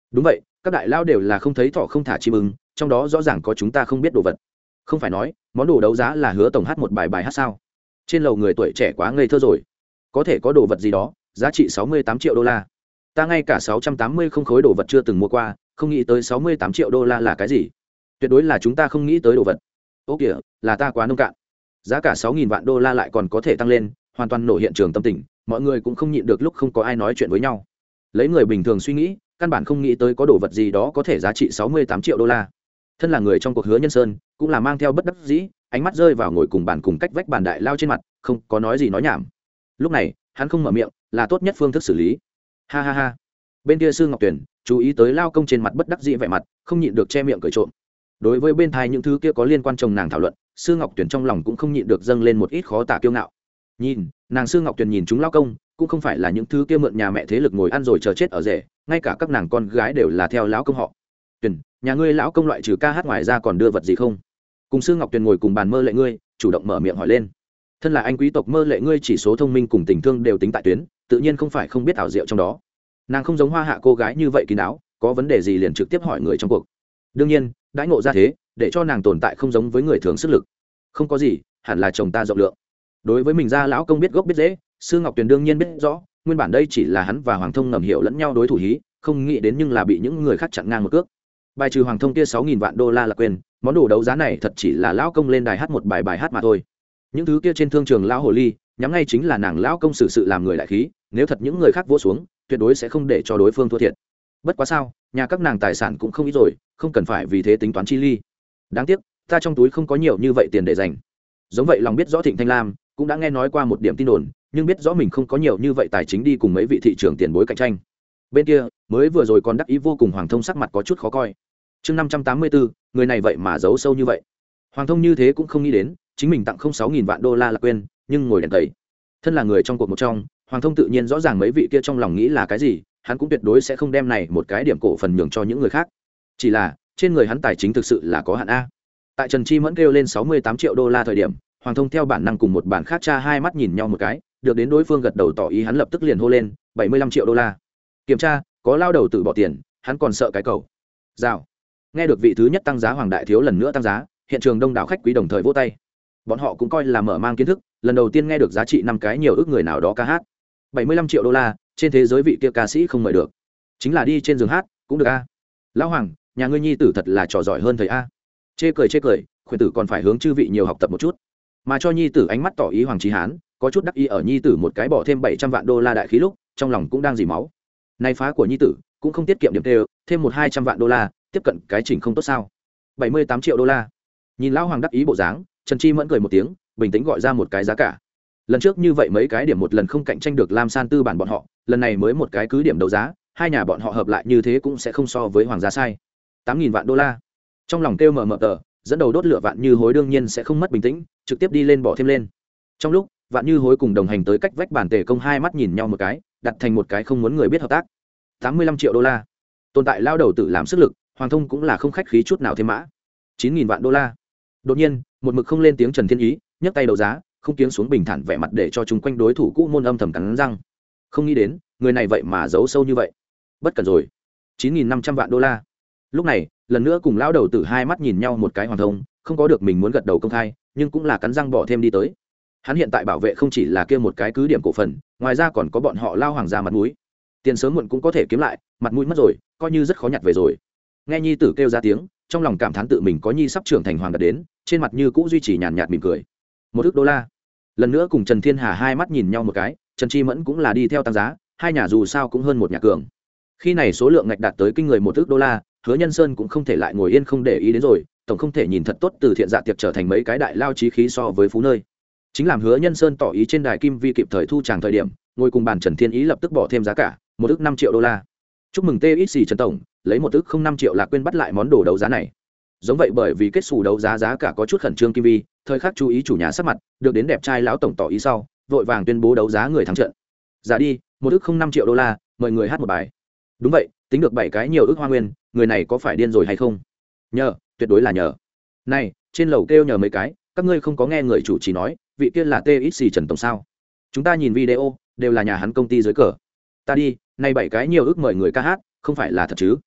đúng vậy, các đại lao đều là không thấy thọ không thả chim ưng, trong đó rõ ràng có chúng ta không biết đồ vật. Không phải nói món đồ đấu giá là Hứa tổng hát một bài bài hát sao? Trên lầu người tuổi trẻ quá ngây thơ rồi, có thể có đồ vật gì đó giá trị sáu mươi tám triệu đô la. Ta ngay cả sáu trăm tám mươi không khối đồ vật chưa từng mua qua, không nghĩ tới sáu mươi tám triệu đô la là cái gì. Tuyệt đối là chúng ta không nghĩ tới đồ vật. Ô kìa, là ta quá nông cạn. Giá cả sáu nghìn vạn đô la lại còn có thể tăng lên, hoàn toàn nổ hiện trường tâm tình, mọi người cũng không nhịn được lúc không có ai nói chuyện với nhau. Lấy người bình thường suy nghĩ, căn bản không nghĩ tới có đồ vật gì đó có thể giá trị sáu mươi tám triệu đô la. Thân là người trong cuộc Hứa Nhân Sơn, cũng là mang theo bất đắc dĩ, ánh mắt rơi vào ngồi cùng bàn cùng cách vách bàn đại lao trên mặt, không có nói gì nói nhảm. Lúc này, hắn không mở miệng, là tốt nhất phương thức xử lý. Ha ha ha. Bên kia Sư Ngọc Tuyển, chú ý tới lao công trên mặt bất đắc dĩ vẻ mặt, không nhịn được che miệng cười trộm. Đối với bên thai những thứ kia có liên quan chồng nàng thảo luận, Sư Ngọc Tuyển trong lòng cũng không nhịn được dâng lên một ít khó tả kiêu ngạo. Nhìn, nàng Sư Ngọc Tuyển nhìn chúng lao công, cũng không phải là những thứ kia mượn nhà mẹ thế lực ngồi ăn rồi chờ chết ở rể, ngay cả các nàng con gái đều là theo lão công họ. Tuyển, nhà ngươi lão công loại trừ ca hát ngoài ra còn đưa vật gì không? Cùng Sư Ngọc Tuyển ngồi cùng bàn Mơ Lệ ngươi, chủ động mở miệng hỏi lên. Thân là anh quý tộc Mơ Lệ ngươi chỉ số thông minh cùng tình thương đều tính tại tuyến, tự nhiên không phải không biết ảo diệu trong đó. Nàng không giống Hoa Hạ cô gái như vậy kín đáo, có vấn đề gì liền trực tiếp hỏi người trong cuộc. Đương nhiên, đãi ngộ ra thế, để cho nàng tồn tại không giống với người thường sức lực. Không có gì, hẳn là chồng ta rộng lượng. Đối với mình ra lão công biết gốc biết dễ, Sư Ngọc Tuyền đương nhiên biết rõ, nguyên bản đây chỉ là hắn và Hoàng Thông ngầm hiểu lẫn nhau đối thủ hí, không nghĩ đến nhưng là bị những người khác chặn ngang một cước. Bài trừ Hoàng Thông kia sáu nghìn vạn đô la là quên, món đồ đấu giá này thật chỉ là lão công lên đài hát một bài bài hát mà thôi. Những thứ kia trên thương trường lão hồ ly, nhắm ngay chính là nàng lão công xử sự làm người đại khí, nếu thật những người khác vỗ xuống, tuyệt đối sẽ không để cho đối phương thua thiệt. Bất quá sao, nhà các nàng tài sản cũng không ít rồi, không cần phải vì thế tính toán chi ly. Đáng tiếc, ta trong túi không có nhiều như vậy tiền để dành. Giống vậy lòng biết rõ Thịnh Thanh Lam cũng đã nghe nói qua một điểm tin đồn, nhưng biết rõ mình không có nhiều như vậy tài chính đi cùng mấy vị thị trường tiền bối cạnh tranh. Bên kia, mới vừa rồi còn đắc ý vô cùng Hoàng Thông sắc mặt có chút khó coi. Chương năm trăm tám mươi bốn, người này vậy mà giấu sâu như vậy. Hoàng Thông như thế cũng không nghĩ đến, chính mình tặng không sáu nghìn vạn đô la là quên, nhưng ngồi đèn tẩy. Thân là người trong cuộc một trong, Hoàng Thông tự nhiên rõ ràng mấy vị kia trong lòng nghĩ là cái gì, hắn cũng tuyệt đối sẽ không đem này một cái điểm cổ phần nhường cho những người khác. Chỉ là, trên người hắn tài chính thực sự là có hạn a. Tại Trần Chi Mẫn kêu lên sáu mươi tám triệu đô la thời điểm, Hoàng Thông theo bản năng cùng một bản khác cha hai mắt nhìn nhau một cái, được đến đối phương gật đầu tỏ ý hắn lập tức liền hô lên bảy mươi lăm triệu đô la. Kiểm tra, có lao đầu tự bỏ tiền, hắn còn sợ cái cầu. Rào. Nghe được vị thứ nhất tăng giá Hoàng đại thiếu lần nữa tăng giá, hiện trường đông đảo khách quý đồng thời vỗ tay. Bọn họ cũng coi là mở mang kiến thức, lần đầu tiên nghe được giá trị năm cái nhiều ước người nào đó ca hát. bảy mươi lăm triệu đô la, trên thế giới vị kia ca sĩ không mời được. Chính là đi trên giường hát, cũng được a. Lão Hoàng, nhà ngươi nhi tử thật là trò giỏi hơn thầy a. Chê cười chê cười, khuyên tử còn phải hướng chư vị nhiều học tập một chút. Mà cho nhi tử ánh mắt tỏ ý Hoàng Chí Hán, có chút đắc ý ở nhi tử một cái bỏ thêm bảy trăm vạn đô la đại khí lúc, trong lòng cũng đang dì máu. Nay phá của nhi tử, cũng không tiết kiệm điểm tê, thêm một hai trăm vạn đô la, tiếp cận cái chỉnh không tốt sao? bảy mươi tám triệu đô la. Nhìn lão Hoàng đắc ý bộ dáng, Trần Chi Mẫn cười một tiếng, bình tĩnh gọi ra một cái giá cả. Lần trước như vậy mấy cái điểm một lần không cạnh tranh được Lam San tư bản bọn họ, lần này mới một cái cứ điểm đấu giá, hai nhà bọn họ hợp lại như thế cũng sẽ không so với Hoàng gia sai. tám nghìn vạn đô la. Trong lòng kêu mờ mờ tờ, dẫn đầu đốt lửa Vạn Như Hối đương nhiên sẽ không mất bình tĩnh, trực tiếp đi lên bỏ thêm lên. Trong lúc Vạn Như Hối cùng đồng hành tới cách vách bàn Tề Công hai mắt nhìn nhau một cái, đặt thành một cái không muốn người biết hợp tác. tám mươi lăm triệu đô la. Tồn tại lao đầu tự làm sức lực, Hoàng Thông cũng là không khách khí chút nào thêm mã. chín nghìn vạn đô la. Đột nhiên, một mực không lên tiếng Trần Thiên Ý, nhấc tay đầu giá, không tiếng xuống bình thản vẻ mặt để cho chúng quanh đối thủ cũ môn âm thầm cắn răng. Không nghĩ đến, người này vậy mà giấu sâu như vậy. Bất cẩn rồi. chín nghìn năm trăm vạn đô la. Lúc này, lần nữa cùng lão đầu tử hai mắt nhìn nhau một cái Hoàng Thông, không có được mình muốn gật đầu công khai, nhưng cũng là cắn răng bỏ thêm đi tới. Hắn hiện tại bảo vệ không chỉ là kia một cái cứ điểm cổ phần, ngoài ra còn có bọn họ lao Hoàng gia mặt mũi. Tiền sớm muộn cũng có thể kiếm lại, mặt mũi mất rồi, coi như rất khó nhặt về rồi. Nghe nhi tử kêu ra tiếng, trong lòng cảm thán tự mình có nhi sắp trưởng thành hoàng đạt đến, trên mặt như cũ duy trì nhàn nhạt mỉm cười. Một ức đô la. Lần nữa cùng Trần Thiên Hà hai mắt nhìn nhau một cái, Trần Chi Mẫn cũng là đi theo tăng giá, hai nhà dù sao cũng hơn một nhà cường. Khi này số lượng ngạch đạt tới kinh người một ức đô la, Hứa Nhân Sơn cũng không thể lại ngồi yên không để ý đến rồi, tổng không thể nhìn thật tốt từ thiện dạ tiệc trở thành mấy cái đại lao chí khí so với phú nơi. Chính làm Hứa Nhân Sơn tỏ ý trên đài kim vi kịp thời thu tràng thời điểm, ngồi cùng bàn Trần Thiên Ý lập tức bỏ thêm giá cả, một ức năm triệu đô la. Chúc mừng tê ích xì Trần tổng, lấy một ức không năm triệu là quên bắt lại món đồ đấu giá này. Giống vậy bởi vì kết xù đấu giá giá cả có chút khẩn trương kim vi, thời khắc chú ý chủ nhà sắc mặt, được đến đẹp trai lão tổng tỏ ý sau, vội vàng tuyên bố đấu giá người thắng trận. Giá đi, một ức không năm triệu đô la, mời người hát một bài. Đúng vậy, tính được bảy cái nhiều ức hoa nguyên, người này có phải điên rồi hay không? Nhờ, tuyệt đối là nhờ. Này, trên lầu kêu nhờ mấy cái, các ngươi không có nghe người chủ trì nói, vị kia là tê ích xì Trần tổng sao? Chúng ta nhìn video, đều là nhà hắn công ty dưới cờ. Ta đi, nay bảy cái nhiều ức mời người ca hát, không phải là thật chứ?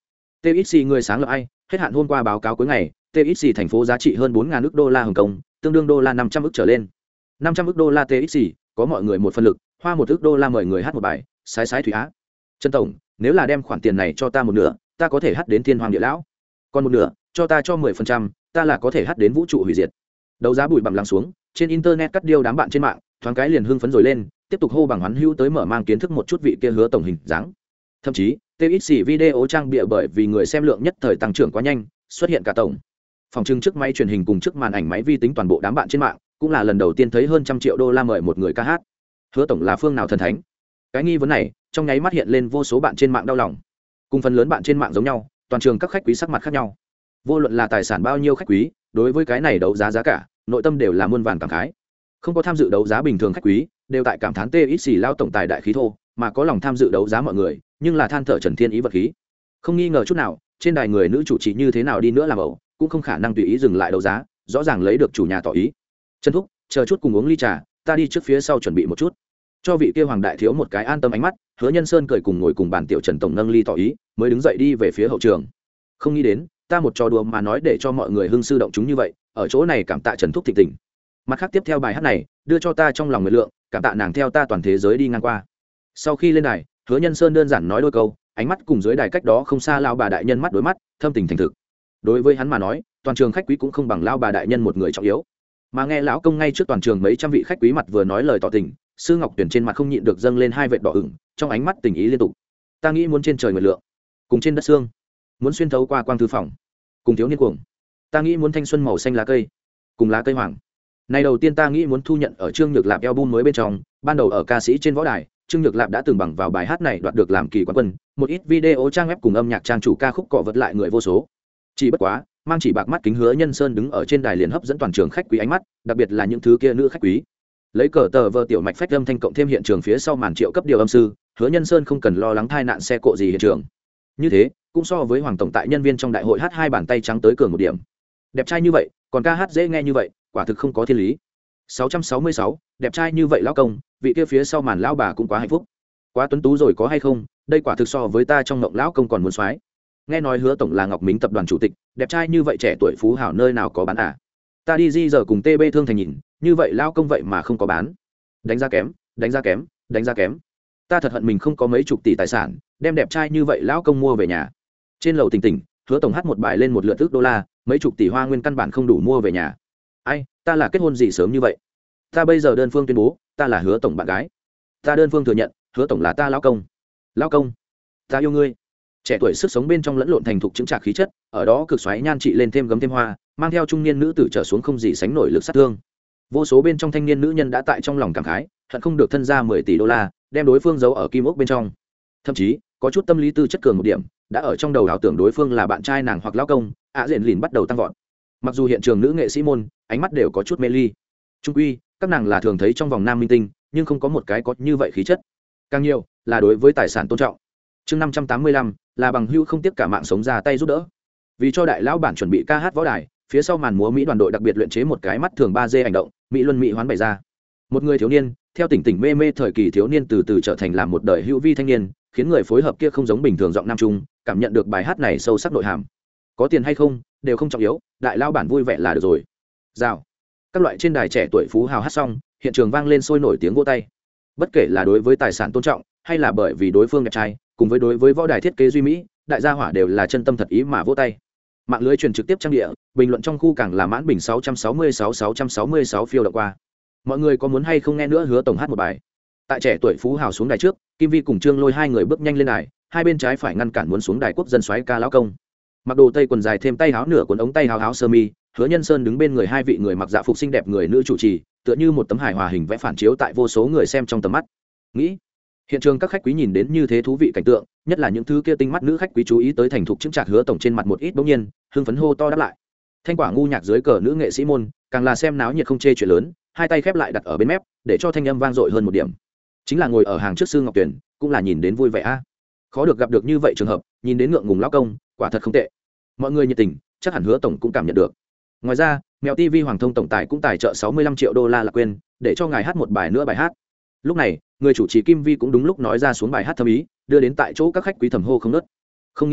tê ích xê người sáng lập ai? Hết hạn hôm qua báo cáo cuối ngày, tê ích xê thành phố giá trị hơn bốn nghìn ức đô la Hồng Kông, tương đương đô la năm trăm ức trở lên. năm trăm ức đô la tê ích xê, có mọi người một phần lực, hoa một ức đô la mời người hát một bài, sái sái thủy á. Trần tổng, nếu là đem khoản tiền này cho ta một nửa, ta có thể hát đến thiên hoàng địa lão. Còn một nửa, cho ta cho mười phần trăm, ta là có thể hát đến vũ trụ hủy diệt. Đấu giá bụi bặm lắng xuống, trên internet cắt điêu đám bạn trên mạng, thoáng cái liền hưng phấn rồi lên, tiếp tục hô bằng hoán hữu tới mở mang kiến thức một chút vị kia hứa tổng hình dáng. Thậm chí, tê ích xê video trang bìa bởi vì người xem lượng nhất thời tăng trưởng quá nhanh, xuất hiện cả tổng. Phòng trưng trước máy truyền hình cùng trước màn ảnh máy vi tính toàn bộ đám bạn trên mạng, cũng là lần đầu tiên thấy hơn trăm triệu đô la mời một người ca hát. Hứa tổng là phương nào thần thánh? Cái nghi vấn này, trong nháy mắt hiện lên vô số bạn trên mạng đau lòng. Cùng phần lớn bạn trên mạng giống nhau, toàn trường các khách quý sắc mặt khác nhau. Vô luận là tài sản bao nhiêu khách quý, đối với cái này đấu giá giá cả, nội tâm đều là muôn vàn cảm khái. Không có tham dự đấu giá bình thường khách quý, đều tại cảm thán tê ít xì lao tổng tài đại khí thô, mà có lòng tham dự đấu giá mọi người, nhưng là than thở Trần Thiên Ý vật khí. Không nghi ngờ chút nào, trên đài người nữ chủ trì như thế nào đi nữa làm ẩu, cũng không khả năng tùy ý dừng lại đấu giá, rõ ràng lấy được chủ nhà tỏ ý. Trần thúc, chờ chút cùng uống ly trà, ta đi trước phía sau chuẩn bị một chút. Cho vị kia hoàng đại thiếu một cái an tâm ánh mắt, Hứa Nhân Sơn cười cùng ngồi cùng bàn tiểu Trần tổng nâng ly tỏ ý, mới đứng dậy đi về phía hậu trường. Không nghĩ đến, ta một trò đùa mà nói để cho mọi người hưng sư động chúng như vậy, ở chỗ này cảm tạ Trần thúc thịnh tình. Mặt khác tiếp theo bài hát này, đưa cho ta trong lòng người lượng, cảm tạ nàng theo ta toàn thế giới đi ngang qua. Sau khi lên đài, Hứa Nhân Sơn đơn giản nói đôi câu, ánh mắt cùng dưới đài cách đó không xa lao bà đại nhân mắt đối mắt, thâm tình thành thực. Đối với hắn mà nói, toàn trường khách quý cũng không bằng lao bà đại nhân một người trọng yếu. Mà nghe lão công ngay trước toàn trường mấy trăm vị khách quý mặt vừa nói lời tỏ tình, Sư Ngọc Tuyển trên mặt không nhịn được dâng lên hai vệt đỏ ửng, trong ánh mắt tình ý liên tục. Ta nghĩ muốn trên trời người lượng, cùng trên đất xương, muốn xuyên thấu qua quang thư phòng, cùng thiếu niên cuồng. Ta nghĩ muốn thanh xuân màu xanh lá cây, cùng lá cây hoàng. Này đầu tiên ta nghĩ muốn thu nhận ở Trương Nhược Lạp album mới bên trong, ban đầu ở ca sĩ trên võ đài, Trương Nhược Lạp đã từng bằng vào bài hát này đoạt được làm kỳ quán quân, một ít video trang web cùng âm nhạc trang chủ ca khúc cọ vật lại người vô số. Chỉ bất quá, mang chỉ bạc mắt kính Hứa Nhân Sơn đứng ở trên đài liền hấp dẫn toàn trường khách quý ánh mắt, đặc biệt là những thứ kia nữ khách quý. Lấy cờ tờ vơ tiểu mạch phách âm thanh cộng thêm hiện trường phía sau màn triệu cấp điều âm sư, Hứa Nhân Sơn không cần lo lắng tai nạn xe cộ gì hiện trường. Như thế, cũng so với Hoàng tổng tại nhân viên trong đại hội hát hai bàn tay trắng tới cường một điểm. Đẹp trai như vậy, còn ca hát dễ nghe như vậy, quả thực không có thiên lý. sáu trăm sáu mươi sáu, đẹp trai như vậy lão công, vị kia phía sau màn lão bà cũng quá hạnh phúc. Quá tuấn tú rồi có hay không, đây quả thực so với ta trong ngộng lão công còn muốn soái. Nghe nói Hứa tổng là Ngọc Mính tập đoàn chủ tịch, đẹp trai như vậy trẻ tuổi phú hảo nơi nào có bán à? Ta đi di giờ cùng tê bê thương thành nhìn, như vậy lão công vậy mà không có bán. Đánh giá kém, đánh giá kém, đánh giá kém. Ta thật hận mình không có mấy chục tỷ tài sản, đem đẹp trai như vậy lão công mua về nhà. Trên lầu Tỉnh Tỉnh, Hứa tổng hát một bài lên một lượt ức đô la, mấy chục tỷ hoa nguyên căn bản không đủ mua về nhà. Ai, ta là kết hôn gì sớm như vậy? Ta bây giờ đơn phương tuyên bố, ta là Hứa tổng bạn gái. Ta đơn phương thừa nhận, Hứa tổng là ta lão công. Lão công, ta yêu ngươi. Trẻ tuổi sức sống bên trong lẫn lộn thành thục chứng trạc khí chất, ở đó cực xoáy nhan trị lên thêm gấm thêm hoa, mang theo trung niên nữ tử trở xuống không gì sánh nổi lực sát thương. Vô số bên trong thanh niên nữ nhân đã tại trong lòng cảm khái, hận không được thân ra mười tỷ đô la, đem đối phương giấu ở kim ốc bên trong. Thậm chí, có chút tâm lý tư chất cường một điểm, đã ở trong đầu ảo tưởng đối phương là bạn trai nàng hoặc lão công, ạ diện lìn bắt đầu tăng vọt. Mặc dù hiện trường nữ nghệ sĩ môn, ánh mắt đều có chút mê ly. Trung quy, các nàng là thường thấy trong vòng nam minh tinh, nhưng không có một cái có như vậy khí chất. Càng nhiều, là đối với tài sản tôn trọng. Chương năm trăm tám mươi lăm, là bằng hữu không tiếc cả mạng sống ra tay giúp đỡ. Vì cho đại lão bản chuẩn bị ca hát võ đài, phía sau màn múa Mỹ đoàn đội đặc biệt luyện chế một cái mắt thường ba D hành động, Mỹ luân Mỹ hoán bày ra. Một người thiếu niên, theo tỉnh tỉnh mê mê thời kỳ thiếu niên từ từ trở thành làm một đời hữu vi thanh niên, khiến người phối hợp kia không giống bình thường giọng nam trung, cảm nhận được bài hát này sâu sắc nội hàm. Có tiền hay không, đều không trọng yếu, đại lão bản vui vẻ là được rồi. Rào. Các loại trên đài trẻ tuổi phú hào hát xong, hiện trường vang lên sôi nổi tiếng vỗ tay. Bất kể là đối với tài sản tôn trọng, hay là bởi vì đối phương đẹp trai, cùng với đối với võ đài thiết kế duy mỹ, đại gia hỏa đều là chân tâm thật ý mà vỗ tay. Mạng lưới truyền trực tiếp trang địa, bình luận trong khu càng là mãn bình sáu trăm sáu mươi sáu sáu trăm sáu mươi sáu phiêu đậu qua. Mọi người có muốn hay không nghe nữa Hứa tổng hát một bài? Tại trẻ tuổi phú hào xuống đài trước, Kim Vi cùng Trương Lôi hai người bước nhanh lên đài, hai bên trái phải ngăn cản muốn xuống đài quốc dân soái ca lão công. Mặc đồ tây quần dài thêm tay áo nửa cuốn ống tay áo áo sơ mi, Hứa Nhân Sơn đứng bên người hai vị người mặc dạ phục xinh đẹp người nữ chủ trì, tựa như một tấm hài hòa hình vẽ phản chiếu tại vô số người xem trong tầm mắt. Nghĩ, hiện trường các khách quý nhìn đến như thế thú vị cảnh tượng, nhất là những thứ kia tinh mắt nữ khách quý chú ý tới thành thục chứng trạc Hứa tổng trên mặt một ít bỗng nhiên, hưng phấn hô to đáp lại. Thanh quả ngu nhạc dưới cờ nữ nghệ sĩ môn, càng là xem náo nhiệt không chê chuyện lớn, hai tay khép lại đặt ở bên mép, để cho thanh âm vang dội hơn một điểm. Chính là ngồi ở hàng trước Sư Ngọc Tuyển, cũng là nhìn đến vui vẻ a. Khó được gặp được như vậy trường hợp, nhìn đến ngượng ngùng lão công, quả thật không tệ. Mọi người nhiệt tình, chắc hẳn Hứa tổng cũng cảm nhận được. Ngoài ra, Mèo ti vi Hoàng thông tổng tài cũng tài trợ sáu mươi lăm triệu đô la là quên, để cho ngài hát một bài nữa bài hát. Lúc này, người chủ trì Kim Vi cũng đúng lúc nói ra xuống bài hát thâm ý, đưa đến tại chỗ các khách quý thầm hô không ngớt. Không nghĩ đến,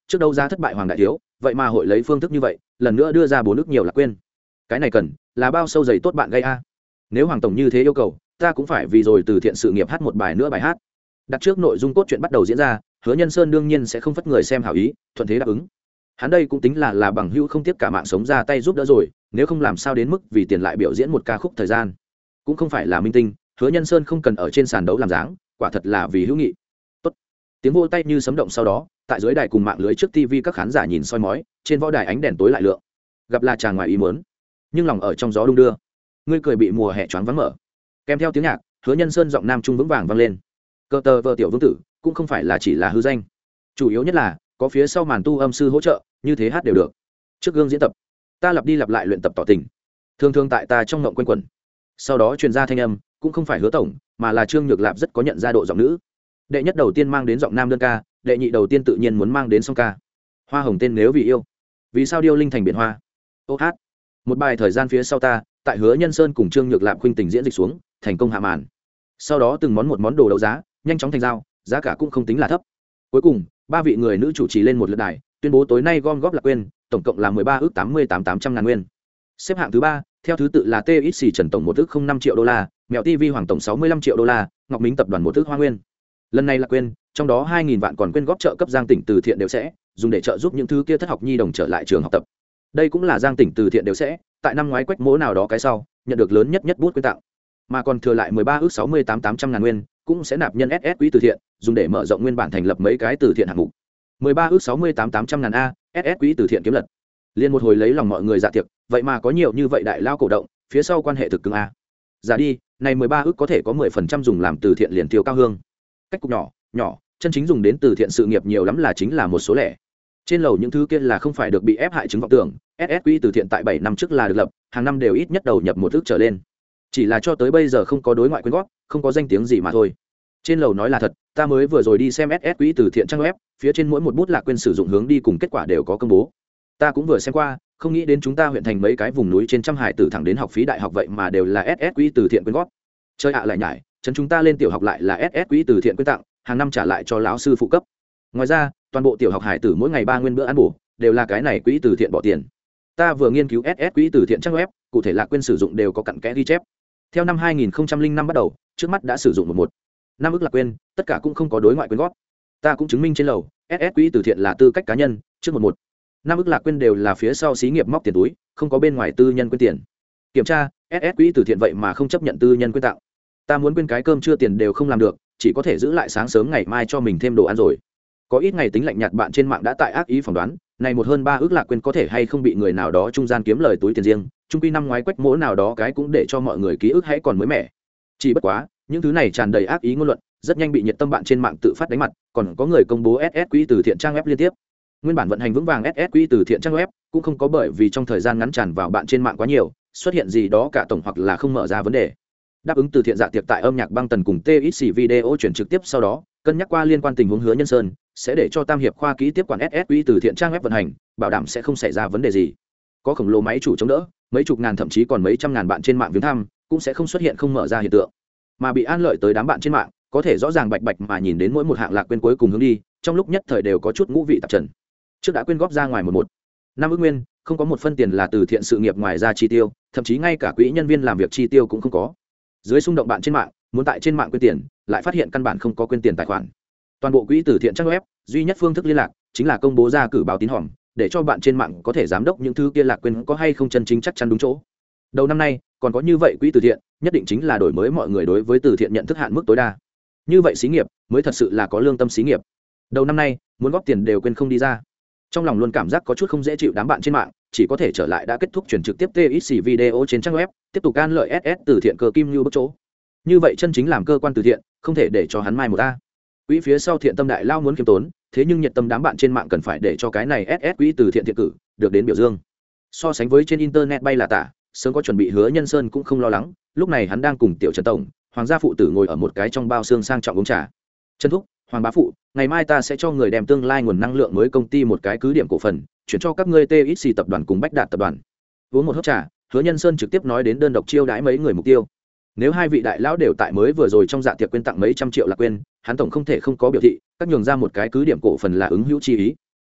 trước đâu ra thất bại hoàng đại thiếu vậy mà hội lấy phương thức như vậy lần nữa đưa ra bốn nước nhiều lạc quên. Cái này cần là bao sâu dày tốt bạn gây a. Nếu hoàng tổng như thế yêu cầu ta cũng phải vì rồi từ thiện sự nghiệp hát một bài nữa bài hát. Đặt trước nội dung cốt truyện bắt đầu diễn ra, Hứa Nhân Sơn đương nhiên sẽ không phất người xem hảo ý, thuận thế đáp ứng. Hắn đây cũng tính là là bằng hữu không tiếc cả mạng sống ra tay giúp đỡ rồi, nếu không làm sao đến mức vì tiền lại biểu diễn một ca khúc thời gian. Cũng không phải là minh tinh, Hứa Nhân Sơn không cần ở trên sàn đấu làm dáng, quả thật là vì hữu nghị. Tốt. Tiếng vỗ tay như sấm động sau đó, tại dưới đài cùng mạng lưới trước ti vi các khán giả nhìn soi mói, trên võ đài ánh đèn tối lại lượng. Gặp là chàng ngoài ý muốn, nhưng lòng ở trong gió đung đưa. Ngươi cười bị mùa hè choáng vắng mở. Kèm theo tiếng nhạc, Hứa Nhân Sơn giọng nam trung vững vàng vang lên. Cơ tờ vợ tiểu vương tử cũng không phải là chỉ là hư danh, chủ yếu nhất là có phía sau màn tu âm sư hỗ trợ, như thế hát đều được. Trước gương diễn tập, ta lặp đi lặp lại luyện tập tỏ tình, thường thường tại ta trong ngộng quanh quẩn. Sau đó truyền ra thanh âm, cũng không phải Hứa tổng, mà là Trương Nhược Lạp rất có nhận ra độ giọng nữ. Đệ nhất đầu tiên mang đến giọng nam đơn ca, đệ nhị đầu tiên tự nhiên muốn mang đến song ca. Hoa hồng tên nếu vì yêu, vì sao điêu linh thành biển hoa. Ô hát, một bài thời gian phía sau ta, tại Hứa Nhân Sơn cùng Trương Nhược Lạp khuynh tình diễn dịch xuống, thành công hạ màn. Sau đó từng món một món đồ đấu giá, nhanh chóng thành giao, giá cả cũng không tính là thấp. Cuối cùng, ba vị người nữ chủ trì lên một lượt đài, tuyên bố tối nay gom góp lạc quên, tổng cộng là mười ba ước tám mươi tám tám trăm ngàn nguyên. Xếp hạng thứ ba, theo thứ tự là tê ích xê Trần tổng một ước không năm triệu đô la, Mèo ti vi Hoàng tổng sáu mươi lăm triệu đô la, Ngọc Mính tập đoàn một ước hoa nguyên. Lần này lạc quên, trong đó hai nghìn vạn còn quyên góp trợ cấp Giang tỉnh từ thiện đều sẽ dùng để trợ giúp những thứ kia thất học nhi đồng trở lại trường học tập. Đây cũng là Giang tỉnh từ thiện đều sẽ tại năm ngoái quách mỗ nào đó cái sau nhận được lớn nhất nhất bút quyên tặng, mà còn thừa lại mười ba ước sáu mươi tám tám trăm ngàn nguyên cũng sẽ nạp nhân ét ét quỹ từ thiện, dùng để mở rộng nguyên bản thành lập mấy cái từ thiện hạng mục. mười ba ước sáu mươi tám tám trăm ngàn a, ét ét quỹ từ thiện kiếm lật. Liên một hồi lấy lòng mọi người dạ tiệc, vậy mà có nhiều như vậy đại lao cổ động, phía sau quan hệ thực cứng a. Giả đi, này mười ba ước có thể có mười phần trăm dùng làm từ thiện liền tiêu cao hương. Cách cục nhỏ, nhỏ, chân chính dùng đến từ thiện sự nghiệp nhiều lắm là chính là một số lẻ. Trên lầu những thứ kia là không phải được bị ép hại chứng vọng tưởng, ét ét quỹ từ thiện tại bảy năm trước là được lập, hàng năm đều ít nhất đầu nhập một ước trở lên. Chỉ là cho tới bây giờ không có đối ngoại quyên góp, không có danh tiếng gì mà thôi. Trên lầu nói là thật, ta mới vừa rồi đi xem ét ét quỹ từ thiện trang web, phía trên mỗi một bút lạc quên sử dụng hướng đi cùng kết quả đều có công bố. Ta cũng vừa xem qua, không nghĩ đến chúng ta huyện thành mấy cái vùng núi trên trăm hải tử thẳng đến học phí đại học vậy mà đều là ét ét quỹ từ thiện quyên góp. Chơi ạ lại nhải, trấn chúng ta lên tiểu học lại là ét ét quỹ từ thiện quyên tặng, hàng năm trả lại cho lão sư phụ cấp. Ngoài ra, toàn bộ tiểu học hải tử mỗi ngày ba nguyên bữa ăn bổ, đều là cái này quỹ từ thiện bỏ tiền. Ta vừa nghiên cứu ét ét quỹ từ thiện trang web, cụ thể lạc quên sử dụng đều có cặn kẽ ghi chép. Theo năm hai nghìn không trăm lẻ năm bắt đầu, trước mắt đã sử dụng một một năm ước lạc quên, tất cả cũng không có đối ngoại quyên góp. Ta cũng chứng minh trên lầu, ét ét quỹ từ thiện là tư cách cá nhân, trước một một năm ước lạc quên đều là phía sau xí nghiệp móc tiền túi, không có bên ngoài tư nhân quyên tiền. Kiểm tra, ét ét quỹ từ thiện vậy mà không chấp nhận tư nhân quyên tặng. Ta muốn quyên cái cơm trưa tiền đều không làm được, chỉ có thể giữ lại sáng sớm ngày mai cho mình thêm đồ ăn rồi. Có ít ngày tính lạnh nhạt bạn trên mạng đã tại ác ý phỏng đoán, này một hơn ba ước lạc quên có thể hay không bị người nào đó trung gian kiếm lời túi tiền riêng, trung quy năm ngoái quách mỗ nào đó cái cũng để cho mọi người ký ức hãy còn mới mẻ. Chỉ bất quá, những thứ này tràn đầy ác ý ngôn luận, rất nhanh bị nhiệt tâm bạn trên mạng tự phát đánh mặt, còn có người công bố ét ét quỹ từ thiện trang web liên tiếp. Nguyên bản vận hành vững vàng ét ét quỹ từ thiện trang web cũng không có bởi vì trong thời gian ngắn tràn vào bạn trên mạng quá nhiều, xuất hiện gì đó cả tổng hoặc là không mở ra vấn đề. Đáp ứng từ thiện dạ tiệc tại âm nhạc băng tần cùng tê ích xê video chuyển trực tiếp sau đó, cân nhắc qua liên quan tình huống Hứa Nhân Sơn, sẽ để cho Tam hiệp khoa kỹ tiếp quản ét ét quỹ từ thiện trang web vận hành, bảo đảm sẽ không xảy ra vấn đề gì. Có khổng lồ máy chủ chống đỡ, mấy chục ngàn thậm chí còn mấy trăm ngàn bạn trên mạng viếng thăm, cũng sẽ không xuất hiện không mở ra hiện tượng. Mà bị an lợi tới đám bạn trên mạng, có thể rõ ràng bạch bạch mà nhìn đến mỗi một hạng lạc quên cuối cùng hướng đi, trong lúc nhất thời đều có chút ngũ vị tạp trần. Trước đã quyên góp ra ngoài một một năm ước nguyên, không có một phân tiền là từ thiện sự nghiệp ngoài ra chi tiêu, thậm chí ngay cả quỹ nhân viên làm việc chi tiêu cũng không có. Dưới xung động bạn trên mạng, muốn tại trên mạng quyên tiền, lại phát hiện căn bản không có quyên tiền tài khoản. Toàn bộ quỹ từ thiện trang web, duy nhất phương thức liên lạc chính là công bố ra cử báo tín hòm, để cho bạn trên mạng có thể giám đốc những thứ kia lạc quên có hay không chân chính chắc chắn đúng chỗ. Đầu năm nay, còn có như vậy quỹ từ thiện, nhất định chính là đổi mới mọi người đối với từ thiện nhận thức hạn mức tối đa. Như vậy xí nghiệp mới thật sự là có lương tâm xí nghiệp. Đầu năm nay, muốn góp tiền đều quên không đi ra. Trong lòng luôn cảm giác có chút không dễ chịu đám bạn trên mạng, chỉ có thể trở lại đã kết thúc chuyển trực tiếp tê ích xê video trên trang web, tiếp tục can lợi ét ét từ thiện cơ kim như bước chỗ. Như vậy chân chính làm cơ quan từ thiện, không thể để cho hắn mai một ta. Quỹ phía sau thiện tâm đại lao muốn kiêm tốn, thế nhưng nhiệt tâm đám bạn trên mạng cần phải để cho cái này ét ét quỹ từ thiện thiện cử được đến biểu dương. So sánh với trên internet bay là tả, sớm có chuẩn bị Hứa Nhân Sơn cũng không lo lắng, lúc này hắn đang cùng tiểu Trần tổng, Hoàng gia phụ tử ngồi ở một cái trong bao xương sang trọng uống trà. Trần thúc, Hoàng bá phụ, ngày mai ta sẽ cho người đem tương lai nguồn năng lượng mới công ty một cái cứ điểm cổ phần, chuyển cho các ngươi tê ích xê tập đoàn cùng Bách Đạt tập đoàn. Uống một hớp trà, Hứa Nhân Sơn trực tiếp nói đến đơn độc chiêu đãi mấy người mục tiêu. Nếu hai vị đại lão đều tại mới vừa rồi trong dạ tiệc quyên tặng mấy trăm triệu là quên, hắn tổng không thể không có biểu thị, các nhường ra một cái cứ điểm cổ phần là ứng hữu chi ý.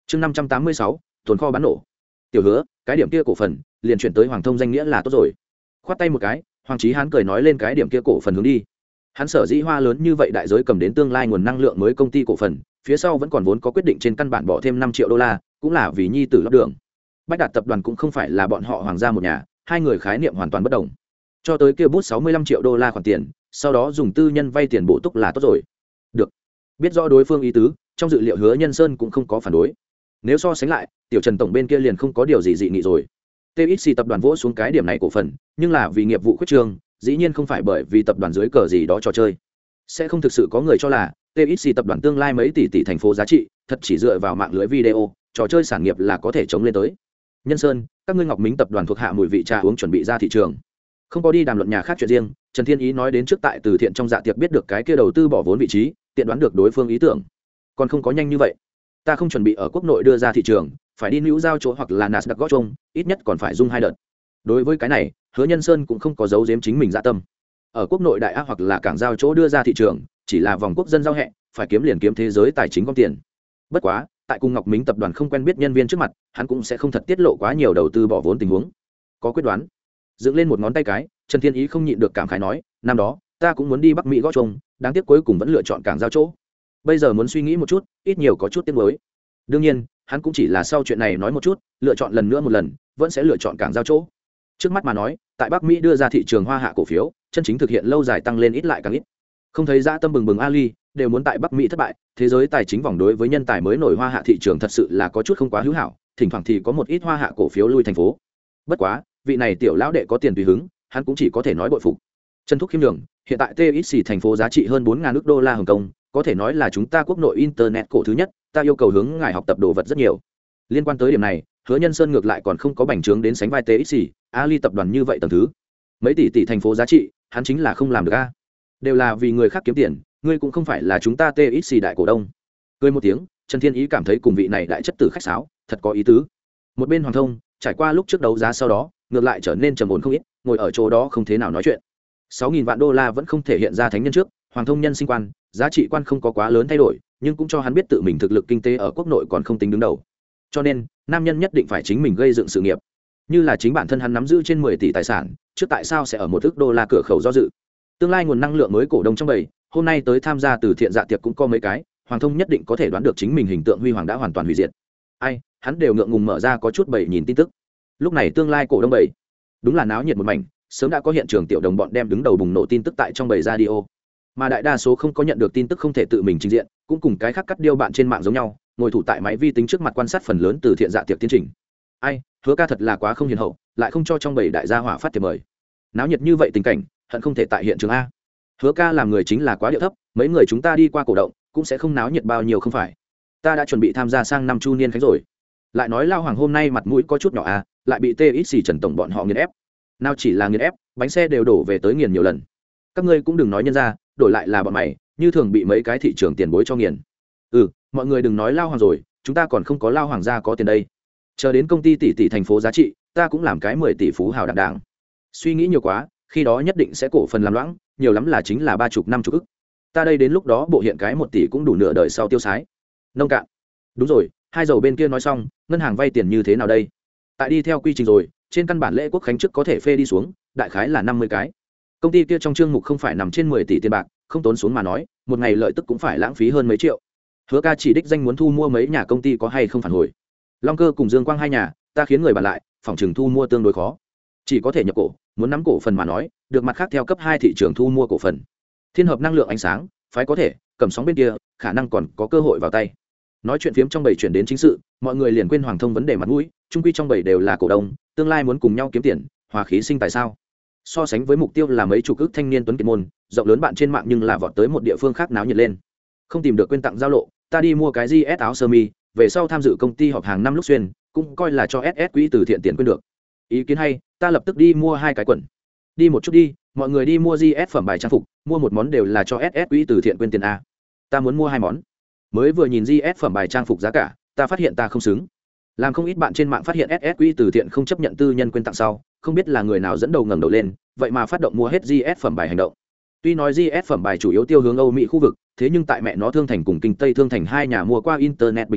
chương năm trăm tám mươi sáu tồn kho bán nổ. Tiểu Hứa, cái điểm kia cổ phần liền chuyển tới Hoàng Thông danh nghĩa là tốt rồi. Khoát tay một cái, Hoàng Chí Hán cười nói lên cái điểm kia cổ phần hướng đi. Hắn sở dĩ hoa lớn như vậy đại giới cầm đến tương lai nguồn năng lượng mới công ty cổ phần, phía sau vẫn còn vốn có quyết định trên căn bản bỏ thêm năm triệu đô la, cũng là vì nhi tử lót đường. Bách Đạt tập đoàn cũng không phải là bọn họ Hoàng gia một nhà, hai người khái niệm hoàn toàn bất đồng. Cho tới kia bút sáu mươi lăm triệu đô la khoản tiền, sau đó dùng tư nhân vay tiền bổ túc là tốt rồi. Được. Biết rõ đối phương ý tứ, trong dự liệu Hứa Nhân Sơn cũng không có phản đối. Nếu so sánh lại, tiểu Trần tổng bên kia liền không có điều gì dị nghị rồi. tê ích xê tập đoàn vỗ xuống cái điểm này cổ phần, nhưng là vì nghiệp vụ khuyết trương, dĩ nhiên không phải bởi vì tập đoàn dưới cờ gì đó trò chơi. Sẽ không thực sự có người cho là tê ích xê tập đoàn tương lai mấy tỷ tỷ thành phố giá trị, thật chỉ dựa vào mạng lưới video, trò chơi sản nghiệp là có thể chống lên tới. Nhân Sơn, các ngươi Ngọc Mính tập đoàn thuộc hạ mùi vị trà uống chuẩn bị ra thị trường. Không có đi đàm luận nhà khác chuyện riêng, Trần Thiên Ý nói đến trước tại từ thiện trong dạ tiệc biết được cái kia đầu tư bỏ vốn vị trí, tiện đoán được đối phương ý tưởng. Còn không có nhanh như vậy. Ta không chuẩn bị ở quốc nội đưa ra thị trường, phải đi níu giao chỗ hoặc là Nasdaq gót chung, ít nhất còn phải dung hai đợt. Đối với cái này, Hứa Nhân Sơn cũng không có giấu giếm chính mình dạ tâm. Ở quốc nội đại ác hoặc là cảng giao chỗ đưa ra thị trường, chỉ là vòng quốc dân giao hẹ, phải kiếm liền kiếm thế giới tài chính gom tiền. Bất quá, tại cùng Ngọc Mính tập đoàn không quen biết nhân viên trước mặt, hắn cũng sẽ không thật tiết lộ quá nhiều đầu tư bỏ vốn tình huống. Có quyết đoán. Dựng lên một ngón tay cái, Trần Thiên Ý không nhịn được cảm khái nói, năm đó, ta cũng muốn đi Bắc Mỹ gót chung, đáng tiếc cuối cùng vẫn lựa chọn cảng giao chỗ. Bây giờ muốn suy nghĩ một chút, ít nhiều có chút tiếc nuối. Đương nhiên, hắn cũng chỉ là sau chuyện này nói một chút, lựa chọn lần nữa một lần, vẫn sẽ lựa chọn cảng giao chỗ. Trước mắt mà nói, tại Bắc Mỹ đưa ra thị trường hoa hạ cổ phiếu, chân chính thực hiện lâu dài tăng lên ít lại càng ít. Không thấy dã tâm bừng bừng Ali, đều muốn tại Bắc Mỹ thất bại, thế giới tài chính vòng đối với nhân tài mới nổi hoa hạ thị trường thật sự là có chút không quá hữu hảo, thỉnh thoảng thì có một ít hoa hạ cổ phiếu lui thành phố. Bất quá, vị này tiểu lão đệ có tiền tùy hứng, hắn cũng chỉ có thể nói bội phục. Trần Thúc khiêm đường, hiện tại tê ích xê thành phố giá trị hơn bốn nghìn ức đô la Hồng Kông, có thể nói là chúng ta quốc nội internet cổ thứ nhất, ta yêu cầu hướng ngài học tập đồ vật rất nhiều. Liên quan tới điểm này, Hứa Nhân Sơn ngược lại còn không có bành trướng đến sánh vai tê ích xê, Ali tập đoàn như vậy tầng thứ. Mấy tỷ tỷ thành phố giá trị, hắn chính là không làm được a. Đều là vì người khác kiếm tiền, ngươi cũng không phải là chúng ta tê ích xê đại cổ đông. Cười một tiếng, Trần Thiên Ý cảm thấy cùng vị này đại chất tử khách sáo, thật có ý tứ. Một bên Hoàng Thông, trải qua lúc trước đấu giá sau đó, ngược lại trở nên trầm ổn không ít, ngồi ở chỗ đó không thế nào nói chuyện. sáu nghìn vạn đô la vẫn không thể hiện ra thánh nhân trước, Hoàng Thông nhân sinh quan, giá trị quan không có quá lớn thay đổi, nhưng cũng cho hắn biết tự mình thực lực kinh tế ở quốc nội còn không tính đứng đầu. Cho nên, nam nhân nhất định phải chính mình gây dựng sự nghiệp. Như là chính bản thân hắn nắm giữ trên mười tỷ tài sản, trước tại sao sẽ ở một ức đô la cửa khẩu do dự. Tương lai nguồn năng lượng mới cổ đông trong bầy, hôm nay tới tham gia từ thiện dạ tiệc cũng có mấy cái, Hoàng Thông nhất định có thể đoán được chính mình hình tượng huy hoàng đã hoàn toàn hủy diệt. Ai, hắn đều ngượng ngùng mở ra có chút bầy nhìn tin tức. Lúc này tương lai cổ đông bầy, đúng là náo nhiệt một mảnh, sớm đã có hiện trường tiểu đồng bọn đem đứng đầu bùng nổ tin tức tại trong bầy radio. Mà đại đa số không có nhận được tin tức không thể tự mình trình diện, cũng cùng cái khác cắt điêu bạn trên mạng giống nhau, ngồi thủ tại máy vi tính trước mặt quan sát phần lớn từ thiện dạ tiệc tiến trình. Ai, Hứa ca thật là quá không hiền hậu, lại không cho trong bầy đại gia hỏa phát thiệp mời. Náo nhiệt như vậy tình cảnh, hận không thể tại hiện trường a. Hứa ca làm người chính là quá điệu thấp, mấy người chúng ta đi qua cổ động cũng sẽ không náo nhiệt bao nhiêu không phải. Ta đã chuẩn bị tham gia sang năm chu niên khánh rồi. Lại nói lao hoàng hôm nay mặt mũi có chút nhỏ a, lại bị tê ít xì Trần tổng bọn họ nghiền ép. Nào chỉ là nghiền ép, bánh xe đều đổ về tới nghiền nhiều lần. Các ngươi cũng đừng nói nhân ra, đổi lại là bọn mày, như thường bị mấy cái thị trường tiền bối cho nghiền. Ừ, mọi người đừng nói lao hoàng rồi, chúng ta còn không có lao hoàng gia có tiền đây. Chờ đến công ty tỷ tỷ thành phố giá trị, ta cũng làm cái mười tỷ phú hào đàng đàng. Suy nghĩ nhiều quá, khi đó nhất định sẽ cổ phần làm loãng, nhiều lắm là chính là ba chục năm chục ức. Ta đây đến lúc đó bộ hiện cái một tỷ cũng đủ nửa đời sau tiêu xái. Nông cạn. Đúng rồi, hai dầu bên kia nói xong, ngân hàng vay tiền như thế nào đây? Tại đi theo quy trình rồi, trên căn bản lễ quốc khánh trước có thể phê đi xuống, đại khái là năm mươi cái. Công ty kia trong chương mục không phải nằm trên mười tỷ tiền bạc, không tốn xuống mà nói, một ngày lợi tức cũng phải lãng phí hơn mấy triệu. Hứa ca chỉ đích danh muốn thu mua mấy nhà công ty có hay không phản hồi. Long Cơ cùng Dương Quang hai nhà, ta khiến người bàn lại, phòng trường thu mua tương đối khó. Chỉ có thể nhập cổ, muốn nắm cổ phần mà nói, được mặt khác theo cấp hai thị trường thu mua cổ phần. Thiên hợp năng lượng ánh sáng, phái có thể, cầm sóng bên kia, khả năng còn có cơ hội vào tay. Nói chuyện phiếm trong bầy chuyển đến chính sự, mọi người liền quên Hoàng Thông vấn đề mặt mũi, chung quy trong bầy đều là cổ đông, tương lai muốn cùng nhau kiếm tiền, hòa khí sinh tài sao? So sánh với mục tiêu là mấy chục ức thanh niên tuấn kiệt môn, rộng lớn bạn trên mạng nhưng là vọt tới một địa phương khác náo nhiệt lên. Không tìm được quên tặng giao lộ, ta đi mua cái giê ét áo sơ mi, về sau tham dự công ty họp hàng năm lúc xuyên, cũng coi là cho ét ét quỹ từ thiện tiền quên được. Ý kiến hay, ta lập tức đi mua hai cái quần. Đi một chút đi, mọi người đi mua giê ét phẩm bài trang phục, mua một món đều là cho ét ét quỹ từ thiện quên tiền a. Ta muốn mua hai món. Mới vừa nhìn giê ét phẩm bài trang phục giá cả, ta phát hiện ta không xứng. Làm không ít bạn trên mạng phát hiện ét ét quỹ từ thiện không chấp nhận tư nhân quên tặng sau, không biết là người nào dẫn đầu ngẩng đầu lên, vậy mà phát động mua hết giê ét phẩm bài hành động. Tuy nói giê ét phẩm bài chủ yếu tiêu hướng Âu Mỹ khu vực, thế nhưng tại mẹ nó Thương Thành cùng Kinh Tây Thương Thành hai nhà mua qua internet bình đài,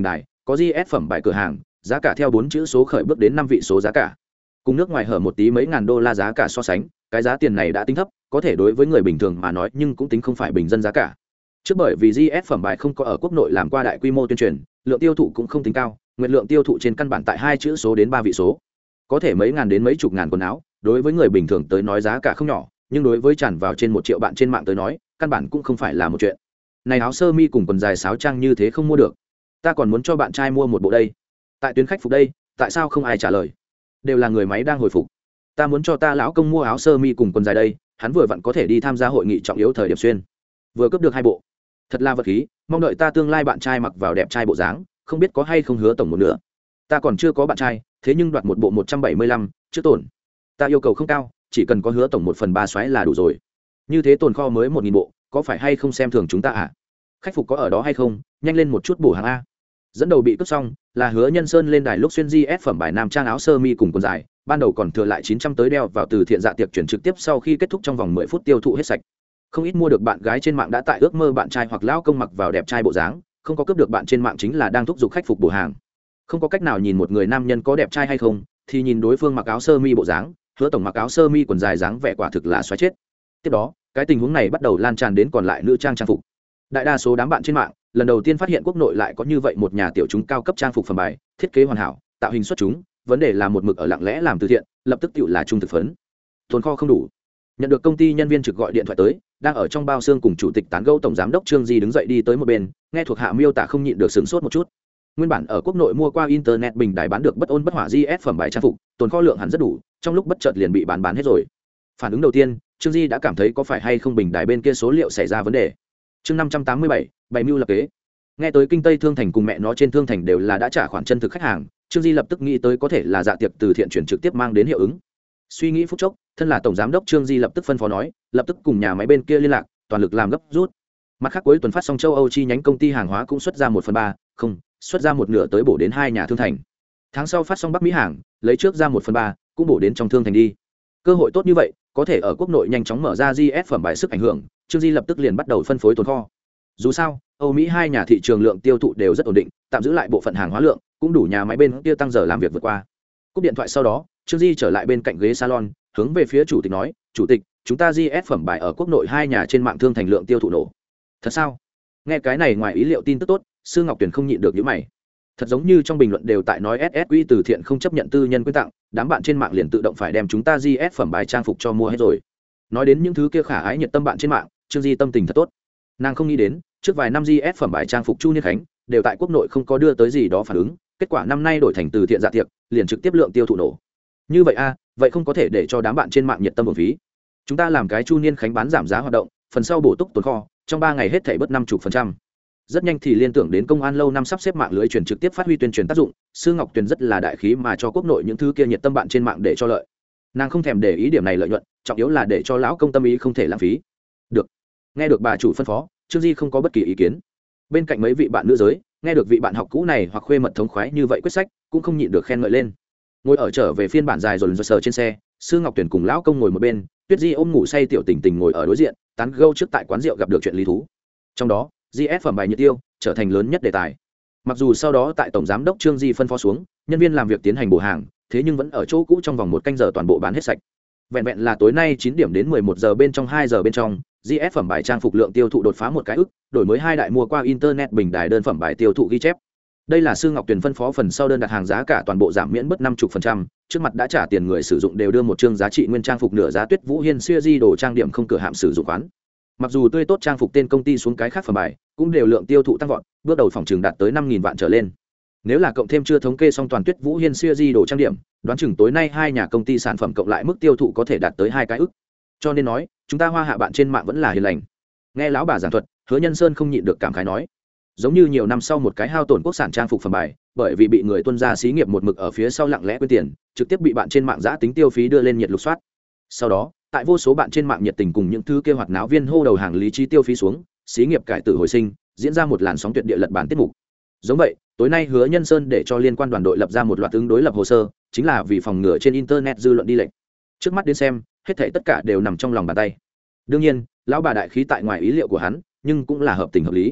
có gi ét phẩm bài cửa hàng giá cả theo bốn chữ số khởi bước đến năm vị số giá cả, cùng nước ngoài hở một tí mấy ngàn đô la giá cả so sánh, cái giá tiền này đã tính thấp, có thể đối với người bình thường mà nói nhưng cũng tính không phải bình dân giá cả. Trước bởi vì gi ét phẩm bài không có ở quốc nội làm qua đại quy mô tuyên truyền, lượng tiêu thụ cũng không tính cao, nguyện lượng tiêu thụ trên căn bản tại hai chữ số đến ba vị số, có thể mấy ngàn đến mấy chục ngàn quần áo, đối với người bình thường tới nói giá cả không nhỏ, nhưng đối với tràn vào trên một triệu bạn trên mạng tới nói, căn bản cũng không phải là một chuyện. Này áo sơ mi cùng quần dài sáo trang như thế không mua được, ta còn muốn cho bạn trai mua một bộ đây. Tại tuyến khách phục đây, tại sao không ai trả lời? Đều là người máy đang hồi phục. Ta muốn cho ta lão công mua áo sơ mi cùng quần dài đây, hắn vừa vặn có thể đi tham gia hội nghị trọng yếu thời điểm xuyên. Vừa cướp được hai bộ. Thật là vật khí, mong đợi ta tương lai bạn trai mặc vào đẹp trai bộ dáng, không biết có hay không hứa tổng một nửa. Ta còn chưa có bạn trai, thế nhưng đoạt một bộ một trăm bảy mươi lăm, trước tổn. Ta yêu cầu không cao, chỉ cần có hứa tổng một phần ba xoáy là đủ rồi. Như thế tồn kho mới một nghìn bộ, có phải hay không xem thường chúng ta à? Khách phục có ở đó hay không, nhanh lên một chút bổ hàng a. Dẫn đầu bị cướp xong, là Hứa Nhân Sơn lên đài lúc xuyên gi ét phẩm bài nam trang áo sơ mi cùng quần dài, ban đầu còn thừa lại chín trăm tới đeo vào từ thiện dạ tiệc chuyển trực tiếp sau khi kết thúc trong vòng mười phút tiêu thụ hết sạch. Không ít mua được bạn gái trên mạng đã tại ước mơ bạn trai hoặc lão công mặc vào đẹp trai bộ dáng, không có cướp được bạn trên mạng chính là đang thúc giục khách phục bổ hàng. Không có cách nào nhìn một người nam nhân có đẹp trai hay không, thì nhìn đối phương mặc áo sơ mi bộ dáng, Hứa tổng mặc áo sơ mi quần dài dáng vẻ quả thực là xoáy chết. Tiếp đó, cái tình huống này bắt đầu lan tràn đến còn lại nữ trang trang phục. Đại đa số đám bạn trên mạng lần đầu tiên phát hiện quốc nội lại có như vậy một nhà tiểu chúng cao cấp trang phục phẩm bài, thiết kế hoàn hảo, tạo hình xuất chúng, vấn đề là một mực ở lặng lẽ làm từ thiện, lập tức tựu là trung thực phấn. Tồn kho không đủ. Nhận được công ty nhân viên trực gọi điện thoại tới, đang ở trong bao xương cùng chủ tịch tán gẫu tổng giám đốc Trương Di đứng dậy đi tới một bên, nghe thuộc hạ miêu tả không nhịn được sửng sốt một chút. Nguyên bản ở quốc nội mua qua internet bình đài bán được bất ôn bất hỏa gi ét phẩm bài trang phục, tồn kho lượng hẳn rất đủ, trong lúc bất chợt liền bị bán bán hết rồi. Phản ứng đầu tiên, Trương Di đã cảm thấy có phải hay không bình đài bên kia số liệu xảy ra vấn đề. Chương năm trăm tám mươi bảy, bày mưu lập kế. Nghe tới kinh Tây Thương Thành cùng mẹ nó trên Thương Thành đều là đã trả khoản chân thực khách hàng, Trương Di lập tức nghĩ tới có thể là dạ tiệc từ thiện chuyển trực tiếp mang đến hiệu ứng. Suy nghĩ phút chốc, thân là tổng giám đốc Trương Di lập tức phân phó nói, lập tức cùng nhà máy bên kia liên lạc, toàn lực làm gấp rút. Mặt khác cuối tuần phát xong châu Âu chi nhánh công ty hàng hóa cũng xuất ra một phần ba, không, xuất ra một nửa tới bổ đến hai nhà Thương Thành. Tháng sau phát xong Bắc Mỹ hàng, lấy trước ra một phần ba, cũng bổ đến trong Thương Thành đi. Cơ hội tốt như vậy, có thể ở quốc nội nhanh chóng mở ra gi ét phẩm bài sức ảnh hưởng, Trương Di lập tức liền bắt đầu phân phối tồn kho. Dù sao, Âu Mỹ hai nhà thị trường lượng tiêu thụ đều rất ổn định, tạm giữ lại bộ phận hàng hóa lượng, cũng đủ nhà máy bên kia tăng giờ làm việc vượt qua. Cúp điện thoại sau đó, Trương Di trở lại bên cạnh ghế salon, hướng về phía chủ tịch nói, "Chủ tịch, chúng ta gi ét phẩm bài ở quốc nội hai nhà trên mạng Thương Thành lượng tiêu thụ nổ." "Thật sao?" Nghe cái này ngoài ý liệu tin tức tốt, Sư Ngọc Tuyền không nhịn được nhíu mày. Thật giống như trong bình luận đều tại nói ét ét quỹ từ thiện không chấp nhận tư nhân quyên tặng, đám bạn trên mạng liền tự động phải đem chúng ta gi ét phẩm bài trang phục cho mua hết rồi. Nói đến những thứ kia khả ái nhiệt tâm bạn trên mạng, Trương Di tâm tình thật tốt. Nàng không nghĩ đến, trước vài năm gi ét phẩm bài trang phục Chu Niên Khánh đều tại quốc nội không có đưa tới gì đó phản ứng, kết quả năm nay đổi thành từ thiện dạ tiệc, liền trực tiếp lượng tiêu thụ nổ. Như vậy a, vậy không có thể để cho đám bạn trên mạng nhiệt tâm uổng phí. Chúng ta làm cái Chu Niên Khánh bán giảm giá hoạt động, phần sau bổ túc tồn kho, trong ba ngày hết thảy bớt năm mươi phần trăm. Rất nhanh thì liên tưởng đến công an lâu năm sắp xếp mạng lưới truyền trực tiếp phát huy tuyên truyền tác dụng, Sư Ngọc Tuyền rất là đại khí mà cho quốc nội những thứ kia nhiệt tâm bạn trên mạng để cho lợi. Nàng không thèm để ý điểm này lợi nhuận, trọng yếu là để cho lão công tâm ý không thể lãng phí. Được. Nghe được bà chủ phân phó, Trương Di không có bất kỳ ý kiến. Bên cạnh mấy vị bạn nữ giới, nghe được vị bạn học cũ này hoặc khuê mật thống khoái như vậy quyết sách, cũng không nhịn được khen ngợi lên. Ngồi ở trở về phiên bản dài rồi rồi sờ trên xe, Sư Ngọc Tuyền cùng lão công ngồi một bên, Tuyết Di ôm ngủ say tiểu Tình Tình ngồi ở đối diện, tán gẫu trước tại quán rượu gặp được chuyện lý thú. Trong đó, gi ét phẩm bài nhiệt tiêu trở thành lớn nhất đề tài. Mặc dù sau đó tại tổng giám đốc Trương Di phân phó xuống, nhân viên làm việc tiến hành bổ hàng, thế nhưng vẫn ở chỗ cũ trong vòng một canh giờ toàn bộ bán hết sạch. Vẹn vẹn là tối nay chín điểm đến mười một giờ bên trong hai giờ bên trong, gi ét phẩm bài trang phục lượng tiêu thụ đột phá một cái ức, đổi mới hai đại mua qua internet bình đài đơn phẩm bài tiêu thụ ghi chép. Đây là Sư Ngọc Tuyền phân phó phần sau đơn đặt hàng giá cả toàn bộ giảm miễn bất năm mươi phần trăm, trước mặt đã trả tiền người sử dụng đều đưa một chương giá trị nguyên trang phục nửa giá Tuyết Vũ Hiên series đồ trang điểm không cửa hạm sử dụng khoán. Mặc dù tươi tốt trang phục tên công ty xuống cái khác phẩm bài, cũng đều lượng tiêu thụ tăng vọt, bước đầu phòng trường đạt tới năm nghìn vạn trở lên. Nếu là cộng thêm chưa thống kê xong toàn Tuyết Vũ Hiên series đồ trang điểm, đoán chừng tối nay hai nhà công ty sản phẩm cộng lại mức tiêu thụ có thể đạt tới hai cái ức. Cho nên nói, chúng ta Hoa Hạ bạn trên mạng vẫn là hiền lành. Nghe lão bà giảng thuật, Hứa Nhân Sơn không nhịn được cảm khái nói, giống như nhiều năm sau một cái hao tổn quốc sản trang phục phẩm bài, bởi vì bị người tuân gia xí nghiệp một mực ở phía sau lặng lẽ quên tiền, trực tiếp bị bạn trên mạng giã tính tiêu phí đưa lên nhiệt lục soát. Sau đó, tại vô số bạn trên mạng nhiệt tình cùng những thứ kêu hoạt náo viên hô đầu hàng lý trí tiêu phí xuống, xí nghiệp cải tử hồi sinh, diễn ra một làn sóng tuyệt địa lật bản tiết mục. Giống vậy, tối nay Hứa Nhân Sơn để cho liên quan đoàn đội lập ra một loạt ứng đối lập hồ sơ, chính là vì phòng ngừa trên internet dư luận đi lệch. Trước mắt đến xem, hết thảy tất cả đều nằm trong lòng bàn tay. Đương nhiên, lão bà đại khí tại ngoài ý liệu của hắn, nhưng cũng là hợp tình hợp lý.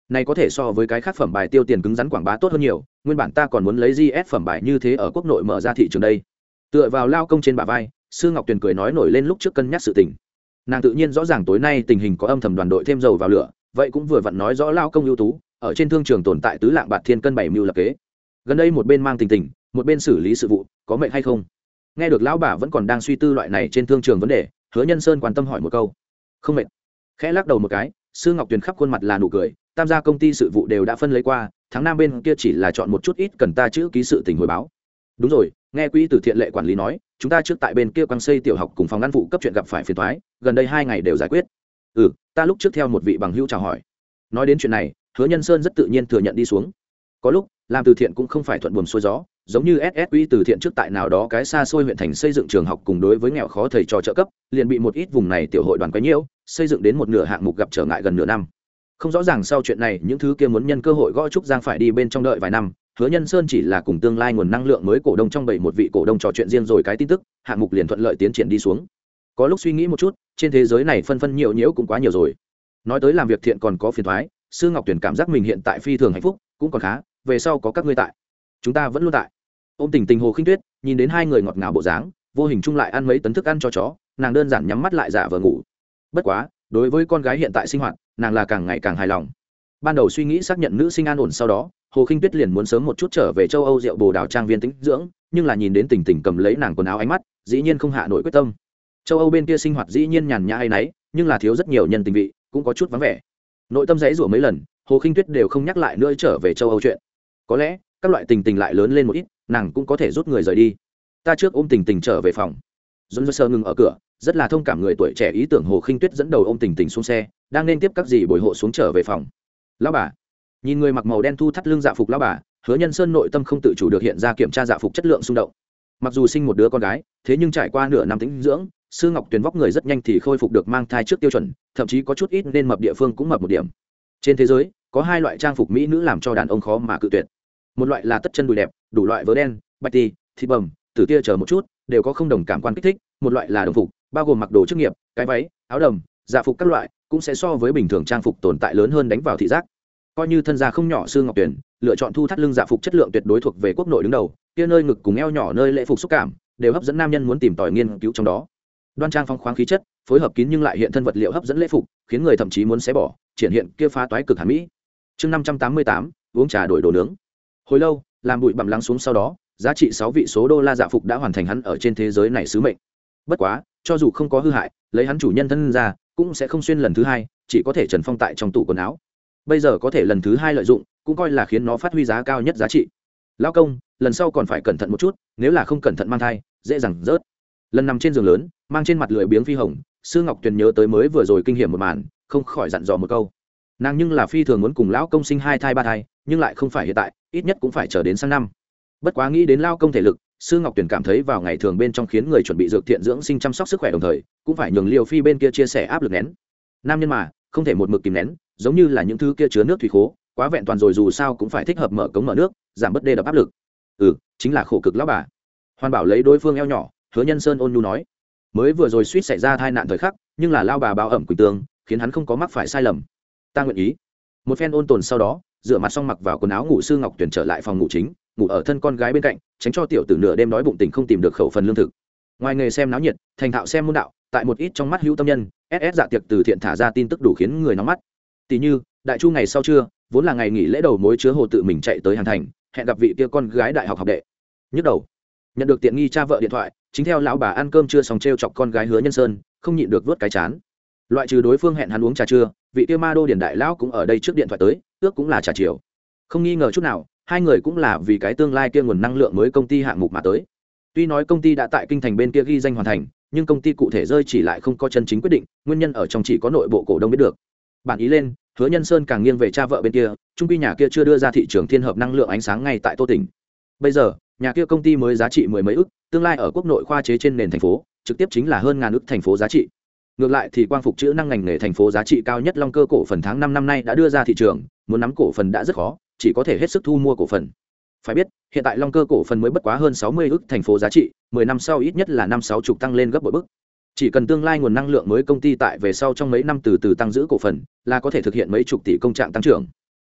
này có thể so với cái khác phẩm bài tiêu tiền cứng rắn quảng bá tốt hơn nhiều, nguyên bản ta còn muốn lấy giê ét phẩm bài như thế ở quốc nội mở ra thị trường đây. Tựa vào lao công trên bả vai, Sư Ngọc Tuyền cười nói nổi lên lúc trước cân nhắc sự tình. Nàng tự nhiên rõ ràng tối nay tình hình có âm thầm đoàn đội thêm dầu vào lửa, vậy cũng vừa vặn nói rõ lao công ưu tú, ở trên thương trường tồn tại tứ lạng bạt thiên cân bảy mưu lập kế. Gần đây một bên mang tình tình, một bên xử lý sự vụ, có mệnh hay không? Nghe được lão bà vẫn còn đang suy tư loại này trên thương trường vấn đề, Hứa Nhân Sơn quan tâm hỏi một câu. Không mệt. Khẽ lắc đầu một cái, Sư Ngọc Tuyền khắp khuôn mặt là nụ cười, tam gia công ty sự vụ đều đã phân lấy qua, tháng năm bên kia chỉ là chọn một chút ít cần ta chữ ký sự tình hồi báo. Đúng rồi, nghe quỹ từ thiện lệ quản lý nói, chúng ta trước tại bên kia quang xây tiểu học cùng phòng ngăn phụ cấp chuyện gặp phải phiền toái, gần đây hai ngày đều giải quyết. Ừ, ta lúc trước theo một vị bằng hữu chào hỏi. Nói đến chuyện này, Hứa Nhân Sơn rất tự nhiên thừa nhận đi xuống. Có lúc, làm từ thiện cũng không phải thuận buồm xuôi gió, giống như ét ét quỹ từ thiện trước tại nào đó cái xa xôi huyện thành xây dựng trường học cùng đối với nghèo khó thầy trò trợ cấp, liền bị một ít vùng này tiểu hội đoàn quấy nhiễu, xây dựng đến một nửa hạng mục gặp trở ngại gần nửa năm. Không rõ ràng sau chuyện này những thứ kia muốn nhân cơ hội gõ trúc giang phải đi bên trong đợi vài năm. Hứa Nhân Sơn chỉ là cùng tương lai nguồn năng lượng mới cổ đông trong bảy một vị cổ đông trò chuyện riêng rồi cái tin tức, hạng mục liền thuận lợi tiến triển đi xuống. Có lúc suy nghĩ một chút, trên thế giới này phân phân nhiều nhiễu cũng quá nhiều rồi. Nói tới làm việc thiện còn có phiền toái, Sư Ngọc Tuyền cảm giác mình hiện tại phi thường hạnh phúc, cũng còn khá, về sau có các ngươi tại, chúng ta vẫn luôn tại. Ôm Tình Tình Hồ Khinh Tuyết, nhìn đến hai người ngọt ngào bộ dáng, vô hình chung lại ăn mấy tấn thức ăn cho chó, nàng đơn giản nhắm mắt lại giả vờ ngủ. Bất quá, đối với con gái hiện tại sinh hoạt, nàng là càng ngày càng hài lòng. Ban đầu suy nghĩ xác nhận nữ sinh an ổn sau đó, Hồ Khinh Tuyết liền muốn sớm một chút trở về châu Âu rượu Bồ Đào trang viên tĩnh dưỡng, nhưng là nhìn đến Tình Tình cầm lấy nàng quần áo ánh mắt, dĩ nhiên không hạ nổi quyết tâm. Châu Âu bên kia sinh hoạt dĩ nhiên nhàn nhã hay nấy, nhưng là thiếu rất nhiều nhân tình vị, cũng có chút vắng vẻ. Nội tâm dãy rủa mấy lần, Hồ Khinh Tuyết đều không nhắc lại nữa trở về châu Âu chuyện. Có lẽ, các loại Tình Tình lại lớn lên một ít, nàng cũng có thể rút người rời đi. Ta trước ôm Tình Tình trở về phòng. Dũng Sơ ngừng ở cửa, rất là thông cảm người tuổi trẻ ý tưởng Hồ Khinh Tuyết dẫn đầu ôm Tình Tình xuống xe, đang nên tiếp các gì bồi hộ xuống trở về phòng. Lão bà, nhìn người mặc màu đen thu thắt lưng dạ phục lão bà, Hứa Nhân Sơn nội tâm không tự chủ được hiện ra kiểm tra dạ phục chất lượng xung động. Mặc dù sinh một đứa con gái, thế nhưng trải qua nửa năm tĩnh dưỡng, Sư Ngọc Tuyền vóc người rất nhanh thì khôi phục được mang thai trước tiêu chuẩn, thậm chí có chút ít nên mập địa phương cũng mập một điểm. Trên thế giới, có hai loại trang phục mỹ nữ làm cho đàn ông khó mà cự tuyệt. Một loại là tất chân đùi đẹp, đủ loại vớ đen, bạch tì, thịt bầm, tử tia chờ một chút, đều có không đồng cảm quan kích thích. Một loại là đồng phục, bao gồm mặc đồ chức nghiệp, cái váy, áo đầm, dạ phục các loại, cũng sẽ so với bình thường trang phục tồn tại lớn hơn đánh vào thị giác. Coi như thân gia không nhỏ, Sư Ngọc Tuyền lựa chọn thu thắt lưng dạ phục chất lượng tuyệt đối thuộc về quốc nội đứng đầu, kia nơi ngực cùng eo nhỏ nơi lễ phục xúc cảm, đều hấp dẫn nam nhân muốn tìm tòi nghiên cứu trong đó. Đoan trang phong khoáng khí chất, phối hợp kín nhưng lại hiện thân vật liệu hấp dẫn lễ phục, khiến người thậm chí muốn xé bỏ, triển hiện kia phá toái cực hàn mỹ. Chương năm trăm tám mươi tám, uống trà đổi đồ nướng. Hồi lâu, làm bụi bặm lắng xuống sau đó, giá trị sáu vị số đô la dạ phục đã hoàn thành hắn ở trên thế giới này sứ mệnh. Bất quá, cho dù không có hư hại, lấy hắn chủ nhân thân ra, cũng sẽ không xuyên lần thứ hai, chỉ có thể trần phong tại trong tủ quần áo. Bây giờ có thể lần thứ hai lợi dụng, cũng coi là khiến nó phát huy giá cao nhất giá trị. Lão công, lần sau còn phải cẩn thận một chút, nếu là không cẩn thận mang thai, dễ dàng rớt. Lần nằm trên giường lớn, mang trên mặt lười biếng phi hồng, Sư Ngọc Tuyền nhớ tới mới vừa rồi kinh hiểm một màn, không khỏi dặn dò một câu. Nàng nhưng là phi thường muốn cùng lão công sinh hai thai ba thai, nhưng lại không phải hiện tại, ít nhất cũng phải chờ đến sang năm. Bất quá nghĩ đến lão công thể lực, Sư Ngọc Tuyền cảm thấy vào ngày thường bên trong khiến người chuẩn bị dược thiện dưỡng sinh chăm sóc sức khỏe đồng thời, cũng phải nhường Liêu Phi bên kia chia sẻ áp lực nén. Nam nhân mà, không thể một mực kìm nén, giống như là những thứ kia chứa nước thủy khố, quá vẹn toàn rồi dù sao cũng phải thích hợp mở cống mở nước, giảm bớt đê đập áp lực. Ừ, chính là khổ cực lão bà. Hoàn Bảo lấy đối phương eo nhỏ, Hứa Nhân Sơn ôn nhu nói. Mới vừa rồi suýt xảy ra tai nạn thời khắc, nhưng là lao bà báo ẩm quỳnh tương, khiến hắn không có mắc phải sai lầm. Ta nguyện ý. Một phen ôn tồn sau đó, dựa mặt xong mặc vào quần áo ngủ, Sư Ngọc Tuyền trở lại phòng ngủ chính, ngủ ở thân con gái bên cạnh, tránh cho tiểu tử nửa đêm đói bụng tỉnh không tìm được khẩu phần lương thực. Ngoài nghề xem náo nhiệt, thành thạo xem môn đạo, tại một ít trong mắt hữu tâm nhân, ét ét dạ tiệc từ thiện thả ra tin tức đủ khiến người nóng mắt. Tỷ như, đại chu ngày sau trưa, vốn là ngày nghỉ lễ đầu mối chứa hồ tự mình chạy tới Hàn Thành, hẹn gặp vị kia con gái đại học học đệ. Nhức đầu. Nhận được tiện nghi cha vợ điện thoại, chính theo lão bà ăn cơm trưa xong trêu chọc con gái Hứa Nhân Sơn, không nhịn được vớt cái chán. Loại trừ đối phương hẹn hắn uống trà trưa, vị kia ma đô điển đại lão cũng ở đây trước điện thoại tới, ước cũng là trà chiều. Không nghi ngờ chút nào, hai người cũng là vì cái tương lai kia nguồn năng lượng mới công ty hạng mục mà tới. Tuy nói công ty đã tại kinh thành bên kia ghi danh hoàn thành, nhưng công ty cụ thể rơi chỉ lại không có chân chính quyết định, nguyên nhân ở trong chỉ có nội bộ cổ đông biết được. Bản ý lên, Hứa Nhân Sơn càng nghiêng về cha vợ bên kia, trung quy nhà kia chưa đưa ra thị trường thiên hợp năng lượng ánh sáng ngay tại Tô Tỉnh. Bây giờ, nhà kia công ty mới giá trị mười mấy ức, tương lai ở quốc nội khoa chế trên nền thành phố, trực tiếp chính là hơn ngàn ức thành phố giá trị. Ngược lại thì quang phục chữ năng ngành nghề thành phố giá trị cao nhất Long Cơ cổ phần tháng năm năm nay đã đưa ra thị trường, muốn nắm cổ phần đã rất khó, chỉ có thể hết sức thu mua cổ phần. Phải biết, hiện tại Long Cơ cổ phần mới bất quá hơn sáu mươi ức thành phố giá trị, mười năm sau ít nhất là năm sáu chục tăng lên gấp bội bức. Chỉ cần tương lai nguồn năng lượng mới công ty tại về sau trong mấy năm từ từ tăng giữ cổ phần, là có thể thực hiện mấy chục tỷ công trạng tăng trưởng.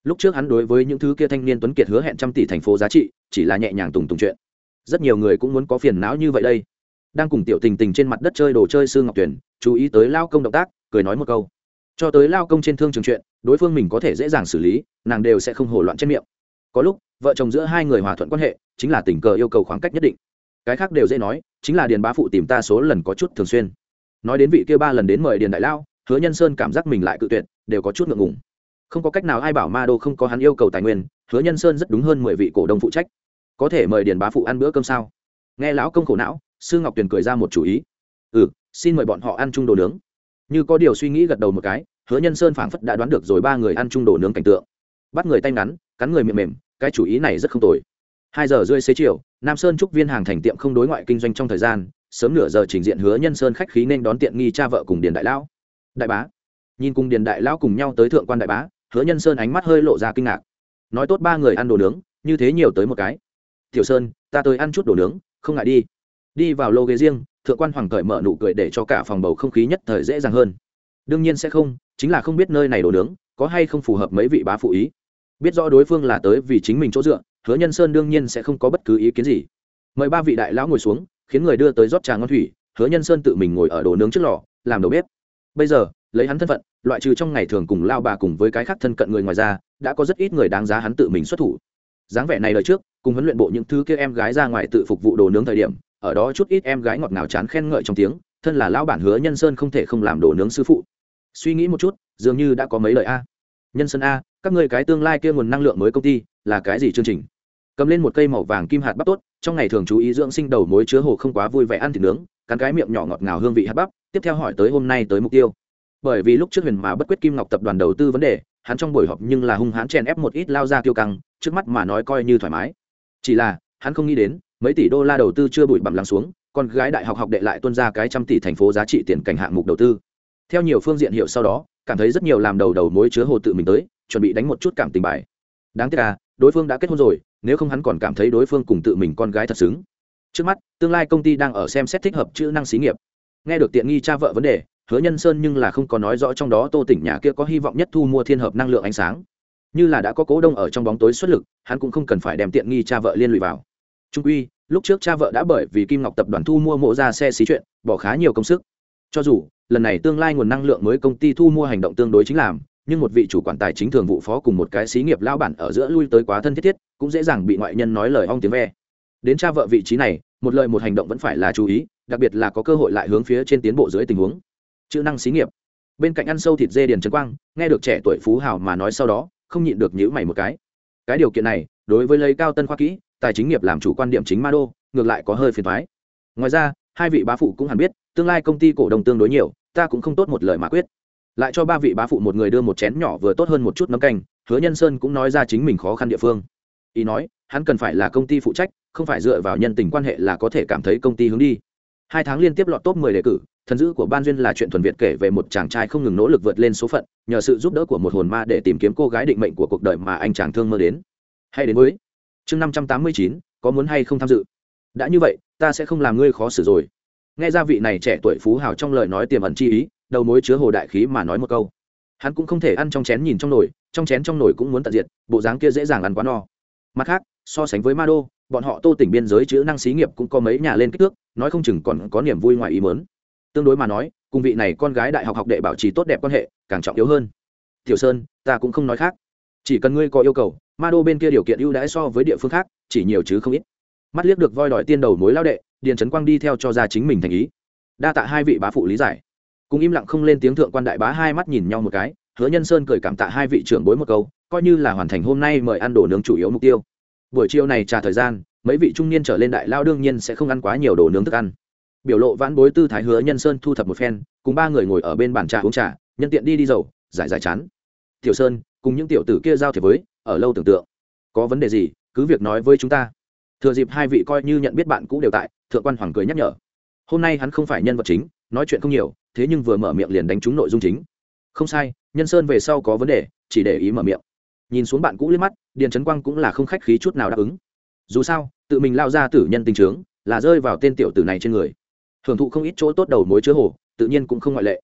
lúc trước hắn đối với những thứ kia thanh niên tuấn kiệt hứa hẹn trăm tỷ thành phố giá trị chỉ là nhẹ nhàng tùng tùng chuyện. Rất nhiều người cũng muốn có phiền não như vậy đây. Đang cùng tiểu tình tình trên mặt đất chơi đồ chơi Sư Ngọc Tuyển chú ý tới lao công động tác, cười nói một câu. Cho tới lao công trên thương trường chuyện, đối phương mình có thể dễ dàng xử lý, nàng đều sẽ không hồ loạn trên miệng. Có lúc vợ chồng giữa hai người hòa thuận quan hệ chính là tình cờ yêu cầu khoảng cách nhất định, cái khác đều dễ nói. Chính là Điền bá phụ tìm ta số lần có chút thường xuyên. Nói đến vị kia ba lần đến mời Điền đại lao, Hứa Nhân Sơn cảm giác mình lại cự tuyệt, đều có chút ngượng ngùng. Không có cách nào, ai bảo ma đô không có hắn yêu cầu tài nguyên, Hứa Nhân Sơn rất đúng hơn mười vị cổ đông phụ trách, có thể mời Điền bá phụ ăn bữa cơm sao? Nghe lão công khổ não, Sư Ngọc Tuyền cười ra một chủ ý. Ừ, xin mời bọn họ ăn chung đồ nướng. Như có điều suy nghĩ gật đầu một cái, Hứa Nhân Sơn phảng phất đã đoán được rồi ba người ăn chung đồ nướng cảnh tượng. Bắt người tay ngắn, cắn người miệng mềm, cái chủ ý này rất không tồi. Hai giờ rưỡi xế chiều, Nam Sơn trúc viên hàng thành tiệm không đối ngoại kinh doanh trong thời gian, sớm nửa giờ trình diện Hứa Nhân Sơn khách khí nên đón tiện nghi cha vợ cùng Điền đại lão. Đại bá. Nhìn cùng Điền đại lão cùng nhau tới thượng quan đại bá, Hứa Nhân Sơn ánh mắt hơi lộ ra kinh ngạc. Nói tốt ba người ăn đồ nướng, như thế nhiều tới một cái. Tiểu Sơn, ta tới ăn chút đồ nướng, không ngại đi. Đi vào lô ghế riêng, thượng quan Hoàng cởi mở nụ cười để cho cả phòng bầu không khí nhất thời dễ dàng hơn. Đương nhiên sẽ không, chính là không biết nơi này đồ nướng có hay không phù hợp mấy vị bá phụ ý. Biết rõ đối phương là tới vì chính mình chỗ dựa, Hứa Nhân Sơn đương nhiên sẽ không có bất cứ ý kiến gì. Mời ba vị đại lão ngồi xuống, khiến người đưa tới rót trà ngon thủy. Hứa Nhân Sơn tự mình ngồi ở đồ nướng trước lò, làm đầu bếp. Bây giờ, lấy hắn thân phận, loại trừ trong ngày thường cùng lao bà cùng với cái khác thân cận người ngoài ra, đã có rất ít người đáng giá hắn tự mình xuất thủ. Dáng vẻ này lời trước, cùng huấn luyện bộ những thứ kia em gái ra ngoài tự phục vụ đồ nướng thời điểm, ở đó chút ít em gái ngọt ngào chán khen ngợi trong tiếng, thân là lão bản Hứa Nhân Sơn không thể không làm đồ nướng sư phụ. Suy nghĩ một chút, dường như đã có mấy lời a. Nhân Sơn a, các ngươi cái tương lai kia nguồn năng lượng mới công ty, là cái gì chương trình? Cầm lên một cây màu vàng kim hạt bắp tốt, trong ngày thường chú ý dưỡng sinh đầu mối chứa hồ không quá vui vẻ ăn thịt nướng, cắn cái miệng nhỏ ngọt ngào hương vị hạt bắp, tiếp theo hỏi tới hôm nay tới mục tiêu. Bởi vì lúc trước Huyền mà bất quyết Kim Ngọc tập đoàn đầu tư vấn đề, hắn trong buổi họp nhưng là hung hãn chèn ép một ít lao ra kiêu căng, trước mắt mà nói coi như thoải mái. Chỉ là, hắn không nghĩ đến, mấy tỷ đô la đầu tư chưa bụi bặm lắng xuống, con gái đại học học đệ lại tuân ra cái trăm tỷ thành phố giá trị tiền cảnh hạng mục đầu tư. Theo nhiều phương diện hiểu sau đó, cảm thấy rất nhiều làm đầu đầu mối chứa hồ tự mình tới, chuẩn bị đánh một chút cảm tình bài. Đáng tiếc à, đối phương đã kết hôn rồi, nếu không hắn còn cảm thấy đối phương cùng tự mình con gái thật xứng. Trước mắt, tương lai công ty đang ở xem xét thích hợp chữ năng xí nghiệp. Nghe được tiện nghi cha vợ vấn đề, Hứa Nhân Sơn nhưng là không có nói rõ trong đó Tô Tỉnh nhà kia có hy vọng nhất thu mua thiên hợp năng lượng ánh sáng. Như là đã có cố đông ở trong bóng tối xuất lực, hắn cũng không cần phải đem tiện nghi cha vợ liên lụy vào. Trung quy, lúc trước cha vợ đã bởi vì Kim Ngọc tập đoàn thu mua mộ ra xe xí chuyện, bỏ khá nhiều công sức. Cho dù lần này tương lai nguồn năng lượng mới công ty thu mua hành động tương đối chính làm, nhưng một vị chủ quản tài chính thường vụ phó cùng một cái xí nghiệp lao bản ở giữa lui tới quá thân thiết thiết, cũng dễ dàng bị ngoại nhân nói lời ong tiếng ve. Đến cha vợ vị trí này, một lời một hành động vẫn phải là chú ý, đặc biệt là có cơ hội lại hướng phía trên tiến bộ dưới tình huống. Chữ năng xí nghiệp. Bên cạnh ăn sâu thịt dê Điền Trấn Quang, nghe được trẻ tuổi phú hào mà nói sau đó, không nhịn được nhíu mày một cái. Cái điều kiện này, đối với lấy cao tân khoa kỹ, tài chính nghiệp làm chủ quan điểm chính ma đô, ngược lại có hơi phiền toái. Ngoài ra, hai vị bá phụ cũng hẳn biết, tương lai công ty cổ đông tương đối nhiều, ta cũng không tốt một lời mà quyết. Lại cho ba vị bá phụ một người đưa một chén nhỏ vừa tốt hơn một chút nấm canh, Hứa Nhân Sơn cũng nói ra chính mình khó khăn địa phương. Ý nói, hắn cần phải là công ty phụ trách, không phải dựa vào nhân tình quan hệ là có thể cảm thấy công ty hướng đi. Hai tháng liên tiếp lọt top mười đề cử, thần dữ của ban duyên là chuyện thuần Việt kể về một chàng trai không ngừng nỗ lực vượt lên số phận, nhờ sự giúp đỡ của một hồn ma để tìm kiếm cô gái định mệnh của cuộc đời mà anh chàng thương mơ đến. Hay đến với chương năm trăm tám mươi chín, có muốn hay không tham dự? Đã như vậy, ta sẽ không làm ngươi khó xử rồi. Nghe ra vị này trẻ tuổi phú hào trong lời nói tiềm ẩn chi ý, đầu mối chứa hồ đại khí mà nói một câu. Hắn cũng không thể ăn trong chén nhìn trong nồi, trong chén trong nồi cũng muốn tận diệt, bộ dáng kia dễ dàng ăn quá no. Mặt khác, so sánh với ma đô, bọn họ Tô tỉnh biên giới chữ năng xí nghiệp cũng có mấy nhà lên kích thước, nói không chừng còn có niềm vui ngoài ý muốn. Tương đối mà nói, cùng vị này con gái đại học học đệ bảo trì tốt đẹp quan hệ càng trọng yếu hơn. Tiểu Sơn, ta cũng không nói khác, chỉ cần ngươi có yêu cầu, ma đô bên kia điều kiện ưu đãi so với địa phương khác chỉ nhiều chứ không ít. Mắt liếc được voi đòi tiên đầu mối lao đệ, Điền Trấn Quang đi theo cho ra chính mình thành ý. Đa tạ hai vị bá phụ lý giải. Cùng im lặng không lên tiếng thượng quan đại bá hai mắt nhìn nhau một cái, Hứa Nhân Sơn cười cảm tạ hai vị trưởng bối một câu, coi như là hoàn thành hôm nay mời ăn đồ nướng chủ yếu mục tiêu. Buổi chiều này trà thời gian, mấy vị trung niên trở lên đại lao đương nhiên sẽ không ăn quá nhiều đồ nướng thức ăn. Biểu lộ vãn bối tư thái Hứa Nhân Sơn thu thập một phen, cùng ba người ngồi ở bên bàn trà uống trà, nhân tiện đi đi dầu, giải giải chán. Tiểu Sơn, cùng những tiểu tử kia giao thiệp với, ở lâu tưởng tượng, có vấn đề gì, cứ việc nói với chúng ta. Thừa dịp hai vị coi như nhận biết bạn cũ đều tại, thượng quan Hoàng cười nhắc nhở. Hôm nay hắn không phải nhân vật chính, nói chuyện không nhiều, thế nhưng vừa mở miệng liền đánh trúng nội dung chính. Không sai, Nhân Sơn về sau có vấn đề, chỉ để ý mở miệng. Nhìn xuống bạn cũ liếc mắt, Điền Trấn Quang cũng là không khách khí chút nào đáp ứng. Dù sao, tự mình lao ra tử nhân tình trướng, là rơi vào tên tiểu tử này trên người. Hưởng thụ không ít chỗ tốt đầu mối chứa hồ, tự nhiên cũng không ngoại lệ.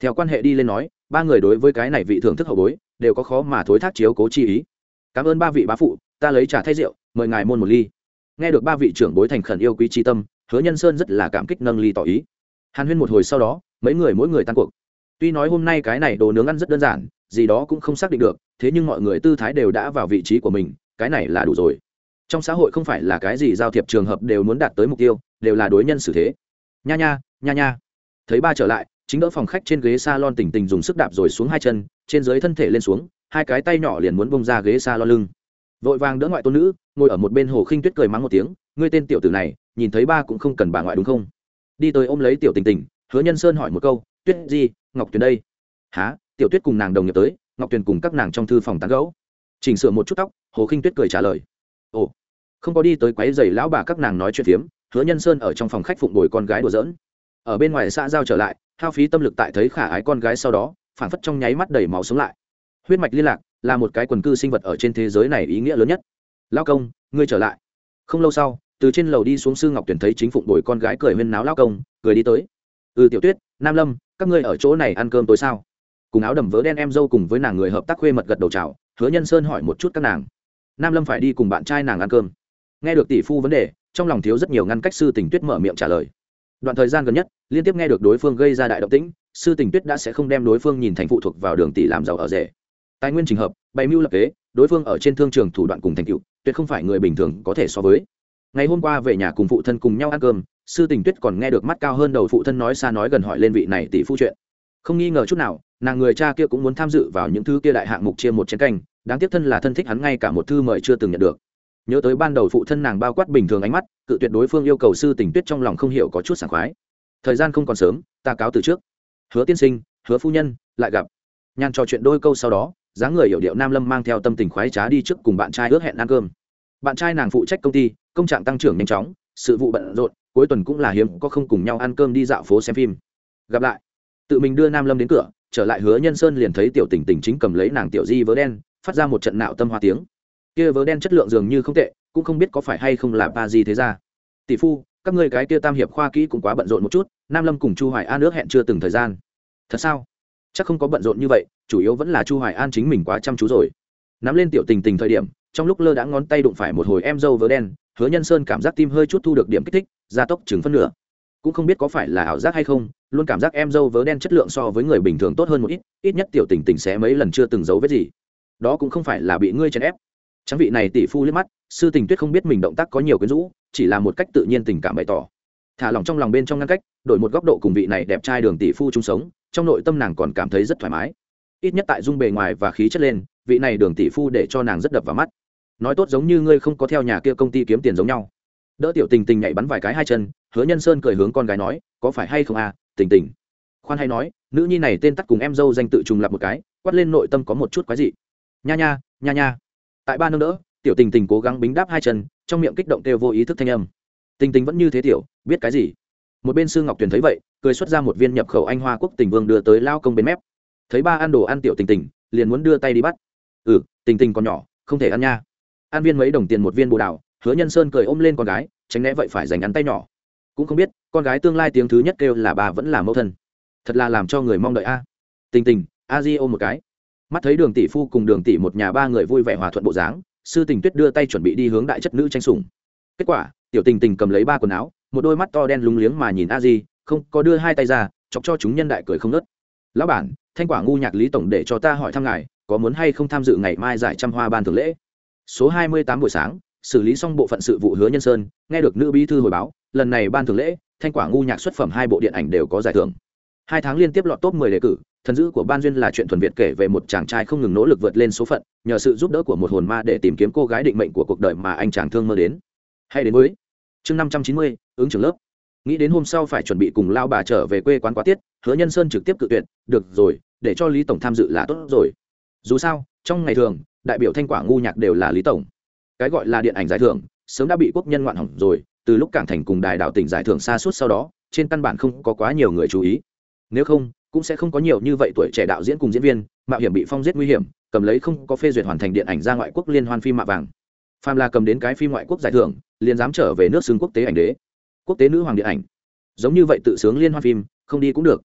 theo quan hệ đi lên nói ba người đối với cái này vị thưởng thức hậu bối đều có khó mà thối thác chiếu cố chi ý. Cảm ơn ba vị bá phụ, ta lấy trà thay rượu mời ngài môn một ly. Nghe được ba vị trưởng bối thành khẩn yêu quý tri tâm, Hứa Nhân Sơn rất là cảm kích nâng ly tỏ ý. Hàn huyên một hồi sau đó mấy người mỗi người tan cuộc. Tuy nói hôm nay cái này đồ nướng ăn rất đơn giản, gì đó cũng không xác định được, thế nhưng mọi người tư thái đều đã vào vị trí của mình, cái này là đủ rồi. Trong xã hội không phải là cái gì giao thiệp trường hợp đều muốn đạt tới mục tiêu, đều là đối nhân xử thế. Nha nha, nha nha. Thấy ba trở lại, chính đỡ phòng khách trên ghế salon Tình Tình dùng sức đạp rồi xuống hai chân, trên dưới thân thể lên xuống, hai cái tay nhỏ liền muốn bung ra ghế salon lưng. Vội vàng đỡ ngoại tôn nữ, ngồi ở một bên Hồ Khinh Tuyết cười mắng một tiếng, ngươi tên tiểu tử này, nhìn thấy ba cũng không cần bà ngoại đúng không? Đi tới ôm lấy tiểu Tình Tình, Hứa Nhân Sơn hỏi một câu, Tuyết gì, Ngọc Tuyền đây? Hả? Tiểu Tuyết cùng nàng đồng nghiệp tới, Ngọc Tuyền cùng các nàng trong thư phòng tán gẫu. Chỉnh sửa một chút tóc, Hồ Khinh Tuyết cười trả lời. Ồ, không có đi tới quấy rầy lão bà các nàng nói chuyện phiếm, Hứa Nhân Sơn ở trong phòng khách phụng bồi con gái đùa giỡn. Ở bên ngoài xã giao trở lại, hao phí tâm lực tại thấy khả ái con gái sau đó, phảng phất trong nháy mắt đầy máu sống lại. Huyết mạch liên lạc là một cái quần cư sinh vật ở trên thế giới này ý nghĩa lớn nhất. Lão công, ngươi trở lại. Không lâu sau, từ trên lầu đi xuống sư Ngọc Tuyển thấy chính phụng bồi con gái cười huyên náo lão công, cười đi tới. Ừ Tiểu Tuyết, Nam Lâm, các ngươi ở chỗ này ăn cơm tối sao? Cùng áo đầm vớ đen em dâu cùng với nàng người hợp tác khuê mật gật đầu chào, Hứa Nhân Sơn hỏi một chút các nàng. Nam Lâm phải đi cùng bạn trai nàng ăn cơm. Nghe được tỷ phu vấn đề, trong lòng thiếu rất nhiều ngăn cách sư Tình Tuyết mở miệng trả lời. Đoạn thời gian gần nhất, liên tiếp nghe được đối phương gây ra đại động tĩnh, sư Tình Tuyết đã sẽ không đem đối phương nhìn thành phụ thuộc vào đường tỷ làm giàu ở rể. Tài nguyên trình hợp, bày mưu lập kế, đối phương ở trên thương trường thủ đoạn cùng thành tựu, tuyệt không phải người bình thường có thể so với. Ngày hôm qua về nhà cùng phụ thân cùng nhau ăn cơm, sư Tình Tuyết còn nghe được mắt cao hơn đầu phụ thân nói xa nói gần hỏi lên vị này tỷ phu chuyện. Không nghi ngờ chút nào, nàng người cha kia cũng muốn tham dự vào những thứ kia đại hạng mục chia một chén canh, đáng tiếc thân là thân thích hắn ngay cả một thư mời chưa từng nhận được. Nhớ tới ban đầu phụ thân nàng bao quát bình thường ánh mắt, cự tuyệt đối phương yêu cầu sư Tình Tuyết trong lòng không hiểu có chút sảng khoái. Thời gian không còn sớm, ta cáo từ trước. Hứa tiên sinh, Hứa phu nhân, lại gặp. Nhan trò chuyện đôi câu sau đó, dáng người hiểu điệu Nam Lâm mang theo tâm tình khoái trá đi trước cùng bạn trai ước hẹn ăn cơm. Bạn trai nàng phụ trách công ty, công trạng tăng trưởng nhanh chóng, sự vụ bận rộn, cuối tuần cũng là hiếm có không cùng nhau ăn cơm đi dạo phố xem phim. Gặp lại. Tự mình đưa Nam Lâm đến cửa, trở lại Hứa Nhân Sơn liền thấy tiểu Tình Tình chính cầm lấy nàng tiểu di vớ đen, phát ra một trận nạo tâm hoa tiếng. Kia vớ đen chất lượng dường như không tệ, cũng không biết có phải hay không là ba gì thế ra. Tỷ phu, các ngươi cái kia tam hiệp khoa kỹ cũng quá bận rộn một chút, Nam Lâm cùng Chu Hoài An ước hẹn chưa từng thời gian. Thật sao? Chắc không có bận rộn như vậy, chủ yếu vẫn là Chu Hoài An chính mình quá chăm chú rồi. Nắm lên tiểu Tình Tình thời điểm, trong lúc lơ đãng ngón tay đụng phải một hồi em dâu vớ đen, Hứa Nhân Sơn cảm giác tim hơi chút thu được điểm kích thích, gia tốc chừng phân nửa. Cũng không biết có phải là ảo giác hay không, luôn cảm giác em dâu vớ đen chất lượng so với người bình thường tốt hơn một ít, ít nhất tiểu Tình Tình sẽ mấy lần chưa từng giấu vết gì. Đó cũng không phải là bị ngươi chèn ép. Tráng vị này tỷ phu liếc mắt, sư Tình Tuyết không biết mình động tác có nhiều quyến rũ, chỉ là một cách tự nhiên tình cảm bày tỏ. Thả lòng trong lòng bên trong ngăn cách, đổi một góc độ cùng vị này đẹp trai đường tỷ phu chung sống, trong nội tâm nàng còn cảm thấy rất thoải mái. Ít nhất tại dung bề ngoài và khí chất lên, vị này đường tỷ phu để cho nàng rất đập vào mắt. Nói tốt giống như ngươi không có theo nhà kia công ty kiếm tiền giống nhau. Đỡ tiểu Tình Tình nhảy bắn vài cái hai chân, Hứa Nhân Sơn cười hướng con gái nói, có phải hay không à, Tình Tình. Khoan hay nói, nữ nhi này tên tắt cùng em dâu danh tự trùng lập một cái, quát lên nội tâm có một chút quái dị. Nha nha, nha nha. Tại ba nương đỡ, tiểu Tình Tình cố gắng bính đáp hai chân, trong miệng kích động kêu vô ý thức thanh âm. Tình Tình vẫn như thế tiểu, biết cái gì? Một bên sư Ngọc Tuyền thấy vậy, cười xuất ra một viên nhập khẩu Anh Hoa Quốc Tình Vương đưa tới lao công bên mép. Thấy ba ăn đồ ăn tiểu Tình Tình, liền muốn đưa tay đi bắt. Ừ, Tình Tình còn nhỏ, không thể ăn nha. Ăn viên mấy đồng tiền một viên bồ đào, Hứa Nhân Sơn cười ôm lên con gái, tránh né vậy phải giành ăn tay nhỏ. Cũng không biết, con gái tương lai tiếng thứ nhất kêu là bà vẫn là mẫu thân. Thật là làm cho người mong đợi a. Tình Tình, a di ôm một cái. Mắt thấy Đường tỷ phu cùng Đường tỷ một nhà ba người vui vẻ hòa thuận bộ dáng, sư Tình Tuyết đưa tay chuẩn bị đi hướng đại chất nữ tranh sủng. Kết quả, tiểu Tình Tình cầm lấy ba quần áo, một đôi mắt to đen lúng liếng mà nhìn a di, không có đưa hai tay ra, chọc cho chúng nhân đại cười không ngớt. Lão bản, Thanh Quả ngu nhạc Lý tổng để cho ta hỏi thăm ngài, có muốn hay không tham dự ngày mai giải trăm hoa ban thưởng lễ. Số hai mươi tám buổi sáng, xử lý xong bộ phận sự vụ Hứa Nhân Sơn, nghe được nữ bí thư hồi báo, lần này ban thưởng lễ, Thanh Quả ngu nhạc xuất phẩm hai bộ điện ảnh đều có giải thưởng. Hai tháng liên tiếp lọt top mười đề cử, thần dữ của ban duyên là chuyện thuần việt kể về một chàng trai không ngừng nỗ lực vượt lên số phận, nhờ sự giúp đỡ của một hồn ma để tìm kiếm cô gái định mệnh của cuộc đời mà anh chàng thương mơ đến. Hay đến với chương năm trăm chín mươi, ứng trưởng lớp. Nghĩ đến hôm sau phải chuẩn bị cùng lao bà trở về quê quán quá tiết, Hứa Nhân Sơn trực tiếp cự tuyệt, được rồi, để cho Lý tổng tham dự là tốt rồi. Dù sao, trong ngày thường, đại biểu Thanh Quả ngu nhạc đều là Lý tổng. Cái gọi là điện ảnh giải thưởng, sớm đã bị quốc nhân ngoạn hỏng rồi, từ lúc Cảng Thành cùng Đài Đạo tỉnh giải thưởng xa suốt sau đó, trên căn bản không có quá nhiều người chú ý. Nếu không, cũng sẽ không có nhiều như vậy tuổi trẻ đạo diễn cùng diễn viên mạo hiểm bị phong giết nguy hiểm, cầm lấy không có phê duyệt hoàn thành điện ảnh ra ngoại quốc liên hoan phim mạ vàng. Phàm là cầm đến cái phim ngoại quốc giải thưởng, liền dám trở về nước xưng quốc tế ảnh đế, quốc tế nữ hoàng điện ảnh. Giống như vậy tự sướng liên hoan phim, không đi cũng được.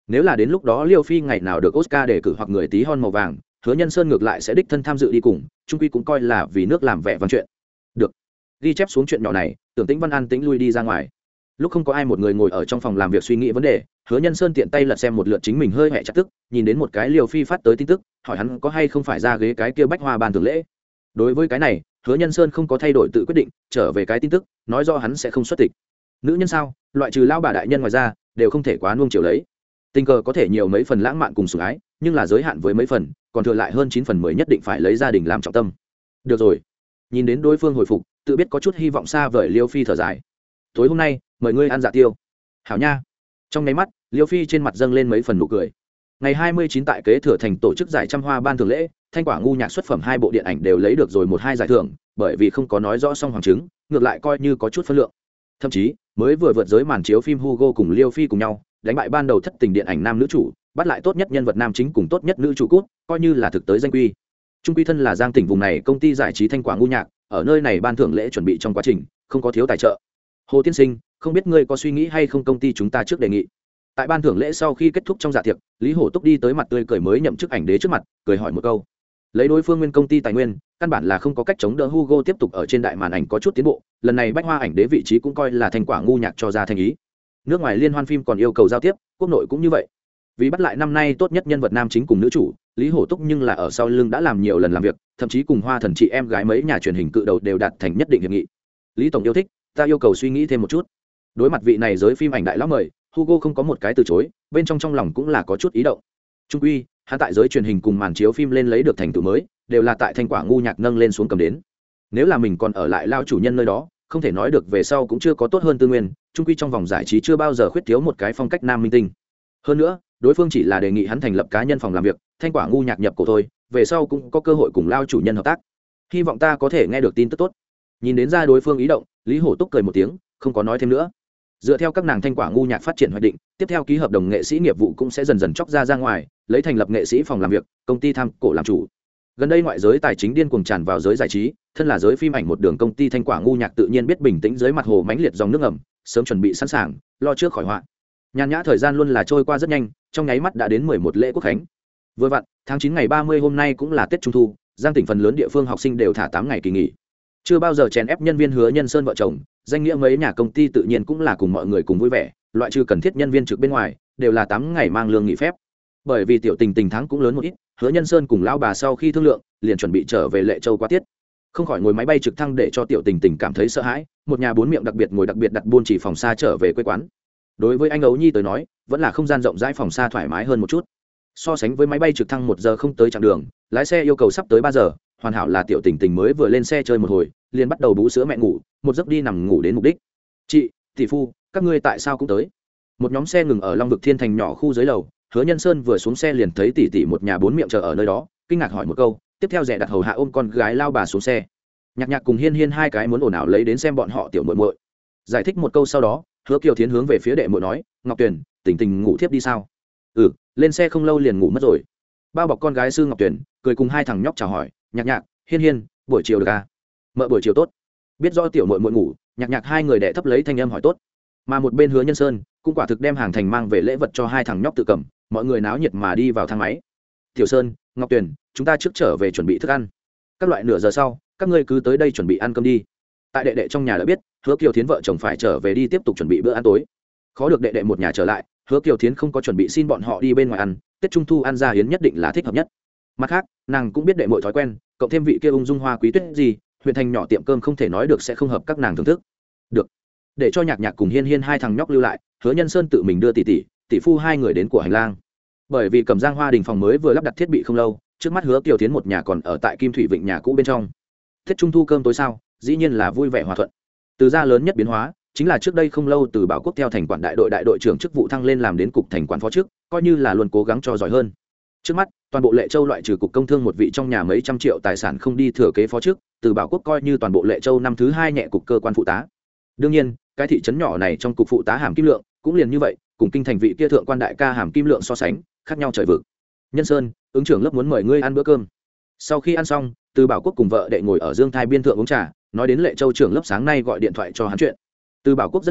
nếu là đến lúc đó Liêu Phi ngày nào được Oscar đề cử hoặc người tí hon màu vàng, Hứa Nhân Sơn ngược lại sẽ đích thân tham dự đi cùng, chung quy cũng coi là vì nước làm vẻ vang chuyện. Được. Ghi chép xuống chuyện nhỏ này, Tưởng Tĩnh Văn an tĩnh lui đi ra ngoài. Lúc không có ai một người ngồi ở trong phòng làm việc suy nghĩ vấn đề, Hứa Nhân Sơn tiện tay lật xem một lượt chính mình hơi hẹ chặt tức, nhìn đến một cái Liêu Phi phát tới tin tức, hỏi hắn có hay không phải ra ghế cái kia bách hoa ban thưởng lễ. Đối với cái này, Hứa Nhân Sơn không có thay đổi tự quyết định, trở về cái tin tức, nói do hắn sẽ không xuất tịch. Nữ nhân sao, loại trừ lao bà đại nhân ngoài ra, đều không thể quá nuông chiều lấy. Tình cờ có thể nhiều mấy phần lãng mạn cùng sủng ái, nhưng là giới hạn với mấy phần, còn thừa lại hơn chín phần mười nhất định phải lấy gia đình làm trọng tâm. Được rồi. Nhìn đến đối phương hồi phục, tự biết có chút hy vọng xa vời, Liêu Phi thở dài. Tối hôm nay, mời ngươi ăn dạ tiêu. Hảo nha. Trong nháy mắt, Liêu Phi trên mặt dâng lên mấy phần nụ cười. Ngày hai mươi chín tại Kế Thừa Thành tổ chức giải trăm hoa ban thưởng lễ, Thanh Quả ngu nhạc xuất phẩm hai bộ điện ảnh đều lấy được rồi một hai giải thưởng, bởi vì không có nói rõ song hoàng chứng, ngược lại coi như có chút phân lượng. Thậm chí, mới vừa vượt giới màn chiếu phim Hugo cùng Liêu Phi cùng nhau, đánh bại ban đầu thất tình điện ảnh nam nữ chủ, bắt lại tốt nhất nhân vật nam chính cùng tốt nhất nữ chủ cút, coi như là thực tới danh quy. Trung quy thân là Giang tỉnh vùng này công ty giải trí Thanh Quả ngu nhạc, ở nơi này ban thưởng lễ chuẩn bị trong quá trình, không có thiếu tài trợ. Hồ tiên sinh, không biết ngươi có suy nghĩ hay không công ty chúng ta trước đề nghị. Tại ban thưởng lễ sau khi kết thúc trong dạ tiệc, Lý Hổ Túc đi tới mặt tươi cười mới nhậm chức ảnh đế trước mặt, cười hỏi một câu. Lấy đối phương nguyên công ty tài nguyên, căn bản là không có cách chống đỡ Hugo tiếp tục ở trên đại màn ảnh có chút tiến bộ, lần này bách hoa ảnh đế vị trí cũng coi là Thanh Quả ngu nhạc cho ra thành ý. Nước ngoài liên hoan phim còn yêu cầu giao tiếp, quốc nội cũng như vậy. Vì bắt lại năm nay tốt nhất nhân vật nam chính cùng nữ chủ, Lý Hổ Túc nhưng là ở sau lưng đã làm nhiều lần làm việc, thậm chí cùng Hoa Thần chị em gái mấy nhà truyền hình cự đầu đều đạt thành nhất định hiệp nghị. Lý tổng yêu thích, ta yêu cầu suy nghĩ thêm một chút. Đối mặt vị này giới phim ảnh đại lão mời, Hugo không có một cái từ chối, bên trong trong lòng cũng là có chút ý động. Trung quy, hắn tại giới truyền hình cùng màn chiếu phim lên lấy được thành tựu mới, đều là tại Thanh Quả ngu nhạc nâng lên xuống cầm đến. Nếu là mình còn ở lại lao chủ nhân nơi đó, không thể nói được về sau cũng chưa có tốt hơn tư nguyên, trung quy trong vòng giải trí chưa bao giờ khuyết thiếu một cái phong cách nam minh tinh. Hơn nữa, đối phương chỉ là đề nghị hắn thành lập cá nhân phòng làm việc, Thanh Quả ngu nhạc nhập cổ thôi, về sau cũng có cơ hội cùng lao chủ nhân hợp tác. Hy vọng ta có thể nghe được tin tức tốt. Nhìn đến ra đối phương ý động, Lý Hổ Túc cười một tiếng, không có nói thêm nữa. Dựa theo các nàng Thanh Quả ngu nhạc phát triển hoạch định, tiếp theo ký hợp đồng nghệ sĩ nghiệp vụ cũng sẽ dần dần chóc ra ra ngoài, lấy thành lập nghệ sĩ phòng làm việc, công ty tham cổ làm chủ. Gần đây ngoại giới tài chính điên cuồng tràn vào giới giải trí, thân là giới phim ảnh một đường công ty Thanh Quả ngu nhạc tự nhiên biết bình tĩnh dưới mặt hồ mãnh liệt dòng nước ẩm, sớm chuẩn bị sẵn sàng, lo trước khỏi họa. Nhàn nhã thời gian luôn là trôi qua rất nhanh, trong nháy mắt đã đến mười một lễ quốc khánh. Vừa vặn, tháng chín ngày ba mươi hôm nay cũng là Tết Trung thu, Giang tỉnh phần lớn địa phương học sinh đều thả tám ngày kỳ nghỉ. Chưa bao giờ chèn ép nhân viên Hứa Nhân Sơn vợ chồng, danh nghĩa mấy nhà công ty tự nhiên cũng là cùng mọi người cùng vui vẻ, loại trừ cần thiết nhân viên trực bên ngoài, đều là tám ngày mang lương nghỉ phép. Bởi vì tiểu tình tình tháng cũng lớn một ít, Hứa Nhân Sơn cùng lão bà sau khi thương lượng, liền chuẩn bị trở về Lệ Châu qua tiết. Không khỏi ngồi máy bay trực thăng để cho tiểu tình tình cảm thấy sợ hãi, một nhà bốn miệng đặc biệt ngồi đặc biệt đặt buôn chỉ phòng xa trở về quê quán. Đối với anh Ấu Nhi tới nói, vẫn là không gian rộng rãi phòng xa thoải mái hơn một chút. So sánh với máy bay trực thăng một giờ không tới chặng đường, lái xe yêu cầu sắp tới ba giờ, hoàn hảo là tiểu tình tình mới vừa lên xe chơi một hồi, liền bắt đầu bú sữa mẹ ngủ, một giấc đi nằm ngủ đến mục đích. Chị, tỷ phu, các ngươi tại sao cũng tới? Một nhóm xe ngừng ở Long Vực Thiên Thành nhỏ khu dưới lầu, Hứa Nhân Sơn vừa xuống xe liền thấy tỷ tỷ một nhà bốn miệng chờ ở nơi đó, kinh ngạc hỏi một câu, tiếp theo rẻ đặt hầu hạ ôm con gái lao bà xuống xe. Nhạc Nhạc cùng Hiên Hiên hai cái muốn ồn ào lấy đến xem bọn họ tiểu muội muội. Giải thích một câu sau đó, Hứa Kiều Thiến hướng về phía đệ muội nói, Ngọc Tuyền, tình tình ngủ thiếp đi sao? Ừ, lên xe không lâu liền ngủ mất rồi. Bao bọc con gái Sư Ngọc Tuyền, cười cùng hai thằng nhóc chào hỏi, Nhạc Nhạc, Hiên Hiên, buổi chiều được à? Mợ buổi chiều tốt. Biết rõ tiểu muội muội ngủ, Nhạc Nhạc hai người đệ thấp lấy thanh âm hỏi tốt. Mà một bên Hứa Nhân Sơn cũng quả thực đem hàng thành mang về lễ vật cho hai thằng nhóc tự cầm, mọi người náo nhiệt mà đi vào thang máy. Tiểu Sơn, Ngọc Tuyền, chúng ta trước trở về chuẩn bị thức ăn. Các loại nửa giờ sau, các ngươi cứ tới đây chuẩn bị ăn cơm đi. Tại đệ đệ trong nhà đã biết, Hứa Kiều Thiến vợ chồng phải trở về đi tiếp tục chuẩn bị bữa ăn tối. Khó được đệ đệ một nhà trở lại, Hứa Kiều Thiến không có chuẩn bị xin bọn họ đi bên ngoài ăn, Tết Trung thu ăn ra hiến nhất định là thích hợp nhất. Mặt khác, nàng cũng biết đệ muội thói quen, cộng thêm vị kia ung dung hoa quý tuyết gì, huyện thành nhỏ tiệm cơm không thể nói được sẽ không hợp các nàng thưởng thức. Được. Để cho Nhạc Nhạc cùng Hiên Hiên hai thằng nhóc lưu lại, Hứa Nhân Sơn tự mình đưa tỷ tỷ, tỷ phu hai người đến của hành lang. Bởi vì Cẩm Giang Hoa Đình phòng mới vừa lắp đặt thiết bị không lâu, trước mắt Hứa Kiều Thiến một nhà còn ở tại Kim Thủy Vịnh nhà cũ bên trong. Tết Trung thu cơm tối sao, dĩ nhiên là vui vẻ hòa thuận. Từ ra lớn nhất biến hóa, chính là trước đây không lâu từ Bảo Quốc theo thành quản đại đội đại đội trưởng chức vụ thăng lên làm đến cục thành quản phó chức, coi như là luôn cố gắng cho giỏi hơn. Trước mắt, toàn bộ Lệ Châu loại trừ cục công thương một vị trong nhà mấy trăm triệu tài sản không đi thừa kế phó chức, từ Bảo Quốc coi như toàn bộ Lệ Châu năm thứ hai nhẹ cục cơ quan phụ tá. Đương nhiên, cái thị trấn nhỏ này trong cục phụ tá Hàm Kim Lượng cũng liền như vậy, cùng kinh thành vị kia thượng quan đại ca Hàm Kim Lượng so sánh, khác nhau trời vực. Nhân Sơn, ứng trưởng lớp muốn mời ngươi ăn bữa cơm. Sau khi ăn xong, từ Bảo Quốc cùng vợ đệ ngồi ở dương thai biên thượng uống trà, nói đến Lệ Châu trưởng lớp sáng nay gọi điện thoại cho hắn chuyện. Từ Bảo Quốc rất rõ,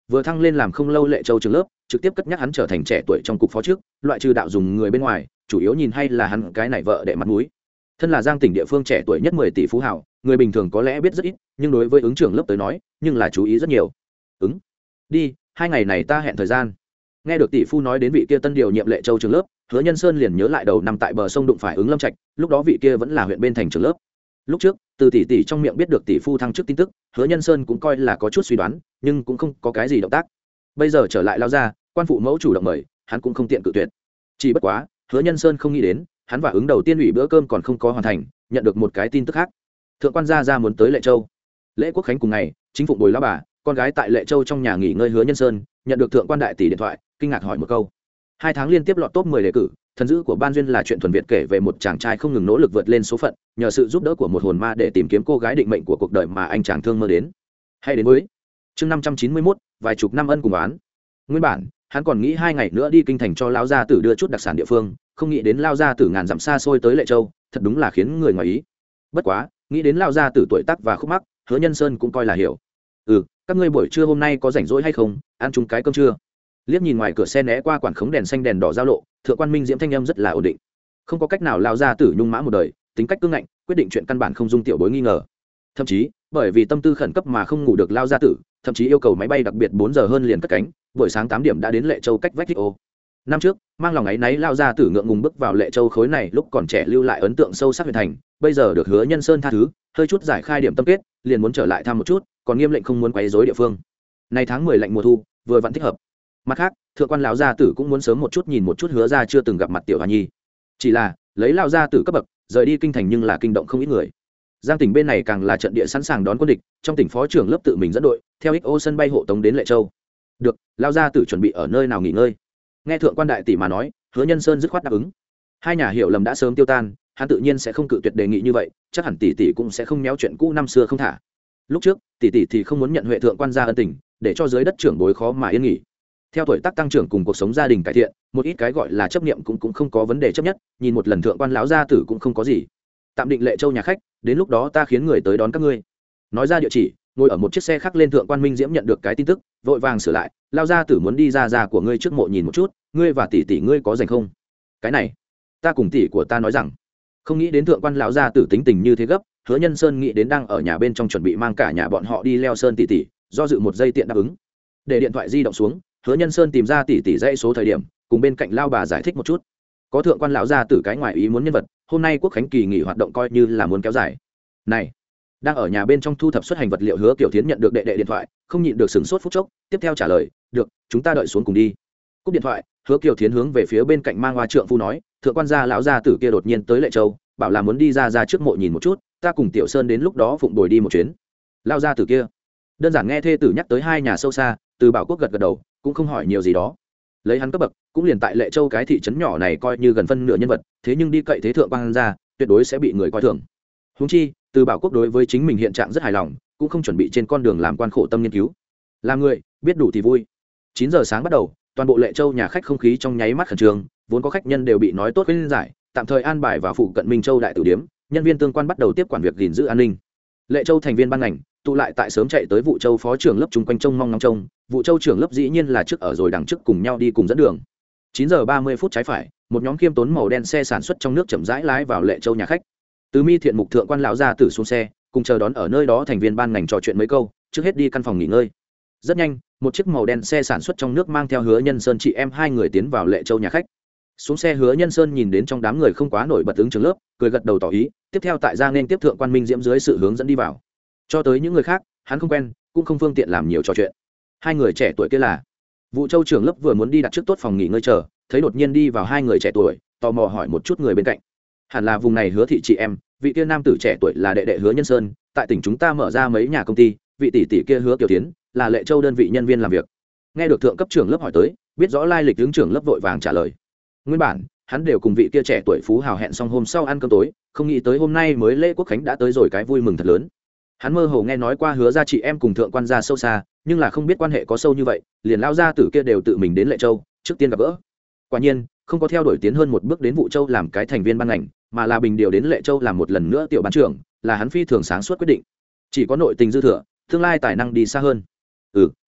vừa thăng lên làm không lâu Lệ Châu trường lớp trực tiếp cất nhắc hắn trở thành trẻ tuổi trong cục phó trước, loại trừ đạo dùng người bên ngoài, chủ yếu nhìn hay là hắn cái này vợ đệ mặt mũi. Thân là Giang tỉnh địa phương trẻ tuổi nhất mười tỷ phú hào, người bình thường có lẽ biết rất ít, nhưng đối với ứng trưởng lớp tới nói, nhưng là chú ý rất nhiều. Ứng, đi, hai ngày này ta hẹn thời gian. Nghe được tỷ phu nói đến vị kia tân điều nhiệm Lệ Châu trường lớp, Hứa Nhân Sơn liền nhớ lại đầu năm tại bờ sông đụng phải Ứng Lâm Trạch, lúc đó vị kia vẫn là huyện bên thành trường lớp. Lúc trước, từ tỷ tỷ trong miệng biết được tỷ phu thăng chức tin tức, Hứa Nhân Sơn cũng coi là có chút suy đoán, nhưng cũng không có cái gì động tác. Bây giờ trở lại lao ra, quan phụ mẫu chủ động mời, hắn cũng không tiện cự tuyệt. Chỉ bất quá, Hứa Nhân Sơn không nghĩ đến, hắn và ứng đầu tiên ủy bữa cơm còn không có hoàn thành, nhận được một cái tin tức khác. Thượng quan gia gia muốn tới Lệ Châu. Lễ quốc khánh cùng ngày, chính phủ bồi lão bà, con gái tại Lệ Châu trong nhà nghỉ ngơi Hứa Nhân Sơn, nhận được thượng quan đại tỷ điện thoại, kinh ngạc hỏi một câu. Hai tháng liên tiếp lọt top mười đề cử, thần dữ của ban duyên là chuyện thuần việt kể về một chàng trai không ngừng nỗ lực vượt lên số phận, nhờ sự giúp đỡ của một hồn ma để tìm kiếm cô gái định mệnh của cuộc đời mà anh chàng thương mơ đến. Hay đến với chương năm trăm chín mươi mốt, vài chục năm ân cùng oán. Nguyên bản, hắn còn nghĩ hai ngày nữa đi kinh thành cho lão gia tử đưa chút đặc sản địa phương, không nghĩ đến lão gia tử ngàn dặm xa xôi tới Lệ Châu, thật đúng là khiến người ngoài ý. Bất quá, nghĩ đến lão gia tử tuổi tác và khúc mắc, Hứa Nhân Sơn cũng coi là hiểu. Ừ, các ngươi buổi trưa hôm nay có rảnh rỗi hay không, ăn chung cái cơm trưa? Liếc nhìn ngoài cửa xe né qua quản khống đèn xanh đèn đỏ giao lộ, thượng quan Minh Diễm thanh âm rất là ổn định. Không có cách nào lão gia tử nhung mã một đời, tính cách cương ngạnh, quyết định chuyện căn bản không dung tiểu bối nghi ngờ. Thậm chí, bởi vì tâm tư khẩn cấp mà không ngủ được lão gia tử, thậm chí yêu cầu máy bay đặc biệt bốn giờ hơn liền cất cánh, buổi sáng tám điểm đã đến Lệ Châu cách vách ô. Năm trước, mang lòng ấy náy lão gia tử ngượng ngùng bước vào Lệ Châu khối này lúc còn trẻ lưu lại ấn tượng sâu sắc huyện thành, bây giờ được Hứa Nhân Sơn tha thứ, hơi chút giải khai điểm tâm kết, liền muốn trở lại thăm một chút, còn nghiêm lệnh không muốn quấy rối địa phương. Này tháng mười lạnh mùa thu, vừa vặn thích hợp. Mặt khác, thượng quan lão gia tử cũng muốn sớm một chút nhìn một chút Hứa gia chưa từng gặp mặt tiểu Hoa Nhi. Chỉ là, lấy lão gia tử cấp bậc, rời đi kinh thành nhưng là kinh động không ít người. Giang tỉnh bên này càng là trận địa sẵn sàng đón quân địch, trong tỉnh phó trưởng lớp tự mình dẫn đội, theo ích ô sân bay hộ tống đến Lệ Châu. Được, lão gia tử chuẩn bị ở nơi nào nghỉ ngơi? Nghe thượng quan đại tỷ mà nói, Hứa Nhân Sơn dứt khoát đáp ứng. Hai nhà hiểu lầm đã sớm tiêu tan, hắn tự nhiên sẽ không cự tuyệt đề nghị như vậy, chắc hẳn tỷ tỷ cũng sẽ không méo chuyện cũ năm xưa không thả. Lúc trước, tỷ tỷ thì không muốn nhận huệ thượng quan gia ân tình, để cho dưới đất trưởng bối khó mà yên nghỉ. Theo tuổi tác tăng trưởng cùng cuộc sống gia đình cải thiện, một ít cái gọi là chấp niệm cũng cũng không có vấn đề chấp nhất, nhìn một lần thượng quan lão gia tử cũng không có gì. Tạm định Lệ Châu nhà khách, đến lúc đó ta khiến người tới đón các ngươi. Nói ra địa chỉ, ngồi ở một chiếc xe khác lên thượng quan Minh Diễm nhận được cái tin tức, vội vàng sửa lại, lao gia tử muốn đi ra ra của ngươi trước mộ nhìn một chút, ngươi và tỷ tỷ ngươi có rảnh không? Cái này, ta cùng tỷ của ta nói rằng, không nghĩ đến thượng quan lão gia tử tính tình như thế gấp, Hứa Nhân Sơn nghĩ đến đang ở nhà bên trong chuẩn bị mang cả nhà bọn họ đi leo sơn tỷ tỷ, do dự một giây tiện đáp ứng. Để điện thoại di động xuống, Hứa Nhân Sơn tìm ra tỷ tỷ dãy số thời điểm, cùng bên cạnh lao bà giải thích một chút. Có thượng quan lão gia tử cái ngoài ý muốn nhân vật, hôm nay quốc khánh kỳ nghỉ hoạt động coi như là muốn kéo dài. Này, đang ở nhà bên trong thu thập xuất hành vật liệu Hứa Kiều Thiến nhận được đệ đệ điện thoại, không nhịn được sửng sốt phút chốc, tiếp theo trả lời, được, chúng ta đợi xuống cùng đi. Cúp điện thoại, Hứa Kiều Thiến hướng về phía bên cạnh mang hoa trượng phu nói, thượng quan gia lão gia tử kia đột nhiên tới Lệ Châu, bảo là muốn đi ra ra trước mộ nhìn một chút, ta cùng Tiểu Sơn đến lúc đó phụng bồi đi một chuyến. Lão gia tử kia, đơn giản nghe thê tử nhắc tới hai nhà sâu xa, Từ Bảo Quốc gật gật đầu, cũng không hỏi nhiều gì đó. Lấy hắn cấp bậc, cũng liền tại Lệ Châu cái thị trấn nhỏ này coi như gần phân nửa nhân vật, thế nhưng đi cậy thế thượng quan gia, tuyệt đối sẽ bị người coi thường. Huống chi, Từ Bảo Quốc đối với chính mình hiện trạng rất hài lòng, cũng không chuẩn bị trên con đường làm quan khổ tâm nghiên cứu. Làm người, biết đủ thì vui. chín giờ sáng bắt đầu, toàn bộ Lệ Châu nhà khách không khí trong nháy mắt khẩn trương, vốn có khách nhân đều bị nói tốt khuyên giải, tạm thời an bài vào phụ cận Minh Châu đại tử điếm, nhân viên tương quan bắt đầu tiếp quản việc gìn giữ an ninh. Lệ Châu thành viên ban ngành tụ lại tại sớm chạy tới Vụ Châu phó trưởng lớp chung quanh trông mong ngóng trông, Vụ Châu trưởng lớp dĩ nhiên là trước ở rồi đằng trước cùng nhau đi cùng dẫn đường. chín giờ ba mươi phút trái phải, một nhóm khiêm tốn màu đen xe sản xuất trong nước chậm rãi lái vào Lệ Châu nhà khách. Từ Mi thiện mục thượng quan lão gia tử xuống xe, cùng chờ đón ở nơi đó thành viên ban ngành trò chuyện mấy câu, trước hết đi căn phòng nghỉ ngơi. Rất nhanh, một chiếc màu đen xe sản xuất trong nước mang theo Hứa Nhân Sơn chị em hai người tiến vào Lệ Châu nhà khách. Xuống xe Hứa Nhân Sơn nhìn đến trong đám người không quá nổi bật ứng trường lớp, cười gật đầu tỏ ý, tiếp theo tại ra nên tiếp thượng quan Minh Diễm dưới sự hướng dẫn đi vào. Cho tới những người khác, hắn không quen, cũng không phương tiện làm nhiều trò chuyện. Hai người trẻ tuổi kia là Vụ Châu trưởng lớp vừa muốn đi đặt trước tốt phòng nghỉ ngơi chờ, thấy đột nhiên đi vào hai người trẻ tuổi, tò mò hỏi một chút người bên cạnh. Hẳn là vùng này Hứa thị chị em, vị kia nam tử trẻ tuổi là đệ đệ Hứa Nhân Sơn, tại tỉnh chúng ta mở ra mấy nhà công ty, vị tỷ tỷ kia Hứa Kiều Tiến, là Lệ Châu đơn vị nhân viên làm việc. Nghe được thượng cấp trưởng lớp hỏi tới, biết rõ lai lịch ứng trưởng lớp vội vàng trả lời. Nguyên bản, hắn đều cùng vị kia trẻ tuổi phú hào hẹn xong hôm sau ăn cơm tối, không nghĩ tới hôm nay mới lễ quốc khánh đã tới rồi, cái vui mừng thật lớn. Hắn mơ hồ nghe nói qua Hứa gia chị em cùng thượng quan gia sâu xa, nhưng là không biết quan hệ có sâu như vậy, liền lao gia tử kia đều tự mình đến Lệ Châu, trước tiên gặp gỡ. Quả nhiên, không có theo đuổi tiến hơn một bước đến Vụ Châu làm cái thành viên ban ngành, mà là bình điều đến Lệ Châu làm một lần nữa tiểu ban trưởng, là hắn phi thường sáng suốt quyết định. Chỉ có nội tình dư thừa, tương lai tài năng đi xa hơn. Ừ,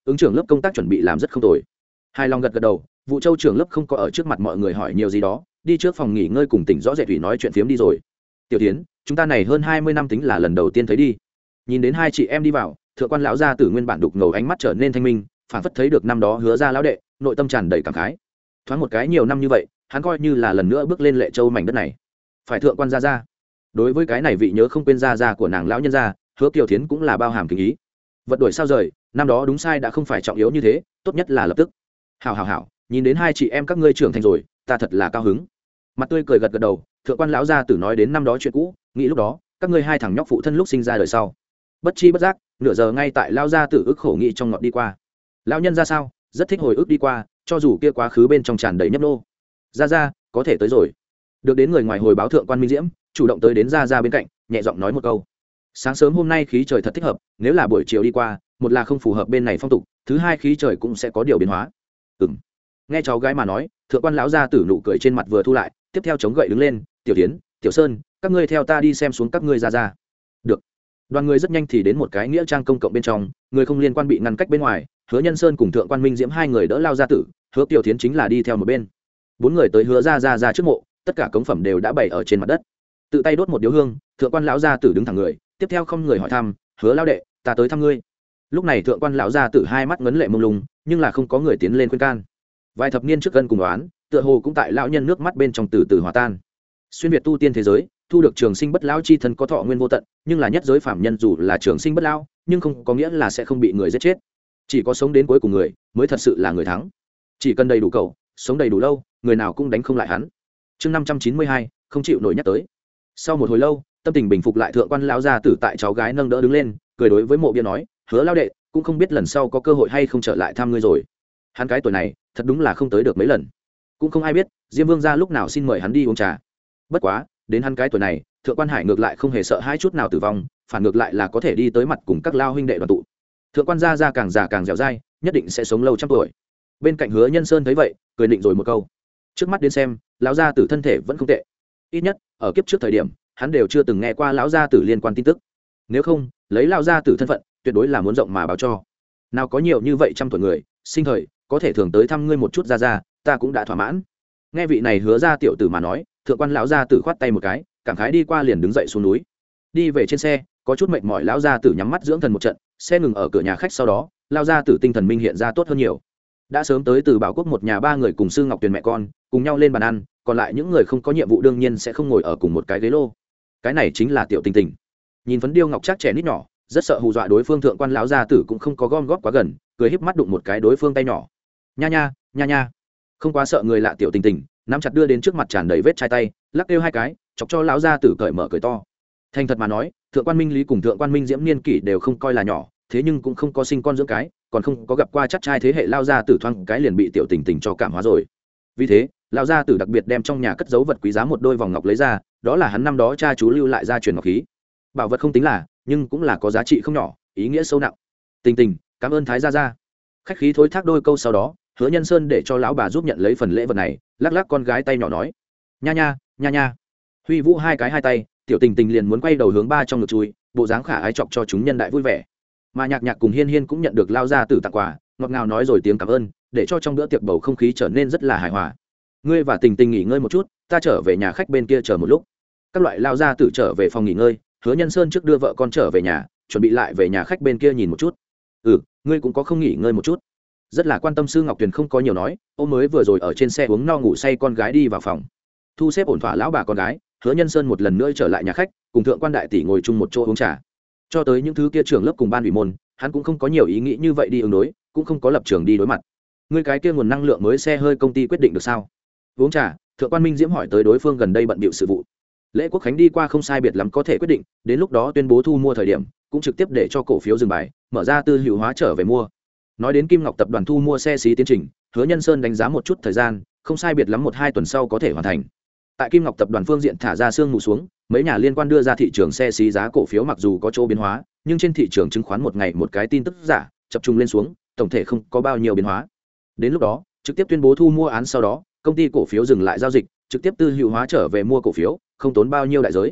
ứng trưởng lớp công tác chuẩn bị làm rất không tồi. Hài lòng gật gật đầu, vụ châu trưởng lớp không có ở trước mặt mọi người hỏi nhiều gì đó, đi trước phòng nghỉ ngơi cùng tỉnh rõ rệt thủy nói chuyện phiếm đi rồi. Tiểu Tiến, chúng ta này hơn hai mươi năm tính là lần đầu tiên thấy đi. Nhìn đến hai chị em đi vào, thượng quan lão gia tử nguyên bản đục ngầu ánh mắt trở nên thanh minh, phản phất thấy được năm đó hứa ra lão đệ, nội tâm tràn đầy cảm khái. Thoáng một cái nhiều năm như vậy, hắn coi như là lần nữa bước lên Lệ Châu mảnh đất này. Phải thượng quan gia gia. Đối với cái này vị nhớ không quên gia gia của nàng lão nhân gia, Hứa Kiều Thiến cũng là bao hàm kính ý. Vật đổi sao rời, năm đó đúng sai đã không phải trọng yếu như thế, tốt nhất là lập tức. Hảo hảo hảo, nhìn đến hai chị em các ngươi trưởng thành rồi, ta thật là cao hứng. Mặt tươi cười gật gật đầu, thượng quan lão gia tử nói đến năm đó chuyện cũ, nghĩ lúc đó, các ngươi hai thằng nhóc phụ thân lúc sinh ra đời sau. Bất chi bất giác, nửa giờ ngay tại lão gia tử ức khổ nghĩ trong ngọt đi qua. Lão nhân ra sao, rất thích hồi ức đi qua, cho dù kia quá khứ bên trong tràn đầy nhấp nô. Gia gia, có thể tới rồi. Được đến người ngoài hồi báo thượng quan Minh Diễm, chủ động tới đến gia gia bên cạnh, nhẹ giọng nói một câu. Sáng sớm hôm nay khí trời thật thích hợp, nếu là buổi chiều đi qua, một là không phù hợp bên này phong tục, thứ hai khí trời cũng sẽ có điều biến hóa. Ừm. Nghe cháu gái mà nói, thượng quan lão gia tử nụ cười trên mặt vừa thu lại, tiếp theo chống gậy đứng lên, "Tiểu Tiến, Tiểu Sơn, các ngươi theo ta đi xem xuống các ngươi gia gia." Được. Đoàn người rất nhanh thì đến một cái nghĩa trang công cộng bên trong, người không liên quan bị ngăn cách bên ngoài, Hứa Nhân Sơn cùng thượng quan Minh Diễm hai người đỡ lao gia tử, Hứa Tiểu Thiến chính là đi theo một bên. Bốn người tới Hứa gia gia gia trước mộ, tất cả cống phẩm đều đã bày ở trên mặt đất. Tự tay đốt một điếu hương, thượng quan lão gia tử đứng thẳng người, tiếp theo không người hỏi thăm, "Hứa lão đệ, ta tới thăm ngươi." Lúc này thượng quan lão gia tử hai mắt ngấn lệ mông lung, nhưng là không có người tiến lên khuyên can. Vài thập niên trước gần cùng đoán, tựa hồ cũng tại lão nhân nước mắt bên trong từ từ hòa tan. Xuyên việt tu tiên thế giới, thu được trường sinh bất lão chi thân có thọ nguyên vô tận, nhưng là nhất giới phạm nhân dù là trường sinh bất lão, nhưng không có nghĩa là sẽ không bị người giết chết. Chỉ có sống đến cuối cùng người mới thật sự là người thắng. Chỉ cần đầy đủ cầu, sống đầy đủ lâu, người nào cũng đánh không lại hắn. Chương năm trăm chín mươi hai, không chịu nổi nhắc tới. Sau một hồi lâu, tâm tình bình phục lại, thượng quan lão gia tử tại cháu gái nâng đỡ đứng lên, cười đối với mộ bia nói, "Hứa lão đệ, cũng không biết lần sau có cơ hội hay không trở lại thăm ngươi rồi." Hắn cái tuổi này, thật đúng là không tới được mấy lần. Cũng không ai biết, Diêm Vương gia lúc nào xin mời hắn đi uống trà. Bất quá, đến hắn cái tuổi này, thượng quan Hải ngược lại không hề sợ hãi chút nào tử vong, phản ngược lại là có thể đi tới mặt cùng các lao huynh đệ đoàn tụ. Thượng quan gia gia càng già càng dẻo dai, nhất định sẽ sống lâu trăm tuổi. Bên cạnh Hứa Nhân Sơn thấy vậy, cười định rồi một câu. Trước mắt đến xem, lão gia tử thân thể vẫn không tệ. Ít nhất, ở kiếp trước thời điểm, hắn đều chưa từng nghe qua lão gia tử liên quan tin tức. Nếu không, lấy lão gia tử thân phận, tuyệt đối là muốn rộng mà báo cho. Nào có nhiều như vậy trăm tuổi người, sinh thời có thể thường tới thăm ngươi một chút, ra ra, ta cũng đã thỏa mãn. Nghe vị này Hứa gia tiểu tử mà nói, thượng quan lão gia tử khoát tay một cái, cảm khái đi qua liền đứng dậy xuống núi. Đi về trên xe, có chút mệt mỏi, lão gia tử nhắm mắt dưỡng thần một trận, xe ngừng ở cửa nhà khách, sau đó, lão gia tử tinh thần minh hiện ra tốt hơn nhiều. Đã sớm tới từ Bảo Quốc một nhà ba người cùng Sư Ngọc Tuyền mẹ con, cùng nhau lên bàn ăn, còn lại những người không có nhiệm vụ đương nhiên sẽ không ngồi ở cùng một cái ghế lô. Cái này chính là Tiểu Tình Tình. Nhìn phấn điêu ngọc trác trẻ nít nhỏ, rất sợ hù dọa đối phương, thượng quan lão gia tử cũng không có gom góp quá gần, cười híp mắt đụng một cái đối phương tay nhỏ. Nha nha, nha nha. Không quá sợ người lạ Tiểu Tình Tình, nắm chặt đưa đến trước mặt tràn đầy vết chai tay, lắc kêu hai cái, chọc cho lão gia tử cởi mở cười to. Thành thật mà nói, thượng quan Minh Lý cùng thượng quan Minh Diễm niên kỷ đều không coi là nhỏ, thế nhưng cũng không có sinh con dưỡng cái, còn không có gặp qua chắc trai thế hệ lao gia tử thoáng cái liền bị Tiểu Tình Tình cho cảm hóa rồi. Vì thế, lão gia tử đặc biệt đem trong nhà cất giấu vật quý giá một đôi vòng ngọc lấy ra, đó là hắn năm đó cha chú lưu lại gia truyền ngọc khí. Bảo vật không tính là, nhưng cũng là có giá trị không nhỏ, ý nghĩa sâu nặng. Tình Tình, cảm ơn thái gia gia. Khách khí thối thác đôi câu sau đó, Hứa Nhân Sơn để cho lão bà giúp nhận lấy phần lễ vật này, lắc lắc con gái tay nhỏ nói, nha nha, nha nha. Huy vũ hai cái hai tay, Tiểu Tình Tình liền muốn quay đầu hướng ba trong ngực chui, bộ dáng khả ái chọc cho chúng nhân đại vui vẻ. Mà Nhạc Nhạc cùng Hiên Hiên cũng nhận được lao gia tử tặng quà, ngọt ngào nói rồi tiếng cảm ơn, để cho trong bữa tiệc bầu không khí trở nên rất là hài hòa. Ngươi và Tình Tình nghỉ ngơi một chút, ta trở về nhà khách bên kia chờ một lúc. Các loại lao gia tử trở về phòng nghỉ ngơi, Hứa Nhân Sơn trước đưa vợ con trở về nhà, chuẩn bị lại về nhà khách bên kia nhìn một chút. Ừ, ngươi cũng có không nghỉ ngơi một chút. Rất là quan tâm Sư Ngọc Tuyền không có nhiều nói, ô mới vừa rồi ở trên xe uống no ngủ say con gái đi vào phòng. Thu xếp ổn thỏa lão bà con gái, Hứa Nhân Sơn một lần nữa trở lại nhà khách, cùng thượng quan đại tỷ ngồi chung một chỗ uống trà. Cho tới những thứ kia trưởng lớp cùng ban ủy môn, hắn cũng không có nhiều ý nghĩ như vậy đi ứng đối, cũng không có lập trường đi đối mặt. Ngươi cái kia nguồn năng lượng mới xe hơi công ty quyết định được sao? Uống trà, thượng quan Minh Diễm hỏi tới đối phương gần đây bận bịu sự vụ. Lễ Quốc khánh đi qua không sai biệt lắm có thể quyết định, đến lúc đó tuyên bố thu mua thời điểm, cũng trực tiếp để cho cổ phiếu dừng bài, mở ra tư hữu hóa trở về mua. Nói đến Kim Ngọc tập đoàn thu mua xe xí tiến trình, Hứa Nhân Sơn đánh giá một chút thời gian, không sai biệt lắm một hai tuần sau có thể hoàn thành. Tại Kim Ngọc tập đoàn phương diện thả ra sương mù xuống, mấy nhà liên quan đưa ra thị trường xe xí giá cổ phiếu mặc dù có chỗ biến hóa, nhưng trên thị trường chứng khoán một ngày một cái tin tức giả chập trung lên xuống, tổng thể không có bao nhiêu biến hóa. Đến lúc đó, trực tiếp tuyên bố thu mua án, sau đó công ty cổ phiếu dừng lại giao dịch, trực tiếp tư hữu hóa trở về mua cổ phiếu, không tốn bao nhiêu đại giới.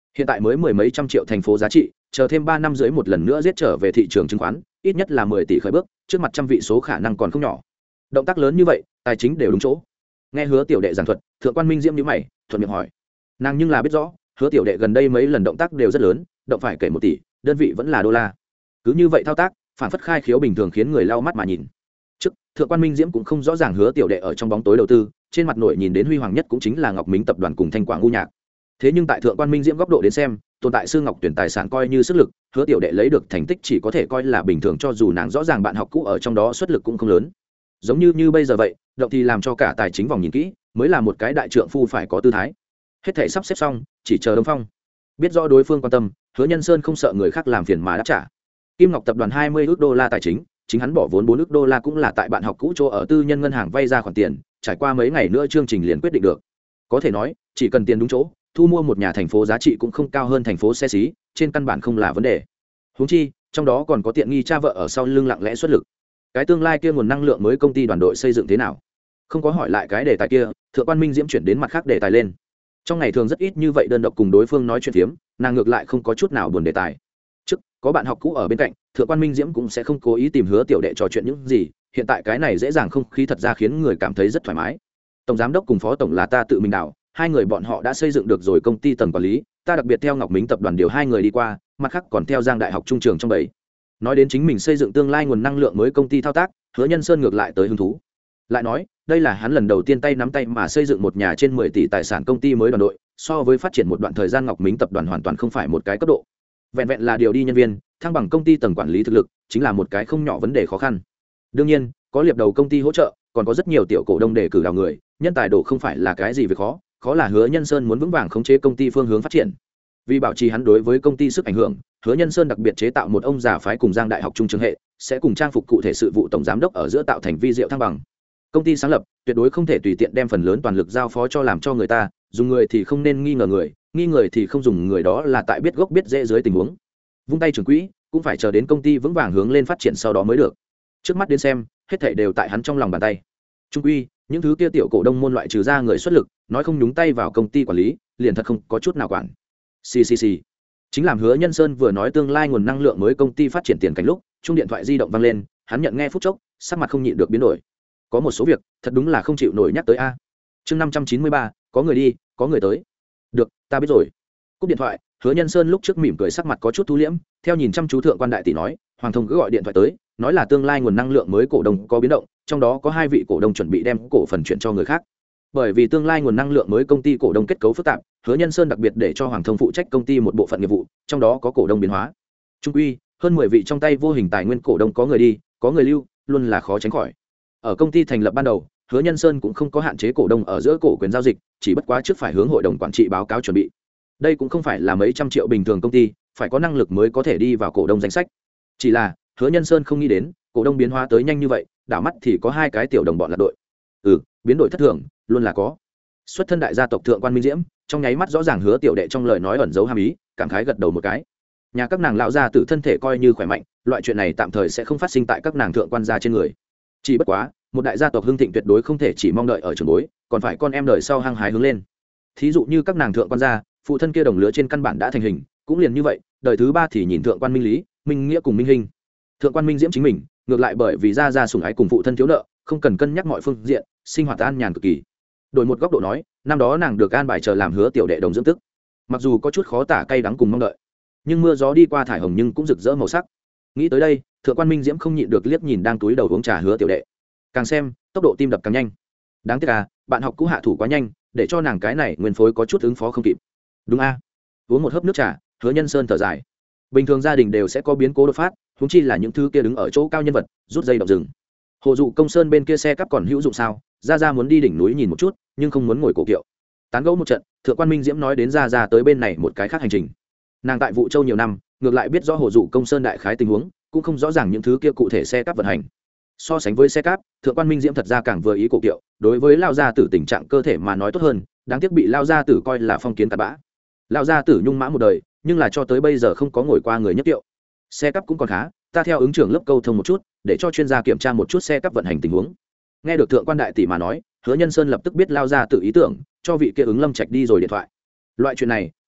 hiện tại mới mười mấy trăm triệu thành phố giá trị, chờ thêm ba năm rưỡi một lần nữa giết trở về thị trường chứng khoán, ít nhất là mười tỷ khởi bước, trước mặt trăm vị số khả năng còn không nhỏ. Động tác lớn như vậy, tài chính đều đúng chỗ. Nghe Hứa Tiểu Đệ giảng thuật, Thượng quan Minh Diễm nhíu mày, thuận miệng hỏi. Nàng nhưng là biết rõ, Hứa Tiểu Đệ gần đây mấy lần động tác đều rất lớn, động phải kể một tỷ, đơn vị vẫn là đô la. Cứ như vậy thao tác, phản phất khai khiếu bình thường khiến người lau mắt mà nhìn. Trước, Thượng quan Minh Diễm cũng không rõ ràng Hứa Tiểu Đệ ở trong bóng tối đầu tư, trên mặt nội nhìn đến huy hoàng nhất cũng chính là Ngọc Mính tập đoàn cùng Thanh Quả ngu nhạc. Thế nhưng tại Thượng quan Minh Diễm góc độ đến xem, tồn tại Sư Ngọc tuyển tài sản coi như sức lực, Hứa Tiểu Đệ lấy được thành tích chỉ có thể coi là bình thường, cho dù nàng rõ ràng bạn học cũ ở trong đó xuất lực cũng không lớn. Giống như như bây giờ vậy, động thì làm cho cả tài chính vòng nhìn kỹ, mới là một cái đại trượng phu phải có tư thái. Hết thảy sắp xếp xong, chỉ chờ Đông Phong. Biết rõ đối phương quan tâm, Hứa Nhân Sơn không sợ người khác làm phiền mà đáp trả. Kim Ngọc tập đoàn hai mươi ức đô la tài chính, chính hắn bỏ vốn bốn ức đô la cũng là tại bạn học cũ chỗ ở tư nhân ngân hàng vay ra khoản tiền, trải qua mấy ngày nữa chương trình liền quyết định được. Có thể nói, chỉ cần tiền đúng chỗ, thu mua một nhà thành phố giá trị cũng không cao hơn thành phố xe xí, trên căn bản không là vấn đề. Huống chi, trong đó còn có tiện nghi cha vợ ở sau lưng lặng lẽ xuất lực. Cái tương lai kia nguồn năng lượng mới công ty đoàn đội xây dựng thế nào? Không có hỏi lại cái đề tài kia, Thượng quan Minh Diễm chuyển đến mặt khác đề tài lên. Trong ngày thường rất ít như vậy đơn độc cùng đối phương nói chuyện phiếm, nàng ngược lại không có chút nào buồn đề tài. Trước, có bạn học cũ ở bên cạnh, Thượng quan Minh Diễm cũng sẽ không cố ý tìm Hứa Tiểu Đệ trò chuyện những gì, hiện tại cái này dễ dàng không khí thật ra khiến người cảm thấy rất thoải mái. Tổng giám đốc cùng phó tổng là ta tự mình đào, hai người bọn họ đã xây dựng được rồi công ty tầng quản lý, ta đặc biệt theo Ngọc Mính tập đoàn điều hai người đi qua, mặt khác còn theo Giang đại học trung trường trong bảy. Nói đến chính mình xây dựng tương lai nguồn năng lượng mới công ty thao tác, Hứa Nhân Sơn ngược lại tới hứng thú. Lại nói, đây là hắn lần đầu tiên tay nắm tay mà xây dựng một nhà trên mười tỷ tài sản công ty mới đoàn đội, so với phát triển một đoạn thời gian Ngọc Mính tập đoàn hoàn toàn không phải một cái cấp độ. Vẹn vẹn là điều đi nhân viên, thăng bằng công ty tầng quản lý thực lực, chính là một cái không nhỏ vấn đề khó khăn. Đương nhiên, có liệp đầu công ty hỗ trợ, còn có rất nhiều tiểu cổ đông để cử đào người, nhân tài độ không phải là cái gì việc khó, khó là Hứa Nhân Sơn muốn vững vàng khống chế công ty phương hướng phát triển. Vì bảo trì hắn đối với công ty sức ảnh hưởng, Hứa Nhân Sơn đặc biệt chế tạo một ông già phái cùng Giang đại học trung trường hệ, sẽ cùng trang phục cụ thể sự vụ tổng giám đốc ở giữa tạo thành vi diệu thăng bằng. Công ty sáng lập, tuyệt đối không thể tùy tiện đem phần lớn toàn lực giao phó cho làm cho người ta, dùng người thì không nên nghi ngờ người, nghi người thì không dùng người, đó là tại biết gốc biết rễ dưới tình huống. Vung tay trưởng quỹ, cũng phải chờ đến công ty vững vàng hướng lên phát triển sau đó mới được. Trước mắt đến xem, hết thảy đều tại hắn trong lòng bàn tay. Trung quy, những thứ kia tiểu cổ đông môn loại trừ ra người xuất lực, nói không nhúng tay vào công ty quản lý, liền thật không có chút nào quản. Xì xì xì. Chính làm Hứa Nhân Sơn vừa nói tương lai nguồn năng lượng mới công ty phát triển tiền cảnh lúc, chuông điện thoại di động vang lên, hắn nhận nghe phút chốc, sắc mặt không nhịn được biến đổi. Có một số việc, thật đúng là không chịu nổi nhắc tới a. Chương năm trăm chín mươi ba, có người đi, có người tới. Được, ta biết rồi. Cúp điện thoại, Hứa Nhân Sơn lúc trước mỉm cười sắc mặt có chút thu liễm, theo nhìn chăm chú Thượng quan đại tỷ nói, Hoàng Thông cứ gọi điện thoại tới, nói là tương lai nguồn năng lượng mới cổ đông có biến động, trong đó có hai vị cổ đông chuẩn bị đem cổ phần chuyển cho người khác. Bởi vì tương lai nguồn năng lượng mới công ty cổ đông kết cấu phức tạp, Hứa Nhân Sơn đặc biệt để cho Hoàng Thông phụ trách công ty một bộ phận nghiệp vụ, trong đó có cổ đông biến hóa. Trung quy, hơn mười vị trong tay vô hình tài nguyên cổ đông có người đi, có người lưu, luôn là khó tránh khỏi. Ở công ty thành lập ban đầu, Hứa Nhân Sơn cũng không có hạn chế cổ đông ở giữa cổ quyền giao dịch, chỉ bất quá trước phải hướng hội đồng quản trị báo cáo chuẩn bị. Đây cũng không phải là mấy trăm triệu bình thường công ty, phải có năng lực mới có thể đi vào cổ đông danh sách. Chỉ là, Hứa Nhân Sơn không nghĩ đến, cổ đông biến hóa tới nhanh như vậy, đảo mắt thì có hai cái tiểu đồng bọn là đội. Ừ, biến đổi thất thường, luôn là có. Xuất thân đại gia tộc Thượng quan Minh Diễm, trong nháy mắt rõ ràng Hứa Tiểu Đệ trong lời nói ẩn giấu hàm ý, cảm khái gật đầu một cái. Nhà các nàng lão gia tử thân thể coi như khỏe mạnh, loại chuyện này tạm thời sẽ không phát sinh tại các nàng thượng quan gia trên người. Chỉ bất quá, một đại gia tộc hưng thịnh tuyệt đối không thể chỉ mong đợi ở trường bối, còn phải con em đời sau hăng hái hướng lên. Thí dụ như các nàng thượng quan gia, phụ thân kia đồng lứa trên căn bản đã thành hình, cũng liền như vậy, đời thứ ba thì nhìn thượng quan Minh Lý, Minh Nghĩa cùng Minh Hình. Thượng quan Minh Diễm chính mình, ngược lại bởi vì gia gia sủng ái cùng phụ thân thiếu nợ, không cần cân nhắc mọi phương diện, sinh hoạt an nhàn cực kỳ. Đổi một góc độ nói, năm đó nàng được an bài chờ làm Hứa Tiểu Đệ đồng dưỡng tức. Mặc dù có chút khó tả cay đắng cùng mong đợi, nhưng mưa gió đi qua thải hồng nhưng cũng rực rỡ màu sắc. Nghĩ tới đây, Thượng quan Minh Diễm không nhịn được liếc nhìn đang túi đầu uống trà Hứa Tiểu Đệ. Càng xem, tốc độ tim đập càng nhanh. Đáng tiếc à, bạn học cũ hạ thủ quá nhanh, để cho nàng cái này nguyên phối có chút ứng phó không kịp. Đúng a. Uống một hớp nước trà, Hứa Nhân Sơn thở dài. Bình thường gia đình đều sẽ có biến cố đột phát, huống chi là những thứ kia đứng ở chỗ cao nhân vật, rút dây động rừng. Hồ dụ Công Sơn bên kia xe cắp còn hữu dụng sao? Gia Gia muốn đi đỉnh núi nhìn một chút, nhưng không muốn ngồi cổ kiệu. Tán gẫu một trận, Thượng quan Minh Diễm nói đến Gia Gia tới bên này một cái khác hành trình. Nàng tại Vũ Châu nhiều năm, ngược lại biết rõ Hồ dụ Công Sơn đại khái tình huống, cũng không rõ ràng những thứ kia cụ thể xe cắp vận hành. So sánh với xe cáp, Thượng quan Minh Diễm thật ra càng vừa ý cổ kiệu, đối với lao gia tử tình trạng cơ thể mà nói tốt hơn, đáng tiếc bị lao gia tử coi là phong kiến cặn bã. Lao gia tử nhung mã một đời, nhưng là cho tới bây giờ không có ngồi qua người nhất kiệu. Xe cáp cũng còn khá, ta theo ứng trưởng lớp câu thông một chút, để cho chuyên gia kiểm tra một chút xe cáp vận hành tình huống. Nghe được Thượng quan đại tỷ mà nói, Hứa Nhân Sơn lập tức biết lao gia tử ý tưởng, cho vị kia ứng Lâm Trạch đi rồi điện thoại. Loại chuyện này,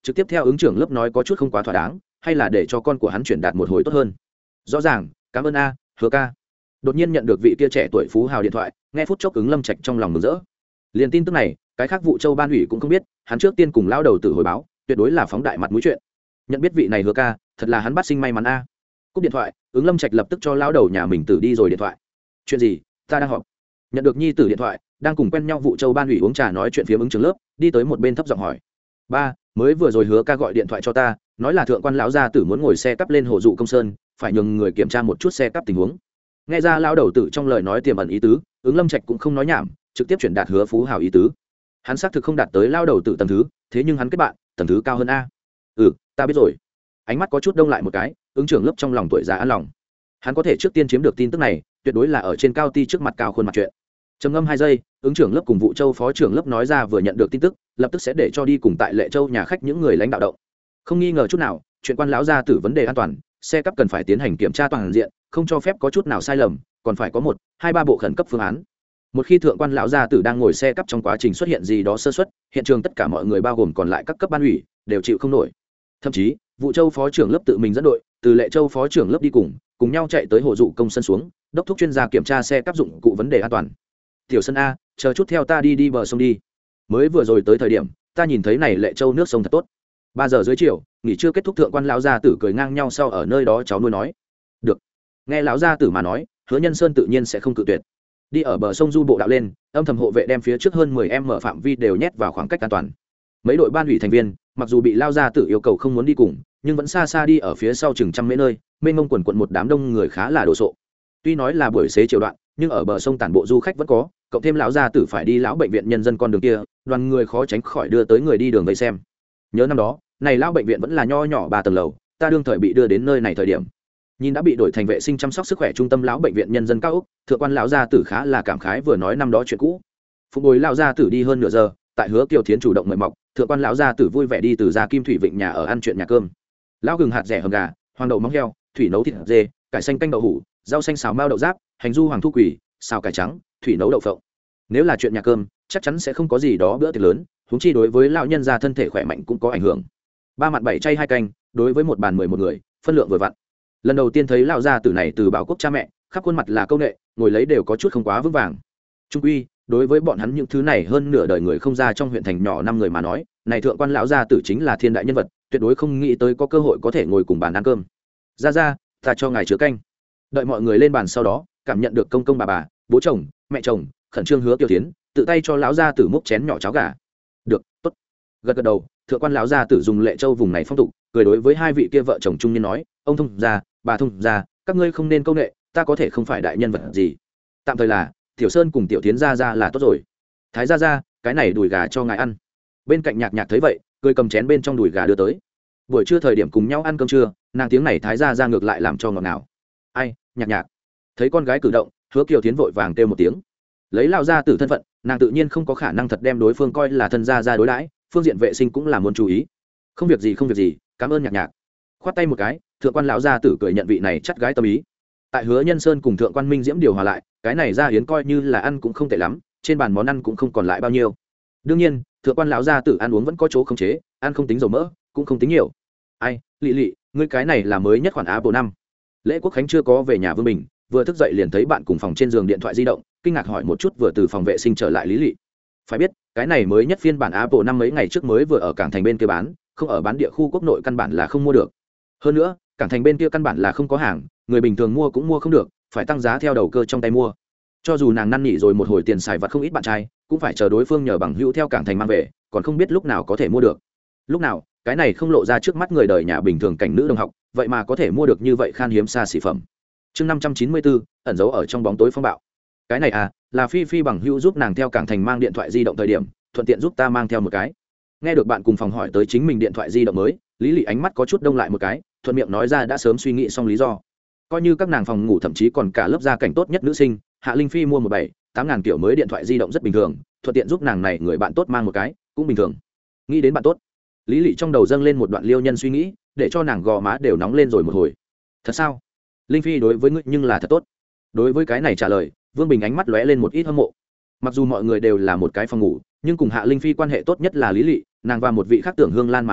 trực tiếp theo ứng trưởng lớp nói có chút không quá thỏa đáng, hay là để cho con của hắn chuyển đạt một hồi tốt hơn. Rõ ràng, cảm ơn a, Hứa ca. Đột nhiên nhận được vị kia trẻ tuổi phú hào điện thoại, nghe phút chốc ứng Lâm Trạch trong lòng mừng rỡ. Liền tin tức này, cái khác vụ châu ban ủy cũng không biết, hắn trước tiên cùng lão đầu tử hồi báo, tuyệt đối là phóng đại mặt mũi chuyện. Nhận biết vị này Hứa ca, thật là hắn bắt sinh may mắn a. Cúp điện thoại, ứng Lâm Trạch lập tức cho lão đầu nhà mình tử đi rồi điện thoại. Chuyện gì? Ta đang họp. Nhận được nhi tử điện thoại, đang cùng quen nhau vụ châu ban ủy uống trà nói chuyện phía ứng trường lớp, đi tới một bên thấp giọng hỏi: ba, mới vừa rồi Hứa ca gọi điện thoại cho ta, nói là thượng quan lão gia tử muốn ngồi xe cắp lên hồ dụ công sơn, phải nhường người kiểm tra một chút xe cắp tình huống. Nghe ra lão đầu tử trong lời nói tiềm ẩn ý tứ, ứng Lâm Trạch cũng không nói nhảm, trực tiếp chuyển đạt Hứa phú hào ý tứ. Hắn xác thực không đạt tới lão đầu tử tầng thứ, thế nhưng hắn kết bạn tầng thứ cao hơn a. Ừ, ta biết rồi. Ánh mắt có chút đông lại một cái, ứng trưởng lớp trong lòng tuổi già an lòng. Hắn có thể trước tiên chiếm được tin tức này, tuyệt đối là ở trên cao ti trước mặt cao khuôn mặt chuyện. Trầm ngâm hai giây, ứng trưởng lớp cùng vụ châu phó trưởng lớp nói ra vừa nhận được tin tức, lập tức sẽ để cho đi cùng tại Lệ Châu nhà khách những người lãnh đạo động. Không nghi ngờ chút nào, chuyện quan lão gia tử vấn đề an toàn, xe cấp cần phải tiến hành kiểm tra toàn diện, không cho phép có chút nào sai lầm, còn phải có một, hai ba bộ khẩn cấp phương án. Một khi thượng quan lão gia tử đang ngồi xe cấp trong quá trình xuất hiện gì đó sơ suất, hiện trường tất cả mọi người bao gồm còn lại các cấp ban ủy đều chịu không nổi. Thậm chí, vụ châu phó trưởng lớp tự mình dẫn đội, từ Lệ Châu phó trưởng lớp đi cùng, cùng nhau chạy tới hồ dụ công sân xuống, đốc thúc chuyên gia kiểm tra xe cấp dụng cụ vấn đề an toàn. Tiểu Sân a, chờ chút theo ta đi đi bờ sông đi. Mới vừa rồi tới thời điểm, ta nhìn thấy này Lệ Châu nước sông thật tốt. Ba giờ dưới chiều, nghỉ trưa kết thúc, thượng quan lão gia tử cười ngang nhau sau ở nơi đó cháu nuôi nói: "Được." Nghe lão gia tử mà nói, Hứa Nhân Sơn tự nhiên sẽ không cự tuyệt. Đi ở bờ sông du bộ đạo lên, âm thầm hộ vệ đem phía trước hơn mười em mở phạm vi đều nhét vào khoảng cách an toàn. Mấy đội ban ủy thành viên, mặc dù bị lão gia tử yêu cầu không muốn đi cùng, nhưng vẫn xa xa đi ở phía sau chừng trăm mễ nơi, mênh mông quần quần một đám đông người khá là đồ sộ. Tuy nói là buổi xế chiều đoạn, nhưng ở bờ sông tản bộ du khách vẫn có, cộng thêm lão gia tử phải đi lão bệnh viện nhân dân con đường kia, đoàn người khó tránh khỏi đưa tới người đi đường vây xem. Nhớ năm đó, này lão bệnh viện vẫn là nho nhỏ ba tầng lầu, ta đương thời bị đưa đến nơi này thời điểm, nhìn đã bị đổi thành vệ sinh chăm sóc sức khỏe trung tâm lão bệnh viện nhân dân cao úc, thượng quan lão gia tử khá là cảm khái vừa nói năm đó chuyện cũ. Phục hồi lão gia tử đi hơn nửa giờ, tại Hứa Kiều Thiến chủ động mời mọc, thượng quan lão gia tử vui vẻ đi từ ra Kim Thủy Vịnh nhà ở ăn chuyện nhà cơm. Lão gừng hạt rẻ hầm gà, hoàng đậu móng heo, thủy nấu thịt dê, cải xanh canh đậu hủ, rau xanh xào mao đậu giáp, hành du hoàng thu quỷ, xào cải trắng, thủy nấu đậu phộng. Nếu là chuyện nhà cơm, chắc chắn sẽ không có gì đó bữa tiệc lớn, huống chi đối với lão nhân gia thân thể khỏe mạnh cũng có ảnh hưởng. Ba mặn bảy chay hai canh, đối với một bàn mười một người, phân lượng vừa vặn. Lần đầu tiên thấy lão gia tử này từ bảo quốc cha mẹ, khắp khuôn mặt là câu nệ, ngồi lấy đều có chút không quá vững vàng. Trung quy, đối với bọn hắn những thứ này hơn nửa đời người không ra trong huyện thành nhỏ năm người mà nói, này thượng quan lão gia tử chính là thiên đại nhân vật, tuyệt đối không nghĩ tới có cơ hội có thể ngồi cùng bàn ăn cơm. Ra ra, ta cho ngài chứa canh. Đợi mọi người lên bàn sau đó, cảm nhận được công công bà bà, bố chồng, mẹ chồng, khẩn trương Hứa Kiều Thiến, tự tay cho lão gia tử múc chén nhỏ cháo gà. Được, tốt. Gật gật đầu, thượng quan lão gia tử dùng Lệ Châu vùng này phong tục, cười đối với hai vị kia vợ chồng trung niên nói: "Ông thông gia, bà thông gia, các ngươi không nên câu nệ, ta có thể không phải đại nhân vật gì. Tạm thời là Tiểu Sơn cùng Tiểu Thiến gia gia là tốt rồi. Thái gia gia, cái này đùi gà cho ngài ăn." Bên cạnh Nhạc Nhạc thấy vậy, cười cầm chén bên trong đùi gà đưa tới. Buổi trưa thời điểm cùng nhau ăn cơm trưa, nàng tiếng này Thái gia gia ngược lại làm cho ngọt ngào. "Ai, Nhạc Nhạc." Thấy con gái cử động, Hứa Kiều Thiến vội vàng kêu một tiếng. Lấy lão gia tử thân phận, nàng tự nhiên không có khả năng thật đem đối phương coi là thân gia gia đối đãi, phương diện vệ sinh cũng là muốn chú ý. Không việc gì không việc gì, cảm ơn Nhạc Nhạc. Khoát tay một cái, thượng quan lão gia tử cười nhận vị này chắt gái tâm ý. Tại Hứa Nhân Sơn cùng thượng quan Minh Diễm điều hòa lại, cái này gia hiến coi như là ăn cũng không tệ lắm, trên bàn món ăn cũng không còn lại bao nhiêu. Đương nhiên, thượng quan lão gia tử ăn uống vẫn có chỗ khống chế, ăn không tính dầu mỡ, cũng không tính nhiều. Ai, Lị Lị, ngươi cái này là mới nhất khoản Á bộ năm. Lễ Quốc Khánh chưa có về nhà Vương Bình, vừa thức dậy liền thấy bạn cùng phòng trên giường điện thoại di động, kinh ngạc hỏi một chút vừa từ phòng vệ sinh trở lại Lý Lị. Phải biết, cái này mới nhất phiên bản Apple năm mấy ngày trước mới vừa ở cảng thành bên kia bán, không ở bán địa khu quốc nội căn bản là không mua được. Hơn nữa, cảng thành bên kia căn bản là không có hàng, người bình thường mua cũng mua không được, phải tăng giá theo đầu cơ trong tay mua. Cho dù nàng năn nỉ rồi một hồi tiền xài vặt không ít bạn trai, cũng phải chờ đối phương nhờ bằng hữu theo cảng thành mang về, còn không biết lúc nào có thể mua được. Lúc nào, cái này không lộ ra trước mắt người đời nhà bình thường cảnh nữ đồng học, vậy mà có thể mua được như vậy khan hiếm xa xỉ phẩm. Chương năm trăm chín mươi bốn, ẩn giấu ở trong bóng tối phong bạo. Cái này à, là Phi Phi bằng hữu giúp nàng theo cảng thành mang điện thoại di động thời điểm, thuận tiện giúp ta mang theo một cái. Nghe được bạn cùng phòng hỏi tới chính mình điện thoại di động mới, Lý Lị ánh mắt có chút đông lại một cái, thuận miệng nói ra đã sớm suy nghĩ xong lý do. Coi như các nàng phòng ngủ thậm chí còn cả lớp gia cảnh tốt nhất nữ sinh, Hạ Linh Phi mua một bảy, tám ngàn kiểu mới điện thoại di động rất bình thường, thuận tiện giúp nàng này người bạn tốt mang một cái, cũng bình thường. Nghĩ đến bạn tốt, Lý Lị trong đầu dâng lên một đoạn liêu nhân suy nghĩ, để cho nàng gò má đều nóng lên rồi một hồi. Thật sao? Linh Phi đối với ngươi nhưng là thật tốt. Đối với cái này trả lời, Vương Bình ánh mắt lóe lên một ít hâm mộ. Mặc dù mọi người đều là một cái phòng ngủ, nhưng cùng Hạ Linh Phi quan hệ tốt nhất là Lý Lị, nàng và một vị khác Tưởng Hương Lan mà nói,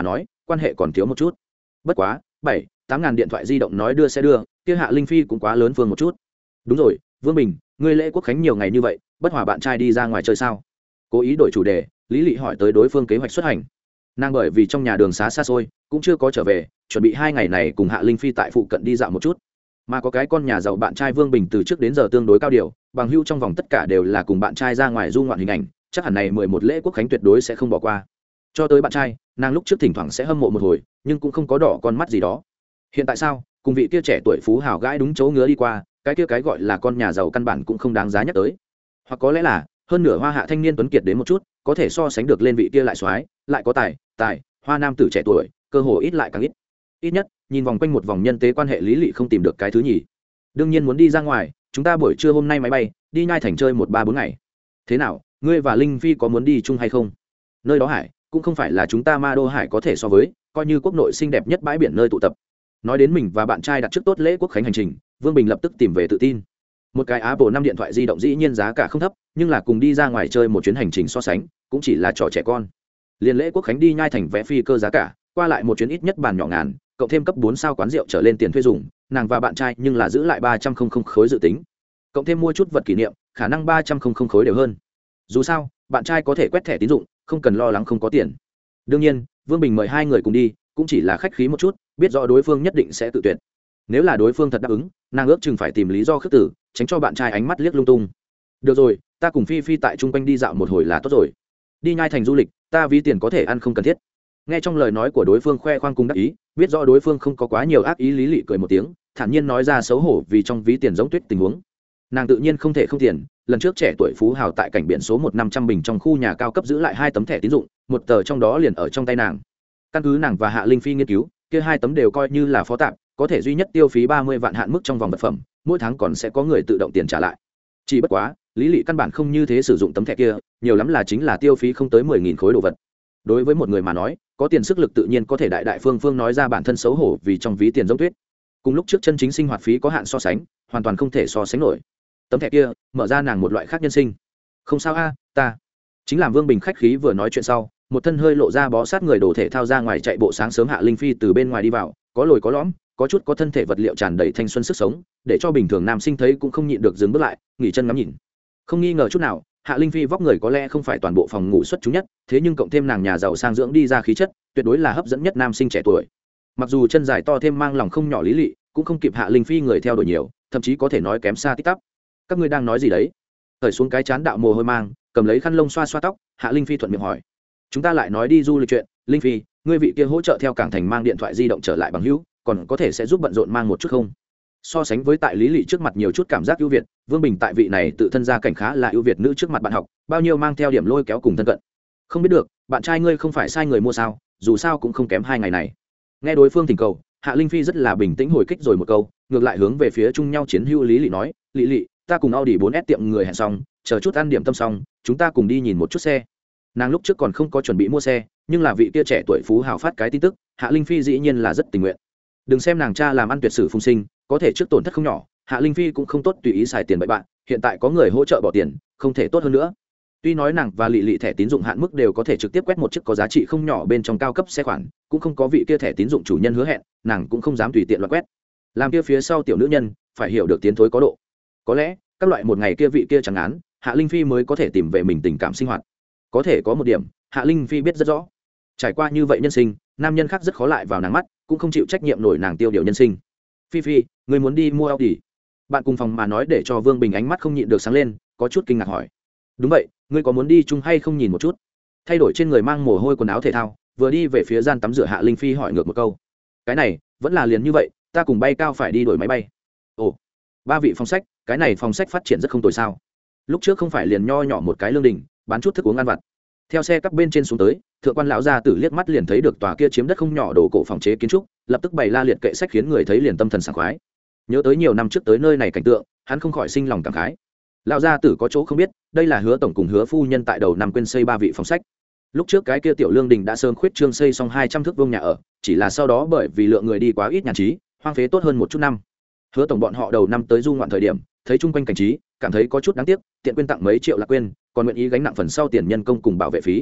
quan hệ còn thiếu một chút. Bất quá bảy tám ngàn điện thoại di động nói đưa sẽ đưa, kia Hạ Linh Phi cũng quá lớn phương một chút. Đúng rồi, Vương Bình, ngươi lễ quốc khánh nhiều ngày như vậy, bất hòa bạn trai đi ra ngoài chơi sao? Cố ý đổi chủ đề, Lý Lị hỏi tới đối phương kế hoạch xuất hành. Nàng bởi vì trong nhà đường xá xa xôi, cũng chưa có trở về, chuẩn bị hai ngày này cùng Hạ Linh Phi tại phụ cận đi dạo một chút. Mà có cái con nhà giàu bạn trai Vương Bình từ trước đến giờ tương đối cao điều, bằng hữu trong vòng tất cả đều là cùng bạn trai ra ngoài du ngoạn hình ảnh, chắc hẳn này mười một lễ quốc khánh tuyệt đối sẽ không bỏ qua. Cho tới bạn trai, nàng lúc trước thỉnh thoảng sẽ hâm mộ một hồi, nhưng cũng không có đỏ con mắt gì đó. Hiện tại sao, cùng vị kia trẻ tuổi phú hào gãi đúng chỗ ngứa đi qua, cái kia cái gọi là con nhà giàu căn bản cũng không đáng giá nhắc tới. Hoặc có lẽ là hơn nửa hoa hạ thanh niên tuấn kiệt đến một chút, có thể so sánh được lên vị kia lại soái, lại có tài, tài, hoa nam tử trẻ tuổi, cơ hồ ít lại càng ít. Ít nhất, nhìn vòng quanh một vòng nhân tế quan hệ Lý Lị không tìm được cái thứ nhì. Đương nhiên muốn đi ra ngoài, chúng ta buổi trưa hôm nay máy bay, đi Nhai Thành chơi một ba bốn ngày. Thế nào, ngươi và Linh Phi có muốn đi chung hay không? Nơi đó hải, cũng không phải là chúng ta Ma Đô Hải có thể so với, coi như quốc nội xinh đẹp nhất bãi biển nơi tụ tập. Nói đến mình và bạn trai đặt trước tốt lễ quốc khánh hành trình, Vương Bình lập tức tìm về tự tin. Một cái Apple năm điện thoại di động dĩ nhiên giá cả không thấp, nhưng là cùng đi ra ngoài chơi một chuyến hành trình so sánh, cũng chỉ là trò trẻ con. Liên lễ quốc khánh đi Nhai Thành vé phi cơ giá cả, qua lại một chuyến ít nhất bàn nhỏ ngàn, cộng thêm cấp bốn sao quán rượu trở lên tiền thuê dùng, nàng và bạn trai nhưng là giữ lại ba trăm không không khối dự tính. Cộng thêm mua chút vật kỷ niệm, khả năng ba trăm không không khối đều hơn. Dù sao, bạn trai có thể quét thẻ tín dụng, không cần lo lắng không có tiền. Đương nhiên, Vương Bình mời hai người cùng đi, cũng chỉ là khách khí một chút, biết rõ đối phương nhất định sẽ tự tuyệt. Nếu là đối phương thật đáp ứng, nàng ước chừng phải tìm lý do khước từ, tránh cho bạn trai ánh mắt liếc lung tung. Được rồi, ta cùng Phi Phi tại trung quanh đi dạo một hồi là tốt rồi. Đi Nhai Thành du lịch, ta ví tiền có thể ăn không cần thiết. Nghe trong lời nói của đối phương khoe khoang cùng đắc ý, biết rõ đối phương không có quá nhiều ác ý, Lý Lị cười một tiếng, thản nhiên nói ra xấu hổ vì trong ví tiền giống tuyết tình huống. Nàng tự nhiên không thể không tiền, lần trước trẻ tuổi phú hào tại cảnh biển số một năm trăm bình trong khu nhà cao cấp giữ lại hai tấm thẻ tín dụng, một tờ trong đó liền ở trong tay nàng. Căn cứ nàng và Hạ Linh Phi nghiên cứu, kia hai tấm đều coi như là phó tạm, có thể duy nhất tiêu phí ba mươi vạn hạn mức trong vòng vật phẩm, mỗi tháng còn sẽ có người tự động tiền trả lại. Chỉ bất quá, Lý Lị căn bản không như thế sử dụng tấm thẻ kia, nhiều lắm là chính là tiêu phí không tới mười nghìn khối đồ vật. Đối với một người mà nói, có tiền sức lực tự nhiên có thể đại đại phương phương nói ra bản thân xấu hổ vì trong ví tiền giống tuyết. Cùng lúc trước chân chính sinh hoạt phí có hạn so sánh, hoàn toàn không thể so sánh nổi. Tấm thẻ kia mở ra nàng một loại khác nhân sinh. Không sao a, ta chính làm Vương Bình khách khí vừa nói chuyện sau, một thân hơi lộ ra bó sát người đồ thể thao ra ngoài chạy bộ sáng sớm Hạ Linh Phi từ bên ngoài đi vào, có lồi có lõm, có chút có thân thể vật liệu tràn đầy thanh xuân sức sống, để cho bình thường nam sinh thấy cũng không nhịn được dừng bước lại, nghỉ chân ngắm nhìn. Không nghi ngờ chút nào, Hạ Linh Phi vóc người có lẽ không phải toàn bộ phòng ngủ xuất chúng nhất, thế nhưng cộng thêm nàng nhà giàu sang dưỡng đi ra khí chất, tuyệt đối là hấp dẫn nhất nam sinh trẻ tuổi. Mặc dù chân dài to thêm mang lòng không nhỏ Lý Lị, cũng không kịp Hạ Linh Phi người theo đuổi nhiều, thậm chí có thể nói kém xa tít tắp. Các ngươi đang nói gì đấy? Thời xuống cái chán đạo mồ hôi mang, cầm lấy khăn lông xoa xoa tóc, Hạ Linh Phi thuận miệng hỏi. Chúng ta lại nói đi du lịch chuyện, Linh Phi, ngươi vị kia hỗ trợ theo cảng thành mang điện thoại di động trở lại bằng hữu, còn có thể sẽ giúp bận rộn mang một chút không? So sánh với tại Lý Lị trước mặt nhiều chút cảm giác ưu việt, Vương Bình tại vị này tự thân gia cảnh khá là ưu việt nữ trước mặt bạn học, bao nhiêu mang theo điểm lôi kéo cùng thân cận. Không biết được, bạn trai ngươi không phải sai người mua sao, dù sao cũng không kém hai ngày này. Nghe đối phương thỉnh cầu, Hạ Linh Phi rất là bình tĩnh hồi kích rồi một câu, ngược lại hướng về phía chung nhau chiến hữu Lý Lị nói, Lị Lị, ta cùng Audi bốn S tiệm người hẹn xong, chờ chút ăn điểm tâm xong, chúng ta cùng đi nhìn một chút xe. Nàng lúc trước còn không có chuẩn bị mua xe, nhưng là vị kia trẻ tuổi phú hào phát cái tin tức, Hạ Linh Phi dĩ nhiên là rất tình nguyện. Đừng xem nàng cha làm ăn tuyệt sử phung sinh, có thể trước tổn thất không nhỏ, Hạ Linh Phi cũng không tốt tùy ý xài tiền bậy bạn, hiện tại có người hỗ trợ bỏ tiền, không thể tốt hơn nữa. Tuy nói nàng và Lị Lị thẻ tín dụng hạn mức đều có thể trực tiếp quét một chiếc có giá trị không nhỏ bên trong cao cấp xe khoản, cũng không có vị kia thẻ tín dụng chủ nhân hứa hẹn, nàng cũng không dám tùy tiện loạt quét. Làm kia phía sau tiểu nữ nhân, phải hiểu được tiến thối có độ. Có lẽ, các loại một ngày kia vị kia chẳng án, Hạ Linh Phi mới có thể tìm về mình tình cảm sinh hoạt. Có thể có một điểm, Hạ Linh Phi biết rất rõ. Trải qua như vậy nhân sinh, nam nhân khác rất khó lại vào nàng mắt, cũng không chịu trách nhiệm nổi nàng tiêu điều nhân sinh. Phi Phi, người muốn đi mua Audi? Bạn cùng phòng mà nói để cho Vương Bình ánh mắt không nhịn được sáng lên, có chút kinh ngạc hỏi. Đúng vậy, ngươi có muốn đi chung hay không nhìn một chút? Thay đổi trên người mang mồ hôi quần áo thể thao, vừa đi về phía gian tắm rửa Hạ Linh Phi hỏi ngược một câu. Cái này, vẫn là liền như vậy, ta cùng bay cao phải đi đổi máy bay. Ồ, ba vị phòng sách, cái này phòng sách phát triển rất không tồi sao? Lúc trước không phải liền nho nhỏ một cái lương đình, bán chút thức uống ăn vặt. Theo xe các bên trên xuống tới, thượng quan lão gia tử liếc mắt liền thấy được tòa kia chiếm đất không nhỏ đồ cổ phòng chế kiến trúc, lập tức bày la liệt kệ sách khiến người thấy liền tâm thần sảng khoái. Nhớ tới nhiều năm trước tới nơi này cảnh tượng, hắn không khỏi sinh lòng cảm khái. Lão gia tử có chỗ không biết, đây là Hứa tổng cùng Hứa phu nhân tại đầu năm quên xây ba vị phòng sách. Lúc trước cái kia tiểu lương đình đã sớm khuyết trương xây xong hai trăm thước vuông nhà ở, chỉ là sau đó bởi vì lượng người đi quá ít nhàn trí, hoang phế tốt hơn một chút năm. Hứa tổng bọn họ đầu năm tới du ngoạn thời điểm, thấy chung quanh cảnh trí, cảm thấy có chút đáng tiếc, tiện quên tặng mấy triệu là quên, còn nguyện ý gánh nặng phần sau tiền nhân công cùng bảo vệ phí.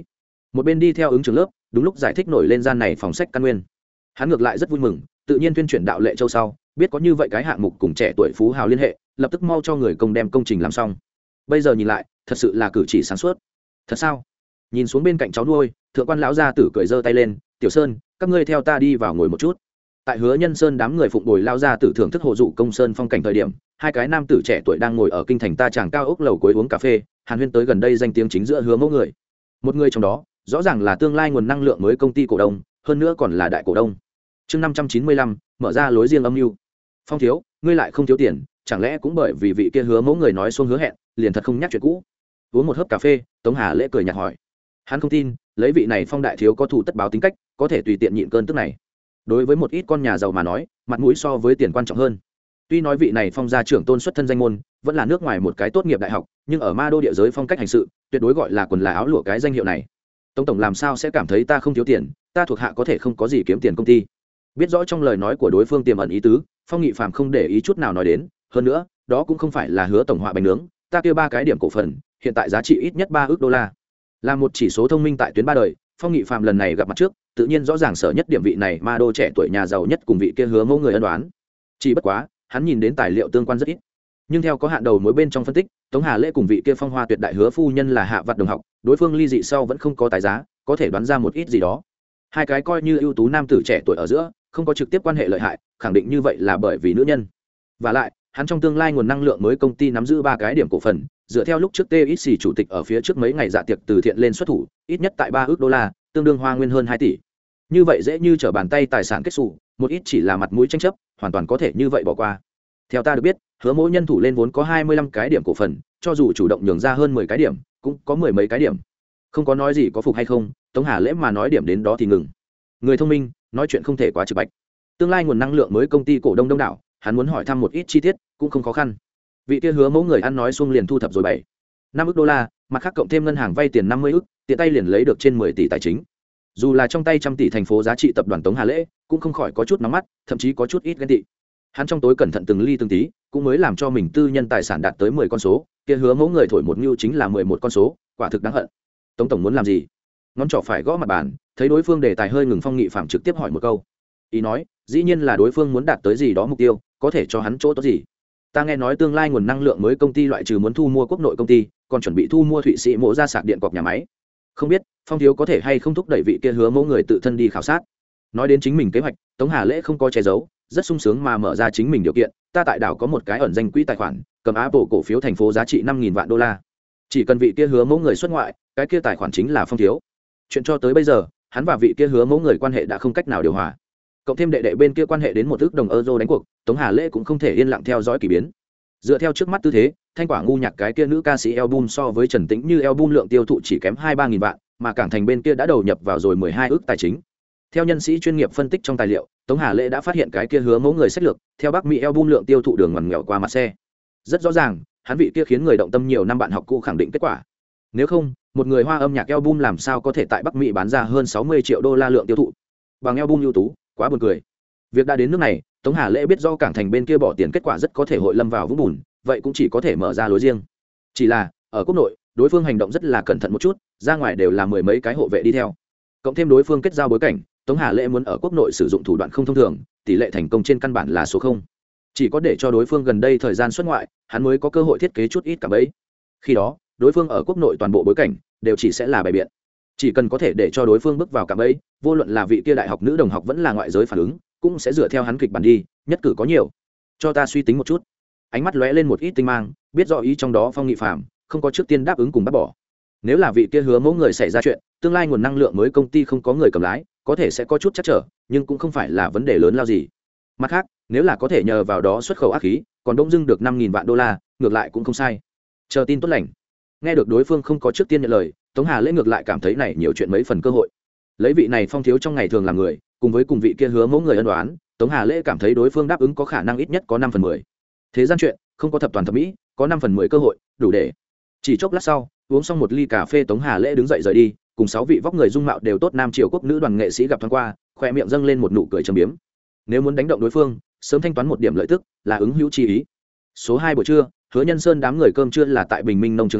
một bên đi theo ứng trưởng lớp đúng lúc giải thích nổi lên gian này phòng sách căn nguyên. Hắn ngược lại rất vui mừng, tự nhiên tuyên truyền đạo lệ châu sau biết có như vậy cái hạng mục cùng trẻ tuổi phú hào liên hệ, lập tức mau cho người công đem công trình làm xong. Bây giờ nhìn lại thật sự là cử chỉ sáng suốt. Thật sao? Nhìn xuống bên cạnh cháu nuôi, thượng quan lão gia tử cười giơ tay lên, tiểu sơn, các ngươi theo ta đi vào ngồi một chút. Tại Hứa Nhân Sơn đám người phụng bồi lão gia tử thưởng thức hộ dụ công sơn phong cảnh thời điểm, hai cái nam tử trẻ tuổi đang ngồi ở kinh thành ta tràng cao ốc lầu cuối uống cà phê, hàn huyên tới gần đây danh tiếng chính giữa Hứa mẫu người. Một người trong đó rõ ràng là tương lai nguồn năng lượng mới công ty cổ đông, hơn nữa còn là đại cổ đông. Chương năm trăm chín mươi lăm, mở ra lối riêng âm mưu. Phong thiếu, ngươi lại không thiếu tiền, chẳng lẽ cũng bởi vì vị kia Hứa mẫu người nói xuông hứa hẹn, liền thật không nhắc chuyện cũ? Uống một hớp cà phê, Tống Hà Lễ cười nhạt hỏi. Hắn không tin, lấy vị này Phong đại thiếu có thủ tất báo tính cách, có thể tùy tiện nhịn cơn tức này. Đối với một ít con nhà giàu mà nói, mặt mũi so với tiền quan trọng hơn. Tuy nói vị này Phong gia trưởng tôn xuất thân danh môn, vẫn là nước ngoài một cái tốt nghiệp đại học, nhưng ở ma đô địa giới phong cách hành sự, tuyệt đối gọi là quần là áo lụa cái danh hiệu này. Tống tổng làm sao sẽ cảm thấy ta không thiếu tiền, ta thuộc hạ có thể không có gì kiếm tiền công ty. Biết rõ trong lời nói của đối phương tiềm ẩn ý tứ, Phong Nghị Phàm không để ý chút nào nói đến, hơn nữa, đó cũng không phải là Hứa tổng họa bánh nướng, ta kêu ba cái điểm cổ phần, hiện tại giá trị ít nhất ba ức đô la. Là một chỉ số thông minh tại tuyến ba đời, Phong Nghị Phàm lần này gặp mặt trước, tự nhiên rõ ràng sở nhất điểm vị này ma đô trẻ tuổi nhà giàu nhất cùng vị kia Hứa mẫu người ân đoán. Chỉ bất quá, hắn nhìn đến tài liệu tương quan rất ít. Nhưng theo có hạn đầu mối bên trong phân tích, Tống Hà Lễ cùng vị kia Phong Hoa tuyệt đại Hứa phu nhân là hạ vặt đồng học, đối phương ly dị sau vẫn không có tài giá, có thể đoán ra một ít gì đó. Hai cái coi như ưu tú nam tử trẻ tuổi ở giữa, không có trực tiếp quan hệ lợi hại, khẳng định như vậy là bởi vì nữ nhân. Và lại, hắn trong tương lai nguồn năng lượng mới công ty nắm giữ ba cái điểm cổ phần, dựa theo lúc trước tê ích xê chủ tịch ở phía trước mấy ngày dạ tiệc từ thiện lên xuất thủ, ít nhất tại ba ước đô la, tương đương hoa nguyên hơn hai tỷ. Như vậy dễ như trở bàn tay tài sản kết xù, một ít chỉ là mặt mũi tranh chấp, hoàn toàn có thể như vậy bỏ qua. Theo ta được biết, Hứa mỗ nhân thủ lên vốn có hai mươi lăm cái điểm cổ phần, cho dù chủ động nhường ra hơn mười cái điểm, cũng có mười mấy cái điểm. Không có nói gì có phục hay không, Tống Hà Lễ mà nói điểm đến đó thì ngừng. Người thông minh, nói chuyện không thể quá trực bạch. Tương lai nguồn năng lượng mới công ty cổ đông đông đảo, hắn muốn hỏi thăm một ít chi tiết, cũng không khó khăn. Vị kia Hứa mẫu người ăn nói xuông liền thu thập rồi bảy năm ức đô la, mặt khác cộng thêm ngân hàng vay tiền năm mươi ức, tiện tay liền lấy được trên mười tỷ tài chính. Dù là trong tay trăm tỷ thành phố giá trị tập đoàn Tống Hà Lễ, cũng không khỏi có chút nóng mắt, thậm chí có chút ít ghen tị. Hắn trong tối cẩn thận từng ly từng tí, cũng mới làm cho mình tư nhân tài sản đạt tới mười con số, kia Hứa mẫu người thổi một nưu chính là mười một con số, quả thực đáng hận. Tống tổng muốn làm gì? Ngón trỏ phải gõ mặt bàn, thấy đối phương đề tài hơi ngừng, Phong Nghị Phạm trực tiếp hỏi một câu. Ý nói, dĩ nhiên là đối phương muốn đạt tới gì đó mục tiêu, có thể cho hắn chỗ tốt gì. Ta nghe nói tương lai nguồn năng lượng mới công ty loại trừ muốn thu mua quốc nội công ty, còn chuẩn bị thu mua Thụy Sĩ mộ ra sạc điện cọc nhà máy. Không biết Phong thiếu có thể hay không thúc đẩy vị kia Hứa mẫu người tự thân đi khảo sát. Nói đến chính mình kế hoạch, Tống Hà Lễ không có che giấu, rất sung sướng mà mở ra chính mình điều kiện. Ta tại đảo có một cái ẩn danh quỹ tài khoản, cầm Apple cổ phiếu thành phố giá trị năm nghìn vạn đô la. Chỉ cần vị kia Hứa mẫu người xuất ngoại, cái kia tài khoản chính là Phong thiếu. Chuyện cho tới bây giờ, hắn và vị kia Hứa mẫu người quan hệ đã không cách nào điều hòa. Cộng thêm đệ đệ bên kia quan hệ đến một ước đồng euro đánh cuộc, Tống Hà Lễ cũng không thể yên lặng theo dõi kỳ biến. Dựa theo trước mắt tư thế, thanh quả ngu nhạc cái kia nữ ca sĩ album so với Trần Tĩnh Như album lượng tiêu thụ chỉ kém hai ba nghìn vạn, mà cảng thành bên kia đã đầu nhập vào rồi mười hai ước tài chính. Theo nhân sĩ chuyên nghiệp phân tích trong tài liệu, Tống Hà Lễ đã phát hiện cái kia Hứa mẫu người sách lược, theo Bắc Mỹ album lượng tiêu thụ đường ngoằn nghèo qua mặt xe. Rất rõ ràng, hắn vị kia khiến người động tâm nhiều năm bạn học cũ khẳng định kết quả. Nếu không, một người hoa âm nhạc album làm sao có thể tại Bắc Mỹ bán ra hơn sáu mươi triệu đô la lượng tiêu thụ? Bằng album ưu tú, quá buồn cười. Việc đã đến nước này, Tống Hà Lễ biết do cảng thành bên kia bỏ tiền kết quả rất có thể hội lâm vào vũng bùn, vậy cũng chỉ có thể mở ra lối riêng. Chỉ là, ở quốc nội, đối phương hành động rất là cẩn thận một chút, ra ngoài đều là mười mấy cái hộ vệ đi theo. Cộng thêm đối phương kết giao bối cảnh, Tống Hà Lễ muốn ở quốc nội sử dụng thủ đoạn không thông thường, tỷ lệ thành công trên căn bản là số không. Chỉ có để cho đối phương gần đây thời gian xuất ngoại, hắn mới có cơ hội thiết kế chút ít cả bẫy. Khi đó, đối phương ở quốc nội toàn bộ bối cảnh đều chỉ sẽ là bài biện. Chỉ cần có thể để cho đối phương bước vào cả bẫy, vô luận là vị kia đại học nữ đồng học vẫn là ngoại giới phản ứng, cũng sẽ dựa theo hắn kịch bản đi, nhất cử có nhiều. Cho ta suy tính một chút. Ánh mắt lóe lên một ít tinh mang, biết rõ ý trong đó Phong Nghị Phạm không có trước tiên đáp ứng cùng bắt bỏ. Nếu là vị kia Hứa mẫu người xảy ra chuyện, tương lai nguồn năng lượng mới công ty không có người cầm lái, có thể sẽ có chút chắc trở, nhưng cũng không phải là vấn đề lớn lao gì. Mặt khác, nếu là có thể nhờ vào đó xuất khẩu ác khí, còn đông dưng được năm nghìn vạn đô la, ngược lại cũng không sai. Chờ tin tốt lành. Nghe được đối phương không có trước tiên nhận lời, Tống Hà Lễ ngược lại cảm thấy này nhiều chuyện mấy phần cơ hội. Lấy vị này Phong thiếu trong ngày thường làm người, cùng với cùng vị kia Hứa mẫu người ân đoán, Tống Hà Lễ cảm thấy đối phương đáp ứng có khả năng ít nhất có năm phần mười. Thế gian chuyện, không có thập toàn thập mỹ, có năm phần mười cơ hội, đủ để. Chỉ chốc lát sau, uống xong một ly cà phê, Tống Hà Lễ đứng dậy rời đi, cùng sáu vị vóc người dung mạo đều tốt nam triều quốc nữ đoàn nghệ sĩ gặp thoáng qua, khoe miệng dâng lên một nụ cười trầm biếm. Nếu muốn đánh động đối phương, sớm thanh toán một điểm lợi tức, là ứng hữu chi ý. Số hai buổi trưa, Hứa Nhân Sơn đám người cơm trưa là tại Bình Minh nông trường ăn,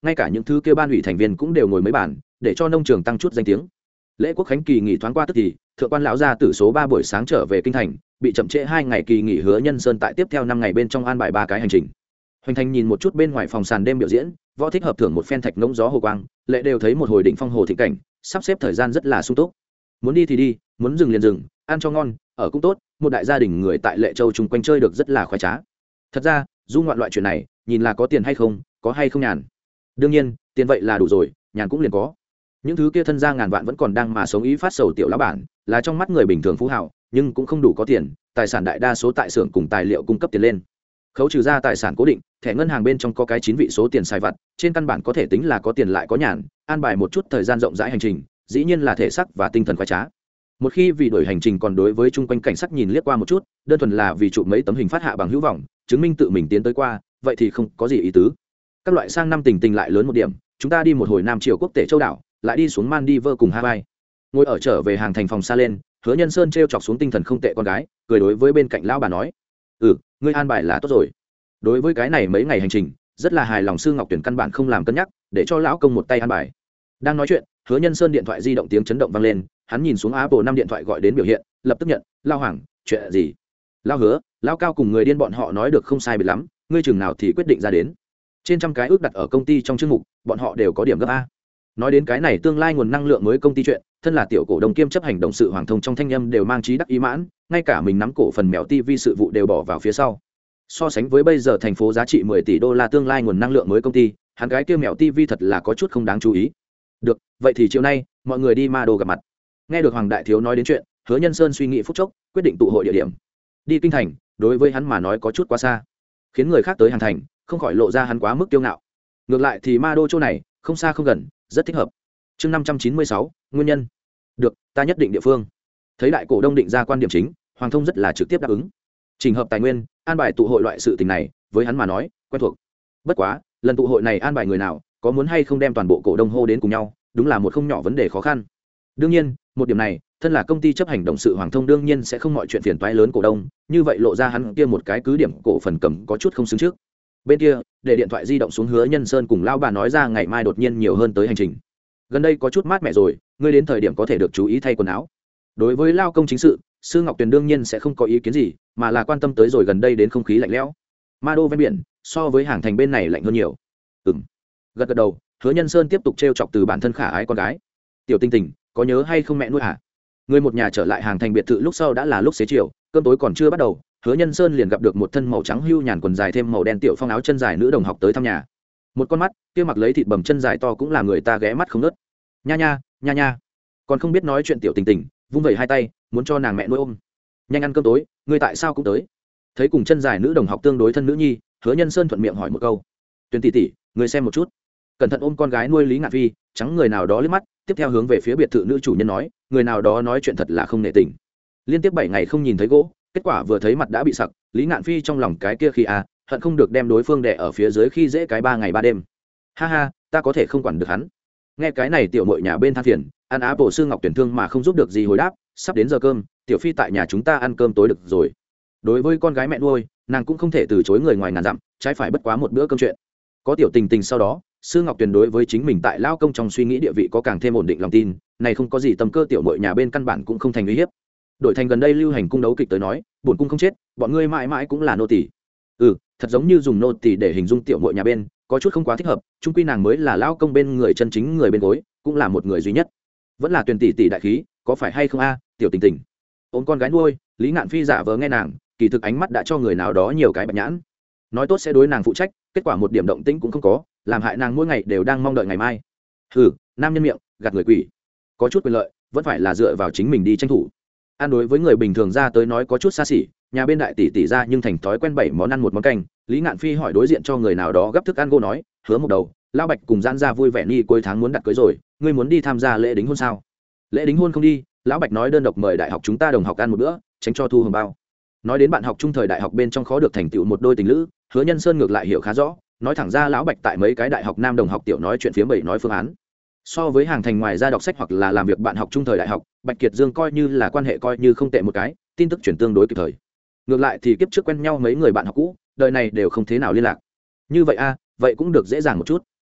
ngay cả những thứ kia ban ủy thành viên cũng đều ngồi mấy bàn để cho nông trường tăng chút danh tiếng. Lễ quốc khánh kỳ nghỉ thoáng qua tức thì thượng quan lão gia tử số ba buổi sáng trở về kinh thành, bị chậm trễ hai ngày kỳ nghỉ Hứa Nhân Sơn tại tiếp theo năm ngày bên trong an bài ba cái hành trình. Hoành Thành nhìn một chút bên ngoài phòng sàn đêm biểu diễn, võ thích hợp thưởng một phen thạch ngỗng gió hồ quang, lệ đều thấy một hồi đỉnh phong hồ thị cảnh, sắp xếp thời gian rất là sung túc. Muốn đi thì đi, muốn dừng liền dừng, ăn cho ngon, ở cũng tốt, một đại gia đình người tại Lệ Châu chung quanh chơi được rất là khoái trá. Thật ra, du ngoạn loại chuyện này, nhìn là có tiền hay không, có hay không nhàn. Đương nhiên, tiền vậy là đủ rồi, nhàn cũng liền có. Những thứ kia thân gia ngàn vạn vẫn còn đang mà sống ý phát sầu tiểu lão bản, là trong mắt người bình thường phú hào, nhưng cũng không đủ có tiền, tài sản đại đa số tại xưởng cùng tài liệu cung cấp tiền lên. Khấu trừ ra tài sản cố định, thẻ ngân hàng bên trong có cái chín vị số tiền xài vặt, trên căn bản có thể tính là có tiền lại có nhàn, an bài một chút thời gian rộng rãi hành trình, dĩ nhiên là thể xác và tinh thần khoái trá. Một khi vì đổi hành trình còn đối với chung quanh cảnh sắc nhìn liếc qua một chút, đơn thuần là vì chụp mấy tấm hình phát hạ bằng hữu vọng, chứng minh tự mình tiến tới qua, vậy thì không có gì ý tứ. Các loại sang năm tình tình lại lớn một điểm, chúng ta đi một hồi Nam Triều quốc tế châu đảo, lại đi xuống Maldives cùng Hawaii. Ngồi ở trở về hàng thành phòng xa lên, Hứa Nhân Sơn trêu chọc xuống tinh thần không tệ con gái, cười đối với bên cạnh lão bà nói: "Ừ, ngươi an bài là tốt rồi." Đối với cái này mấy ngày hành trình, rất là hài lòng. Sư Ngọc Tuyển căn bản không làm cân nhắc, để cho lão công một tay an bài. Đang nói chuyện, Hứa Nhân Sơn điện thoại di động tiếng chấn động vang lên, hắn nhìn xuống Apple năm điện thoại gọi đến biểu hiện, lập tức nhận. "Lao Hoàng, chuyện gì?" "Lao Hứa, Lao Cao cùng người điên bọn họ nói được không sai biệt lắm, ngươi chừng nào thì quyết định ra đến. Trên trăm cái ước đặt ở công ty trong chương mục, bọn họ đều có điểm gấp a." Nói đến cái này tương lai nguồn năng lượng mới công ty chuyện, thân là tiểu cổ đông kiêm chấp hành động sự Hoàng Thông trong thanh âm đều mang trí đắc ý mãn, ngay cả mình nắm cổ phần mèo ti vi sự vụ đều bỏ vào phía sau. So sánh với bây giờ thành phố giá trị mười tỷ đô la tương lai nguồn năng lượng mới công ty, hắn cái kia mèo ti vi thật là có chút không đáng chú ý. Được, vậy thì chiều nay mọi người đi Ma Đô gặp mặt. Nghe được Hoàng đại thiếu nói đến chuyện, Hứa Nhân Sơn suy nghĩ phút chốc, quyết định tụ hội địa điểm. Đi kinh thành, đối với hắn mà nói có chút quá xa, khiến người khác tới hàng thành, không khỏi lộ ra hắn quá mức kiêu ngạo. Ngược lại thì Ma Đô chỗ này, không xa không gần, rất thích hợp. Chương năm trăm chín mươi sáu, nguyên nhân. Được, ta nhất định địa phương. Thấy đại cổ đông định ra quan điểm chính, Hoàng Thông rất là trực tiếp đáp ứng. Trình hợp tài nguyên, an bài tụ hội loại sự tình này, với hắn mà nói, quen thuộc. Bất quá, lần tụ hội này an bài người nào, có muốn hay không đem toàn bộ cổ đông hô đến cùng nhau, đúng là một không nhỏ vấn đề khó khăn. Đương nhiên, một điểm này, thân là công ty chấp hành động sự Hoàng Thông đương nhiên sẽ không mọi chuyện phiền toái lớn cổ đông, như vậy lộ ra hắn kia một cái cứ điểm cổ phần cầm có chút không xứng trước. Bên kia, để điện thoại di động xuống, Hứa Nhân Sơn cùng lao bà nói ra ngày mai đột nhiên nhiều hơn tới hành trình. Gần đây có chút mát mẻ rồi, ngươi đến thời điểm có thể được chú ý thay quần áo. Đối với lao công chính sự, Sư Ngọc Tuyền đương nhiên sẽ không có ý kiến gì, mà là quan tâm tới rồi gần đây đến không khí lạnh lẽo. Ma Đô ven biển, so với hàng thành bên này lạnh hơn nhiều. Ừm. Gật gật đầu, Hứa Nhân Sơn tiếp tục trêu chọc từ bản thân khả ái con gái. Tiểu Tinh Tình, có nhớ hay không mẹ nuôi hả? Người một nhà trở lại hàng thành biệt thự lúc sau đã là lúc xế chiều, cơm tối còn chưa bắt đầu, Hứa Nhân Sơn liền gặp được một thân màu trắng hưu nhàn quần dài thêm màu đen tiểu phong áo chân dài nữ đồng học tới thăm nhà. Một con mắt, kia mặc lấy thịt bầm chân dài to cũng làm người ta ghé mắt không ngớt. Nha nha, nha nha. Còn không biết nói chuyện Tiểu Tình Tình, vung vẩy hai tay, muốn cho nàng mẹ nuôi ôm. Nhanh ăn cơm tối, ngươi tại sao cũng tới? Thấy cùng chân dài nữ đồng học tương đối thân nữ nhi, Hứa Nhân Sơn thuận miệng hỏi một câu. Tuyền tỷ tỷ, ngươi xem một chút. Cẩn thận ôm con gái nuôi Lý Ngạn Phi, trắng người nào đó liếc mắt, tiếp theo hướng về phía biệt thự nữ chủ nhân nói, người nào đó nói chuyện thật là không nể tình. Liên tiếp bảy ngày không nhìn thấy gỗ, kết quả vừa thấy mặt đã bị sặc, Lý Ngạn Phi trong lòng cái kia khi à, hận không được đem đối phương đè ở phía dưới khi dễ cái ba ngày ba đêm. Ha ha, ta có thể không quản được hắn. Nghe cái này tiểu muội nhà bên than phiền, ăn á bổ sư Ngọc Tuyển thương mà không giúp được gì hồi đáp, sắp đến giờ cơm, tiểu Phi tại nhà chúng ta ăn cơm tối được rồi. Đối với con gái mẹ nuôi, nàng cũng không thể từ chối người ngoài ngàn dặm, trái phải bất quá một bữa cơm chuyện. Có Tiểu Tình Tình sau đó, sư Ngọc Tuyền đối với chính mình tại lao công trong suy nghĩ địa vị có càng thêm ổn định lòng tin, này không có gì tâm cơ tiểu muội nhà bên căn bản cũng không thành uy hiếp. Đổi thành gần đây lưu hành cung đấu kịch tới nói, bổn cung không chết, bọn ngươi mãi mãi cũng là nô tỳ. Ừ, thật giống như dùng nô tỳ để hình dung tiểu muội nhà bên, có chút không quá thích hợp, chung quy nàng mới là lao công bên người chân chính người bên gối, cũng là một người duy nhất. Vẫn là Tuyền tỷ tỷ đại khí, có phải hay không a, Tiểu Tình Tình. Ôm con gái nuôi, Lý Ngạn Phi giả vờ nghe nàng, kỳ thực ánh mắt đã cho người nào đó nhiều cái bạch nhãn. Nói tốt sẽ đối nàng phụ trách, kết quả một điểm động tĩnh cũng không có, làm hại nàng mỗi ngày đều đang mong đợi ngày mai. Hừ, nam nhân miệng gạt người quỷ, có chút quyền lợi vẫn phải là dựa vào chính mình đi tranh thủ. Ăn đối với người bình thường ra tới nói có chút xa xỉ, nhà bên đại tỷ tỷ ra nhưng thành thói quen bảy món ăn một món canh. Lý Ngạn Phi hỏi đối diện cho người nào đó gấp thức ăn, cô nói, hứa một đầu, lão Bạch cùng Giãn ra vui vẻ đi cuối tháng muốn đặt cưới rồi, ngươi muốn đi tham gia lễ đính hôn sao? Lễ đính hôn không đi, lão Bạch nói đơn độc mời đại học chúng ta đồng học ăn một bữa, tránh cho thu hồng bao. Nói đến bạn học trung thời đại học bên trong khó được thành tựu một đôi tình lữ, Hứa Nhân Sơn ngược lại hiểu khá rõ, nói thẳng ra lão Bạch tại mấy cái đại học nam đồng học tiểu nói chuyện phía bảy nói phương án. So với hàng thành ngoài ra đọc sách hoặc là làm việc bạn học trung thời đại học, Bạch Kiệt Dương coi như là quan hệ coi như không tệ một cái, tin tức chuyển tương đối kịp thời. Ngược lại thì kiếp trước quen nhau mấy người bạn học cũ, đời này đều không thế nào liên lạc. Như vậy a, vậy cũng được dễ dàng một chút.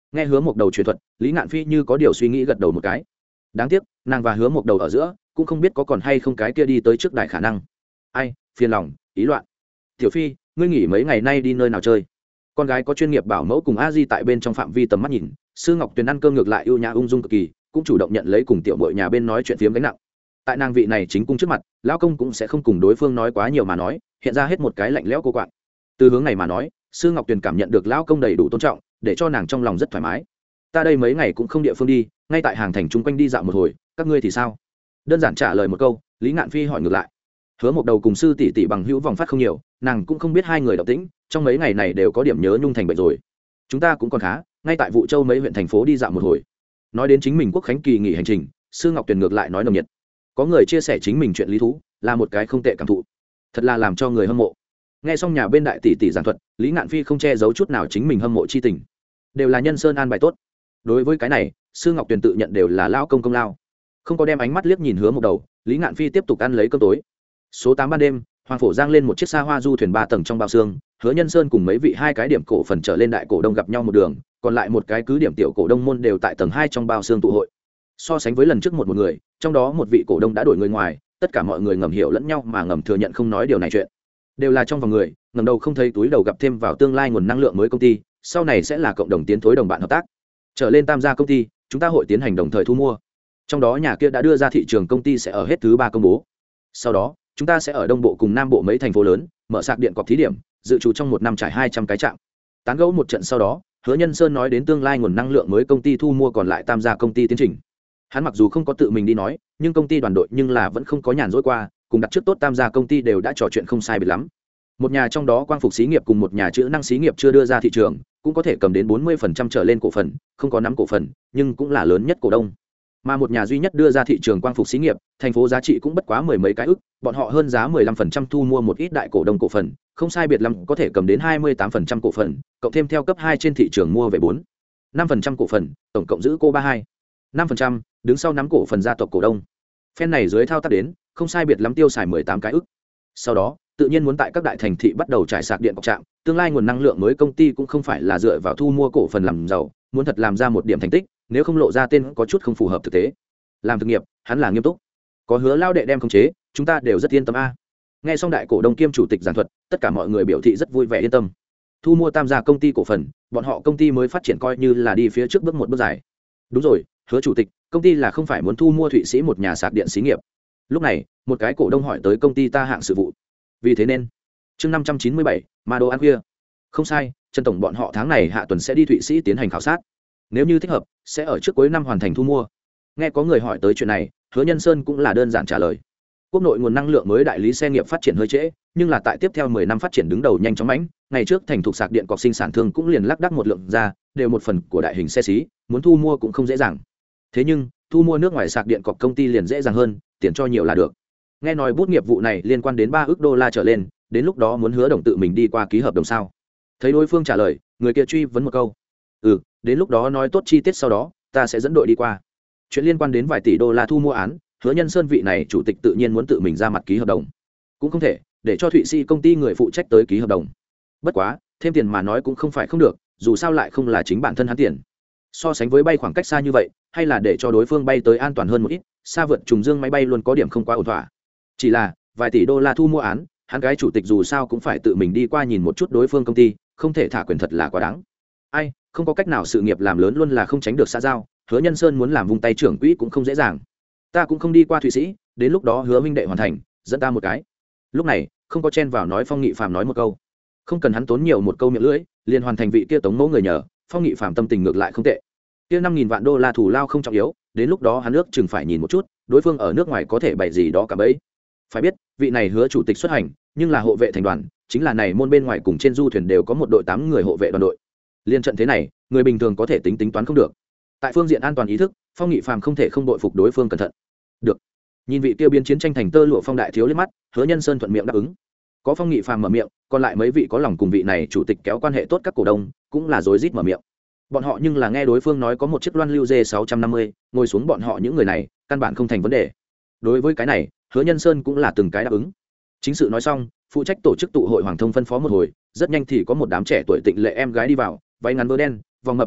Nghe Hứa Mộc Đầu truyền thuật, Lý Ngạn Phi như có điều suy nghĩ gật đầu một cái. Đáng tiếc, nàng và Hứa Mộc Đầu ở giữa cũng không biết có còn hay không cái kia đi tới trước đại khả năng. Ai, phiền lòng, ý loạn. Tiểu Phi, ngươi nghỉ mấy ngày nay đi nơi nào chơi? Con gái có chuyên nghiệp bảo mẫu cùng a di tại bên trong phạm vi tầm mắt nhìn, Sư Ngọc Tuyền ăn cơm ngược lại ưu nhã ung dung cực kỳ, cũng chủ động nhận lấy cùng tiểu muội nhà bên nói chuyện phiếm gánh nặng. Tại nàng vị này chính cung trước mặt, lão công cũng sẽ không cùng đối phương nói quá nhiều mà nói, hiện ra hết một cái lạnh lẽo cô quạng. Từ hướng này mà nói, Sư Ngọc Tuyền cảm nhận được lão công đầy đủ tôn trọng, để cho nàng trong lòng rất thoải mái. Ta đây mấy ngày cũng không địa phương đi, ngay tại hàng thành chung quanh đi dạo một hồi, các ngươi thì sao? Đơn giản trả lời một câu, Lý Ngạn Phi hỏi ngược lại. Hứa Mộc Đầu cùng sư tỷ tỷ bằng hữu vòng phát không nhiều, nàng cũng không biết hai người động tĩnh, trong mấy ngày này đều có điểm nhớ nhung thành bệnh rồi. Chúng ta cũng còn khá, ngay tại Vũ Châu mấy huyện thành phố đi dạo một hồi. Nói đến chính mình quốc khánh kỳ nghỉ hành trình, Sư Ngọc Tuyền ngược lại nói nồng nhiệt. Có người chia sẻ chính mình chuyện lý thú, là một cái không tệ cảm thụ. Thật là làm cho người hâm mộ. Nghe xong nhà bên đại tỷ tỷ giảng thuật, Lý Ngạn Phi không che giấu chút nào chính mình hâm mộ chi tình. Đều là nhân sơn an bài tốt. Đối với cái này, Sư Ngọc Tuyền tự nhận đều là lao công công lao. Không có đem ánh mắt liếc nhìn Hứa Mộc Đầu, Lý Ngạn Phi tiếp tục ăn lấy cơm tối. Số tám ban đêm, Hoàng Phổ giang lên một chiếc xa hoa du thuyền ba tầng trong bao xương, Hứa Nhân Sơn cùng mấy vị hai cái điểm cổ phần trở lên đại cổ đông gặp nhau một đường, còn lại một cái cứ điểm tiểu cổ đông môn đều tại tầng hai trong bao xương tụ hội. So sánh với lần trước một một người, trong đó một vị cổ đông đã đổi người ngoài, tất cả mọi người ngầm hiểu lẫn nhau mà ngầm thừa nhận không nói điều này chuyện. Đều là trong vòng người, ngẩng đầu không thấy túi đầu gặp thêm vào tương lai nguồn năng lượng mới công ty, sau này sẽ là cộng đồng tiến thối đồng bạn hợp tác. Trở lên tam gia công ty, chúng ta hội tiến hành đồng thời thu mua. Trong đó nhà kia đã đưa ra thị trường công ty sẽ ở hết thứ ba công bố. Sau đó, chúng ta sẽ ở đông bộ cùng nam bộ mấy thành phố lớn mở sạc điện cọp thí điểm, dự trù trong một năm trải hai trăm cái trạm. Tán gẫu một trận sau đó, Hứa Nhân Sơn nói đến tương lai nguồn năng lượng mới công ty thu mua còn lại tam gia công ty tiến trình. Hắn mặc dù không có tự mình đi nói, nhưng công ty đoàn đội nhưng là vẫn không có nhàn rỗi qua, cùng đặt trước tốt tam gia công ty đều đã trò chuyện không sai biệt lắm. Một nhà trong đó quang phục xí nghiệp cùng một nhà chữ năng xí nghiệp chưa đưa ra thị trường, cũng có thể cầm đến bốn mươi phần trăm trở lên cổ phần, không có nắm cổ phần, nhưng cũng là lớn nhất cổ đông. Mà một nhà duy nhất đưa ra thị trường quang phục xí nghiệp, thành phố giá trị cũng bất quá mười mấy cái ức, bọn họ hơn giá mười lăm phần trăm thu mua một ít đại cổ đông cổ phần, không sai biệt lắm có thể cầm đến hai mươi tám phần trăm cổ phần, cộng thêm theo cấp hai trên thị trường mua về bốn, năm phần trăm cổ phần, tổng cộng giữ cô ba hai, năm phần trăm, đứng sau nắm cổ phần gia tộc cổ đông. Phen này dưới thao tác đến, không sai biệt lắm tiêu xài mười tám cái ức. Sau đó, tự nhiên muốn tại các đại thành thị bắt đầu trải sạc điện cọc trạm, tương lai nguồn năng lượng mới công ty cũng không phải là dựa vào thu mua cổ phần làm giàu, muốn thật làm ra một điểm thành tích, nếu không lộ ra tên có chút không phù hợp thực tế. Làm thực nghiệp, hắn là nghiêm túc. Có Hứa lao đệ đem khống chế, chúng ta đều rất yên tâm a. Nghe xong đại cổ đông kiêm chủ tịch giảng thuật, tất cả mọi người biểu thị rất vui vẻ yên tâm. Thu mua tam gia công ty cổ phần, bọn họ công ty mới phát triển coi như là đi phía trước bước một bước dài. Đúng rồi, Hứa chủ tịch, công ty là không phải muốn thu mua Thụy Sĩ một nhà sạc điện xí nghiệp. Lúc này, một cái cổ đông hỏi tới công ty ta hạng sự vụ. Vì thế nên, chương năm trăm chín mươi bảy, mà đồ ăn khuya. Không sai, Trần tổng bọn họ tháng này hạ tuần sẽ đi Thụy Sĩ tiến hành khảo sát. Nếu như thích hợp, sẽ ở trước cuối năm hoàn thành thu mua. Nghe có người hỏi tới chuyện này, Hứa Nhân Sơn cũng là đơn giản trả lời. Quốc nội nguồn năng lượng mới đại lý xe nghiệp phát triển hơi trễ, nhưng là tại tiếp theo mười năm phát triển đứng đầu nhanh chóng mãnh, ngày trước thành thục sạc điện cọc sinh sản thương cũng liền lắc đắc một lượng ra, đều một phần của đại hình xe xí, muốn thu mua cũng không dễ dàng. Thế nhưng, thu mua nước ngoài sạc điện cọc công ty liền dễ dàng hơn, tiền cho nhiều là được. Nghe nói bút nghiệp vụ này liên quan đến ba ức đô la trở lên, đến lúc đó muốn Hứa đồng tự mình đi qua ký hợp đồng sao? Thấy đối phương trả lời, người kia truy vấn một câu. Ừ, đến lúc đó nói tốt chi tiết sau đó, ta sẽ dẫn đội đi qua. Chuyện liên quan đến vài tỷ đô la thu mua án, Hứa Nhân Sơn vị này chủ tịch tự nhiên muốn tự mình ra mặt ký hợp đồng, cũng không thể để cho Thụy Sĩ công ty người phụ trách tới ký hợp đồng. Bất quá, thêm tiền mà nói cũng không phải không được, dù sao lại không là chính bản thân hắn tiền. So sánh với bay khoảng cách xa như vậy, hay là để cho đối phương bay tới an toàn hơn một ít, xa vượt trùng dương máy bay luôn có điểm không quá ổn thỏa. Chỉ là vài tỷ đô la thu mua án, hắn cái chủ tịch dù sao cũng phải tự mình đi qua nhìn một chút đối phương công ty, không thể thả quyền thật là quá đáng. Ai, không có cách nào, sự nghiệp làm lớn luôn là không tránh được xã giao, Hứa Nhân Sơn muốn làm vùng tay trưởng quỹ cũng không dễ dàng. Ta cũng không đi qua Thụy Sĩ, đến lúc đó Hứa huynh đệ hoàn thành, dẫn ta một cái. Lúc này, không có chen vào nói Phong Nghị Phàm nói một câu. Không cần hắn tốn nhiều một câu miệng lưỡi, liền hoàn thành vị kia tống mẫu người nhờ, Phong Nghị Phàm tâm tình ngược lại không tệ. Kia năm nghìn vạn đô la thủ lao không trọng yếu, đến lúc đó hắn nước chừng phải nhìn một chút, đối phương ở nước ngoài có thể bày gì đó cả bấy. Phải biết, vị này Hứa chủ tịch xuất hành, nhưng là hộ vệ thành đoàn, chính là này môn bên ngoài cùng trên du thuyền đều có một đội tám người hộ vệ đoàn đội. Liên trận thế này, người bình thường có thể tính tính toán không được. Tại phương diện an toàn ý thức, Phong Nghị Phàm không thể không đội phục đối phương cẩn thận. Được. Nhìn vị kia biến chiến tranh thành tơ lụa Phong đại thiếu liếc mắt, Hứa Nhân Sơn thuận miệng đáp ứng. Có Phong Nghị Phàm mở miệng, còn lại mấy vị có lòng cùng vị này chủ tịch kéo quan hệ tốt các cổ đông, cũng là rối rít mở miệng. Bọn họ nhưng là nghe đối phương nói có một chiếc loan lưu D sáu trăm năm mươi, ngồi xuống bọn họ những người này, căn bản không thành vấn đề. Đối với cái này, Hứa Nhân Sơn cũng là từng cái đáp ứng. Chính sự nói xong, phụ trách tổ chức tụ hội Hoàng Thông phân phó một hồi, rất nhanh thì có một đám trẻ tuổi tịnh lệ em gái đi vào, váy ngắn vớ đen, vòng mập biến gầy,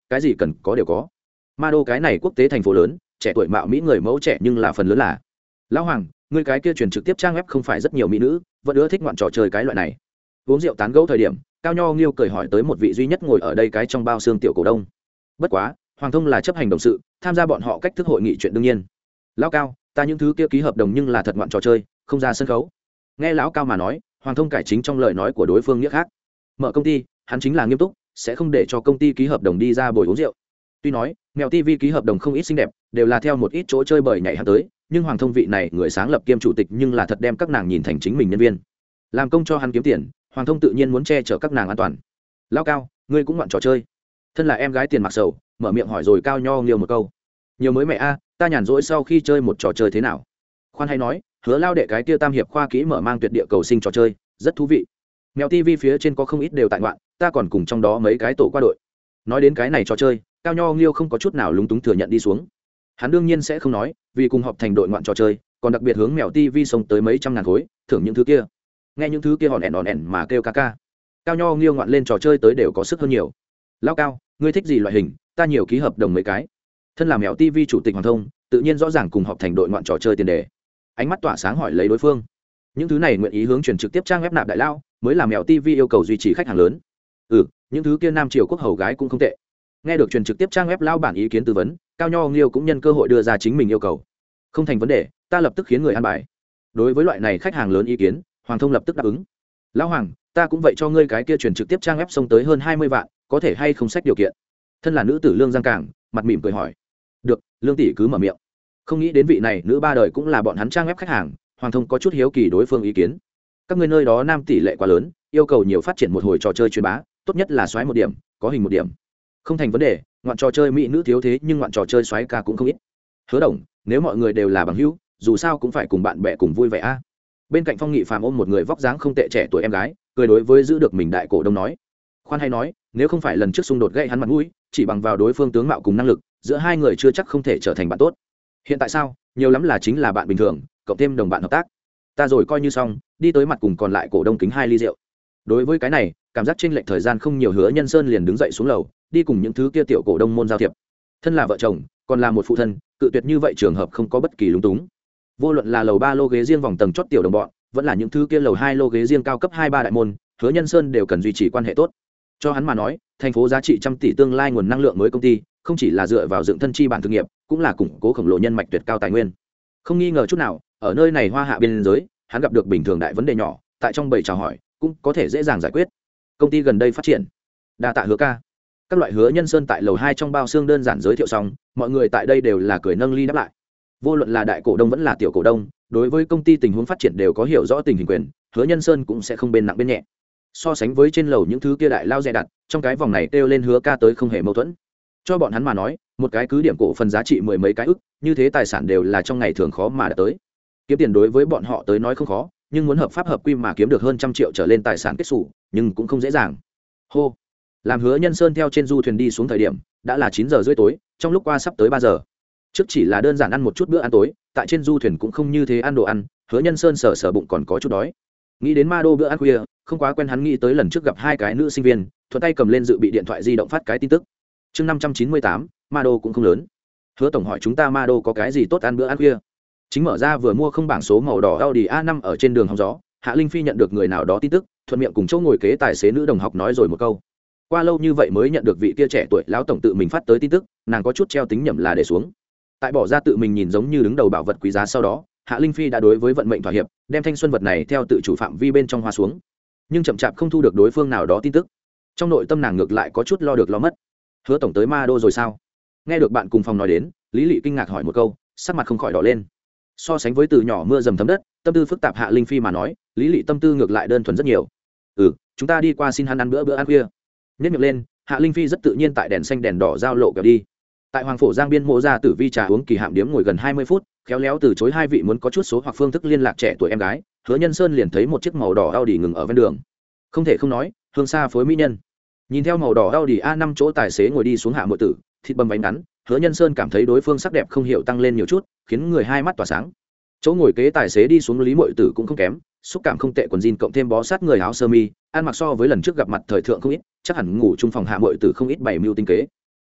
cái gì cần có đều có. Ma Đô cái này quốc tế thành phố lớn, trẻ tuổi mạo mỹ người mẫu trẻ nhưng là phần lớn là lão hoàng. Người cái kia truyền trực tiếp trang web không phải rất nhiều mỹ nữ vẫn ưa thích ngoạn trò chơi cái loại này. Uống rượu tán gẫu thời điểm, Cao Nho Nghiêu cười hỏi tới một vị duy nhất ngồi ở đây cái trong bao xương tiểu cổ đông. Bất quá Hoàng Thông là chấp hành đồng sự, tham gia bọn họ cách thức hội nghị chuyện đương nhiên. Lão Cao, ta những thứ kia ký hợp đồng nhưng là thật ngoạn trò chơi, không ra sân khấu. Nghe lão Cao mà nói, Hoàng Thông cải chính trong lời nói của đối phương nghĩa khác. Mở công ty, hắn chính là nghiêm túc, sẽ không để cho công ty ký hợp đồng đi ra bồi uống rượu. Tuy nói mèo tv ký hợp đồng không ít xinh đẹp, đều là theo một ít chỗ chơi bời nhảy hắn tới, nhưng Hoàng Thông vị này người sáng lập kiêm chủ tịch nhưng là thật đem các nàng nhìn thành chính mình nhân viên, làm công cho hắn kiếm tiền. Hoàng Thông tự nhiên muốn che chở các nàng an toàn. Lão Cao, ngươi cũng ngoạn trò chơi? Thân là em gái Tiền Mặc Sầu mở miệng hỏi rồi Cao Nho Nghiêu một câu. Nhiều mới mẹ a, ta nhàn rỗi sau khi chơi một trò chơi thế nào. Khoan hay nói, Hứa Lao đệ cái kia tam hiệp khoa kỹ mở mang tuyệt địa cầu sinh trò chơi rất thú vị. Mèo tv phía trên có không ít đều tại ngoạn, ta còn cùng trong đó mấy cái tổ qua đội. Nói đến cái này trò chơi, Cao Nho Nghiêu không có chút nào lúng túng thừa nhận đi xuống. Hắn đương nhiên sẽ không nói, vì cùng họp thành đội ngoạn trò chơi, còn đặc biệt hướng Mèo tv xông tới mấy trăm ngàn khối thưởng những thứ kia. Nghe những thứ kia hòn ẻn hòn ẻn mà kêu ca ca. Cao Nho Nghiêu ngoạn lên trò chơi tới đều có sức hơn nhiều. Lão Cao, ngươi thích gì loại hình, ta nhiều ký hợp đồng mấy cái. Thân là Mèo tv chủ tịch Hoàng Thông, tự nhiên rõ ràng cùng họp thành đội ngoạn trò chơi tiền đề. Ánh mắt tỏa sáng hỏi lấy đối phương. Những thứ này nguyện ý hướng truyền trực tiếp trang web nạp đại lao, mới là Mèo tv yêu cầu duy trì khách hàng lớn. Ừ, những thứ kia nam triều quốc hầu gái cũng không tệ. Nghe được truyền trực tiếp trang web lao bản ý kiến tư vấn, Cao Nho Nghiêu cũng nhân cơ hội đưa ra chính mình yêu cầu. Không thành vấn đề, ta lập tức khiến người an bài. Đối với loại này khách hàng lớn ý kiến, Hoàng Thông lập tức đáp ứng. Lão Hoàng, ta cũng vậy cho ngươi cái kia truyền trực tiếp trang web xông tới hơn hai mươi vạn, có thể hay không sách điều kiện? Thân là nữ tử Lương Giang Cảng, mặt mỉm cười hỏi. Được, Lương tỷ cứ mở miệng. Không nghĩ đến vị này nữ ba đời cũng là bọn hắn trang web khách hàng, Hoàng Thông có chút hiếu kỳ đối phương ý kiến. Các ngươi nơi đó nam tỷ lệ quá lớn, yêu cầu nhiều phát triển một hồi trò chơi truyền bá, tốt nhất là xoáy một điểm, có hình một điểm. Không thành vấn đề, ngoạn trò chơi mỹ nữ thiếu thế nhưng ngoạn trò chơi xoáy ca cũng không ít. Hứa Đồng, nếu mọi người đều là bằng hữu, dù sao cũng phải cùng bạn bè cùng vui vẻ a. Bên cạnh Phong Nghị Phàm ôm một người vóc dáng không tệ trẻ tuổi em gái, cười đối với giữ được mình đại cổ đông nói. Khoan hay nói, nếu không phải lần trước xung đột gây hắn mặt mũi, chỉ bằng vào đối phương tướng mạo cùng năng lực, giữa hai người chưa chắc không thể trở thành bạn tốt. Hiện tại sao, nhiều lắm là chính là bạn bình thường, cộng thêm đồng bạn hợp tác. Ta rồi coi như xong, đi tới mặt cùng còn lại cổ đông kính hai ly rượu. Đối với cái này, cảm giác chênh lệch thời gian không nhiều, Hứa Nhân Sơn liền đứng dậy xuống lầu, đi cùng những thứ kia tiểu cổ đông môn giao thiệp. Thân là vợ chồng, còn là một phụ thân, cự tuyệt như vậy trường hợp không có bất kỳ lúng túng. Vô luận là lầu ba lô ghế riêng vòng tầng chót tiểu đồng bọn, vẫn là những thứ kia lầu hai lô ghế riêng cao cấp hai ba đại môn, Hứa Nhân Sơn đều cần duy trì quan hệ tốt. Cho hắn mà nói, thành phố giá trị trăm tỷ tương lai nguồn năng lượng mới công ty, không chỉ là dựa vào dựng thân chi bản thực nghiệp, cũng là củng cố khổng lồ nhân mạch tuyệt cao tài nguyên. Không nghi ngờ chút nào, ở nơi này hoa hạ biên giới, hắn gặp được bình thường đại vấn đề nhỏ, tại trong bầy chào hỏi, cũng có thể dễ dàng giải quyết. Công ty gần đây phát triển, đa tạ Hứa ca. Các loại Hứa Nhân Sơn tại lầu hai trong bao xương đơn giản giới thiệu xong, mọi người tại đây đều là cười nâng ly đáp lại. Vô luận là đại cổ đông vẫn là tiểu cổ đông, đối với công ty tình huống phát triển đều có hiểu rõ tình hình quyền, Hứa Nhân Sơn cũng sẽ không bên nặng bên nhẹ. So sánh với trên lầu những thứ kia đại lao dè đặt, trong cái vòng này kêu lên Hứa ca tới không hề mâu thuẫn. Cho bọn hắn mà nói, một cái cứ điểm cổ phần giá trị mười mấy cái ức, như thế tài sản đều là trong ngày thường khó mà đạt tới. Kiếm tiền đối với bọn họ tới nói không khó, nhưng muốn hợp pháp hợp quy mà kiếm được hơn trăm triệu trở lên tài sản kết sổ, nhưng cũng không dễ dàng. Hô, làm Hứa Nhân Sơn theo trên du thuyền đi xuống thời điểm, đã là chín giờ rưỡi tối, trong lúc qua sắp tới ba giờ. Trước chỉ là đơn giản ăn một chút bữa ăn tối, tại trên du thuyền cũng không như thế ăn đồ ăn, Hứa Nhân Sơn sờ sờ bụng còn có chút đói. Nghĩ đến Ma Đô bữa ăn khuya, không quá quen, hắn nghĩ tới lần trước gặp hai cái nữ sinh viên, thuận tay cầm lên dự bị điện thoại di động phát cái tin tức. Chương năm trăm chín mươi tám, Ma Đô cũng không lớn. Hứa tổng hỏi chúng ta Ma Đô có cái gì tốt ăn bữa ăn khuya? Chính mở ra vừa mua không bảng số màu đỏ Audi a năm ở trên đường hóng gió, Hạ Linh Phi nhận được người nào đó tin tức, thuận miệng cùng chỗ ngồi kế tài xế nữ đồng học nói rồi một câu. Qua lâu như vậy mới nhận được vị kia trẻ tuổi lão tổng tự mình phát tới tin tức, nàng có chút treo tính nhầm là để xuống. Tại bỏ ra tự mình nhìn giống như đứng đầu bảo vật quý giá sau đó, Hạ Linh Phi đã đối với vận mệnh thỏa hiệp, đem thanh xuân vật này theo tự chủ phạm vi bên trong hoa xuống. Nhưng chậm chạp không thu được đối phương nào đó tin tức. Trong nội tâm nàng ngược lại có chút lo được lo mất. Hứa tổng tới Ma Đô rồi sao? Nghe được bạn cùng phòng nói đến, Lý Lệ kinh ngạc hỏi một câu, sắc mặt không khỏi đỏ lên. So sánh với từ nhỏ mưa dầm thấm đất, tâm tư phức tạp Hạ Linh Phi mà nói, Lý Lệ tâm tư ngược lại đơn thuần rất nhiều. Ừ, chúng ta đi qua xin hắn ăn bữa bữa ăn khuya. Nhếch miệng lên, Hạ Linh Phi rất tự nhiên tại đèn xanh đèn đỏ giao lộ kéo đi. Tại Hoàng Phổ Giang biên mộ ra tử vi trà uống kỳ hạm điếm ngồi gần hai mươi phút, khéo léo từ chối hai vị muốn có chút số hoặc phương thức liên lạc trẻ tuổi em gái, Hứa Nhân Sơn liền thấy một chiếc màu đỏ Audi ngừng ở ven đường. Không thể không nói, hương xa phối mỹ nhân. Nhìn theo màu đỏ Audi a năm chỗ tài xế ngồi đi xuống hạ muội tử, thịt bầm bánh ngắn, Hứa Nhân Sơn cảm thấy đối phương sắc đẹp không hiểu tăng lên nhiều chút, khiến người hai mắt tỏa sáng. Chỗ ngồi kế tài xế đi xuống Lý muội tử cũng không kém, xúc cảm không tệ, quần jean cộng thêm bó sát người áo sơ mi, ăn mặc so với lần trước gặp mặt thời thượng không ít, chắc hẳn ngủ chung phòng hạ muội tử không ít bảy mưu tinh kế.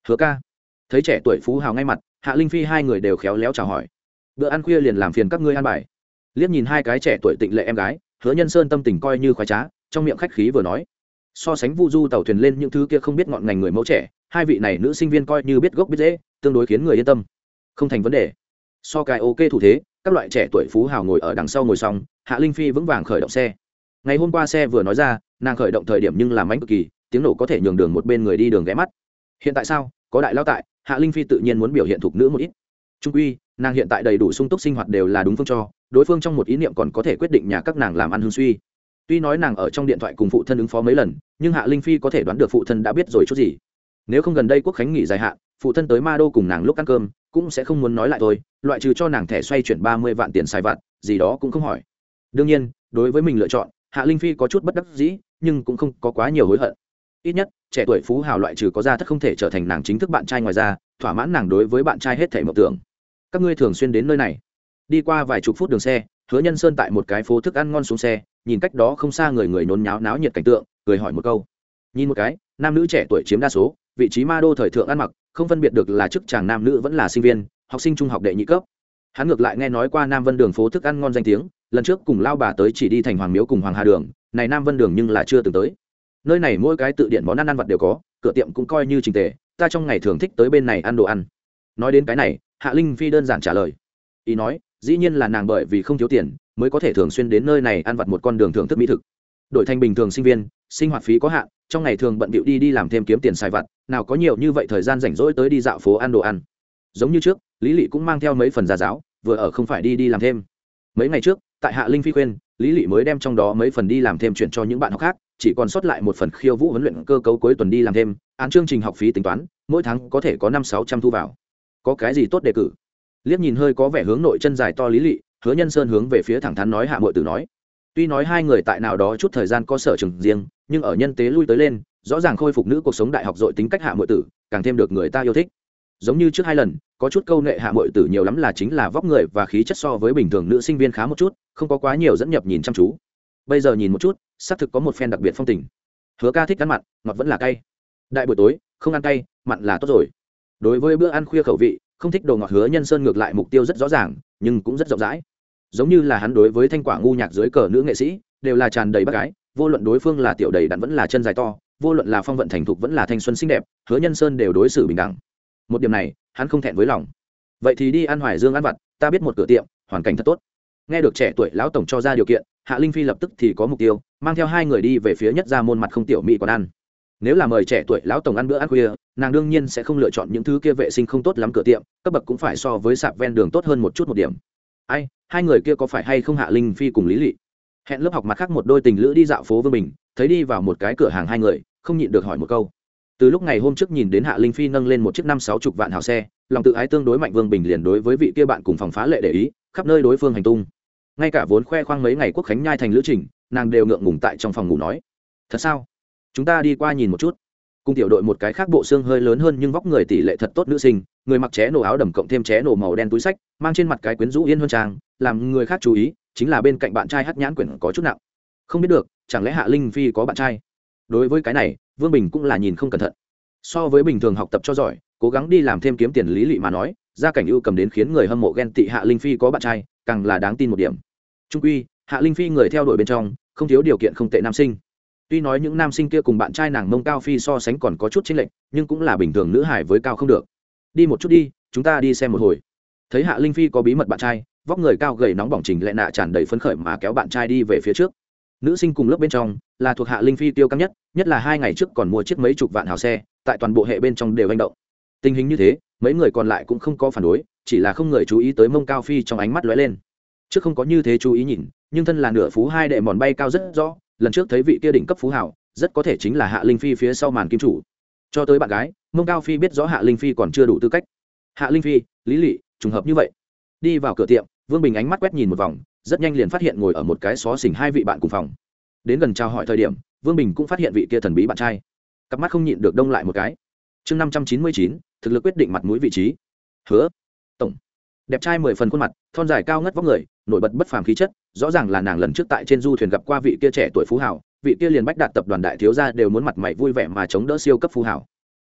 Hứa ca. Thấy trẻ tuổi phú hào ngay mặt, Hạ Linh Phi hai người đều khéo léo chào hỏi. Bữa ăn khuya liền làm phiền các ngươi ăn bài. Liếc nhìn hai cái trẻ tuổi tịnh lệ em gái, Hứa Nhân Sơn tâm tình coi như khoái trá, trong miệng khách khí vừa nói. So sánh vu du tàu thuyền lên những thứ kia không biết ngọn ngành người mẫu trẻ, hai vị này nữ sinh viên coi như biết gốc biết dễ, tương đối khiến người yên tâm. Không thành vấn đề. So cái ok thủ thế, các loại trẻ tuổi phú hào ngồi ở đằng sau ngồi xong, Hạ Linh Phi vững vàng khởi động xe. Ngày hôm qua xe vừa nói ra, nàng khởi động thời điểm nhưng làm mánh cực kỳ, tiếng nổ có thể nhường đường một bên người đi đường ghé mắt. Hiện tại sao? Có đại lao tại, Hạ Linh Phi tự nhiên muốn biểu hiện thuộc nữ một ít. Trung quy, nàng hiện tại đầy đủ sung túc sinh hoạt đều là đúng phương cho, đối phương trong một ý niệm còn có thể quyết định nhà các nàng làm ăn hương suy. Tuy nói nàng ở trong điện thoại cùng phụ thân ứng phó mấy lần, nhưng Hạ Linh Phi có thể đoán được phụ thân đã biết rồi chút gì. Nếu không gần đây Quốc khánh nghỉ dài hạn, phụ thân tới Ma Đô cùng nàng lúc ăn cơm, cũng sẽ không muốn nói lại thôi, loại trừ cho nàng thẻ xoay chuyển ba mươi vạn tiền xài vặt, gì đó cũng không hỏi. Đương nhiên, đối với mình lựa chọn, Hạ Linh Phi có chút bất đắc dĩ, nhưng cũng không có quá nhiều hối hận. Ít nhất, trẻ tuổi phú hào loại trừ có gia thất không thể trở thành nàng chính thức bạn trai, ngoài ra, thỏa mãn nàng đối với bạn trai hết thảy mộng tưởng. Các ngươi thường xuyên đến nơi này. Đi qua vài chục phút đường xe, Hứa Nhân Sơn tại một cái phố thức ăn ngon xuống xe, nhìn cách đó không xa người người nhốn nháo náo nhiệt cảnh tượng, cười hỏi một câu. Nhìn một cái, nam nữ trẻ tuổi chiếm đa số, vị trí Ma Đô thời thượng ăn mặc, không phân biệt được là chức chàng nam nữ vẫn là sinh viên, học sinh trung học đệ nhị cấp. Hắn ngược lại nghe nói qua Nam Vân Đường phố thức ăn ngon danh tiếng, lần trước cùng lao bà tới chỉ đi thành Hoàng Miếu cùng Hoàng Hà Đường, này Nam Vân Đường nhưng là chưa từng tới. Nơi này mỗi cái tự điện món ăn ăn vặt đều có, cửa tiệm cũng coi như trình tề, ta trong ngày thường thích tới bên này ăn đồ ăn. Nói đến cái này, Hạ Linh Phi đơn giản trả lời. Ý nói, dĩ nhiên là nàng bởi vì không thiếu tiền, mới có thể thường xuyên đến nơi này ăn vặt một con đường thưởng thức mỹ thực. Đổi thành bình thường sinh viên, sinh hoạt phí có hạn, trong ngày thường bận bịu đi đi làm thêm kiếm tiền xài vặt, nào có nhiều như vậy thời gian rảnh rỗi tới đi dạo phố ăn đồ ăn. Giống như trước, Lý Lệ cũng mang theo mấy phần gia giáo, vừa ở không phải đi đi làm thêm. Mấy ngày trước, tại Hạ Linh Phi khuyên, Lý Lệ mới đem trong đó mấy phần đi làm thêm chuyển cho những bạn học khác, chỉ còn sót lại một phần khiêu vũ huấn luyện cơ cấu cuối tuần đi làm thêm, án chương trình học phí tính toán, mỗi tháng có thể có năm sáu trăm thu vào. Có cái gì tốt đề cử? Liếc nhìn hơi có vẻ hướng nội chân dài to Lý Lệ, Hứa Nhân Sơn hướng về phía thẳng thắn nói Hạ muội tử nói. Tuy nói hai người tại nào đó chút thời gian có sở trường riêng, nhưng ở nhân tế lui tới lên, rõ ràng khôi phục nữ cuộc sống đại học dội tính cách Hạ muội tử, càng thêm được người ta yêu thích. Giống như trước hai lần, có chút câu nệ Hạ muội tử nhiều lắm là chính là vóc người và khí chất so với bình thường nữ sinh viên khá một chút, không có quá nhiều dẫn nhập nhìn chăm chú. Bây giờ nhìn một chút, xác thực có một phen đặc biệt phong tình. Hứa ca thích ăn mặn, ngọt vẫn là cay. Đại buổi tối, không ăn cay, mặn là tốt rồi. Đối với bữa ăn khuya khẩu vị, không thích đồ ngọt Hứa Nhân Sơn ngược lại mục tiêu rất rõ ràng, nhưng cũng rất rộng rãi. Giống như là hắn đối với thanh quả ngu nhạc dưới cờ nữ nghệ sĩ, đều là tràn đầy bác gái, vô luận đối phương là tiểu đầy đặn vẫn là chân dài to, vô luận là phong vận thành thục vẫn là thanh xuân xinh đẹp, Hứa Nhân Sơn đều đối xử bình đẳng. Một điểm này, hắn không thẹn với lòng. Vậy thì đi ăn Hoài Dương ăn vặt, ta biết một cửa tiệm, hoàn cảnh thật tốt. Nghe được trẻ tuổi lão tổng cho ra điều kiện, Hạ Linh Phi lập tức thì có mục tiêu, mang theo hai người đi về phía nhất ra môn mặt không tiểu mỹ quán ăn. Nếu là mời trẻ tuổi lão tổng ăn bữa ăn khuya, nàng đương nhiên sẽ không lựa chọn những thứ kia vệ sinh không tốt lắm cửa tiệm, cấp bậc cũng phải so với sạp ven đường tốt hơn một chút một điểm. Ai, hai người kia có phải hay không Hạ Linh Phi cùng Lý Lệ? Hẹn lớp học mặt khác một đôi tình lữ đi dạo phố Vương Bình, thấy đi vào một cái cửa hàng hai người, không nhịn được hỏi một câu. Từ lúc ngày hôm trước nhìn đến Hạ Linh Phi nâng lên một chiếc năm sáu chục vạn hào xe, lòng tự ái tương đối mạnh, Vương Bình liền đối với vị kia bạn cùng phòng phá lệ để ý, khắp nơi đối phương hành tung. Ngay cả vốn khoe khoang mấy ngày Quốc khánh nhai thành lữ trình, nàng đều ngượng ngùng tại trong phòng ngủ nói. Thật sao? Chúng ta đi qua nhìn một chút. Cùng tiểu đội một cái khác bộ xương hơi lớn hơn nhưng vóc người tỷ lệ thật tốt nữ sinh, người mặc ché nổ áo đầm cộng thêm ché nổ màu đen túi sách, mang trên mặt cái quyến rũ yên hơn trang, làm người khác chú ý, chính là bên cạnh bạn trai hắc nhãn quyển có chút nặng. Không biết được, chẳng lẽ Hạ Linh Phi có bạn trai? Đối với cái này, Vương Bình cũng là nhìn không cẩn thận. So với bình thường học tập cho giỏi, cố gắng đi làm thêm kiếm tiền Lý Lệ mà nói, gia cảnh ưu cầm đến khiến người hâm mộ ghen tị Hạ Linh Phi có bạn trai, càng là đáng tin một điểm. Trung quy, Hạ Linh Phi người theo đuổi bên trong, không thiếu điều kiện không tệ nam sinh. Tuy nói những nam sinh kia cùng bạn trai nàng mông cao phi so sánh còn có chút chênh lệch, nhưng cũng là bình thường nữ hải với cao không được. Đi một chút đi, chúng ta đi xem một hồi. Thấy Hạ Linh Phi có bí mật bạn trai, vóc người cao gầy nóng bỏng trình lệ nạ tràn đầy phấn khởi mà kéo bạn trai đi về phía trước. Nữ sinh cùng lớp bên trong là thuộc Hạ Linh Phi tiêu căng nhất, nhất là hai ngày trước còn mua chiếc mấy chục vạn hào xe, tại toàn bộ hệ bên trong đều hành động. Tình hình như thế, mấy người còn lại cũng không có phản đối, chỉ là không người chú ý tới mông cao phi trong ánh mắt lóe lên. Trước không có như thế chú ý nhìn, nhưng thân là nửa phú hai đệ mòn bay cao rất rõ, lần trước thấy vị kia đỉnh cấp phú hảo, rất có thể chính là Hạ Linh Phi phía sau màn kim chủ. Cho tới bạn gái, mông cao phi biết rõ Hạ Linh Phi còn chưa đủ tư cách. Hạ Linh Phi, Lý Lệ, trùng hợp như vậy. Đi vào cửa tiệm, Vương Bình ánh mắt quét nhìn một vòng, rất nhanh liền phát hiện ngồi ở một cái xó xỉnh hai vị bạn cùng phòng. Đến gần chào hỏi thời điểm, Vương Bình cũng phát hiện vị kia thần bí bạn trai, cặp mắt không nhịn được đông lại một cái. Chương năm trăm chín mươi chín, thực lực quyết định mặt mũi vị trí. Hứa tổng, đẹp trai mười phần khuôn mặt, thon dài cao ngất vóc người, nổi bật bất phàm khí chất, rõ ràng là nàng lần trước tại trên du thuyền gặp qua vị kia trẻ tuổi phú hảo, vị kia liền bách đạt tập đoàn đại thiếu gia đều muốn mặt mày vui vẻ mà chống đỡ siêu cấp phú hảo.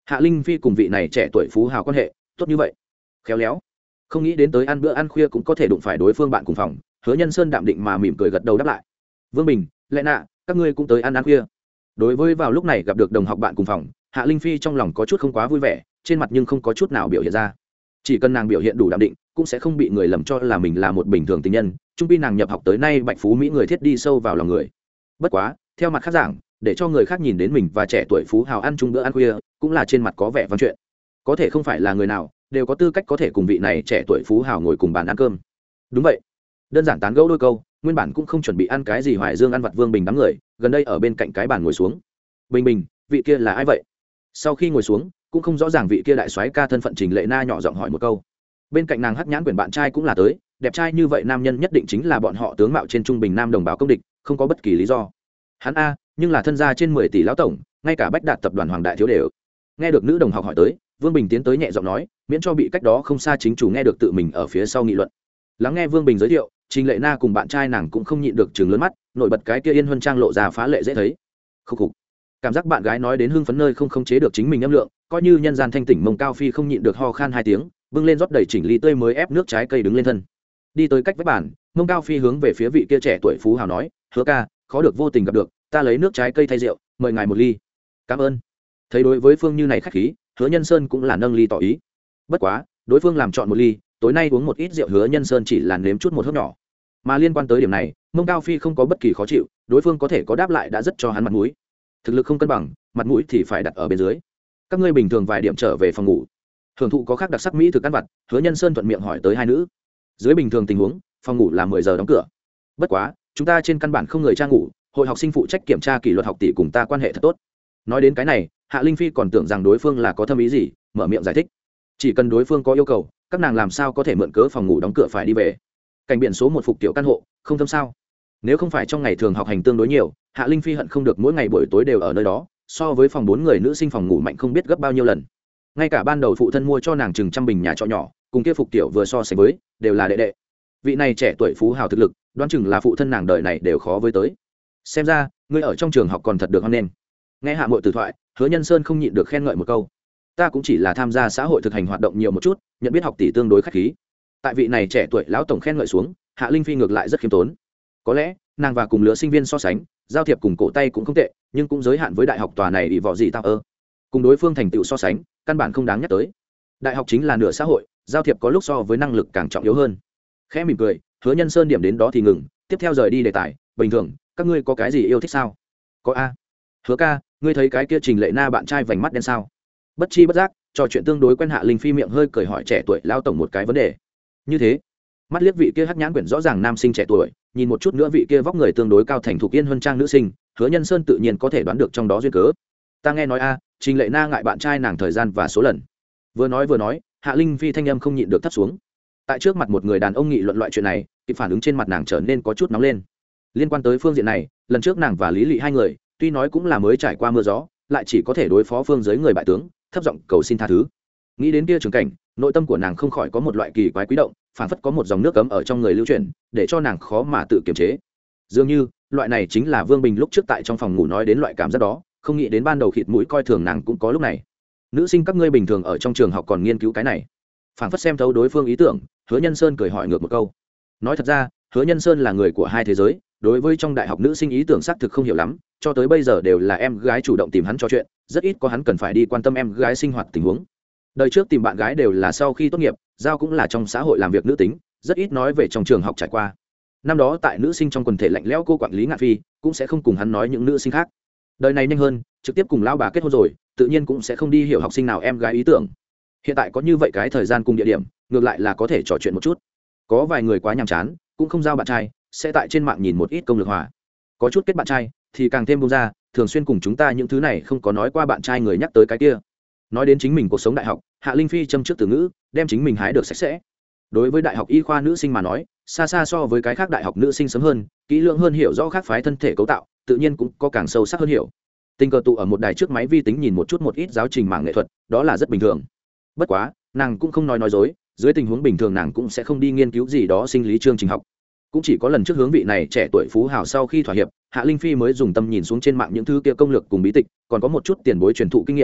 Hạ Linh Phi cùng vị này trẻ tuổi phú hào quan hệ tốt như vậy, khéo léo. Không nghĩ đến tới ăn bữa ăn khuya cũng có thể đụng phải đối phương bạn cùng phòng. Hứa Nhân Sơn đạm định mà mỉm cười gật đầu đáp lại. Vương Bình, Lệ Nạ, các ngươi cũng tới ăn ăn khuya. Đối với vào lúc này gặp được đồng học bạn cùng phòng, Hạ Linh Phi trong lòng có chút không quá vui vẻ, trên mặt nhưng không có chút nào biểu hiện ra. Chỉ cần nàng biểu hiện đủ đạm định, cũng sẽ không bị người lầm cho là mình là một bình thường tình nhân. Trung pi nàng nhập học tới nay bạch phú mỹ người thiết đi sâu vào lòng người. Bất quá, theo mặt khác giảng, để cho người khác nhìn đến mình và trẻ tuổi phú hào ăn chung bữa ăn khuya, cũng là trên mặt có vẻ văn chuyện. Có thể không phải là người nào đều có tư cách có thể cùng vị này trẻ tuổi phú hào ngồi cùng bàn ăn cơm. Đúng vậy, đơn giản tán gẫu đôi câu, nguyên bản cũng không chuẩn bị ăn cái gì hoài dương ăn vặt Vương Bình đám người gần đây ở bên cạnh cái bàn ngồi xuống. Bình Bình, vị kia là ai vậy? Sau khi ngồi xuống, cũng không rõ ràng vị kia đại soái ca thân phận Trình Lệ Na nhỏ giọng hỏi một câu. Bên cạnh nàng hắc nhãn quyển bạn trai cũng là tới, đẹp trai như vậy nam nhân nhất định chính là bọn họ tướng mạo trên trung bình nam đồng bào công địch, không có bất kỳ lý do. Hắn a, nhưng là thân gia trên mười tỷ lão tổng, ngay cả bách đạt tập đoàn hoàng đại thiếu đều. Nghe được nữ đồng học hỏi tới, Vương Bình tiến tới nhẹ giọng nói, miễn cho bị cách đó không xa chính chủ nghe được tự mình ở phía sau nghị luận. Lắng nghe Vương Bình giới thiệu, Trình Lệ Na cùng bạn trai nàng cũng không nhịn được trừng lớn mắt, nổi bật cái kia yên huân trang lộ ra phá lệ dễ thấy. Khúc khục. Cảm giác bạn gái nói đến hưng phấn nơi không khống chế được chính mình âm lượng, coi như nhân gian thanh tỉnh mông cao phi không nhịn được ho khan hai tiếng, bưng lên rót đầy chỉnh ly tươi mới ép nước trái cây đứng lên thân. Đi tới cách vách bàn, mông cao phi hướng về phía vị kia trẻ tuổi phú hào nói, Hứa ca, khó được vô tình gặp được, ta lấy nước trái cây thay rượu, mời ngài một ly. Cảm ơn. Thấy đối với phương như này khách khí, Hứa Nhân Sơn cũng là nâng ly tỏ ý. Bất quá, đối phương làm chọn một ly, tối nay uống một ít rượu, Hứa Nhân Sơn chỉ là nếm chút một hớp nhỏ. Mà liên quan tới điểm này, mông cao phi không có bất kỳ khó chịu, đối phương có thể có đáp lại đã rất cho hắn mặt mũi. Thực lực không cân bằng, mặt mũi thì phải đặt ở bên dưới. Các ngươi bình thường vài điểm trở về phòng ngủ, hưởng thụ có khác đặc sắc mỹ thực ăn vặt. Hứa Nhân Sơn thuận miệng hỏi tới hai nữ. Dưới bình thường tình huống, phòng ngủ là mười giờ đóng cửa. Bất quá, chúng ta trên căn bản không người tra ngủ, hội học sinh phụ trách kiểm tra kỷ luật học tỷ cùng ta quan hệ thật tốt. Nói đến cái này, Hạ Linh Phi còn tưởng rằng đối phương là có thâm ý gì, mở miệng giải thích. Chỉ cần đối phương có yêu cầu, các nàng làm sao có thể mượn cớ phòng ngủ đóng cửa phải đi về. Cảnh biển số một phục tiểu căn hộ, không thâm sao? Nếu không phải trong ngày thường học hành tương đối nhiều, Hạ Linh Phi hận không được mỗi ngày buổi tối đều ở nơi đó, so với phòng bốn người nữ sinh phòng ngủ mạnh không biết gấp bao nhiêu lần. Ngay cả ban đầu phụ thân mua cho nàng chừng trăm bình nhà trọ nhỏ, cùng kia phục tiểu vừa so sánh với, đều là đệ đệ. Vị này trẻ tuổi phú hào thực lực, đoán chừng là phụ thân nàng đời này đều khó với tới. Xem ra, ngươi ở trong trường học còn thật được hoan nghênh. Nghe Hạ Muội từ thoại, Hứa Nhân Sơn không nhịn được khen ngợi một câu. Ta cũng chỉ là tham gia xã hội thực hành hoạt động nhiều một chút, nhận biết học tỷ tương đối khách khí. Tại vị này trẻ tuổi lão tổng khen ngợi xuống, Hạ Linh Phi ngược lại rất khiêm tốn. Có lẽ, nàng và cùng lứa sinh viên so sánh, giao thiệp cùng cổ tay cũng không tệ, nhưng cũng giới hạn với đại học tòa này ỷ vọ gì tao ơ. Cùng đối phương thành tựu so sánh, căn bản không đáng nhắc tới. Đại học chính là nửa xã hội, giao thiệp có lúc so với năng lực càng trọng yếu hơn. Khẽ mỉm cười, Hứa Nhân Sơn điểm đến đó thì ngừng, tiếp theo rời đi đề tài. Bình thường, các ngươi có cái gì yêu thích sao? Có a. Hứa ca, ngươi thấy cái kia Trình Lệ Na bạn trai vành mắt đen sao? Bất chi bất giác, trò chuyện tương đối quen Hạ Linh Phi miệng hơi cười hỏi trẻ tuổi lao tổng một cái vấn đề. Như thế, mắt liếc vị kia hắc nhãn quyển rõ ràng nam sinh trẻ tuổi, nhìn một chút nữa vị kia vóc người tương đối cao thành thục yên huân trang nữ sinh, Hứa Nhân Sơn tự nhiên có thể đoán được trong đó duyên cớ. Ta nghe nói a, Trình Lệ Na ngại bạn trai nàng thời gian và số lần. Vừa nói vừa nói, Hạ Linh Phi thanh âm không nhịn được thấp xuống. Tại trước mặt một người đàn ông nghị luận loại chuyện này, kịp phản ứng trên mặt nàng trở nên có chút nóng lên. Liên quan tới phương diện này, lần trước nàng và Lý Lị hai người, tuy nói cũng là mới trải qua mưa gió, lại chỉ có thể đối phó phương giới người bại tướng, thấp giọng cầu xin tha thứ. Nghĩ đến kia trường cảnh, nội tâm của nàng không khỏi có một loại kỳ quái quý động, phản phất có một dòng nước cấm ở trong người lưu chuyển, để cho nàng khó mà tự kiềm chế. Dường như, loại này chính là Vương Bình lúc trước tại trong phòng ngủ nói đến loại cảm giác đó, không nghĩ đến ban đầu khịt mũi coi thường nàng cũng có lúc này. Nữ sinh các ngươi bình thường ở trong trường học còn nghiên cứu cái này. Phản phất xem thấu đối phương ý tưởng, Hứa Nhân Sơn cười hỏi ngược một câu. Nói thật ra, Hứa Nhân Sơn là người của hai thế giới, đối với trong đại học nữ sinh ý tưởng xác thực không hiểu lắm, cho tới bây giờ đều là em gái chủ động tìm hắn trò chuyện, rất ít có hắn cần phải đi quan tâm em gái sinh hoạt tình huống. Đời trước tìm bạn gái đều là sau khi tốt nghiệp, giao cũng là trong xã hội làm việc nữ tính, rất ít nói về trong trường học trải qua. Năm đó tại nữ sinh trong quần thể lạnh lẽo cô quản lý Ngạn Phi, cũng sẽ không cùng hắn nói những nữ sinh khác. Đời này nhanh hơn, trực tiếp cùng lão bà kết hôn rồi, tự nhiên cũng sẽ không đi hiểu học sinh nào em gái ý tưởng. Hiện tại có như vậy cái thời gian cùng địa điểm, ngược lại là có thể trò chuyện một chút. Có vài người quá nhàm chán, cũng không giao bạn trai, sẽ tại trên mạng nhìn một ít công lược hòa. Có chút kết bạn trai thì càng thêm bông ra, thường xuyên cùng chúng ta những thứ này không có nói qua bạn trai người nhắc tới cái kia. Nói đến chính mình cuộc sống đại học, Hạ Linh Phi châm trước từ ngữ, đem chính mình hái được sạch sẽ. Đối với đại học y khoa nữ sinh mà nói, xa xa so với cái khác đại học nữ sinh sớm hơn, kỹ lưỡng hơn hiểu rõ khác phái thân thể cấu tạo, tự nhiên cũng có càng sâu sắc hơn hiểu. Tình cờ tụ ở một đài trước máy vi tính nhìn một chút một ít giáo trình mảng nghệ thuật, đó là rất bình thường. Bất quá, nàng cũng không nói nói dối, dưới tình huống bình thường nàng cũng sẽ không đi nghiên cứu gì đó sinh lý chương trình học. Cũng chỉ có lần trước hướng vị này trẻ tuổi phú hào sau khi thỏa hiệp, Hạ Linh Phi mới dùng tâm nhìn xuống trên mạng những thứ kia công lược cùng bí tịch, còn có một chút tiền bối truyền thụ kinh nghiệm.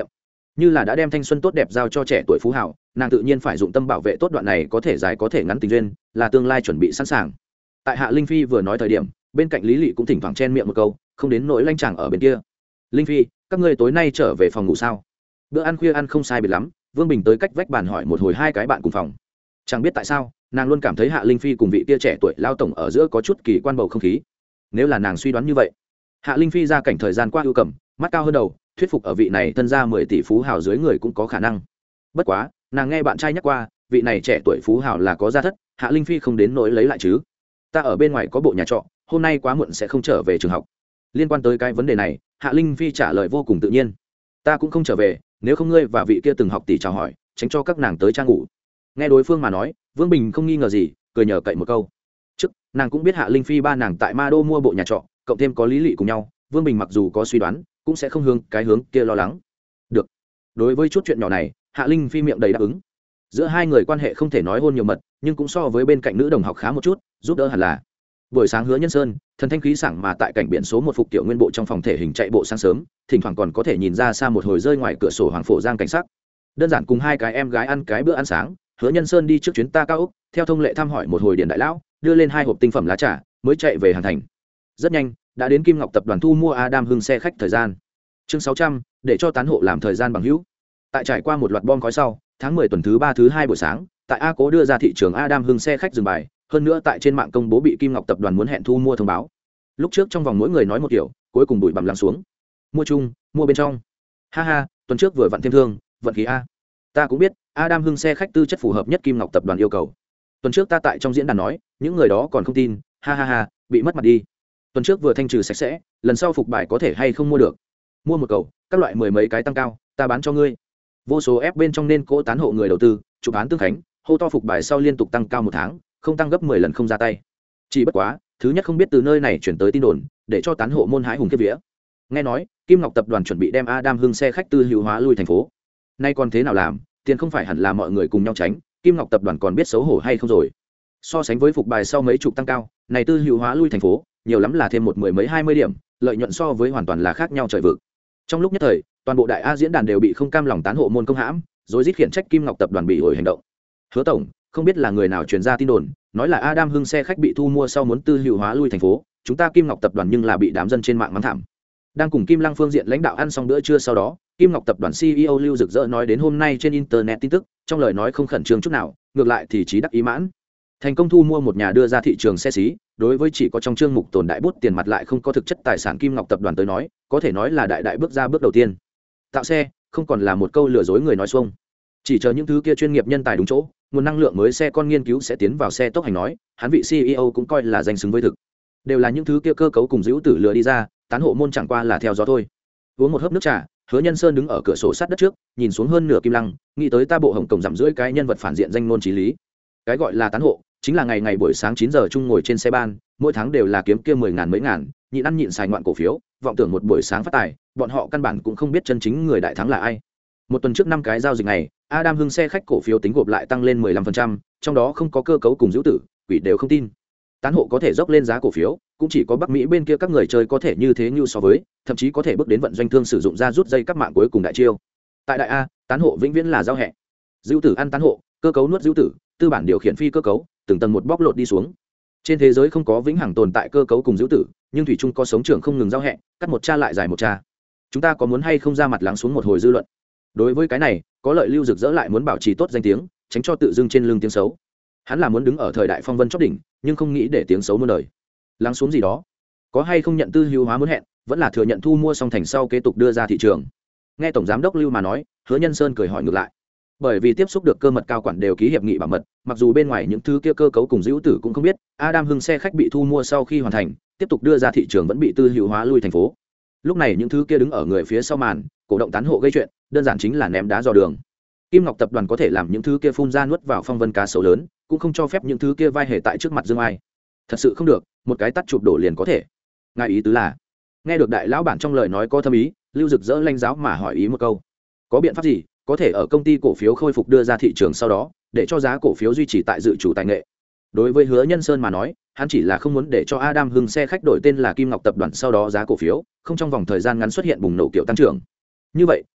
như là đã đem thanh xuân tốt đẹp giao cho trẻ tuổi phú hảo, nàng tự nhiên phải dụng tâm bảo vệ tốt đoạn này có thể dài có thể ngắn tình duyên, là tương lai chuẩn bị sẵn sàng. Tại Hạ Linh Phi vừa nói thời điểm, bên cạnh Lý Lị cũng thỉnh thoảng chen miệng một câu, không đến nỗi lanh chàng ở bên kia. Linh Phi, các ngươi tối nay trở về phòng ngủ sao? Bữa ăn khuya ăn không sai biệt lắm, Vương Bình tới cách vách bàn hỏi một hồi hai cái bạn cùng phòng. Chẳng biết tại sao, nàng luôn cảm thấy Hạ Linh Phi cùng vị tia trẻ tuổi lao tổng ở giữa có chút kỳ quan bầu không khí. Nếu là nàng suy đoán như vậy, Hạ Linh Phi ra cảnh thời gian qua ưu cầm, mắt cao hơn đầu, thuyết phục ở vị này thân gia mười tỷ phú hào dưới người cũng có khả năng. Bất quá, nàng nghe bạn trai nhắc qua, vị này trẻ tuổi phú hào là có gia thất, Hạ Linh Phi không đến nỗi lấy lại chứ. Ta ở bên ngoài có bộ nhà trọ, hôm nay quá muộn sẽ không trở về trường học. Liên quan tới cái vấn đề này, Hạ Linh Phi trả lời vô cùng tự nhiên. Ta cũng không trở về, nếu không ngươi và vị kia từng học tỷ chào hỏi, tránh cho các nàng tới trang ngủ. Nghe đối phương mà nói, Vương Bình không nghi ngờ gì, cười nhờ cậy một câu. Trước, nàng cũng biết Hạ Linh Phi ba nàng tại Ma Đô mua bộ nhà trọ, cộng thêm có Lý Lị cùng nhau, Vương Bình mặc dù có suy đoán, cũng sẽ không hướng cái hướng kia lo lắng. Được. Đối với chút chuyện nhỏ này, Hạ Linh Phi miệng đầy đáp ứng. Giữa hai người quan hệ không thể nói hôn nhiều mật, nhưng cũng so với bên cạnh nữ đồng học khá một chút, giúp đỡ hẳn là. Buổi sáng Hứa Nhân Sơn, thần thanh khí sảng mà tại cảnh biển số một phục tiểu nguyên bộ trong phòng thể hình chạy bộ sáng sớm, thỉnh thoảng còn có thể nhìn ra xa một hồi rơi ngoài cửa sổ Hoàng Phổ Giang cảnh sắc. Đơn giản cùng hai cái em gái ăn cái bữa ăn sáng, Hứa Nhân Sơn đi trước chuyến ta cao ốc, theo thông lệ thăm hỏi một hồi điện đại lão, đưa lên hai hộp tinh phẩm lá trà, mới chạy về Hàn Thành. Rất nhanh, đã đến Kim Ngọc tập đoàn thu mua Adam Hưng xe khách thời gian. Chương sáu trăm, để cho tán hộ làm thời gian bằng hữu. Tại trải qua một loạt bom khói sau, tháng mười tuần thứ ba thứ hai buổi sáng, tại A Cố đưa ra thị trường Adam Hưng xe khách dừng bài, hơn nữa tại trên mạng công bố bị Kim Ngọc tập đoàn muốn hẹn thu mua thông báo. Lúc trước trong vòng mỗi người nói một kiểu, cuối cùng bụi bặm lắng xuống. Mua chung, mua bên trong. Ha ha, tuần trước vừa vặn thêm thương, vận khí a. Ta cũng biết, Adam Hưng xe khách tư chất phù hợp nhất Kim Ngọc tập đoàn yêu cầu. Tuần trước ta tại trong diễn đàn nói, những người đó còn không tin, ha ha ha, bị mất mặt đi. Tuần trước vừa thanh trừ sạch sẽ, lần sau phục bài có thể hay không mua được. Mua một cầu, các loại mười mấy cái tăng cao, ta bán cho ngươi. Vô số ép bên trong nên cố tán hộ người đầu tư, chụp án tương khánh, hô to phục bài sau liên tục tăng cao một tháng, không tăng gấp mười lần không ra tay. Chỉ bất quá, thứ nhất không biết từ nơi này chuyển tới tin đồn, để cho tán hộ môn hái hùng kiếp vía. Nghe nói, Kim Ngọc tập đoàn chuẩn bị đem Adam Hưng xe khách tư hữu hóa lui thành phố. Nay còn thế nào làm, tiền không phải hẳn là mọi người cùng nhau tránh, Kim Ngọc tập đoàn còn biết xấu hổ hay không rồi. So sánh với phục bài sau mấy chục tăng cao, này tư hữu hóa lui thành phố, nhiều lắm là thêm một mười mấy hai mươi điểm, lợi nhuận so với hoàn toàn là khác nhau trời vực. Trong lúc nhất thời, toàn bộ đại A diễn đàn đều bị không cam lòng tán hộ môn công hãm, rồi rít khiển trách Kim Ngọc tập đoàn bị ổi hành động. Hứa tổng, không biết là người nào truyền ra tin đồn, nói là Adam Hưng xe khách bị thu mua sau muốn tư hữu hóa lui thành phố, chúng ta Kim Ngọc tập đoàn nhưng là bị đám dân trên mạng mắng thảm. Đang cùng Kim Lăng phương diện lãnh đạo ăn xong bữa trưa sau đó, Kim Ngọc tập đoàn xê e ô Lưu Dực Dỡ nói đến hôm nay trên internet tin tức, trong lời nói không khẩn trương chút nào, ngược lại thì trí đắc ý mãn. Thành công thu mua một nhà đưa ra thị trường xe xí, đối với chỉ có trong chương mục tồn đại bút tiền mặt lại không có thực chất tài sản Kim Ngọc tập đoàn tới nói, có thể nói là đại đại bước ra bước đầu tiên. Tạo xe, không còn là một câu lừa dối người nói xuông. Chỉ chờ những thứ kia chuyên nghiệp nhân tài đúng chỗ, nguồn năng lượng mới xe con nghiên cứu sẽ tiến vào xe tốc hành nói, hắn vị xê e ô cũng coi là danh xứng với thực. Đều là những thứ kia cơ cấu cùng dữ tử lừa đi ra, tán hộ môn chẳng qua là theo gió thôi. Uống một hớp nước trà, Hứa Nhân Sơn đứng ở cửa sổ sát đất trước, nhìn xuống hơn nửa Kim Lăng, nghĩ tới ta bộ Hồng Cổng giảm rưỡi cái nhân vật phản diện danh ngôn chí lý. Cái gọi là tán hộ, chính là ngày ngày buổi sáng chín giờ chung ngồi trên xe ban, mỗi tháng đều là kiếm kia mười ngàn mấy ngàn, nhịn ăn nhịn xài ngoạn cổ phiếu, vọng tưởng một buổi sáng phát tài, bọn họ căn bản cũng không biết chân chính người đại thắng là ai. Một tuần trước năm cái giao dịch này, Adam Hưng xe khách cổ phiếu tính gộp lại tăng lên mười lăm phần trăm, trong đó không có cơ cấu cùng dữ tử, quỷ đều không tin. Tán hộ có thể dốc lên giá cổ phiếu, cũng chỉ có Bắc Mỹ bên kia các người chơi có thể như thế như so với, thậm chí có thể bước đến vận doanh thương sử dụng ra rút dây các mạng cuối cùng đại chiêu. Tại đại A, tán hộ vĩnh viễn là giao hẹ. Dữ tử ăn tán hộ, cơ cấu nuốt dữ tử, tư bản điều khiển phi cơ cấu, từng tầng một bóc lột đi xuống. Trên thế giới không có vĩnh hằng tồn tại cơ cấu cùng dữ tử, nhưng thủy chung có sống trưởng không ngừng giao hẹ, cắt một cha lại dài một cha. Chúng ta có muốn hay không ra mặt lắng xuống một hồi dư luận? Đối với cái này, có lợi Lưu Dực Dỡ lại muốn bảo trì tốt danh tiếng, tránh cho tự dưng trên lưng tiếng xấu. Hắn là muốn đứng ở thời đại phong vân chóp đỉnh, nhưng không nghĩ để tiếng xấu muôn đời. Lắng xuống gì đó, có hay không nhận tư hữu hóa muốn hẹn, vẫn là thừa nhận thu mua xong thành sau kế tục đưa ra thị trường. Nghe tổng giám đốc Lưu mà nói, Hứa Nhân Sơn cười hỏi ngược lại. Bởi vì tiếp xúc được cơ mật cao quản đều ký hiệp nghị bảo mật, mặc dù bên ngoài những thứ kia cơ cấu cùng dữ tử cũng không biết, Adam Hưng xe khách bị thu mua sau khi hoàn thành, tiếp tục đưa ra thị trường vẫn bị tư hữu hóa lui thành phố. Lúc này những thứ kia đứng ở người phía sau màn, cổ động tán hộ gây chuyện, đơn giản chính là ném đá dò đường. Kim Ngọc tập đoàn có thể làm những thứ kia phun ra nuốt vào phong vân cá sấu lớn, cũng không cho phép những thứ kia vai hề tại trước mặt dương ai. Thật sự không được, một cái tắt chụp đổ liền có thể. Ngài ý tứ là? Nghe được đại lão bản trong lời nói có thâm ý, Lưu Dực Dỡ lanh giáo mà hỏi ý một câu. Có biện pháp gì có thể ở công ty cổ phiếu khôi phục đưa ra thị trường sau đó, để cho giá cổ phiếu duy trì tại dự chủ tài nghệ? Đối với Hứa Nhân Sơn mà nói, hắn chỉ là không muốn để cho Adam Hưng xe khách đổi tên là Kim Ngọc tập đoàn sau đó giá cổ phiếu không trong vòng thời gian ngắn xuất hiện bùng nổ kiểu tăng trưởng. Như vậy,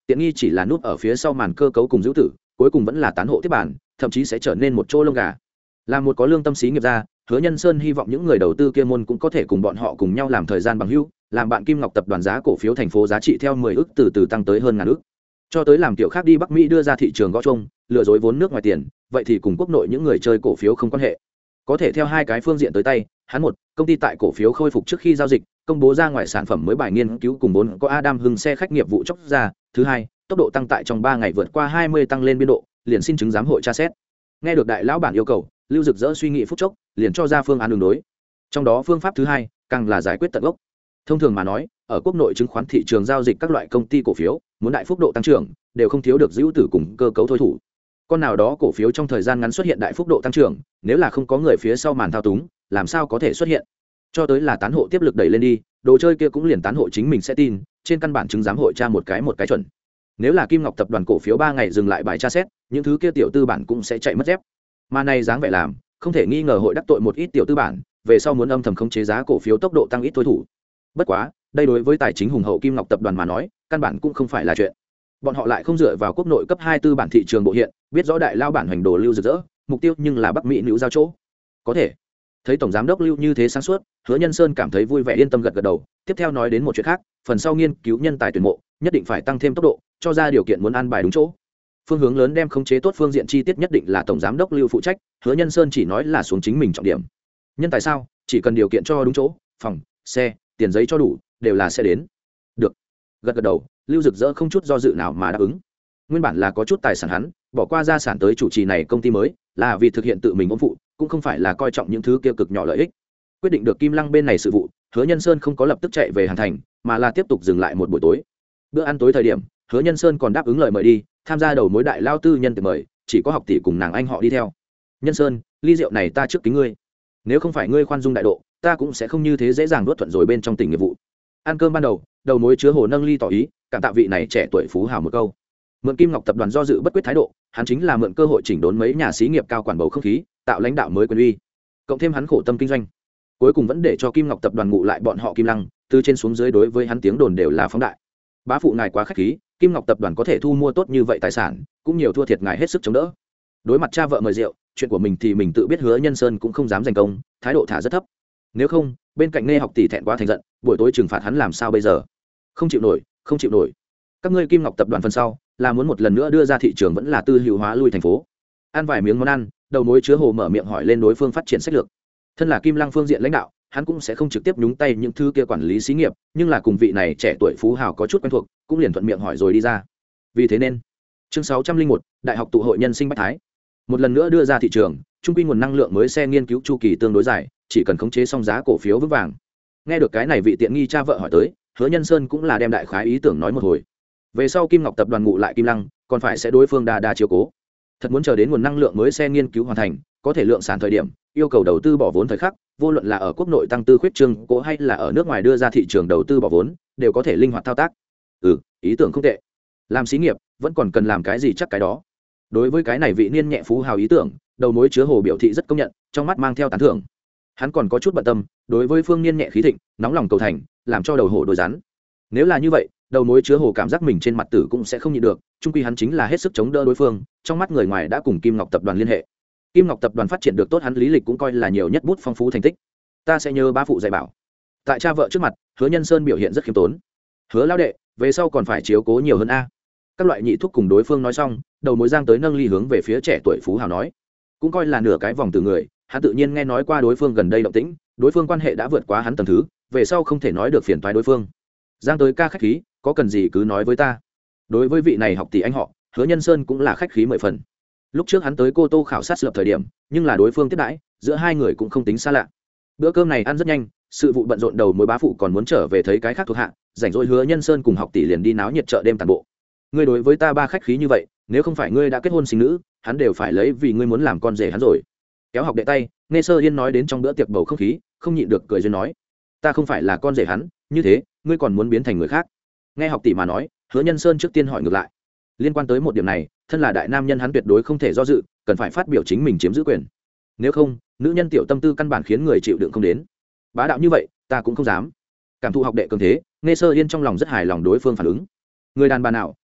tiện nghi chỉ là nút ở phía sau màn cơ cấu cùng giữ tử, cuối cùng vẫn là tán hộ tiếp bản, thậm chí sẽ trở nên một chỗ lông gà. Là một có lương tâm xí nghiệp gia, Hứa Nhân Sơn hy vọng những người đầu tư kia môn cũng có thể cùng bọn họ cùng nhau làm thời gian bằng hữu, làm bạn Kim Ngọc tập đoàn giá cổ phiếu thành phố giá trị theo mười ức từ từ tăng tới hơn ngàn ức. Cho tới làm kiểu khác đi Bắc Mỹ đưa ra thị trường gõ chung, lừa dối vốn nước ngoài tiền, vậy thì cùng quốc nội những người chơi cổ phiếu không quan hệ. Có thể theo hai cái phương diện tới tay, hắn một, công ty tại cổ phiếu khôi phục trước khi giao dịch, công bố ra ngoài sản phẩm mới bài nghiên cứu cùng vốn có Adam Hưng xe khách nghiệp vụ chốc ra, thứ hai, tốc độ tăng tại trong ba ngày vượt qua hai mươi tăng lên biên độ, liền xin chứng giám hội tra xét. Nghe được đại lão bản yêu cầu, Lưu Dực Dỡ suy nghĩ phút chốc, liền cho ra phương án đường đối. Trong đó phương pháp thứ hai, càng là giải quyết tận gốc. Thông thường mà nói, ở quốc nội chứng khoán thị trường giao dịch các loại công ty cổ phiếu, muốn đại phúc độ tăng trưởng, đều không thiếu được giữ tử cùng cơ cấu thôi thủ. Con nào đó cổ phiếu trong thời gian ngắn xuất hiện đại phúc độ tăng trưởng, nếu là không có người phía sau màn thao túng, làm sao có thể xuất hiện? Cho tới là tán hộ tiếp lực đẩy lên đi, đồ chơi kia cũng liền tán hộ chính mình sẽ tin, trên căn bản chứng giám hội tra một cái một cái chuẩn. Nếu là Kim Ngọc tập đoàn cổ phiếu ba ngày dừng lại bài tra xét, những thứ kia tiểu tư bản cũng sẽ chạy mất dép. Mà này dáng vẻ làm, không thể nghi ngờ hội đắc tội một ít tiểu tư bản, về sau muốn âm thầm khống chế giá cổ phiếu tốc độ tăng ít thôi thủ. Bất quá, đây đối với tài chính hùng hậu Kim Ngọc tập đoàn mà nói, căn bản cũng không phải là chuyện. Bọn họ lại không dựa vào quốc nội cấp hai tư bản thị trường bộ hiện, biết rõ đại lao bản hành đồ Lưu Dực Dỡ, mục tiêu nhưng là Bắc Mỹ nữ giao chỗ. Có thể. Thấy tổng giám đốc Lưu như thế sáng suốt, Hứa Nhân Sơn cảm thấy vui vẻ yên tâm gật gật đầu, tiếp theo nói đến một chuyện khác, phần sau nghiên cứu nhân tài tuyển mộ, nhất định phải tăng thêm tốc độ, cho ra điều kiện muốn an bài đúng chỗ. Phương hướng lớn đem khống chế tốt phương diện chi tiết nhất định là tổng giám đốc Lưu phụ trách, Hứa Nhân Sơn chỉ nói là xuống chính mình trọng điểm. Nhân tài sao, chỉ cần điều kiện cho đúng chỗ, phòng, xe, tiền giấy cho đủ, đều là sẽ đến. Được. Gật gật đầu, Lưu Dực Dỡ không chút do dự nào mà đáp ứng. Nguyên bản là có chút tài sản hắn, bỏ qua gia sản tới chủ trì này công ty mới, là vì thực hiện tự mình ôm phụ, cũng không phải là coi trọng những thứ kia cực nhỏ lợi ích. Quyết định được Kim Lăng bên này sự vụ, Hứa Nhân Sơn không có lập tức chạy về Hàn Thành, mà là tiếp tục dừng lại một buổi tối. Bữa ăn tối thời điểm, Hứa Nhân Sơn còn đáp ứng lời mời đi, tham gia đầu mối đại lao tư nhân tiệc mời, chỉ có học tỷ cùng nàng anh họ đi theo. Nhân Sơn, ly rượu này ta trước kính ngươi. Nếu không phải ngươi khoan dung đại độ, ta cũng sẽ không như thế dễ dàng đuốt thuận rồi bên trong tỉnh nghiệp vụ. Ăn cơm ban đầu, đầu mối chứa hồ nâng ly tỏ ý, cảm tạ vị này trẻ tuổi phú hào một câu. Mượn Kim Ngọc tập đoàn do dự bất quyết thái độ, hắn chính là mượn cơ hội chỉnh đốn mấy nhà xí nghiệp cao quản bầu không khí, tạo lãnh đạo mới quyền uy. Cộng thêm hắn khổ tâm kinh doanh, cuối cùng vẫn để cho Kim Ngọc tập đoàn ngụ lại bọn họ Kim Lăng, từ trên xuống dưới đối với hắn tiếng đồn đều là phóng đại. Bá phụ ngài quá khách khí, Kim Ngọc tập đoàn có thể thu mua tốt như vậy tài sản, cũng nhiều thua thiệt ngài hết sức chống đỡ. Đối mặt cha vợ mời rượu, chuyện của mình thì mình tự biết. Hứa Nhân Sơn cũng không dám giành công, thái độ thả rất thấp. Nếu không, bên cạnh Nghe học tỷ thẹn quá thành giận, buổi tối trừng phạt hắn làm sao bây giờ? Không chịu nổi, không chịu nổi. Các ngươi Kim Ngọc tập đoàn phần sau, là muốn một lần nữa đưa ra thị trường vẫn là tư hữu hóa lui thành phố. Ăn vài miếng món ăn, đầu mối chứa hồ mở miệng hỏi lên đối phương phát triển sách lược. Thân là Kim Lăng phương diện lãnh đạo, hắn cũng sẽ không trực tiếp nhúng tay những thứ kia quản lý xí nghiệp, nhưng là cùng vị này trẻ tuổi phú hào có chút quen thuộc, cũng liền thuận miệng hỏi rồi đi ra. Vì thế nên, chương sáu trăm linh một, đại học tụ hội nhân sinh bách thái. Một lần nữa đưa ra thị trường, trung quy nguồn năng lượng mới xe nghiên cứu chu kỳ tương đối dài, chỉ cần khống chế xong giá cổ phiếu vững vàng. Nghe được cái này vị tiện nghi cha vợ hỏi tới, Hứa Nhân Sơn cũng là đem đại khái ý tưởng nói một hồi. Về sau Kim Ngọc tập đoàn ngụ lại Kim Lăng, còn phải sẽ đối phương đa đa chiếu cố. Thật muốn chờ đến nguồn năng lượng mới xe nghiên cứu hoàn thành, có thể lượng sản thời điểm, yêu cầu đầu tư bỏ vốn thời khắc, vô luận là ở quốc nội tăng tư khuyết trương cố hay là ở nước ngoài đưa ra thị trường đầu tư bỏ vốn, đều có thể linh hoạt thao tác. Ừ, ý tưởng không tệ. Làm xí nghiệp, vẫn còn cần làm cái gì chắc cái đó. Đối với cái này vị niên nhẹ phú hào ý tưởng, đầu mối chứa hồ biểu thị rất công nhận, trong mắt mang theo tán thưởng. Hắn còn có chút bận tâm, đối với phương niên nhẹ khí thịnh, nóng lòng cầu thành, làm cho đầu hổ đôi rắn. Nếu là như vậy, đầu mối chứa hồ cảm giác mình trên mặt tử cũng sẽ không nhịn được, chung quy hắn chính là hết sức chống đỡ đối phương, trong mắt người ngoài đã cùng Kim Ngọc tập đoàn liên hệ. Kim Ngọc tập đoàn phát triển được tốt, hắn lý lịch cũng coi là nhiều nhất bút phong phú thành tích. Ta sẽ nhớ bá phụ dạy bảo. Tại cha vợ trước mặt, Hứa Nhân Sơn biểu hiện rất khiêm tốn. Hứa lão đệ, về sau còn phải chiếu cố nhiều hơn a. Các loại nhị thúc cùng đối phương nói xong, đầu mối giang tới nâng ly hướng về phía trẻ tuổi phú hào nói, cũng coi là nửa cái vòng từ người, hắn tự nhiên nghe nói qua đối phương gần đây động tĩnh, đối phương quan hệ đã vượt quá hắn tầng thứ, về sau không thể nói được phiền toái đối phương. Giang tới ca khách khí, có cần gì cứ nói với ta. Đối với vị này học tỷ anh họ, Hứa Nhân Sơn cũng là khách khí mười phần. Lúc trước hắn tới Cô Tô khảo sát lập thời điểm, nhưng là đối phương tiếp đãi, giữa hai người cũng không tính xa lạ. Bữa cơm này ăn rất nhanh, sự vụ bận rộn đầu mối bá phụ còn muốn trở về thấy cái khác thuộc hạ, rảnh rỗi Hứa Nhân Sơn cùng học tỷ liền đi náo nhiệt chợ đêm tàn bộ. Ngươi đối với ta ba khách khí như vậy, nếu không phải ngươi đã kết hôn sinh nữ, hắn đều phải lấy vì ngươi muốn làm con rể hắn rồi. Kéo học đệ tay, Nghe Sơ Yên nói đến trong bữa tiệc bầu không khí, không nhịn được cười duyên nói, ta không phải là con rể hắn, như thế, ngươi còn muốn biến thành người khác. Nghe học tỷ mà nói, Hứa Nhân Sơn trước tiên hỏi ngược lại. Liên quan tới một điểm này, thân là đại nam nhân hắn tuyệt đối không thể do dự, cần phải phát biểu chính mình chiếm giữ quyền. Nếu không, nữ nhân tiểu tâm tư căn bản khiến người chịu đựng không đến. Bá đạo như vậy, ta cũng không dám. Cảm thụ học đệ cường thế, Nghe Sơ Yên trong lòng rất hài lòng đối phương phản ứng. Người đàn bà nào,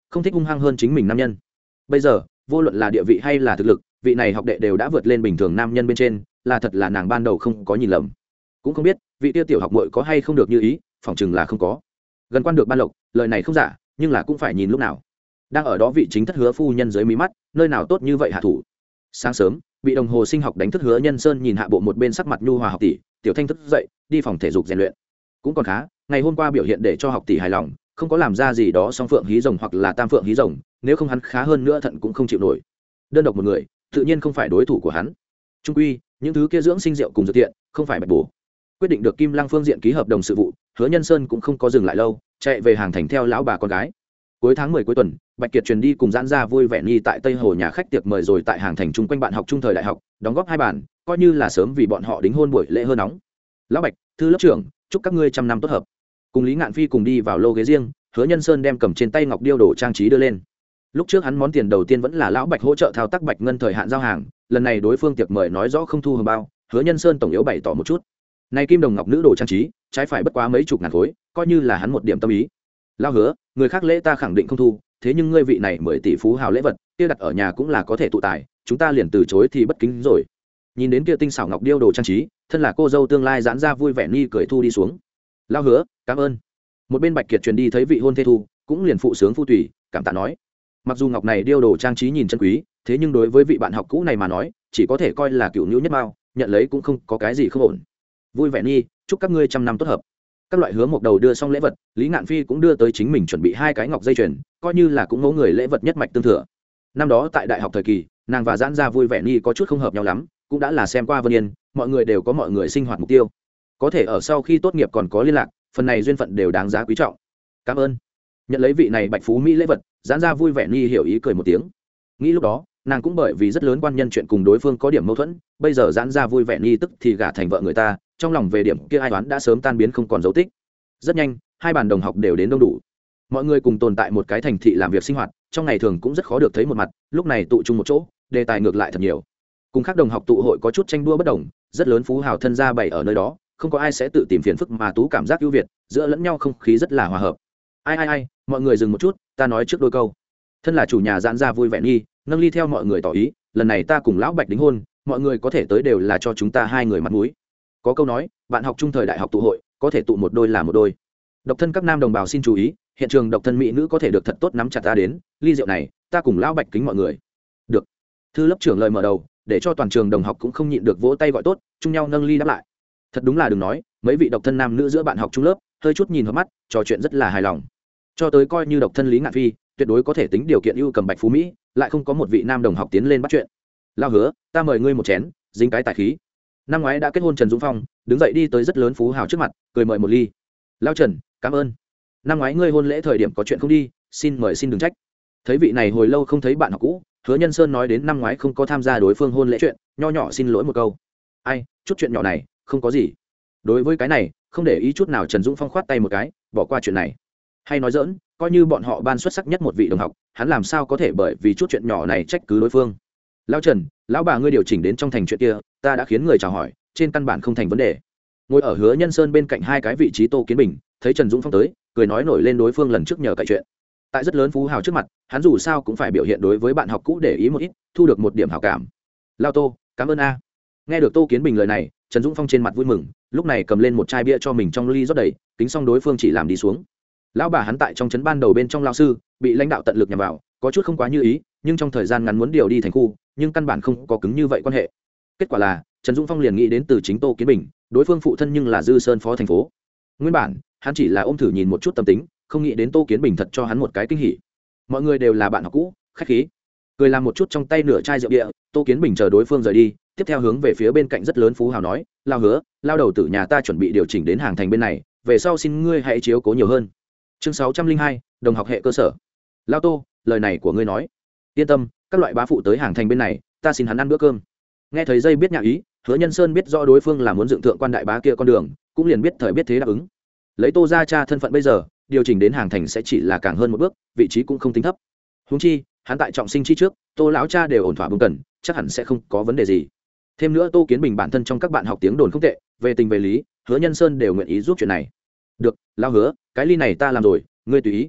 không thích hung hăng hơn chính mình nam nhân. Bây giờ vô luận là địa vị hay là thực lực, vị này học đệ đều đã vượt lên bình thường nam nhân bên trên, là thật là nàng ban đầu không có nhìn lầm. Cũng không biết vị tiêu tiểu học muội có hay không được như ý, phỏng chừng là không có. Gần quan được ban lộc, lời này không giả, nhưng là cũng phải nhìn lúc nào. Đang ở đó vị chính thất Hứa phu nhân dưới mí mắt, nơi nào tốt như vậy hạ thủ. Sáng sớm, bị đồng hồ sinh học đánh thức Hứa Nhân Sơn nhìn hạ bộ một bên sắc mặt nhu hòa học tỷ, Tiểu Thanh thức dậy, đi phòng thể dục rèn luyện. Cũng còn khá, ngày hôm qua biểu hiện để cho học tỷ hài lòng, không có làm ra gì đó song phượng hí rồng hoặc là tam phượng hí rồng, nếu không hắn khá hơn nữa thận cũng không chịu nổi. Đơn độc một người, tự nhiên không phải đối thủ của hắn. Trung quy, những thứ kia dưỡng sinh rượu cùng dược tiện, không phải bạch bổ. Quyết định được Kim Lăng phương diện ký hợp đồng sự vụ, Hứa Nhân Sơn cũng không có dừng lại lâu, chạy về hàng thành theo lão bà con gái. Cuối tháng mười cuối tuần, Bạch Kiệt truyền đi cùng giãn ra vui vẻ nhi tại Tây Hồ nhà khách tiệc mời rồi tại hàng thành chung quanh bạn học trung thời đại học, đóng góp hai bản, coi như là sớm vì bọn họ đính hôn buổi lễ hơn nóng. Lão Bạch, thư lớp trưởng, chúc các ngươi trăm năm tốt hợp. Cùng Lý Ngạn Phi cùng đi vào lô ghế riêng, Hứa Nhân Sơn đem cầm trên tay ngọc điêu đồ trang trí đưa lên. Lúc trước hắn món tiền đầu tiên vẫn là lão Bạch hỗ trợ thao tác Bạch ngân thời hạn giao hàng, lần này đối phương tiệc mời nói rõ không thu hồng bao, Hứa Nhân Sơn tổng yếu bày tỏ một chút. Này kim đồng ngọc nữ đồ trang trí, trái phải bất quá mấy chục ngàn khối, coi như là hắn một điểm tâm ý. Lão Hứa, người khác lễ ta khẳng định không thu, thế nhưng ngươi vị này mười tỷ phú hào lễ vật, kia đặt ở nhà cũng là có thể tụ tài, chúng ta liền từ chối thì bất kính rồi. Nhìn đến kia tinh xảo ngọc điêu đồ trang trí, thân là cô dâu tương lai giãn ra vui vẻ nghi cười thu đi xuống. Lão Hứa, cảm ơn. Một bên Bạch Kiệt truyền đi thấy vị hôn thê thu, cũng liền phụ sướng phu tùy, cảm tạ nói. Mặc dù ngọc này điêu đồ trang trí nhìn chân quý, thế nhưng đối với vị bạn học cũ này mà nói, chỉ có thể coi là cựu nhũ nhất mao, nhận lấy cũng không có cái gì không ổn. Vui vẻ nghi, chúc các ngươi trăm năm tốt hợp. Các loại Hứa một đầu đưa xong lễ vật, Lý Ngạn Phi cũng đưa tới chính mình chuẩn bị hai cái ngọc dây chuyền, coi như là cũng ngẫu người lễ vật nhất mạch tương thừa. Năm đó tại đại học thời kỳ, nàng và giãn ra vui vẻ nghi có chút không hợp nhau lắm, cũng đã là xem qua Vân Yên, mọi người đều có mọi người sinh hoạt mục tiêu, có thể ở sau khi tốt nghiệp còn có liên lạc, phần này duyên phận đều đáng giá quý trọng. Cảm ơn. Nhận lấy vị này bạch phú mỹ lễ vật, giãn ra vui vẻ nghi hiểu ý cười một tiếng. Nghĩ lúc đó, nàng cũng bởi vì rất lớn quan nhân chuyện cùng đối phương có điểm mâu thuẫn, bây giờ giãn ra vui vẻ nghi tức thì gả thành vợ người ta, trong lòng về điểm kia ai đoán đã sớm tan biến không còn dấu tích. Rất nhanh, hai bàn đồng học đều đến đông đủ. Mọi người cùng tồn tại một cái thành thị làm việc sinh hoạt, trong ngày thường cũng rất khó được thấy một mặt, lúc này tụ chung một chỗ, đề tài ngược lại thật nhiều. Cùng các đồng học tụ hội có chút tranh đua bất đồng, rất lớn phú hào thân gia bày ở nơi đó, không có ai sẽ tự tìm phiền phức mà tú cảm giác ưu việt, giữa lẫn nhau không khí rất là hòa hợp. Ai ai ai, mọi người dừng một chút, ta nói trước đôi câu. Thân là chủ nhà giãn ra vui vẻ nghi, nâng ly theo mọi người tỏ ý, lần này ta cùng lão Bạch đính hôn, mọi người có thể tới đều là cho chúng ta hai người mặt mũi. Có câu nói, bạn học trung thời đại học tụ hội, có thể tụ một đôi là một đôi. Độc thân các nam đồng bào xin chú ý, hiện trường độc thân mỹ nữ có thể được thật tốt nắm chặt ta đến, ly rượu này, ta cùng lão Bạch kính mọi người. Được. Thư lớp trưởng lời mở đầu, để cho toàn trường đồng học cũng không nhịn được vỗ tay gọi tốt, chung nhau nâng ly đáp lại. Thật đúng là đừng nói, mấy vị độc thân nam nữ giữa bạn học trung lớp, hơi chút nhìn hợp mắt, trò chuyện rất là hài lòng. Cho tới coi như độc thân Lý Ngạn Phi, tuyệt đối có thể tính điều kiện ưu cầm Bạch phú mỹ, lại không có một vị nam đồng học tiến lên bắt chuyện. Lao Hứa, ta mời ngươi một chén, dính cái tài khí. Năm ngoái đã kết hôn Trần Dũng Phong, đứng dậy đi tới rất lớn phú hào trước mặt, cười mời một ly. Lao Trần, cảm ơn. Năm ngoái ngươi hôn lễ thời điểm có chuyện không đi, xin mời xin đừng trách. Thấy vị này hồi lâu không thấy bạn học cũ, Hứa Nhân Sơn nói đến năm ngoái không có tham gia đối phương hôn lễ chuyện, nho nhỏ xin lỗi một câu. Ai, chút chuyện nhỏ này, không có gì. Đối với cái này, không để ý chút nào, Trần Dũng Phong khoát tay một cái, bỏ qua chuyện này. Hay nói dỡn, coi như bọn họ ban xuất sắc nhất một vị đồng học, hắn làm sao có thể bởi vì chút chuyện nhỏ này trách cứ đối phương. Lão Trần, lão bà ngươi điều chỉnh đến trong thành chuyện kia, ta đã khiến người chào hỏi, trên căn bản không thành vấn đề. Ngồi ở Hứa Nhân Sơn bên cạnh hai cái vị trí Tô Kiến Bình, thấy Trần Dũng Phong tới, cười nói nổi lên đối phương lần trước nhờ cậy chuyện. Tại rất lớn phú hào trước mặt, hắn dù sao cũng phải biểu hiện đối với bạn học cũ để ý một ít, thu được một điểm hảo cảm. Lao Tô, cảm ơn a. Nghe được Tô Kiến Bình lời này, Trần Dũng Phong trên mặt vui mừng, lúc này cầm lên một chai bia cho mình trong ly rót đầy, kính xong đối phương chỉ làm đi xuống. Lão bà hắn tại trong trấn ban đầu bên trong lao sư, bị lãnh đạo tận lực nhằm vào, có chút không quá như ý, nhưng trong thời gian ngắn muốn điều đi thành khu, nhưng căn bản không có cứng như vậy quan hệ. Kết quả là Trần Dũng Phong liền nghĩ đến từ chính Tô Kiến Bình, đối phương phụ thân nhưng là Dư Sơn phó thành phố. Nguyên bản hắn chỉ là ôm thử nhìn một chút tâm tính, không nghĩ đến Tô Kiến Bình thật cho hắn một cái kinh hỉ. Mọi người đều là bạn học cũ, khách khí, cười làm một chút trong tay nửa chai rượu địa. Tô Kiến Bình chờ đối phương rời đi, tiếp theo hướng về phía bên cạnh rất lớn phú hào nói, Lao Hứa, lao đầu tử nhà ta chuẩn bị điều chỉnh đến hàng thành bên này, về sau xin ngươi hãy chiếu cố nhiều hơn. Chương sáu trăm linh hai, đồng học hệ cơ sở. Lao Tô, lời này của ngươi nói, yên tâm, các loại bá phụ tới hàng thành bên này, ta xin hắn ăn bữa cơm. Nghe thấy dây biết nhạc ý, Hứa Nhân Sơn biết rõ đối phương là muốn dựng thượng quan đại bá kia con đường, cũng liền biết thời biết thế đáp ứng. Lấy Tô gia cha thân phận bây giờ, điều chỉnh đến hàng thành sẽ chỉ là càng hơn một bước, vị trí cũng không tính thấp. Huống chi, hắn tại trọng sinh chi trước, Tô lão cha đều ổn thỏa bưng cần, chắc hẳn sẽ không có vấn đề gì. Thêm nữa Tô Kiến Bình bản thân trong các bạn học tiếng đồn không tệ, về tình về lý, Hứa Nhân Sơn đều nguyện ý giúp chuyện này. Được, lao Hứa, cái ly này ta làm rồi, ngươi tùy ý.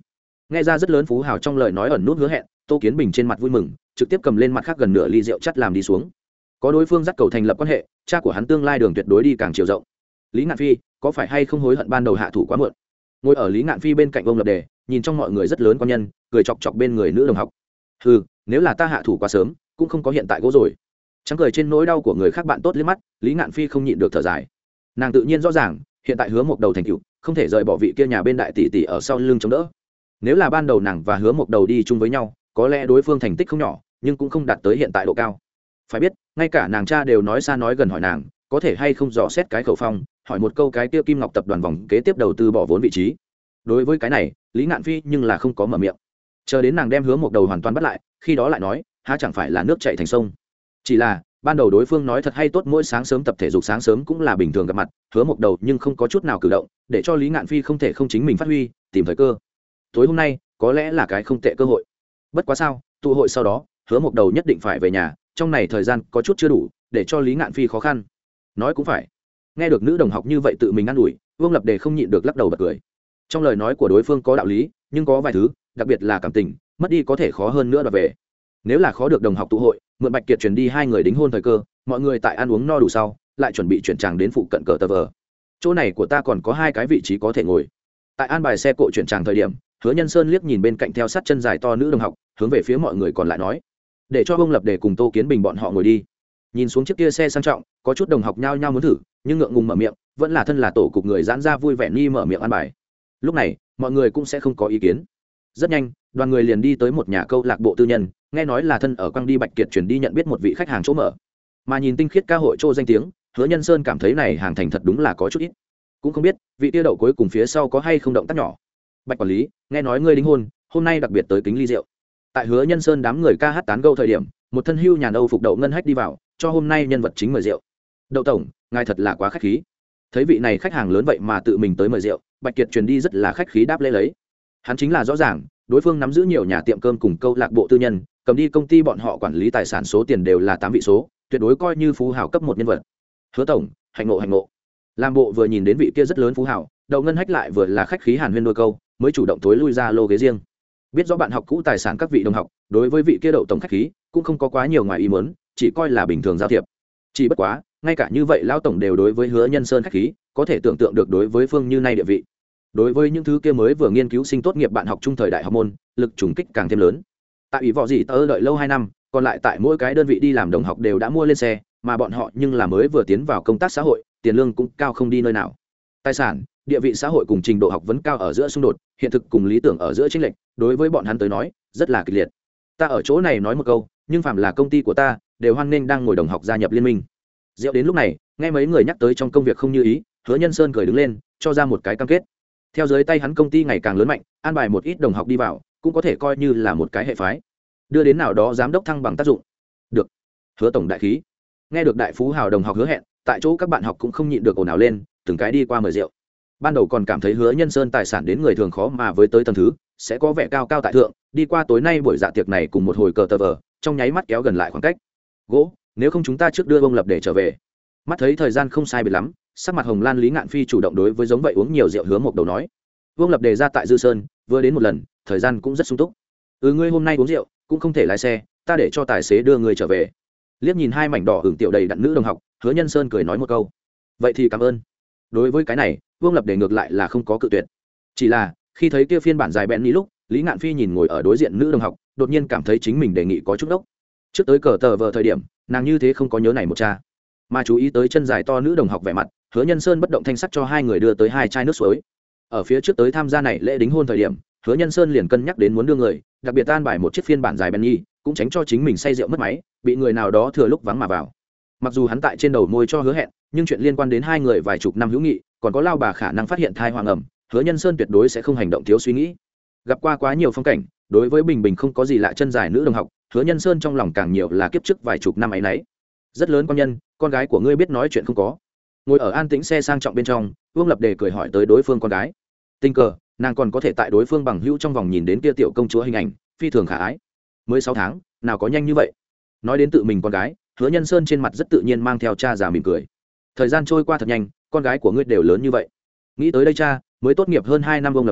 Nghe ra rất lớn phú hào trong lời nói ẩn nút hứa hẹn, Tô Kiến Bình trên mặt vui mừng, trực tiếp cầm lên mặt khác gần nửa ly rượu chắt làm đi xuống. Có đối phương dắt cầu thành lập quan hệ, cha của hắn tương lai đường tuyệt đối đi càng chiều rộng. Lý Ngạn Phi có phải hay không hối hận ban đầu hạ thủ quá muộn? Ngồi ở Lý Ngạn Phi bên cạnh ông lập đề, nhìn trong mọi người rất lớn quan nhân, cười chọc chọc bên người nữ đồng học. Hừ, nếu là ta hạ thủ quá sớm, cũng không có hiện tại gỗ rồi. Trắng cười trên nỗi đau của người khác bạn tốt liếc mắt, Lý Ngạn Phi không nhịn được thở dài. Nàng tự nhiên rõ ràng, hiện tại Hứa Mộc Đầu thành tựu, không thể rời bỏ vị kia nhà bên đại tỷ tỷ ở sau lưng chống đỡ. Nếu là ban đầu nàng và Hứa Mộc Đầu đi chung với nhau, có lẽ đối phương thành tích không nhỏ, nhưng cũng không đạt tới hiện tại độ cao. Phải biết, ngay cả nàng cha đều nói xa nói gần hỏi nàng, có thể hay không dò xét cái khẩu phong, hỏi một câu cái kia Kim Ngọc tập đoàn vòng kế tiếp đầu tư bỏ vốn vị trí. Đối với cái này, Lý Ngạn Phi nhưng là không có mở miệng. Chờ đến nàng đem Hứa Mộc Đầu hoàn toàn bắt lại, khi đó lại nói, há chẳng phải là nước chảy thành sông. Chỉ là, ban đầu đối phương nói thật hay tốt mỗi sáng sớm tập thể dục sáng sớm cũng là bình thường gặp mặt, Hứa Mộc Đầu nhưng không có chút nào cử động, để cho Lý Ngạn Phi không thể không chính mình phát huy, tìm thời cơ. Tối hôm nay, có lẽ là cái không tệ cơ hội. Bất quá sao, tụ hội sau đó, Hứa Mộc Đầu nhất định phải về nhà, trong này thời gian có chút chưa đủ, để cho Lý Ngạn Phi khó khăn. Nói cũng phải. Nghe được nữ đồng học như vậy tự mình ăn ủi, Vương Lập Đề không nhịn được lắc đầu bật cười. Trong lời nói của đối phương có đạo lý, nhưng có vài thứ, đặc biệt là cảm tình, mất đi có thể khó hơn nữa đoạt về. Nếu là khó được đồng học tụ hội, mượn Bạch Kiệt chuyển đi hai người đính hôn thời cơ, mọi người tại ăn uống no đủ sau, lại chuẩn bị chuyển tràng đến phụ cận cờ tờ vờ. Chỗ này của ta còn có hai cái vị trí có thể ngồi. Tại an bài xe cộ chuyển tràng thời điểm, Hứa Nhân Sơn liếc nhìn bên cạnh theo sát chân dài to nữ đồng học, hướng về phía mọi người còn lại nói, để cho Vương Lập Đề cùng Tô Kiến Bình bọn họ ngồi đi. Nhìn xuống chiếc kia xe sang trọng, có chút đồng học nhao nhao muốn thử, nhưng ngượng ngùng mở miệng, vẫn là thân là tổ cục người giãn ra vui vẻ ni mở miệng ăn bài. Lúc này, mọi người cũng sẽ không có ý kiến. Rất nhanh, đoàn người liền đi tới một nhà câu lạc bộ tư nhân, nghe nói là thân ở quang đi Bạch Kiệt chuyển đi nhận biết một vị khách hàng chỗ mở. Mà nhìn tinh khiết ca hội chỗ danh tiếng, Hứa Nhân Sơn cảm thấy này hàng thành thật đúng là có chút ít. Cũng không biết, vị tiêu đậu cuối cùng phía sau có hay không động tác nhỏ. Bạch quản lý, nghe nói ngươi đính hôn, hôm nay đặc biệt tới kính ly rượu. Tại Hứa Nhân Sơn đám người ca hát tán gẫu thời điểm, một thân hưu nhàn Âu phục Đậu Ngân Hách đi vào, cho hôm nay nhân vật chính mời rượu. Đậu tổng, ngài thật là quá khách khí. Thấy vị này khách hàng lớn vậy mà tự mình tới mời rượu, Bạch Kiệt truyền đi rất là khách khí đáp lễ lấy. Hắn chính là rõ ràng, đối phương nắm giữ nhiều nhà tiệm cơm cùng câu lạc bộ tư nhân, cầm đi công ty bọn họ quản lý tài sản số tiền đều là tám vị số, tuyệt đối coi như phú hào cấp một nhân vật. Hứa tổng, hạnh ngộ hạnh ngộ. Lam bộ vừa nhìn đến vị kia rất lớn phú hào, Đậu Ngân Hách lại vừa là khách khí hàn huyên đôi câu, mới chủ động tối lui ra lô ghế riêng. Biết rõ bạn học cũ tài sản các vị đồng học, đối với vị kia Đậu tổng khách khí, cũng không có quá nhiều ngoài ý muốn, chỉ coi là bình thường giao thiệp. Chỉ bất quá, ngay cả như vậy lão tổng đều đối với Hứa Nhân Sơn khách khí, có thể tưởng tượng được đối với Phương Như nay địa vị. Đối với những thứ kia mới vừa nghiên cứu sinh tốt nghiệp bạn học trung thời đại học môn, lực trùng kích càng thêm lớn. Tại ủy võ gì tớ đợi lâu hai năm, còn lại tại mỗi cái đơn vị đi làm đồng học đều đã mua lên xe, mà bọn họ nhưng là mới vừa tiến vào công tác xã hội, tiền lương cũng cao không đi nơi nào. Tài sản, địa vị xã hội cùng trình độ học vấn cao ở giữa xung đột, hiện thực cùng lý tưởng ở giữa chênh lệch, đối với bọn hắn tới nói, rất là kịch liệt. Ta ở chỗ này nói một câu, nhưng phạm là công ty của ta, đều hoan nghênh đang ngồi đồng học gia nhập liên minh. Rượu đến lúc này, nghe mấy người nhắc tới trong công việc không như ý, Hứa Nhân Sơn cười đứng lên, cho ra một cái cam kết. Theo dưới tay hắn công ty ngày càng lớn mạnh, an bài một ít đồng học đi vào, cũng có thể coi như là một cái hệ phái, đưa đến nào đó giám đốc thăng bằng tác dụng. Được. Hứa tổng đại khí. Nghe được đại phú hào đồng học hứa hẹn, tại chỗ các bạn học cũng không nhịn được ồn ào lên, từng cái đi qua mời rượu. Ban đầu còn cảm thấy Hứa Nhân Sơn tài sản đến người thường khó mà với tới tầng thứ, sẽ có vẻ cao cao tại thượng, đi qua tối nay buổi dạ tiệc này cùng một hồi cờ tờ vờ, trong nháy mắt kéo gần lại khoảng cách. Gỗ, nếu không chúng ta trước đưa ông Lập để trở về. Mắt thấy thời gian không sai biệt lắm, sắc mặt hồng lan Lý Ngạn Phi chủ động đối với giống vậy uống nhiều rượu Hứa Mộc Đầu nói. Vương Lập đề ra tại Dư Sơn, vừa đến một lần, thời gian cũng rất sung túc. Ừ, ngươi hôm nay uống rượu, cũng không thể lái xe, ta để cho tài xế đưa ngươi trở về. Liếc nhìn hai mảnh đỏ hưởng tiểu đầy đặn nữ đồng học, Hứa Nhân Sơn cười nói một câu. Vậy thì cảm ơn. Đối với cái này, Vương Lập đề ngược lại là không có cự tuyệt. Chỉ là, khi thấy kia phiên bản dài bẹn ní lúc, Lý Ngạn Phi nhìn ngồi ở đối diện nữ đồng học, đột nhiên cảm thấy chính mình đề nghị có chút đốc. Trước tới cờ tờ vờ thời điểm, nàng như thế không có nhớ này một cha, mà chú ý tới chân dài to nữ đồng học vẻ mặt. Hứa Nhân Sơn bất động thanh sắc cho hai người đưa tới hai chai nước suối. Ở phía trước tới tham gia này lễ đính hôn thời điểm, Hứa Nhân Sơn liền cân nhắc đến muốn đưa người, đặc biệt an bài một chiếc phiên bản dài Benny, cũng tránh cho chính mình say rượu mất máy, bị người nào đó thừa lúc vắng mà vào. Mặc dù hắn tại trên đầu môi cho hứa hẹn, nhưng chuyện liên quan đến hai người vài chục năm hữu nghị, còn có lao bà khả năng phát hiện thai hoàng ẩm, Hứa Nhân Sơn tuyệt đối sẽ không hành động thiếu suy nghĩ. Gặp qua quá nhiều phong cảnh, đối với Bình Bình không có gì lạ chân dài nữ đồng học, Hứa Nhân Sơn trong lòng càng nhiều là kiếp trước vài chục năm ấy nấy. Rất lớn quan nhân, con gái của ngươi biết nói chuyện không có? Ngồi ở an tĩnh xe sang trọng bên trong, Vương Lập Đề cười hỏi tới đối phương con gái. Tình cờ, nàng còn có thể tại đối phương bằng hữu trong vòng nhìn đến kia tiểu công chúa hình ảnh, phi thường khả ái. Mới sáu tháng, nào có nhanh như vậy. Nói đến tự mình con gái, Hứa Nhân Sơn trên mặt rất tự nhiên mang theo cha già mỉm cười. Thời gian trôi qua thật nhanh, con gái của ngươi đều lớn như vậy. Nghĩ tới đây cha, mới tốt nghiệp hơn hai năm Vương Lập Đề,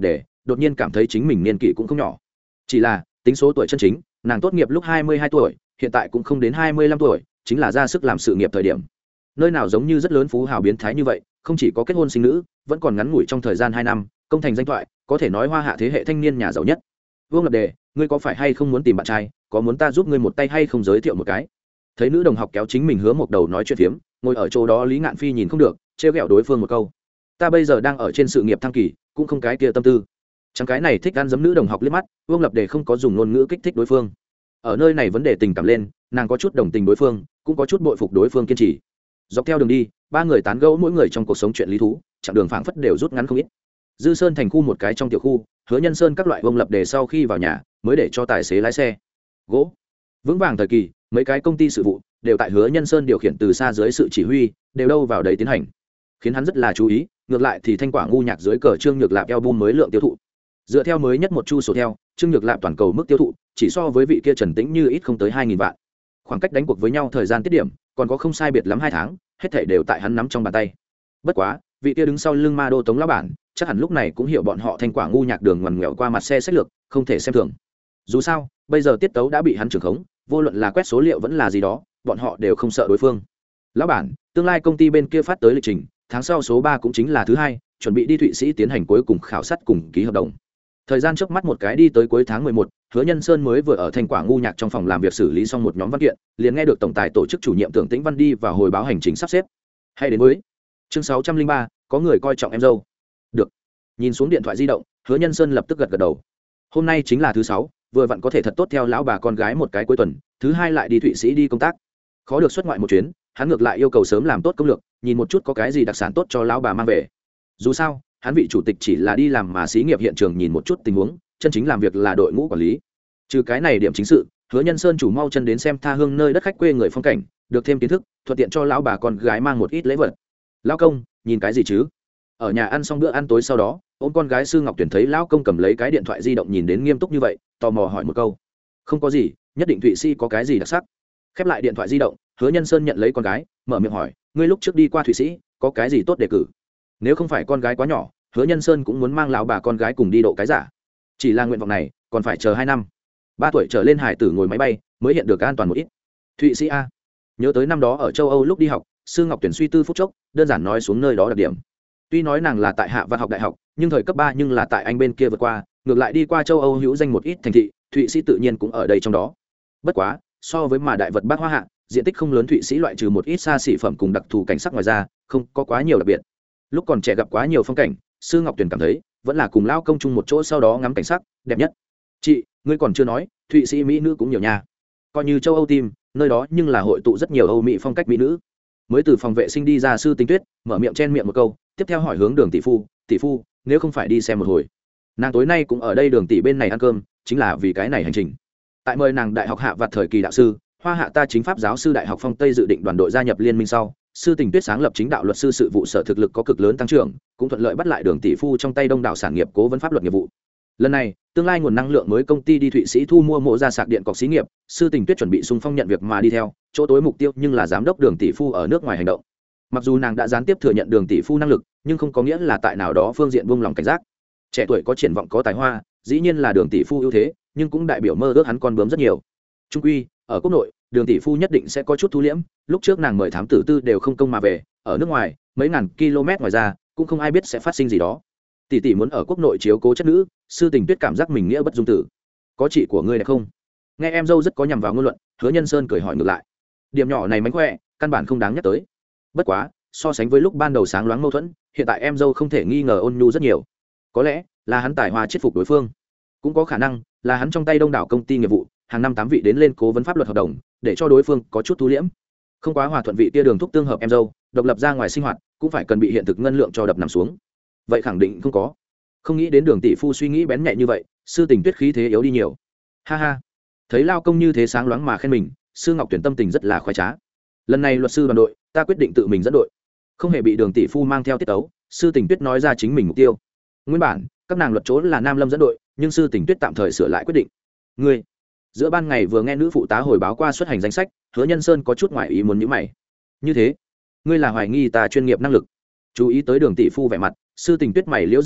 đột nhiên cảm thấy chính mình niên kỷ cũng không nhỏ. Chỉ là tính số tuổi chân chính, nàng tốt nghiệp lúc hai mươi hai tuổi, hiện tại cũng không đến hai mươi lăm tuổi, chính là ra sức làm sự nghiệp thời điểm. Nơi nào giống như rất lớn phú hào biến thái như vậy, không chỉ có kết hôn sinh nữ, vẫn còn ngắn ngủi trong thời gian hai năm công thành danh thoại, có thể nói hoa hạ thế hệ thanh niên nhà giàu nhất. Vương Lập Đề, ngươi có phải hay không muốn tìm bạn trai, có muốn ta giúp ngươi một tay hay không giới thiệu một cái? Thấy nữ đồng học kéo chính mình hứa một đầu nói chuyện phiếm, ngồi ở chỗ đó Lý Ngạn Phi nhìn không được, trêu ghẹo đối phương một câu. Ta bây giờ đang ở trên sự nghiệp thăng kỳ, cũng không cái kia tâm tư. Chẳng cái này thích ăn giấm nữ đồng học liếc mắt, Vương Lập Đề không có dùng ngôn ngữ kích thích đối phương. Ở nơi này vấn đề tình cảm lên, nàng có chút đồng tình đối phương, cũng có chút bội phục đối phương kiên trì. Dọc theo đường đi, ba người tán gẫu mỗi người trong cuộc sống chuyện lý thú, chặng đường phảng phất đều rút ngắn không ít. Dư Sơn thành khu một cái trong tiểu khu, Hứa Nhân Sơn các loại Vương Lập Đề sau khi vào nhà, mới để cho tài xế lái xe. Gỗ. Vững vàng thời kỳ, mấy cái công ty sự vụ đều tại Hứa Nhân Sơn điều khiển từ xa dưới sự chỉ huy, đều đâu vào đấy tiến hành, khiến hắn rất là chú ý. Ngược lại thì thanh quả ngu nhạc dưới cờ Trương Nhược Lạp album mới lượng tiêu thụ, dựa theo mới nhất một chu số theo, Trương Nhược Lạp toàn cầu mức tiêu thụ chỉ so với vị kia Trần Tĩnh Như ít không tới hai nghìn vạn. Khoảng cách đánh cuộc với nhau thời gian tiết điểm còn có không sai biệt lắm hai tháng, hết thảy đều tại hắn nắm trong bàn tay. Bất quá, vị kia đứng sau lưng ma đô Tống lão bản, chắc hẳn lúc này cũng hiểu bọn họ thanh quả ngu nhạc đường ngoằn nghèo qua mặt xe sách lược, không thể xem thường. Dù sao, bây giờ tiết tấu đã bị hắn trưởng khống, vô luận là quét số liệu vẫn là gì đó, bọn họ đều không sợ đối phương. Lão bản, tương lai công ty bên kia phát tới lịch trình, tháng sau số ba cũng chính là thứ hai, chuẩn bị đi Thụy Sĩ tiến hành cuối cùng khảo sát cùng ký hợp đồng. Thời gian trước mắt một cái đi tới cuối tháng mười một, Hứa Nhân Sơn mới vừa ở thanh quả ngu nhạc trong phòng làm việc xử lý xong một nhóm văn kiện, liền nghe được tổng tài tổ chức chủ nhiệm Tưởng Tĩnh Văn đi và hồi báo hành trình sắp xếp. Hay đến mới. Chương sáu trăm linh ba, có người coi trọng em dâu. Được. Nhìn xuống điện thoại di động, Hứa Nhân Sơn lập tức gật gật đầu. Hôm nay chính là thứ sáu, vừa vặn có thể thật tốt theo lão bà con gái một cái cuối tuần, thứ hai lại đi Thụy Sĩ đi công tác. Khó được xuất ngoại một chuyến, hắn ngược lại yêu cầu sớm làm tốt công lược, nhìn một chút có cái gì đặc sản tốt cho lão bà mang về. Dù sao, hắn vị chủ tịch chỉ là đi làm mà xí nghiệp hiện trường nhìn một chút tình huống, chân chính làm việc là đội ngũ quản lý. Trừ cái này điểm chính sự, Hứa Nhân Sơn chủ mau chân đến xem tha hương nơi đất khách quê người phong cảnh, được thêm kiến thức, thuận tiện cho lão bà con gái mang một ít lễ vật. Lão công, nhìn cái gì chứ? Ở nhà ăn xong bữa ăn tối sau đó, ôm con gái Sư Ngọc Tuyển thấy lão công cầm lấy cái điện thoại di động nhìn đến nghiêm túc như vậy, tò mò hỏi một câu. Không có gì, nhất định Thụy Sĩ có cái gì đặc sắc. Khép lại điện thoại di động, Hứa Nhân Sơn nhận lấy con gái, mở miệng hỏi, ngươi lúc trước đi qua Thụy Sĩ, có cái gì tốt đề cử? Nếu không phải con gái quá nhỏ, Hứa Nhân Sơn cũng muốn mang lão bà con gái cùng đi độ cái giả. Chỉ là nguyện vọng này, còn phải chờ hai năm. Ba tuổi trở lên hải tử ngồi máy bay, mới hiện được an toàn một ít. Thụy Sĩ a. Nhớ tới năm đó ở châu Âu lúc đi học, Sư Ngọc Tuyển suy tư phút chốc, đơn giản nói xuống nơi đó đặc điểm. Tuy nói nàng là tại Hạ Văn học đại học, nhưng thời cấp ba nhưng là tại Anh bên kia vượt qua, ngược lại đi qua châu Âu hữu danh một ít thành thị, Thụy Sĩ tự nhiên cũng ở đây trong đó. Bất quá, so với mà đại vật Bắc Hoa Hạ, diện tích không lớn Thụy Sĩ loại trừ một ít xa xỉ phẩm cùng đặc thù cảnh sắc ngoài ra, không có quá nhiều đặc biệt. Lúc còn trẻ gặp quá nhiều phong cảnh, Sư Ngọc Tuyền cảm thấy vẫn là cùng lao công chung một chỗ sau đó ngắm cảnh sắc đẹp nhất. Chị, ngươi còn chưa nói, Thụy Sĩ mỹ nữ cũng nhiều nha. Coi như châu Âu team, nơi đó nhưng là hội tụ rất nhiều Âu mỹ phong cách mỹ nữ. Mới từ phòng vệ sinh đi ra Sư Tinh Tuyết, mở miệng chen miệng một câu, tiếp theo hỏi hướng Đường tỷ phu, tỷ phu, nếu không phải đi xem một hồi. Nàng tối nay cũng ở đây Đường tỷ bên này ăn cơm, chính là vì cái này hành trình. Tại mời nàng đại học hạ vặt thời kỳ đạo sư, Hoa Hạ ta chính pháp giáo sư đại học Phong Tây dự định đoàn đội gia nhập liên minh sau, Sư Tình Tuyết sáng lập chính đạo luật sư sự vụ sở thực lực có cực lớn tăng trưởng, cũng thuận lợi bắt lại Đường tỷ phu trong tay đông đảo sản nghiệp cố vấn pháp luật nghiệp vụ. Lần này, tương lai nguồn năng lượng mới công ty đi Thụy Sĩ thu mua mộ ra sạc điện cọc xí nghiệp, Sư Tình Tuyết chuẩn bị xung phong nhận việc mà đi theo, chỗ tối mục tiêu nhưng là giám đốc Đường tỷ phu ở nước ngoài hành động. Mặc dù nàng đã gián tiếp thừa nhận Đường tỷ phu năng lực, nhưng không có nghĩa là tại nào đó phương diện buông lòng cảnh giác. Trẻ tuổi có triển vọng có tài hoa, dĩ nhiên là Đường tỷ phu ưu thế, nhưng cũng đại biểu mơ ước hắn con bướm rất nhiều. Trung quy, ở quốc nội, Đường tỷ phu nhất định sẽ có chút thu liễm, lúc trước nàng mời thám tử tư đều không công mà về, ở nước ngoài, mấy ngàn km ngoài ra, cũng không ai biết sẽ phát sinh gì đó. Tỷ tỷ muốn ở quốc nội chiếu cố chất nữ, Sư Tình Tuyết cảm giác mình nghĩa bất dung tử. Có chị của ngươi đẹp không? Nghe em dâu rất có nhằm vào ngôn luận, Hứa Nhân Sơn cười hỏi ngược lại. Điểm nhỏ này mánh khỏe, căn bản không đáng nhắc tới. Bất quá, so sánh với lúc ban đầu sáng loáng mâu thuẫn, hiện tại em dâu không thể nghi ngờ ôn nhu rất nhiều. Có lẽ là hắn tài hoa chết phục đối phương, cũng có khả năng là hắn trong tay đông đảo công ty nghiệp vụ, hàng năm tám vị đến lên cố vấn pháp luật hợp đồng, để cho đối phương có chút thu liễm, không quá hòa thuận vị tia đường thúc tương hợp em dâu, độc lập ra ngoài sinh hoạt, cũng phải cần bị hiện thực ngân lượng cho đập nằm xuống. Vậy khẳng định không có. Không nghĩ đến Đường tỷ phu suy nghĩ bén nhạy như vậy, Sư Tình Tuyết khí thế yếu đi nhiều. Ha ha, thấy lao công như thế sáng loáng mà khen mình, Sư Ngọc Tuyển tâm tình rất là khoái trá. Lần này luật sư đoàn đội, ta quyết định tự mình dẫn đội, không hề bị Đường tỷ phu mang theo tiết tấu. Sư Tình Tuyết nói ra chính mình mục tiêu. Nguyên bản các nàng luật chỗ là Nam Lâm dẫn đội, nhưng Sư Tình Tuyết tạm thời sửa lại quyết định. Ngươi giữa ban ngày vừa nghe nữ phụ tá hồi báo qua xuất hành danh sách, Hứa Nhân Sơn có chút ngoại ý muốn nhíu mày. Như thế, ngươi là hoài nghi ta chuyên nghiệp năng lực? Chú ý tới Đường tỷ phu vẻ mặt, Sư Tình Tuyết mày liễu dựng lên,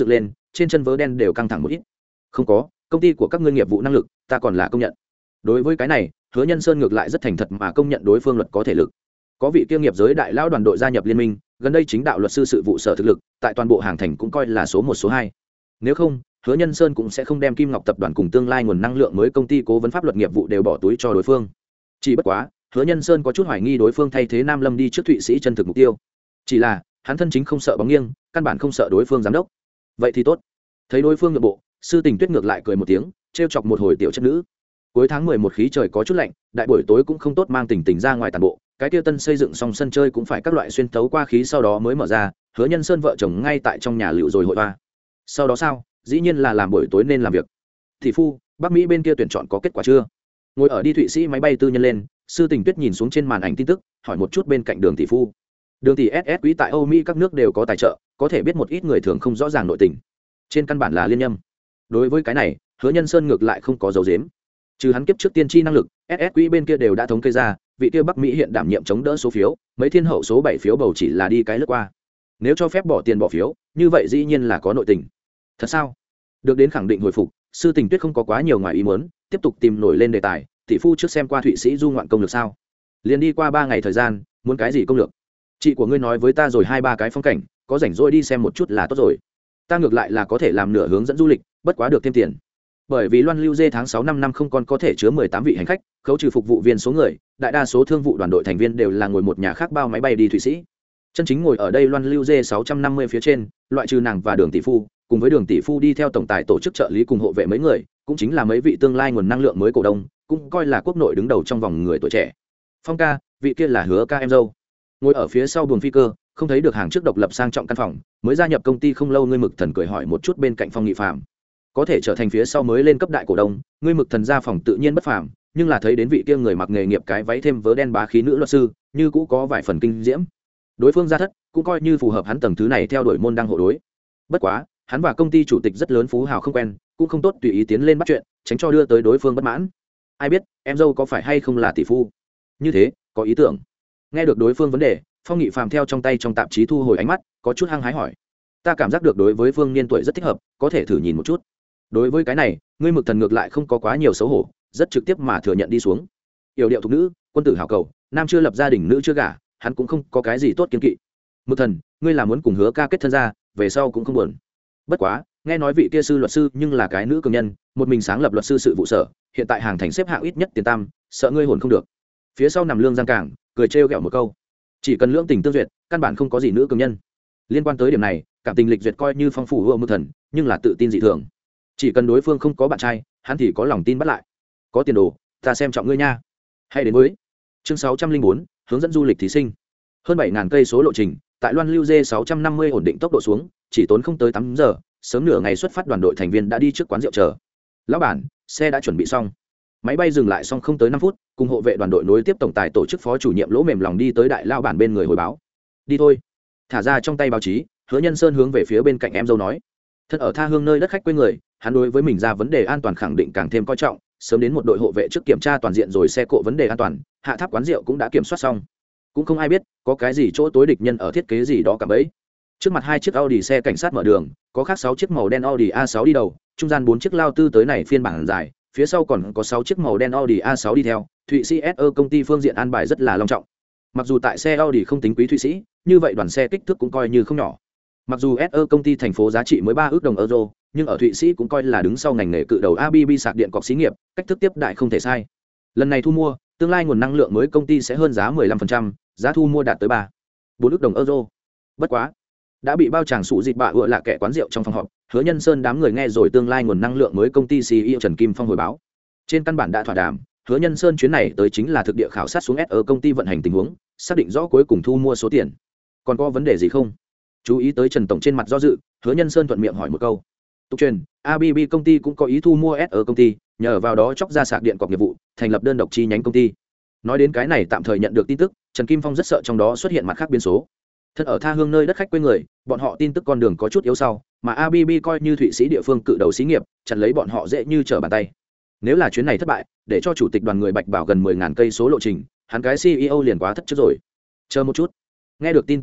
trên chân vớ đen đều căng thẳng một ít. Không có, công ty của các ngươi nghiệp vụ năng lực ta còn là công nhận. Đối với cái này, Hứa Nhân Sơn ngược lại rất thành thật mà công nhận đối phương luật có thể lực. Có vị kia nghiệp giới đại lão đoàn đội gia nhập liên minh, gần đây chính đạo luật sư sự vụ sở thực lực tại toàn bộ hàng thành cũng coi là số một số hai. Nếu không, Hứa Nhân Sơn cũng sẽ không đem Kim Ngọc tập đoàn cùng tương lai nguồn năng lượng mới công ty cố vấn pháp luật nghiệp vụ đều bỏ túi cho đối phương. Chỉ bất quá, Hứa Nhân Sơn có chút hoài nghi đối phương thay thế Nam Lâm đi trước Thụy Sĩ chân thực mục tiêu. Chỉ là, hắn thân chính không sợ bóng nghiêng, căn bản không sợ đối phương giám đốc. Vậy thì tốt. Thấy đối phương nhượng bộ, Sư Tình Tuyết ngược lại cười một tiếng, trêu chọc một hồi tiểu chất nữ. Cuối tháng mười một khí trời có chút lạnh, đại buổi tối cũng không tốt mang Tình Tình ra ngoài tàn bộ, cái kia tân xây dựng xong sân chơi cũng phải các loại xuyên tấu qua khí sau đó mới mở ra, Hứa Nhân Sơn vợ chồng ngay tại trong nhà liệu rồi hội hoa. Sau đó sao? Dĩ nhiên là làm buổi tối nên làm việc. Thị phu, Bắc Mỹ bên kia tuyển chọn có kết quả chưa? Ngồi ở đi Thụy Sĩ máy bay tư nhân lên, Sư Tình Tuyết nhìn xuống trên màn ảnh tin tức, hỏi một chút bên cạnh Đường tỷ phu. Đường tỷ ét ét quý tại Âu Mỹ các nước đều có tài trợ, có thể biết một ít người thường không rõ ràng nội tình. Trên căn bản là liên nhâm. Đối với cái này, Hứa Nhân Sơn ngược lại không có dấu dếm. Trừ hắn kiếp trước tiên tri năng lực, ét ét quý bên kia đều đã thống kê ra, vị kia Bắc Mỹ hiện đảm nhiệm chống đỡ số phiếu, mấy thiên hậu số bảy phiếu bầu chỉ là đi cái lướt qua. Nếu cho phép bỏ tiền bỏ phiếu, như vậy dĩ nhiên là có nội tình. Thật sao? Được đến khẳng định hồi phục, Sư Tình Tuyết không có quá nhiều ngoài ý muốn, tiếp tục tìm nổi lên đề tài, tỷ phu trước xem qua Thụy Sĩ du ngoạn công lược sao? Liền đi qua ba ngày thời gian, muốn cái gì công lược? Chị của ngươi nói với ta rồi hai ba cái phong cảnh, có rảnh rỗi đi xem một chút là tốt rồi. Ta ngược lại là có thể làm nửa hướng dẫn du lịch, bất quá được thêm tiền. Bởi vì Loan Lưu Dê tháng sáu năm năm không còn có thể chứa mười tám vị hành khách, khấu trừ phục vụ viên số người, đại đa số thương vụ đoàn đội thành viên đều là ngồi một nhà khác bao máy bay đi Thụy Sĩ. Chân chính ngồi ở đây Loan Lưu Dê sáu trăm năm mươi phía trên, loại trừ nàng và Đường tỷ phu, cùng với Đường tỷ phu đi theo tổng tài tổ chức trợ lý cùng hộ vệ mấy người, cũng chính là mấy vị tương lai nguồn năng lượng mới cổ đông, cũng coi là quốc nội đứng đầu trong vòng người tuổi trẻ. Phong ca, vị kia là Hứa ca em dâu. Ngồi ở phía sau buồng phi cơ, không thấy được hàng trước độc lập sang trọng căn phòng, mới gia nhập công ty không lâu, ngươi Mực Thần cười hỏi một chút bên cạnh Phong Nghị Phạm. Có thể trở thành phía sau mới lên cấp đại cổ đông, ngươi Mực Thần ra phòng tự nhiên bất phàm, nhưng là thấy đến vị kia người mặc nghề nghiệp cái váy thêm vớ đen bá khí nữ luật sư, như cũ có vài phần kinh diễm. Đối phương gia thất, cũng coi như phù hợp hắn tầng thứ này theo đuổi môn đăng hộ đối. Bất quá, hắn và công ty chủ tịch rất lớn phú hào không quen, cũng không tốt tùy ý tiến lên bắt chuyện, tránh cho đưa tới đối phương bất mãn. Ai biết, em dâu có phải hay không là tỷ phu? Như thế, có ý tưởng. Nghe được đối phương vấn đề, Phong Nghị Phạm theo trong tay trong tạp chí thu hồi ánh mắt, có chút hăng hái hỏi. Ta cảm giác được đối với Phương niên tuổi rất thích hợp, có thể thử nhìn một chút. Đối với cái này, ngươi Mực Thần ngược lại không có quá nhiều xấu hổ, rất trực tiếp mà thừa nhận đi xuống. Yểu điệu thục nữ, quân tử hảo cầu, nam chưa lập gia đình nữ chưa gả, hắn cũng không có cái gì tốt kiên kỵ. Mực Thần, ngươi là muốn cùng Hứa ca kết thân ra, về sau cũng không buồn. Bất quá, nghe nói vị kia sư luật sư nhưng là cái nữ cường nhân, một mình sáng lập luật sư sự vụ sở, hiện tại hàng thành xếp hạng ít nhất tiền tam, sợ ngươi hồn không được. Phía sau nằm Lương Giang Cảng, cười trêu ghẹo một câu. Chỉ cần lưỡng tình tương duyệt, căn bản không có gì nữ cường nhân. Liên quan tới điểm này, cảm tình lịch duyệt coi như phong phú ưa Mực Thần, nhưng là tự tin dị thường. Chỉ cần đối phương không có bạn trai, hắn thì có lòng tin bắt lại. Có tiền đồ, ta xem trọng ngươi nha. Hay đến với chương sáu trăm linh bốn, hướng dẫn du lịch thí sinh. Hơn bảy ngàn cây số lộ trình, tại Loan Lưu Dê sáu trăm năm mươi ổn định tốc độ xuống, chỉ tốn không tới tám giờ, sớm nửa ngày xuất phát đoàn đội thành viên đã đi trước quán rượu chờ. Lão bản, xe đã chuẩn bị xong. Máy bay dừng lại xong không tới năm phút, cùng hộ vệ đoàn đội nối tiếp tổng tài tổ chức phó chủ nhiệm Lỗ mềm lòng đi tới đại lao bản bên người hồi báo. Đi thôi. Thả ra trong tay báo chí, Hứa Nhân Sơn hướng về phía bên cạnh em dâu nói. Thân ở tha hương nơi đất khách quê người, hắn đối với mình ra vấn đề an toàn khẳng định càng thêm coi trọng, sớm đến một đội hộ vệ trước kiểm tra toàn diện rồi xe cộ vấn đề an toàn, hạ tháp quán rượu cũng đã kiểm soát xong. Cũng không ai biết có cái gì chỗ tối địch nhân ở thiết kế gì đó cả bấy. Trước mặt hai chiếc Audi xe cảnh sát mở đường, có khác sáu chiếc màu đen Audi a sáu đi đầu, trung gian bốn chiếc lao tư tới này phiên bản dài, phía sau còn có sáu chiếc màu đen Audi a sáu đi theo. Thụy Sĩ ét ơ công ty phương diện an bài rất là long trọng. Mặc dù tại xe Audi không tính quý Thụy Sĩ, như vậy đoàn xe kích thước cũng coi như không nhỏ. Mặc dù ét ơ công ty thành phố giá trị mới ba ước đồng euro, nhưng ở Thụy Sĩ cũng coi là đứng sau ngành nghề cự đầu a bê bê sạc điện cọc xí nghiệp, cách thức tiếp đại không thể sai. Lần này thu mua, tương lai nguồn năng lượng mới công ty sẽ hơn giá mười lăm phần trăm, giá thu mua đạt tới ba bốn ước đồng euro. Bất quá, đã bị bao tràng sụ dịch bạ ựa lạ kẻ quán rượu trong phòng họp, Hứa Nhân Sơn đám người nghe rồi tương lai nguồn năng lượng mới công ty xê e ô Trần Kim Phong hồi báo. Trên căn bản đã thỏa đàm, Hứa Nhân Sơn chuyến này tới chính là thực địa khảo sát xuống ét ơ công ty vận hành tình huống, xác định rõ cuối cùng thu mua số tiền. Còn có vấn đề gì không? Chú ý tới Trần tổng trên mặt do dự, Hứa Nhân Sơn thuận miệng hỏi một câu. Tục truyền, a bê bê công ty cũng có ý thu mua ét ơ công ty, nhờ vào đó chóc ra sạc điện cọc nghiệp vụ, thành lập đơn độc chi nhánh công ty. Nói đến cái này tạm thời nhận được tin tức, Trần Kim Phong rất sợ trong đó xuất hiện mặt khác biến số. Thân ở tha hương nơi đất khách quê người, bọn họ tin tức con đường có chút yếu sau, mà a bê bê coi như Thụy Sĩ địa phương cự đầu xí nghiệp, chặn lấy bọn họ dễ như trở bàn tay. Nếu là chuyến này thất bại, để cho chủ tịch đoàn người Bạch Bảo gần mười ngàn cây số lộ trình, hắn cái xê e ô liền quá thất trước rồi. Chờ một chút. Nghe được tin tức này,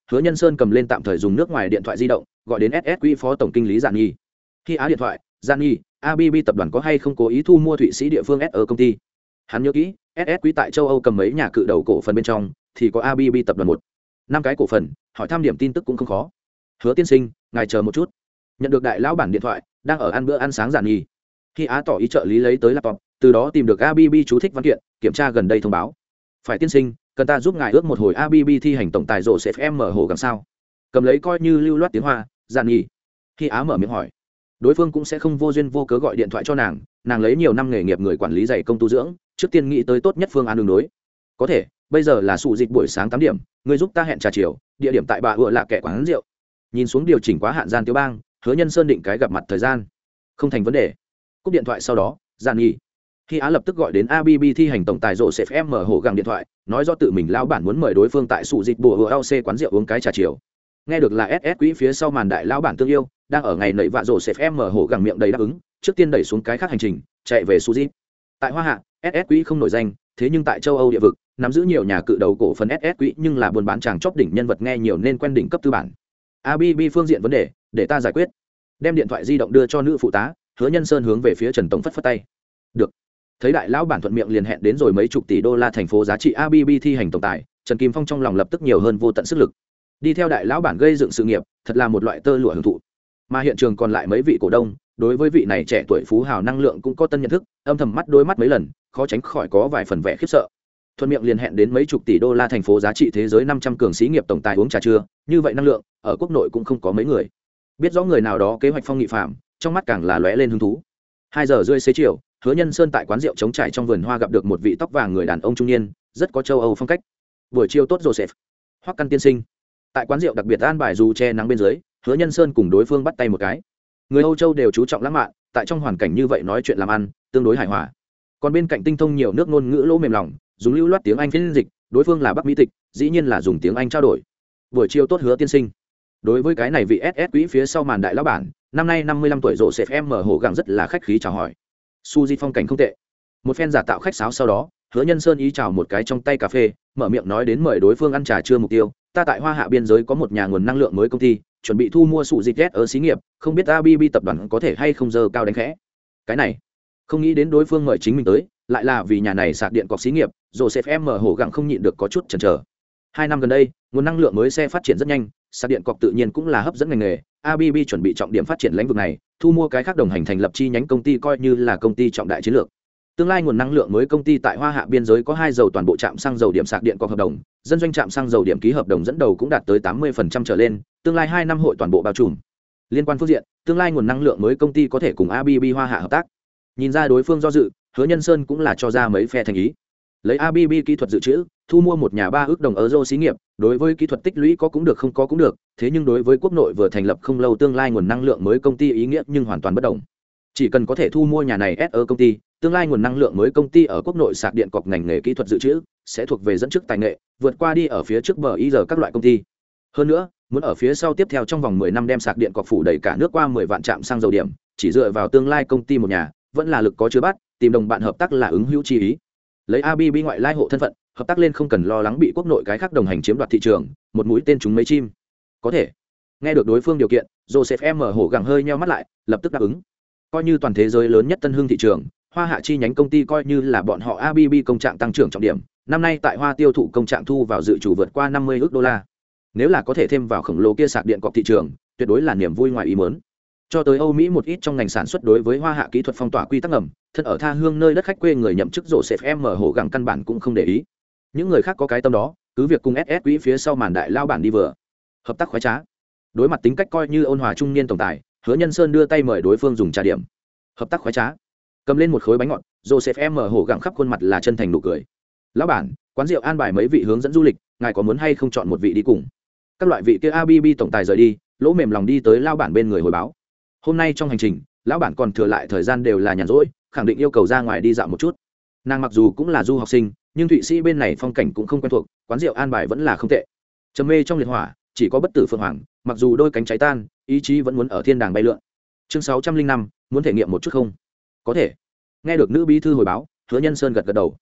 hứa nhân sơn cầm lên tạm thời dùng nước ngoài điện thoại di động gọi đến ss quỹ phó tổng kinh lý Giản Nhi. Khi á điện thoại, Giản Nhi, a bê bê tập đoàn có hay không cố ý thu mua thụy sĩ địa phương ét ở công ty? Hắn nhớ kỹ, ét ét quỹ tại châu Âu cầm mấy nhà cự đầu cổ phần bên trong thì có a bê bê tập đoàn một năm cái cổ phần, hỏi thăm điểm tin tức cũng không khó. Hứa tiên sinh, ngài chờ một chút. Nhận được đại lão bản điện thoại, đang ở ăn bữa ăn sáng Giản Nhi. Khi á tỏ ý trợ lý lấy tới laptop, từ đó tìm được a bê bê chú thích văn kiện, kiểm tra gần đây thông báo. Phải tiên sinh, cần ta giúp ngài ước một hồi a bê bê thi hành tổng tài rổ xếp em mở hồ gắng sao? Cầm lấy coi như lưu loát tiếng Hoa, Giản Nhi. Khi á mở miệng hỏi, đối phương cũng sẽ không vô duyên vô cớ gọi điện thoại cho nàng, nàng lấy nhiều năm nghề nghiệp người quản lý dạy công tu dưỡng, trước tiên nghĩ tới tốt nhất phương án đường đối. Có thể, bây giờ là sụ dịch buổi sáng tám điểm, người giúp ta hẹn trà chiều, địa điểm tại bà ựa là kẻ quán rượu. Nhìn xuống điều chỉnh quá hạn gian tiêu bang, hứa nhân sơn định cái gặp mặt thời gian, không thành vấn đề. Cúp điện thoại sau đó, Giản Nhi. Khi á lập tức gọi đến a bê bê thi hành tổng tài rổ xếp em mở hồ gắng điện thoại, nói do tự mình lão bản muốn mời đối phương tại sụ dịch bùa ựa lc quán rượu uống cái trà chiều. Nghe được là ét ét quỹ phía sau màn đại lão bản tương yêu đang ở ngày nảy vạ rổ xếp em mở hổ gẳng miệng đầy đáp ứng, trước tiên đẩy xuống cái khác hành trình chạy về Suzy. Tại Hoa Hạ, ét ét quỹ không nổi danh, thế nhưng tại châu Âu địa vực nắm giữ nhiều nhà cự đầu cổ phần ét ét quỹ, nhưng là buôn bán chàng chóp đỉnh nhân vật nghe nhiều nên quen đỉnh cấp tư bản. a bê bê phương diện vấn đề để ta giải quyết. Đem điện thoại di động đưa cho nữ phụ tá, Hứa Nhân Sơn hướng về phía Trần tổng phất phất tay. Được. Thấy đại lão bản thuận miệng liền hẹn đến rồi mấy chục tỷ đô la thành phố giá trị a bê bê thi hành tổng tài, Trần Kim Phong trong lòng lập tức nhiều hơn vô tận sức lực. Đi theo đại lão bản gây dựng sự nghiệp thật là một loại tơ lụa hưởng thụ. Mà hiện trường còn lại mấy vị cổ đông đối với vị này trẻ tuổi phú hào năng lượng cũng có tân nhận thức, âm thầm mắt đôi mắt mấy lần, khó tránh khỏi có vài phần vẻ khiếp sợ. Thuận miệng liền hẹn đến mấy chục tỷ đô la thành phố giá trị thế giới năm trăm cường sĩ nghiệp tổng tài uống trà trưa, như vậy năng lượng ở quốc nội cũng không có mấy người. Biết rõ người nào đó kế hoạch phong nghị phạm, trong mắt càng là lóe lên hứng thú. Hai giờ rưỡi xế chiều, Hứa Nhân Sơn tại quán rượu trống trải trong vườn hoa gặp được một vị tóc vàng người đàn ông trung niên, rất có châu Âu phong cách. Buổi chiều tốt Joseph. Hoắc Căn tiên sinh. Tại quán rượu đặc biệt an bài dù che nắng bên dưới, Hứa Nhân Sơn cùng đối phương bắt tay một cái. Người Âu Châu đều chú trọng lãng mạn, tại trong hoàn cảnh như vậy nói chuyện làm ăn tương đối hài hòa. Còn bên cạnh tinh thông nhiều nước ngôn ngữ lỗ mềm lòng, dùng lưu loát tiếng Anh phiên dịch, đối phương là Bắc Mỹ tịch, dĩ nhiên là dùng tiếng Anh trao đổi. Buổi chiều tốt Hứa tiên sinh. Đối với cái này vị ét ét quỹ phía sau màn đại lão bản, năm nay năm mươi lăm tuổi rộ sệt em mở hổ gẳng rất là khách khí chào hỏi. Suzy phong cảnh không tệ. Một phen giả tạo khách sáo sau đó, Hứa Nhân Sơn ý chào một cái trong tay cà phê, mở miệng nói đến mời đối phương ăn trà trưa mục tiêu. Ta tại Hoa Hạ biên giới có một nhà nguồn năng lượng mới công ty, chuẩn bị thu mua sụ dịch ghét ở xí nghiệp, không biết a bê bê tập đoàn có thể hay không dơ cao đánh khẽ. Cái này, không nghĩ đến đối phương mời chính mình tới, lại là vì nhà này sạc điện cọc xí nghiệp, Joseph M hổ gặng không nhịn được có chút chần chờ. Hai năm gần đây, nguồn năng lượng mới xe phát triển rất nhanh, sạc điện cọc tự nhiên cũng là hấp dẫn ngành nghề, a bê bê chuẩn bị trọng điểm phát triển lĩnh vực này, thu mua cái khác đồng hành thành lập chi nhánh công ty coi như là công ty trọng đại chiến lược. Tương lai nguồn năng lượng mới công ty tại Hoa Hạ biên giới có hai dầu toàn bộ trạm xăng dầu điểm sạc điện có hợp đồng, dân doanh trạm xăng dầu điểm ký hợp đồng dẫn đầu cũng đạt tới tám mươi phần trăm trở lên, tương lai hai năm hội toàn bộ bao trùm. Liên quan phương diện, tương lai nguồn năng lượng mới công ty có thể cùng a bê bê Hoa Hạ hợp tác. Nhìn ra đối phương do dự, Hứa Nhân Sơn cũng là cho ra mấy phe thành ý. Lấy a bê bê kỹ thuật dự trữ, thu mua một nhà ba ước đồng euro xí nghiệp, đối với kỹ thuật tích lũy có cũng được không có cũng được, thế nhưng đối với quốc nội vừa thành lập không lâu tương lai nguồn năng lượng mới công ty ý nghĩa nhưng hoàn toàn bất đồng. Chỉ cần có thể thu mua nhà này ét e công ty, tương lai nguồn năng lượng mới công ty ở quốc nội sạc điện cọc ngành nghề kỹ thuật dự trữ sẽ thuộc về dẫn trước tài nghệ, vượt qua đi ở phía trước bờ ý giờ các loại công ty. Hơn nữa, muốn ở phía sau tiếp theo trong vòng mười năm đem sạc điện cọc phủ đầy cả nước qua mười vạn trạm xăng dầu điểm, chỉ dựa vào tương lai công ty một nhà, vẫn là lực có chứa bắt, tìm đồng bạn hợp tác là ứng hữu chi ý. Lấy a bê bê ngoại lai hộ thân phận, hợp tác lên không cần lo lắng bị quốc nội cái khác đồng hành chiếm đoạt thị trường, một mũi tên trúng mấy chim. Có thể. Nghe được đối phương điều kiện, Joseph M hổ gẳng hơi nheo mắt lại, lập tức đáp ứng. Coi như toàn thế giới lớn nhất tân hương thị trường, Hoa Hạ chi nhánh công ty coi như là bọn họ a bê bê công trạng tăng trưởng trọng điểm, năm nay tại Hoa tiêu thụ công trạng thu vào dự trù vượt qua năm mươi ức đô la. Nếu là có thể thêm vào khổng lồ kia sạc điện cọc thị trường, tuyệt đối là niềm vui ngoài ý muốn. Cho tới Âu Mỹ một ít trong ngành sản xuất đối với Hoa Hạ kỹ thuật phong tỏa quy tắc ngầm, thân ở tha hương nơi đất khách quê người nhậm chức Joseph M hổ gẳng căn bản cũng không để ý. Những người khác có cái tâm đó, cứ việc cùng ét ét quỹ phía sau màn đại lao bản đi vừa. Hợp tác khoái trá. Đối mặt tính cách coi như ôn hòa trung niên tổng tài, Hứa Nhân Sơn đưa tay mời đối phương dùng trà điểm. Hợp tác khoái trá. Cầm lên một khối bánh ngọt, Joseph M hổ gặng khắp khuôn mặt là chân thành nụ cười. Lão bản, quán rượu an bài mấy vị hướng dẫn du lịch, ngài có muốn hay không chọn một vị đi cùng? Các loại vị kia a bê bê tổng tài rời đi, lỗ mềm lòng đi tới lão bản bên người hồi báo. Hôm nay trong hành trình, lão bản còn thừa lại thời gian đều là nhàn rỗi, khẳng định yêu cầu ra ngoài đi dạo một chút. Nàng mặc dù cũng là du học sinh, nhưng Thụy Sĩ bên này phong cảnh cũng không quen thuộc, quán rượu an bài vẫn là không tệ. Trầm mê trong liệt hỏa, chỉ có bất tử phượng hoàng, mặc dù đôi cánh cháy tan, ý chí vẫn muốn ở thiên đàng bay lượn. Chương sáu trăm linh năm, muốn thể nghiệm một chút không? Có thể. Nghe được nữ bí thư hồi báo, Hứa Nhân Sơn gật gật đầu.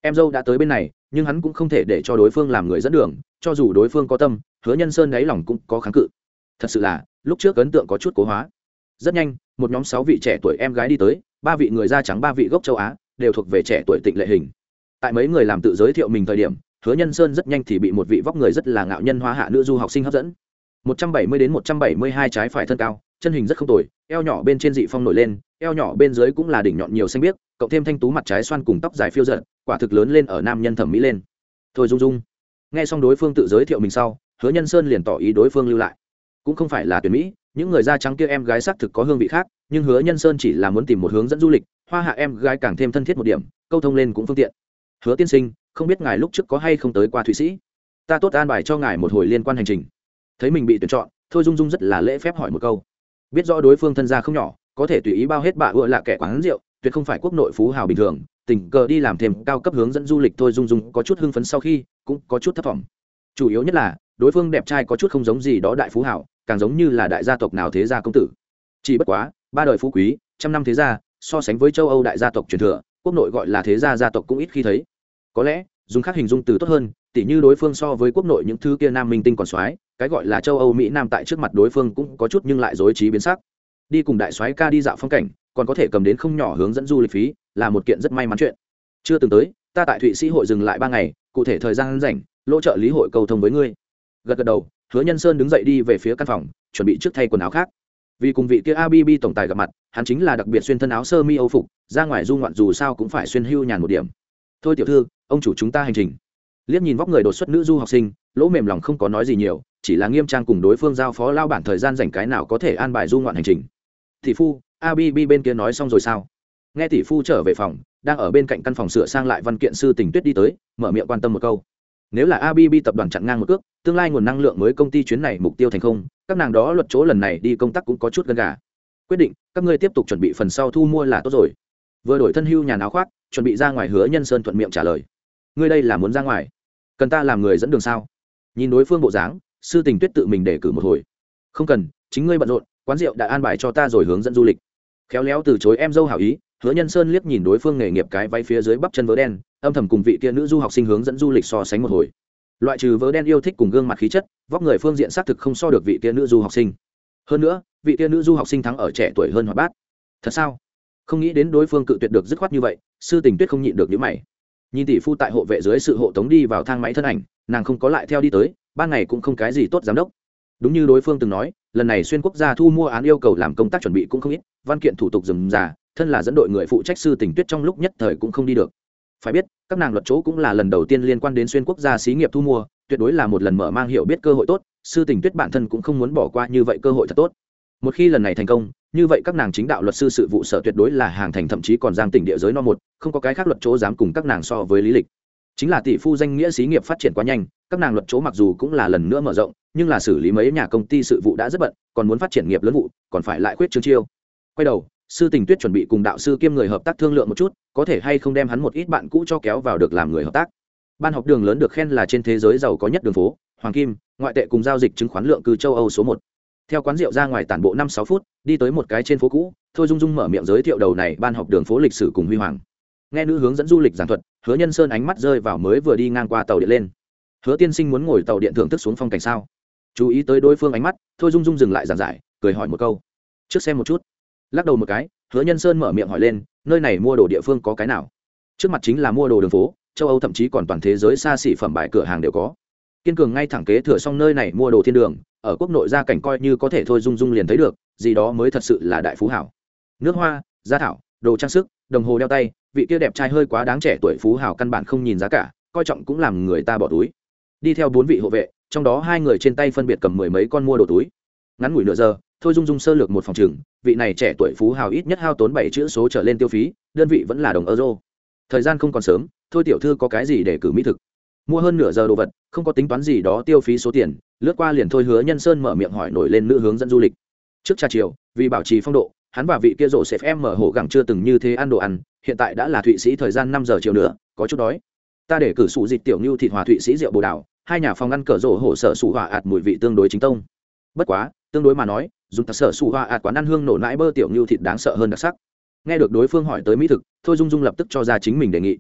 em dâu đã tới bên này nhưng hắn cũng không thể để cho đối phương làm người dẫn đường, cho dù đối phương có tâm, Hứa Nhân Sơn đáy lòng cũng có kháng cự. Thật sự là lúc trước ấn tượng có chút cố hóa. Rất nhanh một nhóm sáu vị trẻ tuổi em gái đi tới, ba vị người da trắng, ba vị gốc châu Á, đều thuộc về trẻ tuổi Tịnh Lệ hình. Tại mấy người làm tự giới thiệu mình thời điểm, Hứa Nhân Sơn rất nhanh thì bị một vị vóc người rất là ngạo nhân hoa hạ nữ du học sinh hấp dẫn. một trăm bảy mươi đến một trăm bảy mươi hai trái phải thân cao, chân hình rất không tồi, eo nhỏ bên trên dị phong nổi lên, eo nhỏ bên dưới cũng là đỉnh nhọn nhiều xanh biếc, cộng thêm thanh tú mặt trái xoan cùng tóc dài phiêu dật, quả thực lớn lên ở nam nhân thẩm mỹ lên. Thôi Dung Dung. Nghe xong đối phương tự giới thiệu mình sau, Hứa Nhân Sơn liền tỏ ý đối phương lưu lại. Cũng không phải là tuyển mỹ, những người da trắng kia em gái xác thực có hương vị khác, nhưng Hứa Nhân Sơn chỉ là muốn tìm một hướng dẫn du lịch, hoa hạ em gái càng thêm thân thiết một điểm, câu thông lên cũng phương tiện. Hứa tiên sinh, không biết ngài lúc trước có hay không tới qua Thụy Sĩ? Ta tốt an bài cho ngài một hồi liên quan hành trình. Thấy mình bị tuyển chọn, Thôi Dung Dung rất là lễ phép hỏi một câu. Biết rõ đối phương thân gia không nhỏ, có thể tùy ý bao hết bạ ưa là kẻ quán rượu, tuyệt không phải quốc nội phú hào bình thường, tình cờ đi làm thêm cao cấp hướng dẫn du lịch. Thôi Dung Dung có chút hưng phấn, sau khi cũng có chút thất vọng. Chủ yếu nhất là đối phương đẹp trai có chút không giống gì đó đại phú hào, càng giống như là đại gia tộc nào thế gia công tử. Chỉ bất quá ba đời phú quý, trăm năm thế gia, so sánh với châu Âu đại gia tộc truyền thừa, quốc nội gọi là thế gia gia tộc cũng ít khi thấy. Có lẽ dùng khác hình dung từ tốt hơn, tỉ như đối phương so với quốc nội những thứ kia nam minh tinh còn soái, cái gọi là châu Âu Mỹ Nam tại trước mặt đối phương cũng có chút nhưng lại dối trí biến sắc. Đi cùng đại soái ca đi dạo phong cảnh, còn có thể cầm đến không nhỏ hướng dẫn du lịch phí, là một kiện rất may mắn chuyện. Chưa từng tới, ta tại Thụy Sĩ hội dừng lại ba ngày, cụ thể thời gian rảnh, lỗ trợ lý hội cầu thông với ngươi. Gật gật đầu, Hứa Nhân Sơn đứng dậy đi về phía căn phòng, chuẩn bị trước thay quần áo khác. Vì cùng vị kia a bê bê tổng tài gặp mặt, hắn chính là đặc biệt xuyên thân áo sơ mi Âu phục, ra ngoài du ngoạn dù sao cũng phải xuyên hưu nhàn một điểm. Thôi tiểu thư, ông chủ chúng ta hành trình. Liếc nhìn vóc người đột xuất nữ du học sinh, Lỗ mềm lòng không có nói gì nhiều, chỉ là nghiêm trang cùng đối phương giao phó lao bản thời gian rảnh cái nào có thể an bài du ngoạn hành trình. Tỷ phu, a bê bê bên kia nói xong rồi sao? Nghe tỷ phu trở về phòng, đang ở bên cạnh căn phòng sửa sang lại văn kiện Sư Tình Tuyết đi tới, mở miệng quan tâm một câu. Nếu là a bê bê tập đoàn chặn ngang một cước, tương lai nguồn năng lượng mới công ty chuyến này mục tiêu thành không, các nàng đó luật chỗ lần này đi công tác cũng có chút gần gà. Quyết định, các ngươi tiếp tục chuẩn bị phần sau thu mua là tốt rồi. Vừa đổi thân hưu nhà áo khoác, chuẩn bị ra ngoài. Hứa Nhân Sơn thuận miệng trả lời. Ngươi đây là muốn ra ngoài? Cần ta làm người dẫn đường sao? Nhìn đối phương bộ dáng, Sư Tình Tuyết tự mình để cử một hồi. Không cần, chính ngươi bận rộn, quán rượu đã an bài cho ta rồi hướng dẫn du lịch. Khéo léo từ chối em dâu hảo ý, Hứa Nhân Sơn liếc nhìn đối phương nghề nghiệp cái váy phía dưới bắp chân vớ đen, âm thầm cùng vị kia nữ du học sinh hướng dẫn du lịch so sánh một hồi. Loại trừ vớ đen yêu thích cùng gương mặt khí chất, vóc người phương diện xác thực không so được vị kia nữ du học sinh. Hơn nữa, vị kia nữ du học sinh thắng ở trẻ tuổi hơn hoạt bát. Thật sao? Không nghĩ đến đối phương cự tuyệt được dứt khoát như vậy, Sư Tình Tuyết không nhịn được nhíu mày. Nhìn tỷ phu tại hộ vệ dưới sự hộ tống đi vào thang máy thân ảnh, nàng không có lại theo đi tới, ban ngày cũng không cái gì tốt giám đốc. Đúng như đối phương từng nói, lần này xuyên quốc gia thu mua án yêu cầu làm công tác chuẩn bị cũng không ít, văn kiện thủ tục rườm rà, thân là dẫn đội người phụ trách Sư Tình Tuyết trong lúc nhất thời cũng không đi được. Phải biết, các nàng luật chỗ cũng là lần đầu tiên liên quan đến xuyên quốc gia xí nghiệp thu mua, tuyệt đối là một lần mở mang hiểu biết cơ hội tốt, Sư Tình Tuyết bản thân cũng không muốn bỏ qua như vậy cơ hội thật tốt. Một khi lần này thành công, như vậy các nàng chính đạo luật sư sự vụ sở tuyệt đối là hàng thành, thậm chí còn giang tỉnh địa giới no một, không có cái khác luật chỗ dám cùng các nàng so với lý lịch. Chính là tỷ phu danh nghĩa xí nghiệp phát triển quá nhanh, các nàng luật chỗ mặc dù cũng là lần nữa mở rộng, nhưng là xử lý mấy nhà công ty sự vụ đã rất bận, còn muốn phát triển nghiệp lớn vụ, còn phải lại khuyết trương chiêu. Quay đầu, Sư Tình Tuyết chuẩn bị cùng đạo sư kiêm người hợp tác thương lượng một chút, có thể hay không đem hắn một ít bạn cũ cho kéo vào được làm người hợp tác. Ban học đường lớn được khen là trên thế giới giàu có nhất đường phố, hoàng kim, ngoại tệ cùng giao dịch chứng khoán lượng cư châu Âu số một. Theo quán rượu ra ngoài tản bộ năm sáu phút, đi tới một cái trên phố cũ, Thôi Dung Dung mở miệng giới thiệu đầu này ban học đường phố lịch sử cùng huy hoàng. Nghe nữ hướng dẫn du lịch giảng thuật, Hứa Nhân Sơn ánh mắt rơi vào mới vừa đi ngang qua tàu điện lên. Hứa tiên sinh muốn ngồi tàu điện thưởng thức xuống phong cảnh sao? Chú ý tới đối phương ánh mắt, Thôi Dung Dung dừng lại giảng giải, cười hỏi một câu. Trước xem một chút. Lắc đầu một cái, Hứa Nhân Sơn mở miệng hỏi lên, nơi này mua đồ địa phương có cái nào? Trước mặt chính là mua đồ đường phố, châu Âu thậm chí còn toàn thế giới xa xỉ phẩm bài cửa hàng đều có. Kiên cường ngay thẳng kế thừa xong nơi này mua đồ thiên đường, ở quốc nội gia cảnh coi như có thể Thôi Dung Dung liền thấy được, gì đó mới thật sự là đại phú hảo. Nước hoa, gia thảo, đồ trang sức, đồng hồ đeo tay, vị kia đẹp trai hơi quá đáng trẻ tuổi phú hảo căn bản không nhìn giá cả, coi trọng cũng làm người ta bỏ túi. Đi theo bốn vị hộ vệ, trong đó hai người trên tay phân biệt cầm mười mấy con mua đồ túi. Ngắn ngủi nửa giờ, Thôi Dung Dung sơ lược một phòng trừng, vị này trẻ tuổi phú hào ít nhất hao tốn bảy chữ số trở lên tiêu phí, đơn vị vẫn là đồng euro. Thời gian không còn sớm, Thôi tiểu thư có cái gì để cử mỹ thực? Mua hơn nửa giờ đồ vật, không có tính toán gì đó tiêu phí số tiền, lướt qua liền thôi. Hứa Nhân Sơn mở miệng hỏi nổi lên nữ hướng dẫn du lịch. Trước trà chiều, vì bảo trì phong độ, hắn và vị kia rổ xẹp em mở hổ gẳng chưa từng như thế ăn đồ ăn, hiện tại đã là Thụy Sĩ thời gian năm giờ chiều nữa, có chút đói. Ta để cử sủ dịch tiểu như thịt hòa Thụy Sĩ rượu bồ đào, hai nhà phòng ăn cờ rổ hổ sở sủ hòa ạt mùi vị tương đối chính tông. Bất quá, tương đối mà nói, dùng thật sở sủ hòa ạt quán ăn hương nổ nãi bơ tiểu như thịt đáng sợ hơn đặc sắc. Nghe được đối phương hỏi tới mỹ thực, Thôi Dung Dung lập tức cho ra chính mình đề nghị.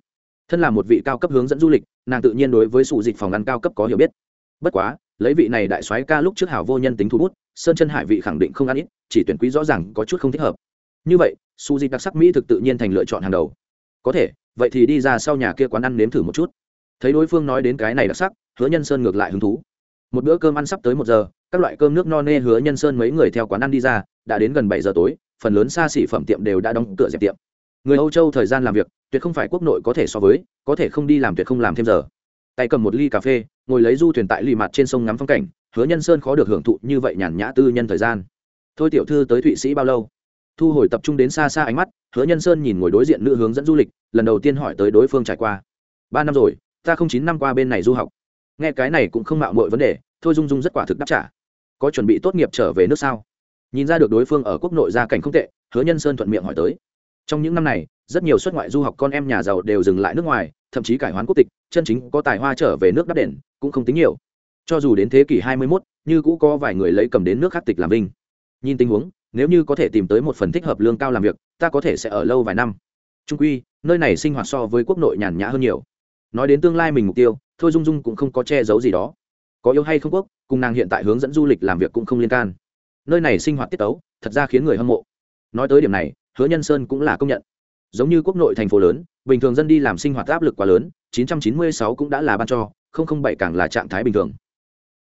thân là một vị cao cấp hướng dẫn du lịch, nàng tự nhiên đối với sụ dịch phòng ăn cao cấp có hiểu biết. Bất quá lấy vị này đại soái ca lúc trước hảo vô nhân tính thu hút, sơn chân hải vị khẳng định không ăn ít, chỉ tuyển quý rõ ràng có chút không thích hợp. Như vậy sụ dịch đặc sắc mỹ thực tự nhiên thành lựa chọn hàng đầu. Có thể vậy thì đi ra sau nhà kia quán ăn nếm thử một chút. Thấy đối phương nói đến cái này đặc sắc, Hứa Nhân Sơn ngược lại hứng thú. Một bữa cơm ăn sắp tới một giờ, các loại cơm nước no nê, Hứa Nhân Sơn mấy người theo quán ăn đi ra, đã đến gần bảy giờ tối, phần lớn xa xỉ phẩm tiệm đều đã đóng cửa dẹp tiệm. Người Âu Châu thời gian làm việc tuyệt không phải quốc nội có thể so với, có thể không đi làm tuyệt không làm thêm giờ. Tay cầm một ly cà phê, ngồi lấy du thuyền tại lì mặt trên sông ngắm phong cảnh, Hứa Nhân Sơn khó được hưởng thụ như vậy nhàn nhã tư nhân thời gian. Thôi tiểu thư tới Thụy Sĩ bao lâu? Thu hồi tập trung đến xa xa ánh mắt, Hứa Nhân Sơn nhìn ngồi đối diện nữ hướng dẫn du lịch, lần đầu tiên hỏi tới đối phương trải qua. Ba năm rồi, ta không chín năm qua bên này du học. Nghe cái này cũng không mạo muội vấn đề, Thôi Dung Dung rất quả thực đáp trả. Có chuẩn bị tốt nghiệp trở về nước sao? Nhìn ra được đối phương ở quốc nội gia cảnh không tệ, Hứa Nhân Sơn thuận miệng hỏi tới. Trong những năm này, rất nhiều xuất ngoại du học con em nhà giàu đều dừng lại nước ngoài, thậm chí cải hoán quốc tịch, chân chính có tài hoa trở về nước đắp đền cũng không tính nhiều. Cho dù đến thế kỷ hai mươi mốt, như cũ có vài người lấy cầm đến nước khác tịch làm vinh. Nhìn tình huống, nếu như có thể tìm tới một phần thích hợp lương cao làm việc, ta có thể sẽ ở lâu vài năm. Trung quy, nơi này sinh hoạt so với quốc nội nhàn nhã hơn nhiều. Nói đến tương lai mình mục tiêu, Thôi Dung Dung cũng không có che giấu gì đó. Có yêu hay không quốc, cùng nàng hiện tại hướng dẫn du lịch làm việc cũng không liên can. Nơi này sinh hoạt tiết tấu, thật ra khiến người hâm mộ. Nói tới điểm này, Hứa Nhân Sơn cũng là công nhận. Giống như quốc nội thành phố lớn, bình thường dân đi làm sinh hoạt áp lực quá lớn, chín trăm chín mươi sáu cũng đã là ban cho, không không bảy càng là trạng thái bình thường.